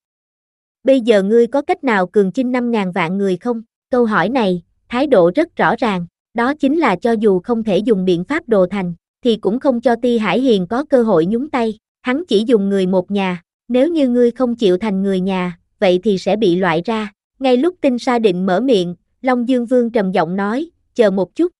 Bây giờ ngươi có cách nào cường chinh năm ngàn vạn người không? Câu hỏi này, thái độ rất rõ ràng, đó chính là cho dù không thể dùng biện pháp đồ thành, thì cũng không cho Ti Hải Hiền có cơ hội nhúng tay, hắn chỉ dùng người một nhà, nếu như ngươi không chịu thành người nhà, vậy thì sẽ bị loại ra. Ngay lúc Tinh Sa định mở miệng, Long Dương Vương trầm giọng nói, chờ một chút.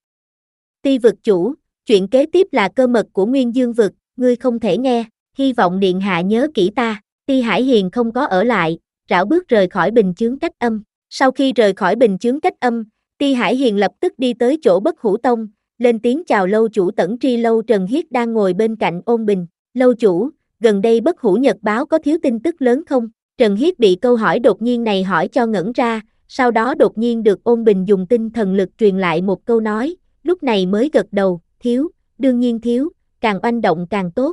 Ti vực chủ, chuyện kế tiếp là cơ mật của Nguyên Dương vực, ngươi không thể nghe, hy vọng điện hạ nhớ kỹ ta. Ti Hải Hiền không có ở lại, rảo bước rời khỏi bình chướng cách âm. Sau khi rời khỏi bình chướng cách âm, Ti Hải Hiền lập tức đi tới chỗ Bất Hủ Tông, lên tiếng chào lâu chủ Tẩn Tri Lâu Trần Hiết đang ngồi bên cạnh Ôn Bình. Lâu chủ, gần đây Bất Hủ Nhật báo có thiếu tin tức lớn không? Trần Hiết bị câu hỏi đột nhiên này hỏi cho ngẩn ra, sau đó đột nhiên được Ôn Bình dùng tinh thần lực truyền lại một câu nói, lúc này mới gật đầu, thiếu, đương nhiên thiếu, càng oanh động càng tốt.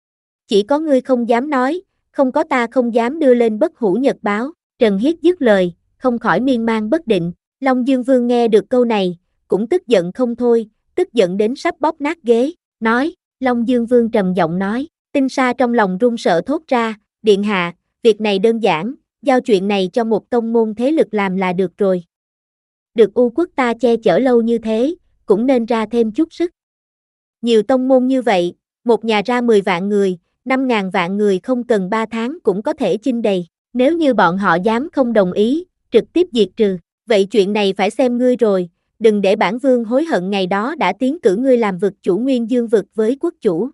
Chỉ có ngươi không dám nói, không có ta không dám đưa lên Bất Hủ Nhật báo. Trần Hiết dứt lời, không khỏi miên man bất định. Long Dương Vương nghe được câu này, cũng tức giận không thôi, tức giận đến sắp bóp nát ghế, nói, Long Dương Vương trầm giọng nói, Tinh Sa trong lòng run sợ thốt ra, điện hạ, việc này đơn giản, giao chuyện này cho một tông môn thế lực làm là được rồi. Được U quốc ta che chở lâu như thế, cũng nên ra thêm chút sức. Nhiều tông môn như vậy, một nhà ra mười vạn người, năm ngàn vạn người không cần ba tháng cũng có thể chinh đầy, nếu như bọn họ dám không đồng ý, trực tiếp diệt trừ, vậy chuyện này phải xem ngươi rồi, đừng để bản vương hối hận ngày đó đã tiến cử ngươi làm vực chủ Nguyên Dương vực với quốc chủ.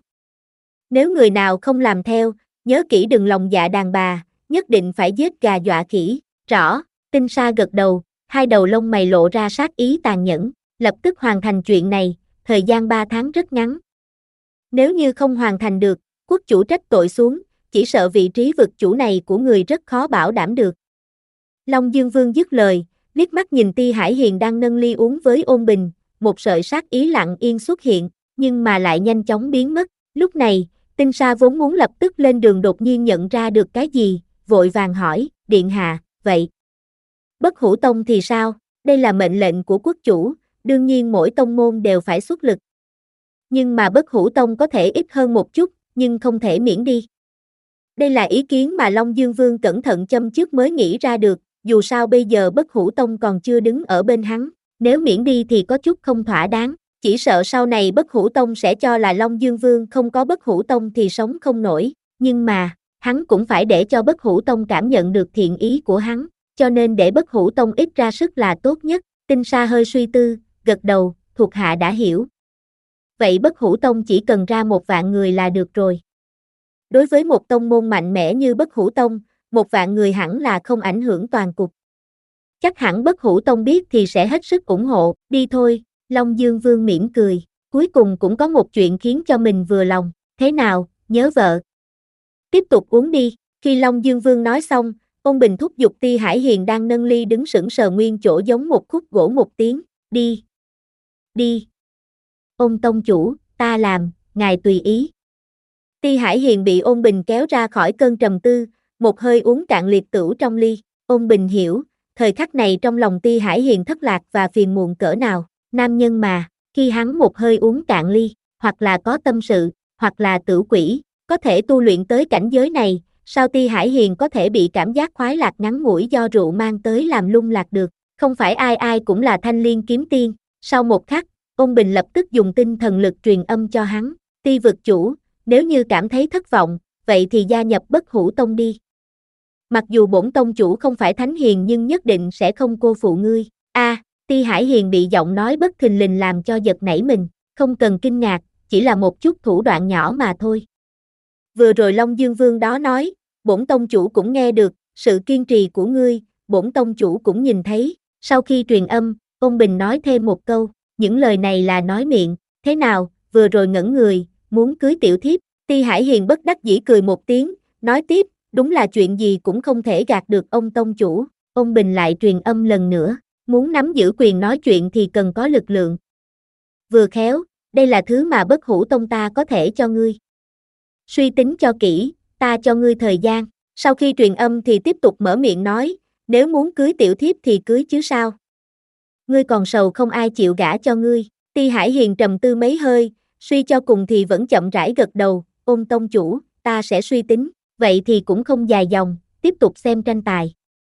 Nếu người nào không làm theo, nhớ kỹ đừng lòng dạ đàn bà, nhất định phải giết gà dọa khỉ. Rõ. Tinh Sa gật đầu, hai đầu lông mày lộ ra sát ý tàn nhẫn, lập tức hoàn thành chuyện này, thời gian ba tháng rất ngắn. Nếu như không hoàn thành được, quốc chủ trách tội xuống, chỉ sợ vị trí vực chủ này của người rất khó bảo đảm được. Long Dương Vương dứt lời, liếc mắt nhìn Ti Hải Hiền đang nâng ly uống với Ôn Bình, một sợi sát ý lặng yên xuất hiện, nhưng mà lại nhanh chóng biến mất. Lúc này, Tinh Sa vốn muốn lập tức lên đường đột nhiên nhận ra được cái gì, vội vàng hỏi, điện hạ, vậy Bất Hủ Tông thì sao? Đây là mệnh lệnh của quốc chủ, đương nhiên mỗi tông môn đều phải xuất lực. Nhưng mà Bất Hủ Tông có thể ít hơn một chút, nhưng không thể miễn đi. Đây là ý kiến mà Long Dương Vương cẩn thận châm trước mới nghĩ ra được, dù sao bây giờ Bất Hủ Tông còn chưa đứng ở bên hắn, nếu miễn đi thì có chút không thỏa đáng, chỉ sợ sau này Bất Hủ Tông sẽ cho là Long Dương Vương không có Bất Hủ Tông thì sống không nổi, nhưng mà, hắn cũng phải để cho Bất Hủ Tông cảm nhận được thiện ý của hắn, cho nên để Bất Hủ Tông ít ra sức là tốt nhất. Tinh Sa hơi suy tư, gật đầu, thuộc hạ đã hiểu. Vậy Bất Hủ Tông chỉ cần ra một vạn người là được rồi. Đối với một tông môn mạnh mẽ như Bất Hủ Tông, một vạn người hẳn là không ảnh hưởng toàn cục. Chắc hẳn Bất Hủ Tông biết thì sẽ hết sức ủng hộ, đi thôi. Long Dương Vương mỉm cười, cuối cùng cũng có một chuyện khiến cho mình vừa lòng, thế nào, nhớ vợ. Tiếp tục uống đi. Khi Long Dương Vương nói xong, Ôn Bình thúc giục Ti Hải Hiền đang nâng ly đứng sững sờ nguyên chỗ giống một khúc gỗ một tiếng, đi, đi. Ôn tông chủ, ta làm, ngài tùy ý. Ti Hải Hiền bị Ôn Bình kéo ra khỏi cơn trầm tư, một hơi uống cạn liệt tửu trong ly. Ôn Bình hiểu, thời khắc này trong lòng Ti Hải Hiền thất lạc và phiền muộn cỡ nào. Nam nhân mà, khi hắn một hơi uống cạn ly, hoặc là có tâm sự, hoặc là tử quỷ, có thể tu luyện tới cảnh giới này, sao Ti Hải Hiền có thể bị cảm giác khoái lạc ngắn ngủi do rượu mang tới làm lung lạc được. Không phải ai ai cũng là Thanh Liên kiếm tiên. Sau một khắc, Ôn Bình lập tức dùng tinh thần lực truyền âm cho hắn. Ti vực chủ, nếu như cảm thấy thất vọng, vậy thì gia nhập Bất Hủ Tông đi. Mặc dù bổn tông chủ không phải thánh hiền nhưng nhất định sẽ không cô phụ ngươi. A, à, Ti Hải Hiền bị giọng nói bất thình lình làm cho giật nảy mình, không cần kinh ngạc, chỉ là một chút thủ đoạn nhỏ mà thôi. Vừa rồi Long Dương Vương đó nói, bổn tông chủ cũng nghe được, sự kiên trì của ngươi, bổn tông chủ cũng nhìn thấy. Sau khi truyền âm, Ôn Bình nói thêm một câu, những lời này là nói miệng, thế nào, vừa rồi ngẩn người, muốn cưới tiểu thiếp. Ti Hải Hiền bất đắc dĩ cười một tiếng, nói tiếp, đúng là chuyện gì cũng không thể gạt được ông tông chủ. Ôn Bình lại truyền âm lần nữa, muốn nắm giữ quyền nói chuyện thì cần có lực lượng. Vừa khéo, đây là thứ mà Bất Hủ Tông ta có thể cho ngươi. Suy tính cho kỹ, ta cho ngươi thời gian. Sau khi truyền âm thì tiếp tục mở miệng nói, nếu muốn cưới tiểu thiếp thì cưới chứ sao. Ngươi còn sầu không ai chịu gả cho ngươi. Ti Hải Hiền trầm tư mấy hơi, suy cho cùng thì vẫn chậm rãi gật đầu, Ôn tông chủ, ta sẽ suy tính, vậy thì cũng không dài dòng, tiếp tục xem tranh tài.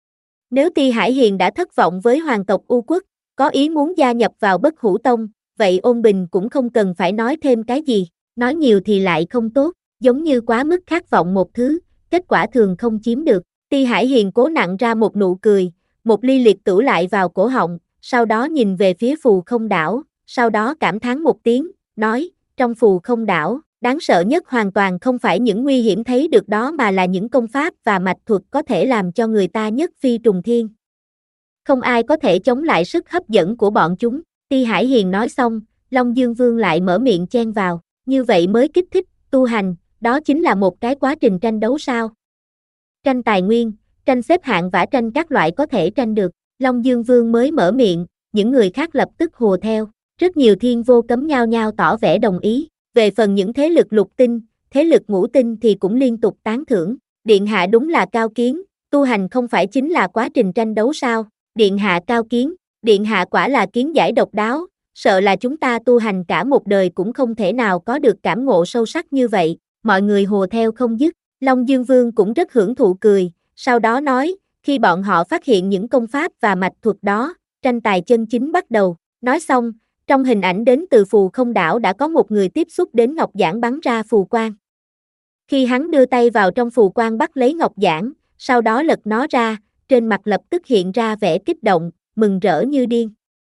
Nếu Ti Hải Hiền đã thất vọng với hoàng tộc U Quốc, có ý muốn gia nhập vào Bất Hủ Tông, vậy Ôn Bình cũng không cần phải nói thêm cái gì, nói nhiều thì lại không tốt, giống như quá mức khát vọng một thứ, kết quả thường không chiếm được. Ti Hải Hiền cố nặn ra một nụ cười, một ly liệt tửu lại vào cổ họng, sau đó nhìn về phía Phù Không đảo, sau đó cảm thán một tiếng, nói, trong Phù Không đảo, đáng sợ nhất hoàn toàn không phải những nguy hiểm thấy được đó mà là những công pháp và mạch thuật có thể làm cho người ta nhất phi trùng thiên. Không ai có thể chống lại sức hấp dẫn của bọn chúng. Ti Hải Hiền nói xong, Long Dương Vương lại mở miệng chen vào, như vậy mới kích thích, tu hành, đó chính là một cái quá trình tranh đấu sao. Tranh tài nguyên, tranh xếp hạng và tranh các loại có thể tranh được. Long Dương Vương mới mở miệng, những người khác lập tức hùa theo, rất nhiều thiên vô cấm nhao nhao tỏ vẻ đồng ý. Về phần những thế lực lục tinh, thế lực ngũ tinh thì cũng liên tục tán thưởng. Điện hạ đúng là cao kiến, tu hành không phải chính là quá trình tranh đấu sao? Điện hạ cao kiến, điện hạ quả là kiến giải độc đáo, sợ là chúng ta tu hành cả một đời cũng không thể nào có được cảm ngộ sâu sắc như vậy. Mọi người hùa theo không dứt. Long Dương Vương cũng rất hưởng thụ cười, sau đó nói, khi bọn họ phát hiện những công pháp và mạch thuật đó, tranh tài chân chính bắt đầu. Nói xong, trong hình ảnh đến từ Phù Không đảo đã có một người tiếp xúc đến ngọc giản bắn ra phù quang. Khi hắn đưa tay vào trong phù quang bắt lấy ngọc giản, sau đó lật nó ra, trên mặt lập tức hiện ra vẻ kích động, mừng rỡ như điên.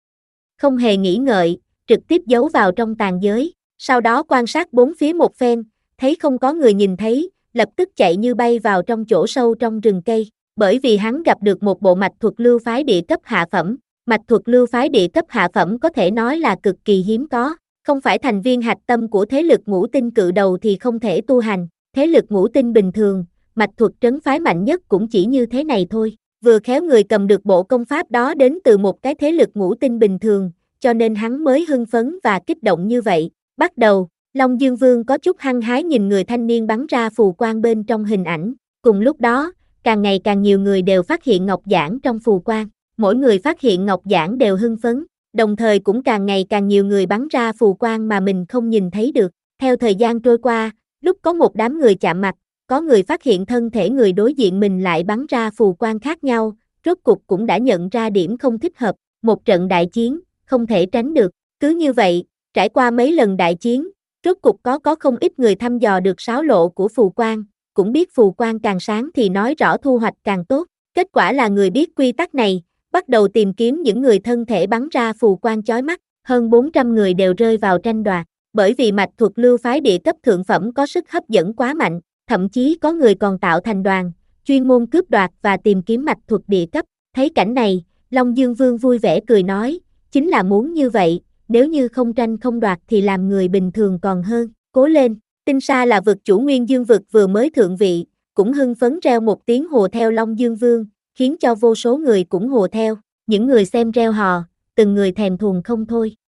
Không hề nghĩ ngợi, trực tiếp giấu vào trong tàn giới, sau đó quan sát bốn phía một phen, thấy không có người nhìn thấy, lập tức chạy như bay vào trong chỗ sâu trong rừng cây, bởi vì hắn gặp được một bộ mạch thuật lưu phái địa cấp hạ phẩm. Mạch thuật lưu phái địa cấp hạ phẩm có thể nói là cực kỳ hiếm có, không phải thành viên hạch tâm của thế lực ngũ tinh cự đầu thì không thể tu hành, thế lực ngũ tinh bình thường, mạch thuật trấn phái mạnh nhất cũng chỉ như thế này thôi. Vừa khéo người cầm được bộ công pháp đó đến từ một cái thế lực ngũ tinh bình thường, cho nên hắn mới hưng phấn và kích động như vậy. Bắt đầu, Long Dương Vương có chút hăng hái nhìn người thanh niên bắn ra phù quang bên trong hình ảnh, cùng lúc đó, càng ngày càng nhiều người đều phát hiện ngọc giản trong phù quang. Mỗi người phát hiện ngọc giản đều hưng phấn, đồng thời cũng càng ngày càng nhiều người bắn ra phù quang mà mình không nhìn thấy được. Theo thời gian trôi qua, lúc có một đám người chạm mặt, có người phát hiện thân thể người đối diện mình lại bắn ra phù quang khác nhau, rốt cục cũng đã nhận ra điểm không thích hợp, một trận đại chiến, không thể tránh được. Cứ như vậy, trải qua mấy lần đại chiến, rốt cục có có không ít người thăm dò được sáo lộ của phù quang, cũng biết phù quang càng sáng thì nói rõ thu hoạch càng tốt. Kết quả là người biết quy tắc này, bắt đầu tìm kiếm những người thân thể bắn ra phù quang chói mắt, hơn bốn trăm người đều rơi vào tranh đoạt, bởi vì mạch thuật lưu phái địa cấp thượng phẩm có sức hấp dẫn quá mạnh, thậm chí có người còn tạo thành đoàn, chuyên môn cướp đoạt và tìm kiếm mạch thuật địa cấp. Thấy cảnh này, Long Dương Vương vui vẻ cười nói, chính là muốn như vậy, nếu như không tranh không đoạt thì làm người bình thường còn hơn, cố lên. Tinh Sa là vực chủ Nguyên Dương vực vừa mới thượng vị, cũng hưng phấn reo một tiếng hùa theo Long Dương Vương, khiến cho vô số người cũng hùa theo, những người xem reo hò, từng người thèm thuồng không thôi.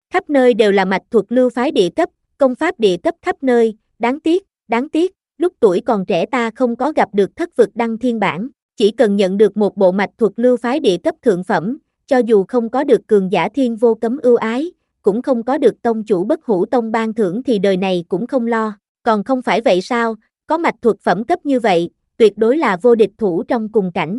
Khắp nơi đều là mạch thuật lưu phái địa cấp, công pháp địa cấp khắp nơi, đáng tiếc, đáng tiếc, lúc tuổi còn trẻ ta không có gặp được thất vực đăng thiên bản, chỉ cần nhận được một bộ mạch thuật lưu phái địa cấp thượng phẩm, cho dù không có được cường giả thiên vô cấm ưu ái, cũng không có được tông chủ bất hủ tông ban thưởng thì đời này cũng không lo, còn không phải vậy sao, có mạch thuật phẩm cấp như vậy, tuyệt đối là vô địch thủ trong cùng cảnh.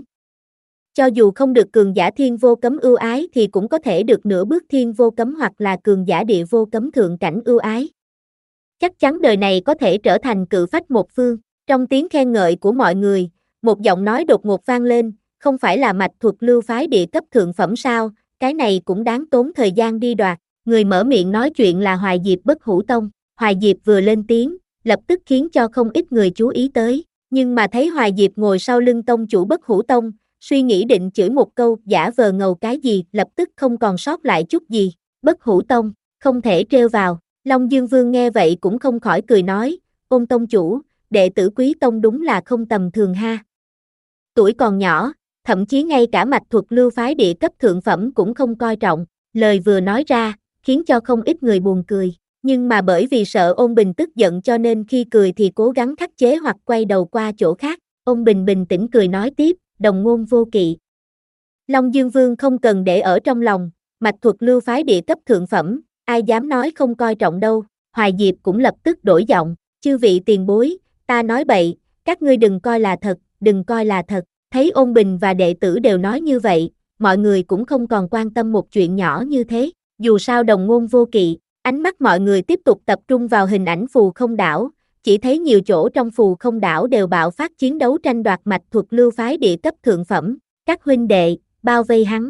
Cho dù không được cường giả thiên vô cấm ưu ái thì cũng có thể được nửa bước thiên vô cấm hoặc là cường giả địa vô cấm thượng cảnh ưu ái. Chắc chắn đời này có thể trở thành cự phách một phương. Trong tiếng khen ngợi của mọi người, một giọng nói đột ngột vang lên, không phải là mạch thuật lưu phái địa cấp thượng phẩm sao, cái này cũng đáng tốn thời gian đi đoạt. Người mở miệng nói chuyện là Hoài Diệp bất hủ tông. Hoài Diệp vừa lên tiếng, lập tức khiến cho không ít người chú ý tới, nhưng mà thấy Hoài Diệp ngồi sau lưng tông chủ bất hủ tông, suy nghĩ định chửi một câu giả vờ ngầu cái gì, lập tức không còn sót lại chút gì. Bất hủ tông, không thể trêu vào. Long Dương Vương nghe vậy cũng không khỏi cười nói, ôn tông chủ, đệ tử Quý Tông đúng là không tầm thường ha. Tuổi còn nhỏ, thậm chí ngay cả mạch thuật lưu phái địa cấp thượng phẩm cũng không coi trọng, lời vừa nói ra, khiến cho không ít người buồn cười, nhưng mà bởi vì sợ Ôn Bình tức giận cho nên khi cười thì cố gắng khắc chế hoặc quay đầu qua chỗ khác. Ôn Bình bình tĩnh cười nói tiếp, đồng ngôn vô kỵ. Long Dương Vương không cần để ở trong lòng, mạch thuật lưu phái địa cấp thượng phẩm, ai dám nói không coi trọng đâu. Hoài Diệp cũng lập tức đổi giọng, chư vị tiền bối, ta nói bậy, các ngươi đừng coi là thật, đừng coi là thật. Thấy Ôn Bình và đệ tử đều nói như vậy, mọi người cũng không còn quan tâm một chuyện nhỏ như thế, dù sao đồng ngôn vô kỵ. Ánh mắt mọi người tiếp tục tập trung vào hình ảnh phù không đảo, chỉ thấy nhiều chỗ trong phù không đảo đều bạo phát chiến đấu tranh đoạt mạch thuật lưu phái địa cấp thượng phẩm, các huynh đệ, bao vây hắn.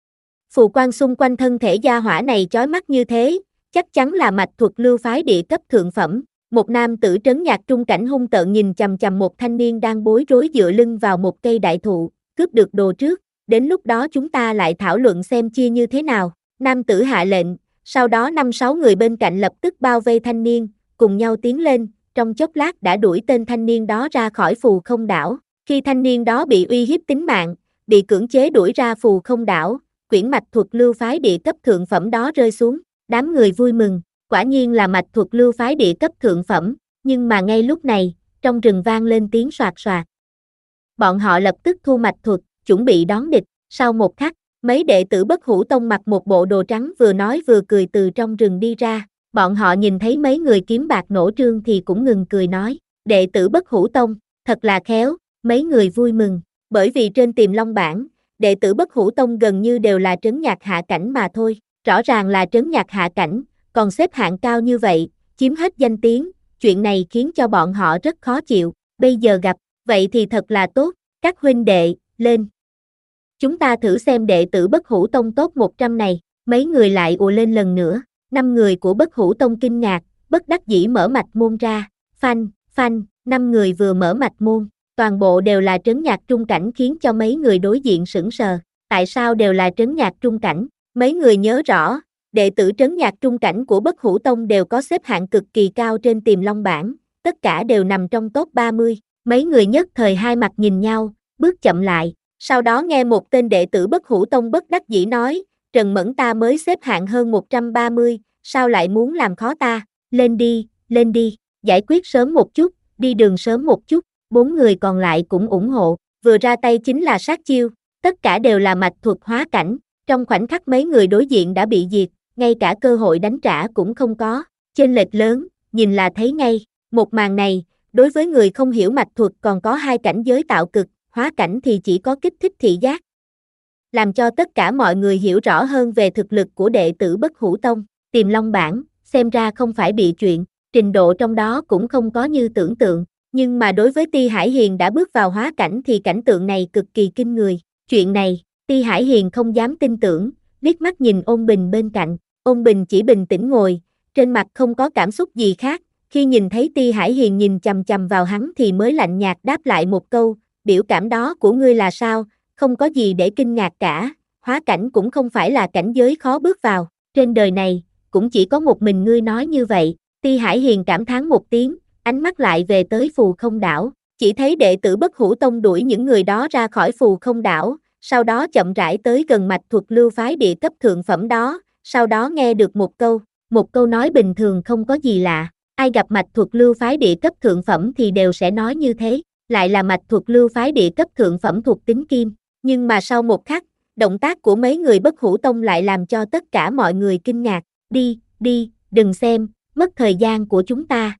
Phù quang xung quanh thân thể gia hỏa này chói mắt như thế, chắc chắn là mạch thuật lưu phái địa cấp thượng phẩm. Một nam tử trấn nhạc trung cảnh hung tợn nhìn chằm chằm một thanh niên đang bối rối dựa lưng vào một cây đại thụ, cướp được đồ trước, đến lúc đó chúng ta lại thảo luận xem chia như thế nào. Nam tử hạ lệnh, sau đó năm sáu người bên cạnh lập tức bao vây thanh niên, cùng nhau tiến lên, trong chốc lát đã đuổi tên thanh niên đó ra khỏi phù không đảo. Khi thanh niên đó bị uy hiếp tính mạng, bị cưỡng chế đuổi ra phù không đảo, quyển mạch thuật lưu phái địa cấp thượng phẩm đó rơi xuống, đám người vui mừng, quả nhiên là mạch thuật lưu phái địa cấp thượng phẩm, nhưng mà ngay lúc này, trong rừng vang lên tiếng soạt soạt. Bọn họ lập tức thu mạch thuật, chuẩn bị đón địch, sau một khắc, mấy đệ tử bất hủ tông mặc một bộ đồ trắng vừa nói vừa cười từ trong rừng đi ra, bọn họ nhìn thấy mấy người kiếm bạc nổ trương thì cũng ngừng cười nói, đệ tử bất hủ tông, thật là khéo, mấy người vui mừng, bởi vì trên Tiềm Long bảng, đệ tử bất hủ tông gần như đều là trấn nhạc hạ cảnh mà thôi, rõ ràng là trấn nhạc hạ cảnh, còn xếp hạng cao như vậy, chiếm hết danh tiếng, chuyện này khiến cho bọn họ rất khó chịu, bây giờ gặp, vậy thì thật là tốt, các huynh đệ, lên. Chúng ta thử xem đệ tử bất hủ tông top một trăm này, mấy người lại ùa lên lần nữa, năm người của bất hủ tông kinh ngạc, bất đắc dĩ mở mạch môn ra, phanh, phanh, năm người vừa mở mạch môn, toàn bộ đều là trấn nhạc trung cảnh khiến cho mấy người đối diện sững sờ, tại sao đều là trấn nhạc trung cảnh, mấy người nhớ rõ, đệ tử trấn nhạc trung cảnh của bất hủ tông đều có xếp hạng cực kỳ cao trên Tiềm Long bảng, tất cả đều nằm trong top ba mươi, mấy người nhất thời hai mặt nhìn nhau, bước chậm lại. Sau đó nghe một tên đệ tử bất hủ tông bất đắc dĩ nói, Trần Mẫn ta mới xếp hạng hơn một trăm ba mươi, sao lại muốn làm khó ta, lên đi, lên đi, giải quyết sớm một chút, đi đường sớm một chút, bốn người còn lại cũng ủng hộ, vừa ra tay chính là sát chiêu, tất cả đều là mạch thuật hóa cảnh, trong khoảnh khắc mấy người đối diện đã bị diệt, ngay cả cơ hội đánh trả cũng không có, chênh lệch lớn, nhìn là thấy ngay, một màn này, đối với người không hiểu mạch thuật còn có hai cảnh giới tạo cực, hóa cảnh thì chỉ có kích thích thị giác. Làm cho tất cả mọi người hiểu rõ hơn về thực lực của đệ tử bất hủ tông, Tiềm Long bảng, xem ra không phải bị chuyện, trình độ trong đó cũng không có như tưởng tượng, nhưng mà đối với Ti Hải Hiền đã bước vào hóa cảnh thì cảnh tượng này cực kỳ kinh người, chuyện này, Ti Hải Hiền không dám tin tưởng, liếc mắt nhìn Ôn Bình bên cạnh, Ôn Bình chỉ bình tĩnh ngồi, trên mặt không có cảm xúc gì khác, khi nhìn thấy Ti Hải Hiền nhìn chằm chằm vào hắn thì mới lạnh nhạt đáp lại một câu, biểu cảm đó của ngươi là sao, không có gì để kinh ngạc cả, hóa cảnh cũng không phải là cảnh giới khó bước vào, trên đời này, cũng chỉ có một mình ngươi nói như vậy, Ti Hải Hiền cảm thán một tiếng, ánh mắt lại về tới phù không đảo, chỉ thấy đệ tử bất hủ tông đuổi những người đó ra khỏi phù không đảo, sau đó chậm rãi tới gần mạch thuật lưu phái địa cấp thượng phẩm đó, sau đó nghe được một câu, một câu nói bình thường không có gì lạ, ai gặp mạch thuật lưu phái địa cấp thượng phẩm thì đều sẽ nói như thế, lại là mạch thuật lưu phái địa cấp thượng phẩm thuộc tính kim, nhưng mà sau một khắc, động tác của mấy người Bất Hủ Tông lại làm cho tất cả mọi người kinh ngạc, đi, đi, đừng xem, mất thời gian của chúng ta.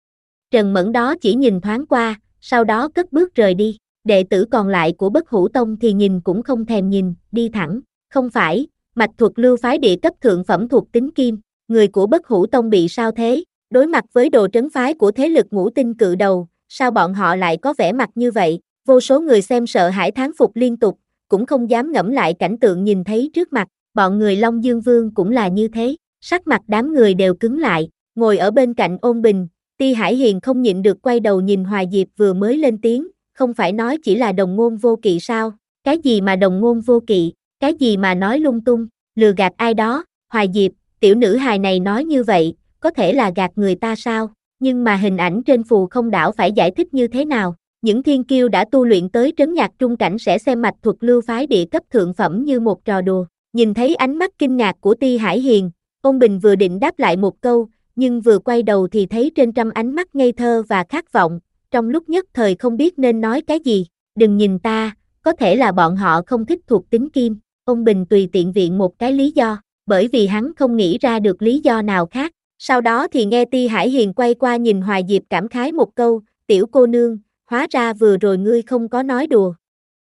Trần Mẫn đó chỉ nhìn thoáng qua, sau đó cất bước rời đi, đệ tử còn lại của Bất Hủ Tông thì nhìn cũng không thèm nhìn, đi thẳng, không phải, mạch thuật lưu phái địa cấp thượng phẩm thuộc tính kim, người của Bất Hủ Tông bị sao thế, đối mặt với đồ trấn phái của thế lực ngũ tinh cự đầu, sao bọn họ lại có vẻ mặt như vậy, vô số người xem sợ hãi thán phục liên tục, cũng không dám ngẫm lại cảnh tượng nhìn thấy trước mặt, bọn người Long Dương Vương cũng là như thế, sắc mặt đám người đều cứng lại, ngồi ở bên cạnh Ôn Bình, Ti Hải Hiền không nhịn được quay đầu nhìn Hoài Diệp vừa mới lên tiếng, không phải nói chỉ là đồng ngôn vô kỵ sao, cái gì mà đồng ngôn vô kỵ, cái gì mà nói lung tung, lừa gạt ai đó, Hoài Diệp, tiểu nữ hài này nói như vậy, có thể là gạt người ta sao, nhưng mà hình ảnh trên phù không đảo phải giải thích như thế nào, những thiên kiêu đã tu luyện tới trấn nhạc trung cảnh sẽ xem mạch thuật lưu phái địa cấp thượng phẩm như một trò đùa, nhìn thấy ánh mắt kinh ngạc của Ti Hải Hiền, Ôn Bình vừa định đáp lại một câu, nhưng vừa quay đầu thì thấy trên trăm ánh mắt ngây thơ và khát vọng, trong lúc nhất thời không biết nên nói cái gì, đừng nhìn ta, có thể là bọn họ không thích thuộc tính kim, Ôn Bình tùy tiện viện một cái lý do, bởi vì hắn không nghĩ ra được lý do nào khác, sau đó thì nghe Ti Hải Hiền quay qua nhìn Hoài Diệp cảm khái một câu, tiểu cô nương, hóa ra vừa rồi ngươi không có nói đùa.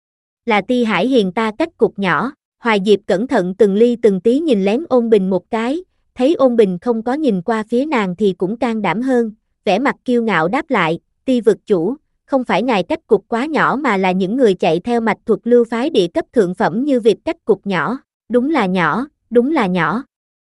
Là Ti Hải Hiền ta cách cục nhỏ, Hoài Diệp cẩn thận từng ly từng tí nhìn lén Ôn Bình một cái, thấy Ôn Bình không có nhìn qua phía nàng thì cũng can đảm hơn, vẻ mặt kiêu ngạo đáp lại, Ti vực chủ, không phải ngài cách cục quá nhỏ mà là những người chạy theo mạch thuật lưu phái địa cấp thượng phẩm như việc cách cục nhỏ, đúng là nhỏ, đúng là nhỏ.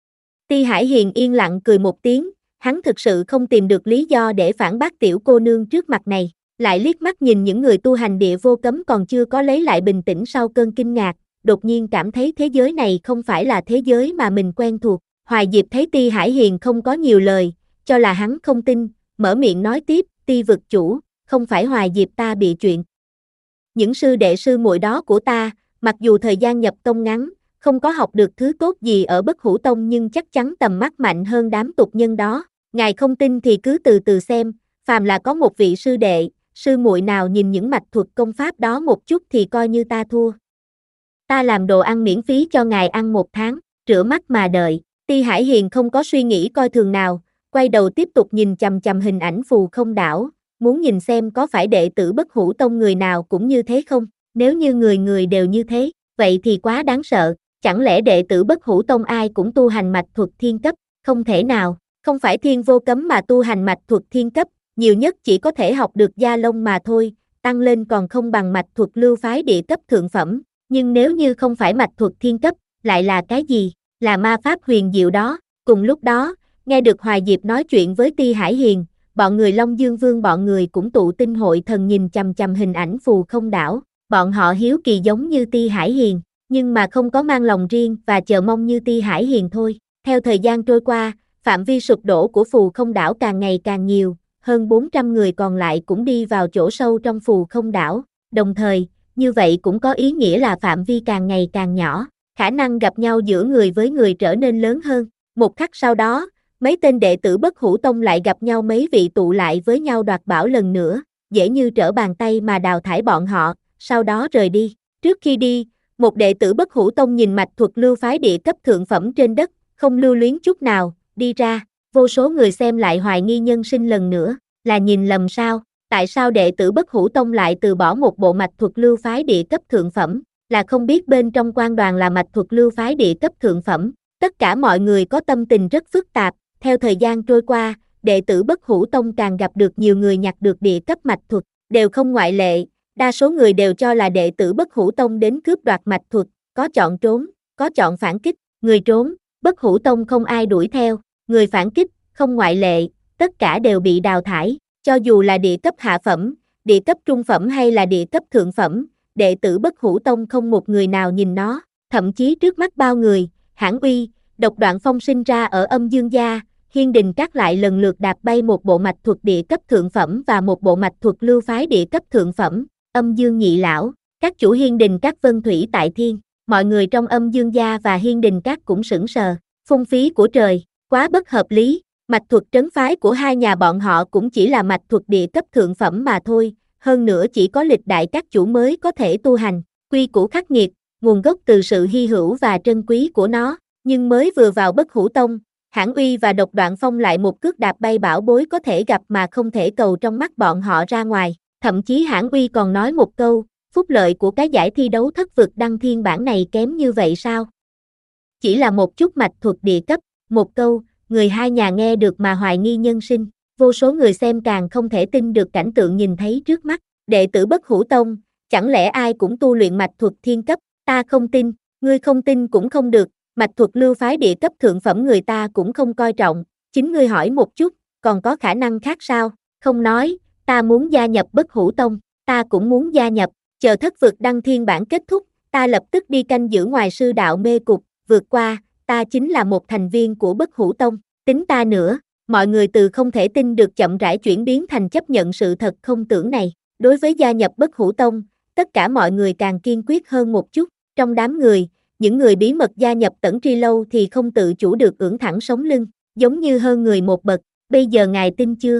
Ti Hải Hiền yên lặng cười một tiếng, hắn thực sự không tìm được lý do để phản bác tiểu cô nương trước mặt này, lại liếc mắt nhìn những người tu hành địa vô cấm còn chưa có lấy lại bình tĩnh sau cơn kinh ngạc, đột nhiên cảm thấy thế giới này không phải là thế giới mà mình quen thuộc. Hoài Diệp thấy Ti Hải Hiền không có nhiều lời, cho là hắn không tin, mở miệng nói tiếp, Ti vực chủ, không phải Hoài Diệp ta bị chuyện. Những sư đệ sư muội đó của ta, mặc dù thời gian nhập tông ngắn, không có học được thứ tốt gì ở Bất Hủ Tông nhưng chắc chắn tầm mắt mạnh hơn đám tục nhân đó. Ngài không tin thì cứ từ từ xem, phàm là có một vị sư đệ, sư muội nào nhìn những mạch thuật công pháp đó một chút thì coi như ta thua. Ta làm đồ ăn miễn phí cho ngài ăn một tháng, rửa mắt mà đợi. Ti Hải Hiền không có suy nghĩ coi thường nào, quay đầu tiếp tục nhìn chằm chằm hình ảnh phù không đảo, muốn nhìn xem có phải đệ tử Bất Hủ Tông người nào cũng như thế không, nếu như người người đều như thế, vậy thì quá đáng sợ, chẳng lẽ đệ tử Bất Hủ Tông ai cũng tu hành mạch thuật thiên cấp, không thể nào, không phải thiên vô cấm mà tu hành mạch thuật thiên cấp, nhiều nhất chỉ có thể học được gia lông mà thôi, tăng lên còn không bằng mạch thuật lưu phái địa cấp thượng phẩm, nhưng nếu như không phải mạch thuật thiên cấp, lại là cái gì? Là ma pháp huyền diệu đó. Cùng lúc đó, nghe được Hoài Diệp nói chuyện với Ti Hải Hiền, bọn người Long Dương Vương bọn người cũng tụ tinh hội thần nhìn chằm chằm hình ảnh phù không đảo, bọn họ hiếu kỳ giống như Ti Hải Hiền, nhưng mà không có mang lòng riêng và chờ mong như Ti Hải Hiền thôi. Theo thời gian trôi qua, phạm vi sụp đổ của phù không đảo càng ngày càng nhiều, hơn bốn trăm người còn lại cũng đi vào chỗ sâu trong phù không đảo, đồng thời, như vậy cũng có ý nghĩa là phạm vi càng ngày càng nhỏ. Khả năng gặp nhau giữa người với người trở nên lớn hơn. Một khắc sau đó, mấy tên đệ tử Bất Hủ Tông lại gặp nhau mấy vị tụ lại với nhau đoạt bảo lần nữa, dễ như trở bàn tay mà đào thải bọn họ, sau đó rời đi. Trước khi đi, một đệ tử Bất Hủ Tông nhìn mạch thuật lưu phái địa cấp thượng phẩm trên đất, không lưu luyến chút nào, đi ra, vô số người xem lại hoài nghi nhân sinh lần nữa, là nhìn lầm sao, tại sao đệ tử Bất Hủ Tông lại từ bỏ một bộ mạch thuật lưu phái địa cấp thượng phẩm? Là không biết bên trong quan đoàn là mạch thuật lưu phái địa cấp thượng phẩm, tất cả mọi người có tâm tình rất phức tạp, theo thời gian trôi qua, đệ tử Bất Hủ Tông càng gặp được nhiều người nhặt được địa cấp mạch thuật, đều không ngoại lệ, đa số người đều cho là đệ tử Bất Hủ Tông đến cướp đoạt mạch thuật, có chọn trốn, có chọn phản kích, người trốn, Bất Hủ Tông không ai đuổi theo, người phản kích, không ngoại lệ, tất cả đều bị đào thải, cho dù là địa cấp hạ phẩm, địa cấp trung phẩm hay là địa cấp thượng phẩm. Đệ tử Bất Hủ Tông không một người nào nhìn nó, thậm chí trước mắt bao người, Hãn Uy, Độc Đoạn Phong sinh ra ở Âm Dương gia, Hiên Đình Các lại lần lượt đạp bay một bộ mạch thuật địa cấp thượng phẩm và một bộ mạch thuật lưu phái địa cấp thượng phẩm, Âm Dương Nhị Lão, các chủ Hiên Đình Các Vân Thủy Tại Thiên, mọi người trong Âm Dương gia và Hiên Đình Các cũng sững sờ, Phung phí của trời, quá bất hợp lý, mạch thuật trấn phái của hai nhà bọn họ cũng chỉ là mạch thuật địa cấp thượng phẩm mà thôi, hơn nữa chỉ có lịch đại các chủ mới có thể tu hành, quy củ khắc nghiệt, nguồn gốc từ sự hy hữu và trân quý của nó, nhưng mới vừa vào Bất Hủ Tông, Hãn Uy và Độc Đoạn Phong lại một cước đạp bay bảo bối có thể gặp mà không thể cầu trong mắt bọn họ ra ngoài, thậm chí Hãn Uy còn nói một câu, phúc lợi của cái giải thi đấu thất vực đăng thiên bản này kém như vậy sao? Chỉ là một chút mạch thuật địa cấp, một câu, người hai nhà nghe được mà hoài nghi nhân sinh, vô số người xem càng không thể tin được cảnh tượng nhìn thấy trước mắt, đệ tử Bất Hủ Tông, chẳng lẽ ai cũng tu luyện mạch thuật thiên cấp, ta không tin, ngươi không tin cũng không được, mạch thuật lưu phái địa cấp thượng phẩm người ta cũng không coi trọng, chính ngươi hỏi một chút, còn có khả năng khác sao, không nói, ta muốn gia nhập Bất Hủ Tông, ta cũng muốn gia nhập, chờ thất vực đăng thiên bản kết thúc, ta lập tức đi canh giữ ngoài sư đạo mê cục, vượt qua, ta chính là một thành viên của Bất Hủ Tông, tính ta nữa, mọi người từ không thể tin được chậm rãi chuyển biến thành chấp nhận sự thật không tưởng này, đối với gia nhập Bất Hủ Tông, tất cả mọi người càng kiên quyết hơn một chút, trong đám người, những người bí mật gia nhập Tẩn Tri Lâu thì không tự chủ được ưỡn thẳng sống lưng, giống như hơn người một bậc, bây giờ ngài tin chưa?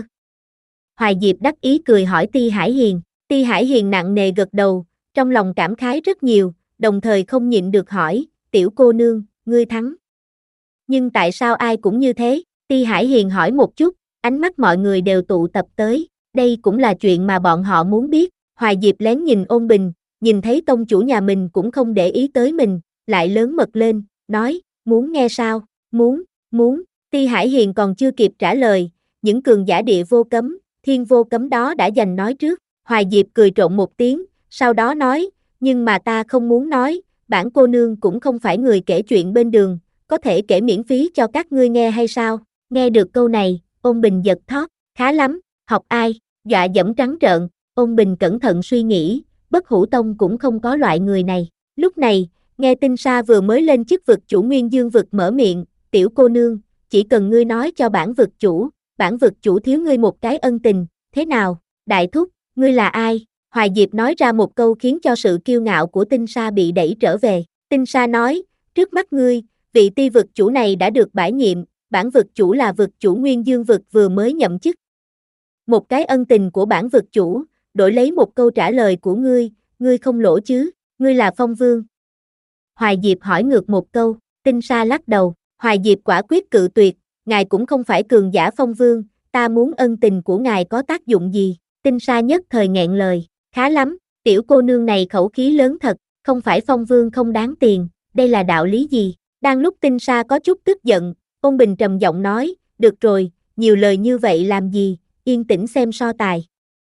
Hoài Diệp đắc ý cười hỏi Ti Hải Hiền, Ti Hải Hiền nặng nề gật đầu, trong lòng cảm khái rất nhiều, đồng thời không nhịn được hỏi, tiểu cô nương, ngươi thắng. Nhưng tại sao ai cũng như thế? Ti Hải Hiền hỏi một chút, ánh mắt mọi người đều tụ tập tới, đây cũng là chuyện mà bọn họ muốn biết, Hoài Diệp lén nhìn Ôn Bình, nhìn thấy tông chủ nhà mình cũng không để ý tới mình, lại lớn mật lên, nói, muốn nghe sao, muốn, muốn, Ti Hải Hiền còn chưa kịp trả lời, những cường giả địa vô cấm, thiên vô cấm đó đã giành nói trước, Hoài Diệp cười trộn một tiếng, sau đó nói, nhưng mà ta không muốn nói, bản cô nương cũng không phải người kể chuyện bên đường, có thể kể miễn phí cho các ngươi nghe hay sao, nghe được câu này, Ôn Bình giật thót, khá lắm, học ai, dọa dẫm trắng trợn, Ôn Bình cẩn thận suy nghĩ, Bất Hủ Tông cũng không có loại người này, lúc này, nghe Tinh Sa vừa mới lên chức vực chủ Nguyên Dương vực mở miệng, tiểu cô nương, chỉ cần ngươi nói cho bản vực chủ, bản vực chủ thiếu ngươi một cái ân tình, thế nào, đại thúc, ngươi là ai? Hoài Diệp nói ra một câu khiến cho sự kiêu ngạo của Tinh Sa bị đẩy trở về, Tinh Sa nói, trước mắt ngươi, vị ti vực chủ này đã được bãi nhiệm, bản vực chủ là vực chủ Nguyên Dương vực vừa mới nhậm chức. Một cái ân tình của bản vực chủ, đổi lấy một câu trả lời của ngươi, ngươi không lỗ chứ, ngươi là Phong Vương. Hoài Diệp hỏi ngược một câu, Tinh Sa lắc đầu, Hoài Diệp quả quyết cự tuyệt, ngài cũng không phải cường giả Phong Vương, ta muốn ân tình của ngài có tác dụng gì, Tinh Sa nhất thời nghẹn lời, khá lắm, tiểu cô nương này khẩu khí lớn thật, không phải Phong Vương không đáng tiền, đây là đạo lý gì, đang lúc Tinh Sa có chút tức giận, Ôn Bình trầm giọng nói, được rồi, nhiều lời như vậy làm gì, yên tĩnh xem so tài.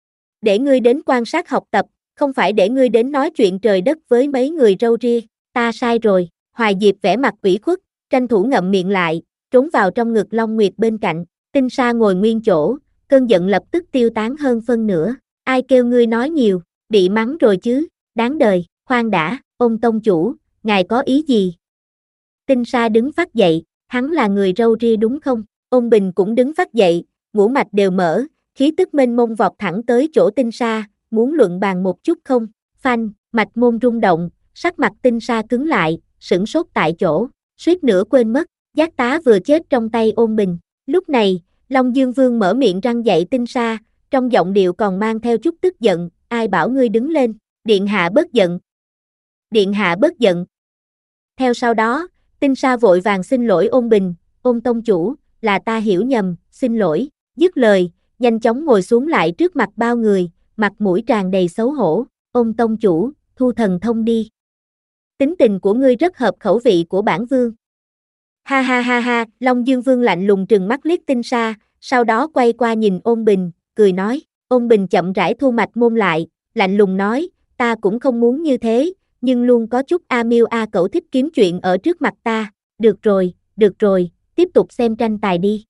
Để ngươi đến quan sát học tập, không phải để ngươi đến nói chuyện trời đất với mấy người râu ria, ta sai rồi, Hoài Diệp vẻ mặt ủy khuất, tranh thủ ngậm miệng lại, trốn vào trong ngực Long Nguyệt bên cạnh, Tinh Sa ngồi nguyên chỗ, cơn giận lập tức tiêu tán hơn phân nửa, ai kêu ngươi nói nhiều, bị mắng rồi chứ, đáng đời, khoan đã, Ôn tông chủ, ngài có ý gì? Tinh Sa đứng phát dậy, hắn là người râu ria đúng không? Ôn Bình cũng đứng phát dậy, ngũ mạch đều mở, khí tức mênh mông vọt thẳng tới chỗ Tinh Sa, muốn luận bàn một chút không? Phanh, mạch môn rung động, sắc mặt Tinh Sa cứng lại, sửng sốt tại chỗ, suýt nữa quên mất, giác tá vừa chết trong tay Ôn Bình. Lúc này, Long Dương Vương mở miệng răn dạy Tinh Sa, trong giọng điệu còn mang theo chút tức giận, ai bảo ngươi đứng lên, điện hạ bớt giận. Điện hạ bớt giận. Theo sau đó, Tinh Sa vội vàng xin lỗi Ôn Bình, Ôn tông chủ, là ta hiểu nhầm, xin lỗi, dứt lời, nhanh chóng ngồi xuống lại trước mặt bao người, mặt mũi tràn đầy xấu hổ, Ôn tông chủ, thu thần thông đi. Tính tình của ngươi rất hợp khẩu vị của bản vương. Ha ha ha ha, Long Dương Vương lạnh lùng trừng mắt liếc Tinh Sa, sau đó quay qua nhìn Ôn Bình, cười nói, Ôn Bình chậm rãi thu mạch môn lại, lạnh lùng nói, ta cũng không muốn như thế, nhưng luôn có chút A Miêu A Cẩu thích kiếm chuyện ở trước mặt ta, được rồi, được rồi, tiếp tục xem tranh tài đi.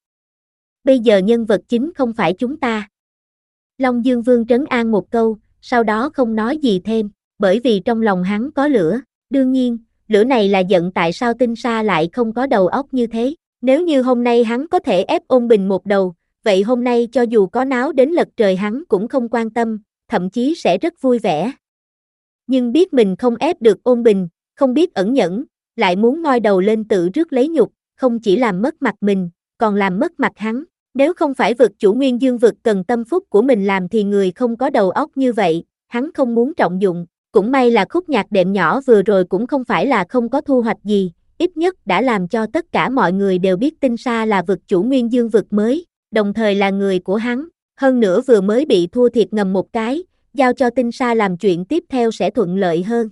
Bây giờ nhân vật chính không phải chúng ta. Long Dương Vương trấn an một câu, sau đó không nói gì thêm, bởi vì trong lòng hắn có lửa, đương nhiên, lửa này là giận tại sao Tinh Sa lại không có đầu óc như thế, nếu như hôm nay hắn có thể ép Ôn Bình một đầu, vậy hôm nay cho dù có náo đến lật trời hắn cũng không quan tâm, thậm chí sẽ rất vui vẻ. Nhưng biết mình không ép được Ôn Bình, không biết ẩn nhẫn, lại muốn ngoi đầu lên tự rước lấy nhục, không chỉ làm mất mặt mình, còn làm mất mặt hắn. Nếu không phải vực chủ Nguyên Dương vực cần tâm phúc của mình làm thì người không có đầu óc như vậy, hắn không muốn trọng dụng. Cũng may là khúc nhạc đệm nhỏ vừa rồi cũng không phải là không có thu hoạch gì, ít nhất đã làm cho tất cả mọi người đều biết Tinh Sa là vực chủ Nguyên Dương vực mới, đồng thời là người của hắn, hơn nữa vừa mới bị thua thiệt ngầm một cái, giao cho Tinh Sa làm chuyện tiếp theo sẽ thuận lợi hơn.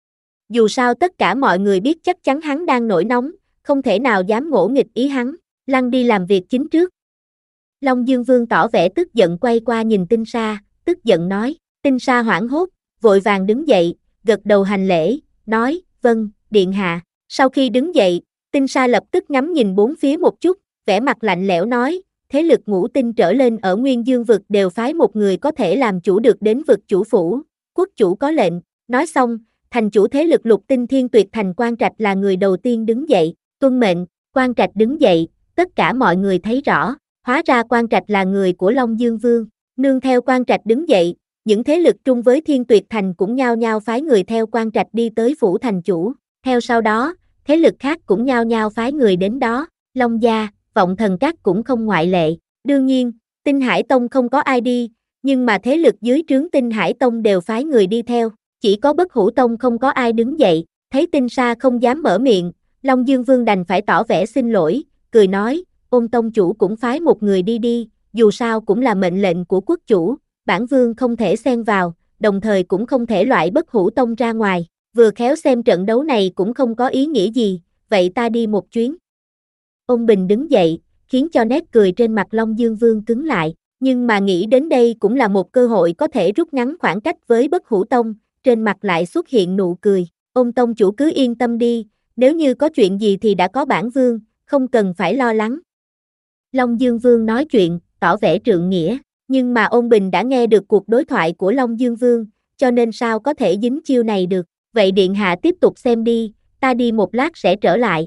Dù sao tất cả mọi người biết chắc chắn hắn đang nổi nóng, không thể nào dám ngỗ nghịch ý hắn, lăn đi làm việc chính trước. Long Dương Vương tỏ vẻ tức giận quay qua nhìn Tinh Sa, tức giận nói, Tinh Sa hoảng hốt, vội vàng đứng dậy, gật đầu hành lễ, nói, vâng, điện hạ. Sau khi đứng dậy, Tinh Sa lập tức ngắm nhìn bốn phía một chút, vẻ mặt lạnh lẽo nói, thế lực ngũ tinh trở lên ở Nguyên Dương vực đều phái một người có thể làm chủ được đến vực chủ phủ, quốc chủ có lệnh. Nói xong, thành chủ thế lực lục tinh Thiên Tuyệt Thành Quan Trạch là người đầu tiên đứng dậy, tuân mệnh. Quan Trạch đứng dậy, tất cả mọi người thấy rõ, hóa ra Quan Trạch là người của Long Dương Vương. Nương theo Quan Trạch đứng dậy, những thế lực trung với Thiên Tuyệt Thành cũng nhao nhao phái người theo Quan Trạch đi tới phủ thành chủ. Theo sau đó, thế lực khác cũng nhao nhao phái người đến đó, Long Gia, Vọng Thần Các cũng không ngoại lệ. Đương nhiên, Tinh Hải Tông không có ai đi, nhưng mà thế lực dưới trướng Tinh Hải Tông đều phái người đi theo, chỉ có Bất Hủ Tông không có ai đứng dậy. Thấy Tinh Sa không dám mở miệng, Long Dương Vương đành phải tỏ vẻ xin lỗi, cười nói, Ôn tông chủ cũng phái một người đi đi, dù sao cũng là mệnh lệnh của quốc chủ, bản vương không thể xen vào, đồng thời cũng không thể loại Bất Hủ Tông ra ngoài, vừa khéo xem trận đấu này cũng không có ý nghĩa gì, vậy ta đi một chuyến. Ôn Bình đứng dậy, khiến cho nét cười trên mặt Long Dương Vương cứng lại, nhưng mà nghĩ đến đây cũng là một cơ hội có thể rút ngắn khoảng cách với Bất Hủ Tông, trên mặt lại xuất hiện nụ cười, Ôn tông chủ cứ yên tâm đi, nếu như có chuyện gì thì đã có bản vương, không cần phải lo lắng. Long Dương Vương nói chuyện, tỏ vẻ trượng nghĩa, nhưng mà Ôn Bình đã nghe được cuộc đối thoại của Long Dương Vương, cho nên sao có thể dính chiêu này được, vậy điện hạ tiếp tục xem đi, ta đi một lát sẽ trở lại.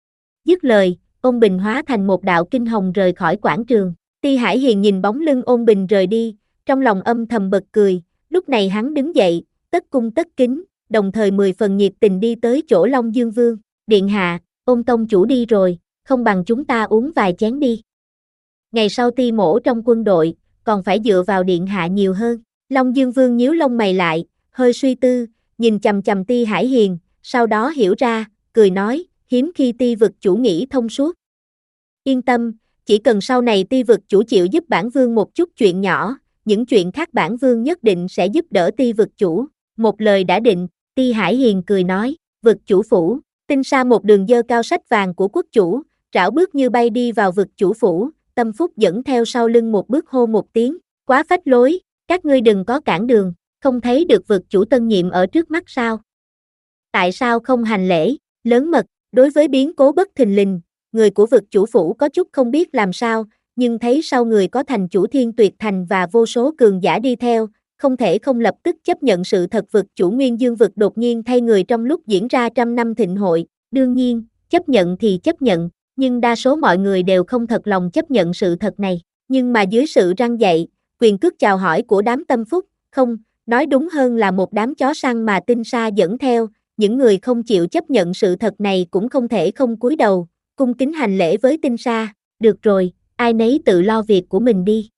Dứt lời, Ôn Bình hóa thành một đạo kinh hồng rời khỏi quảng trường, Ti Hải Hiền nhìn bóng lưng Ôn Bình rời đi, trong lòng âm thầm bật cười, lúc này hắn đứng dậy, tất cung tất kính, đồng thời mười phần nhiệt tình đi tới chỗ Long Dương Vương, điện hạ, Ôn tông chủ đi rồi, không bằng chúng ta uống vài chén đi. Ngày sau Ti mổ trong quân đội, còn phải dựa vào điện hạ nhiều hơn. Long Dương Vương nhíu lông mày lại, hơi suy tư, nhìn chằm chằm Ti Hải Hiền, sau đó hiểu ra, cười nói, hiếm khi Ti vực chủ nghĩ thông suốt. Yên tâm, chỉ cần sau này Ti vực chủ chịu giúp bản vương một chút chuyện nhỏ, những chuyện khác bản vương nhất định sẽ giúp đỡ Ti vực chủ. Một lời đã định, Ti Hải Hiền cười nói, vực chủ phủ, Tinh Sa một đường dơ cao sách vàng của quốc chủ, rảo bước như bay đi vào vực chủ phủ, Tâm Phúc dẫn theo sau lưng một bước hô một tiếng, quá phách lối, các ngươi đừng có cản đường, không thấy được vực chủ tân nhiệm ở trước mắt sao? Tại sao không hành lễ, lớn mật, đối với biến cố bất thình lình, người của vực chủ phủ có chút không biết làm sao, nhưng thấy sau người có thành chủ Thiên Tuyệt Thành và vô số cường giả đi theo, không thể không lập tức chấp nhận sự thật vực chủ Nguyên Dương vực đột nhiên thay người trong lúc diễn ra trăm năm thịnh hội, đương nhiên, chấp nhận thì chấp nhận, nhưng đa số mọi người đều không thật lòng chấp nhận sự thật này, nhưng mà dưới sự răn dạy, quyền cước chào hỏi của đám Tâm Phúc, không, nói đúng hơn là một đám chó săn mà Tinh Sa dẫn theo, những người không chịu chấp nhận sự thật này cũng không thể không cúi đầu, cung kính hành lễ với Tinh Sa, được rồi, ai nấy tự lo việc của mình đi.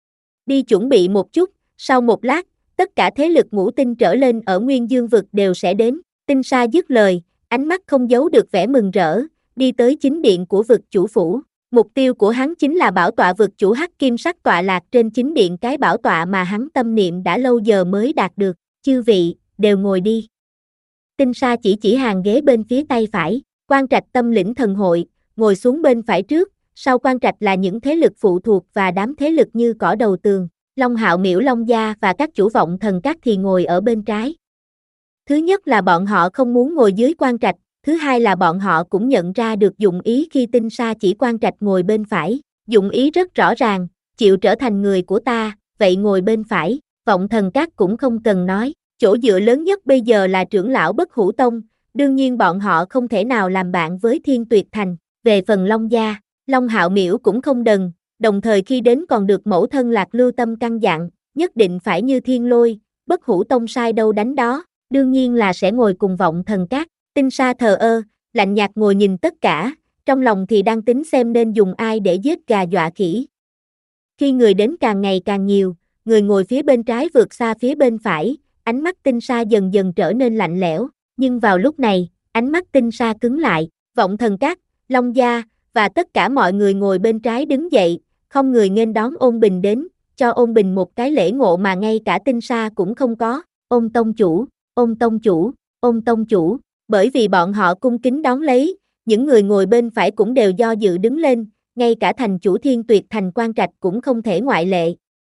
Đi chuẩn bị một chút, sau một lát, tất cả thế lực ngũ tinh trở lên ở Nguyên Dương vực đều sẽ đến, Tinh Sa dứt lời, ánh mắt không giấu được vẻ mừng rỡ, đi tới chính điện của vực chủ phủ. Mục tiêu của hắn chính là bảo tọa vực chủ Hắc Kim Sắc tọa lạc trên chính điện, cái bảo tọa mà hắn tâm niệm đã lâu giờ mới đạt được. Chư vị, đều ngồi đi. Tinh Sa chỉ chỉ hàng ghế bên phía tay phải, Quan Trạch tâm lĩnh thần hội, ngồi xuống bên phải trước, sau Quan Trạch là những thế lực phụ thuộc và đám thế lực như cỏ đầu tường, Long Hạo Miễu Long Gia và các chủ Vọng Thần Các thì ngồi ở bên trái. Thứ nhất là bọn họ không muốn ngồi dưới Quan Trạch, thứ hai là bọn họ cũng nhận ra được dụng ý khi Tinh Sa chỉ Quan Trạch ngồi bên phải, dụng ý rất rõ ràng, chịu trở thành người của ta, vậy ngồi bên phải, Vọng Thần Các cũng không cần nói, chỗ dựa lớn nhất bây giờ là trưởng lão Bất Hủ Tông, đương nhiên bọn họ không thể nào làm bạn với Thiên Tuyệt Thành, về phần Long Gia, Long Hạo Miễu cũng không đần, đồng thời khi đến còn được mẫu thân Lạc Lưu Tâm căn dặn, nhất định phải như thiên lôi, Bất Hủ Tông sai đâu đánh đó, đương nhiên là sẽ ngồi cùng Vọng Thần Các. Tinh Sa thờ ơ, lạnh nhạt ngồi nhìn tất cả, trong lòng thì đang tính xem nên dùng ai để giết gà dọa khỉ. Khi người đến càng ngày càng nhiều, người ngồi phía bên trái vượt xa phía bên phải, ánh mắt Tinh Sa dần dần trở nên lạnh lẽo, nhưng vào lúc này, ánh mắt Tinh Sa cứng lại, Vọng Thần Các, Long Gia, và tất cả mọi người ngồi bên trái đứng dậy, không người nghênh đón Ôn Bình đến, cho Ôn Bình một cái lễ ngộ mà ngay cả Tinh Sa cũng không có. Ôn tông chủ, Ôn tông chủ, Ôn tông chủ, bởi vì bọn họ cung kính đón lấy, những người ngồi bên phải cũng đều do dự đứng lên, ngay cả thành chủ Thiên Tuyệt Thành Quan Trạch cũng không thể ngoại lệ.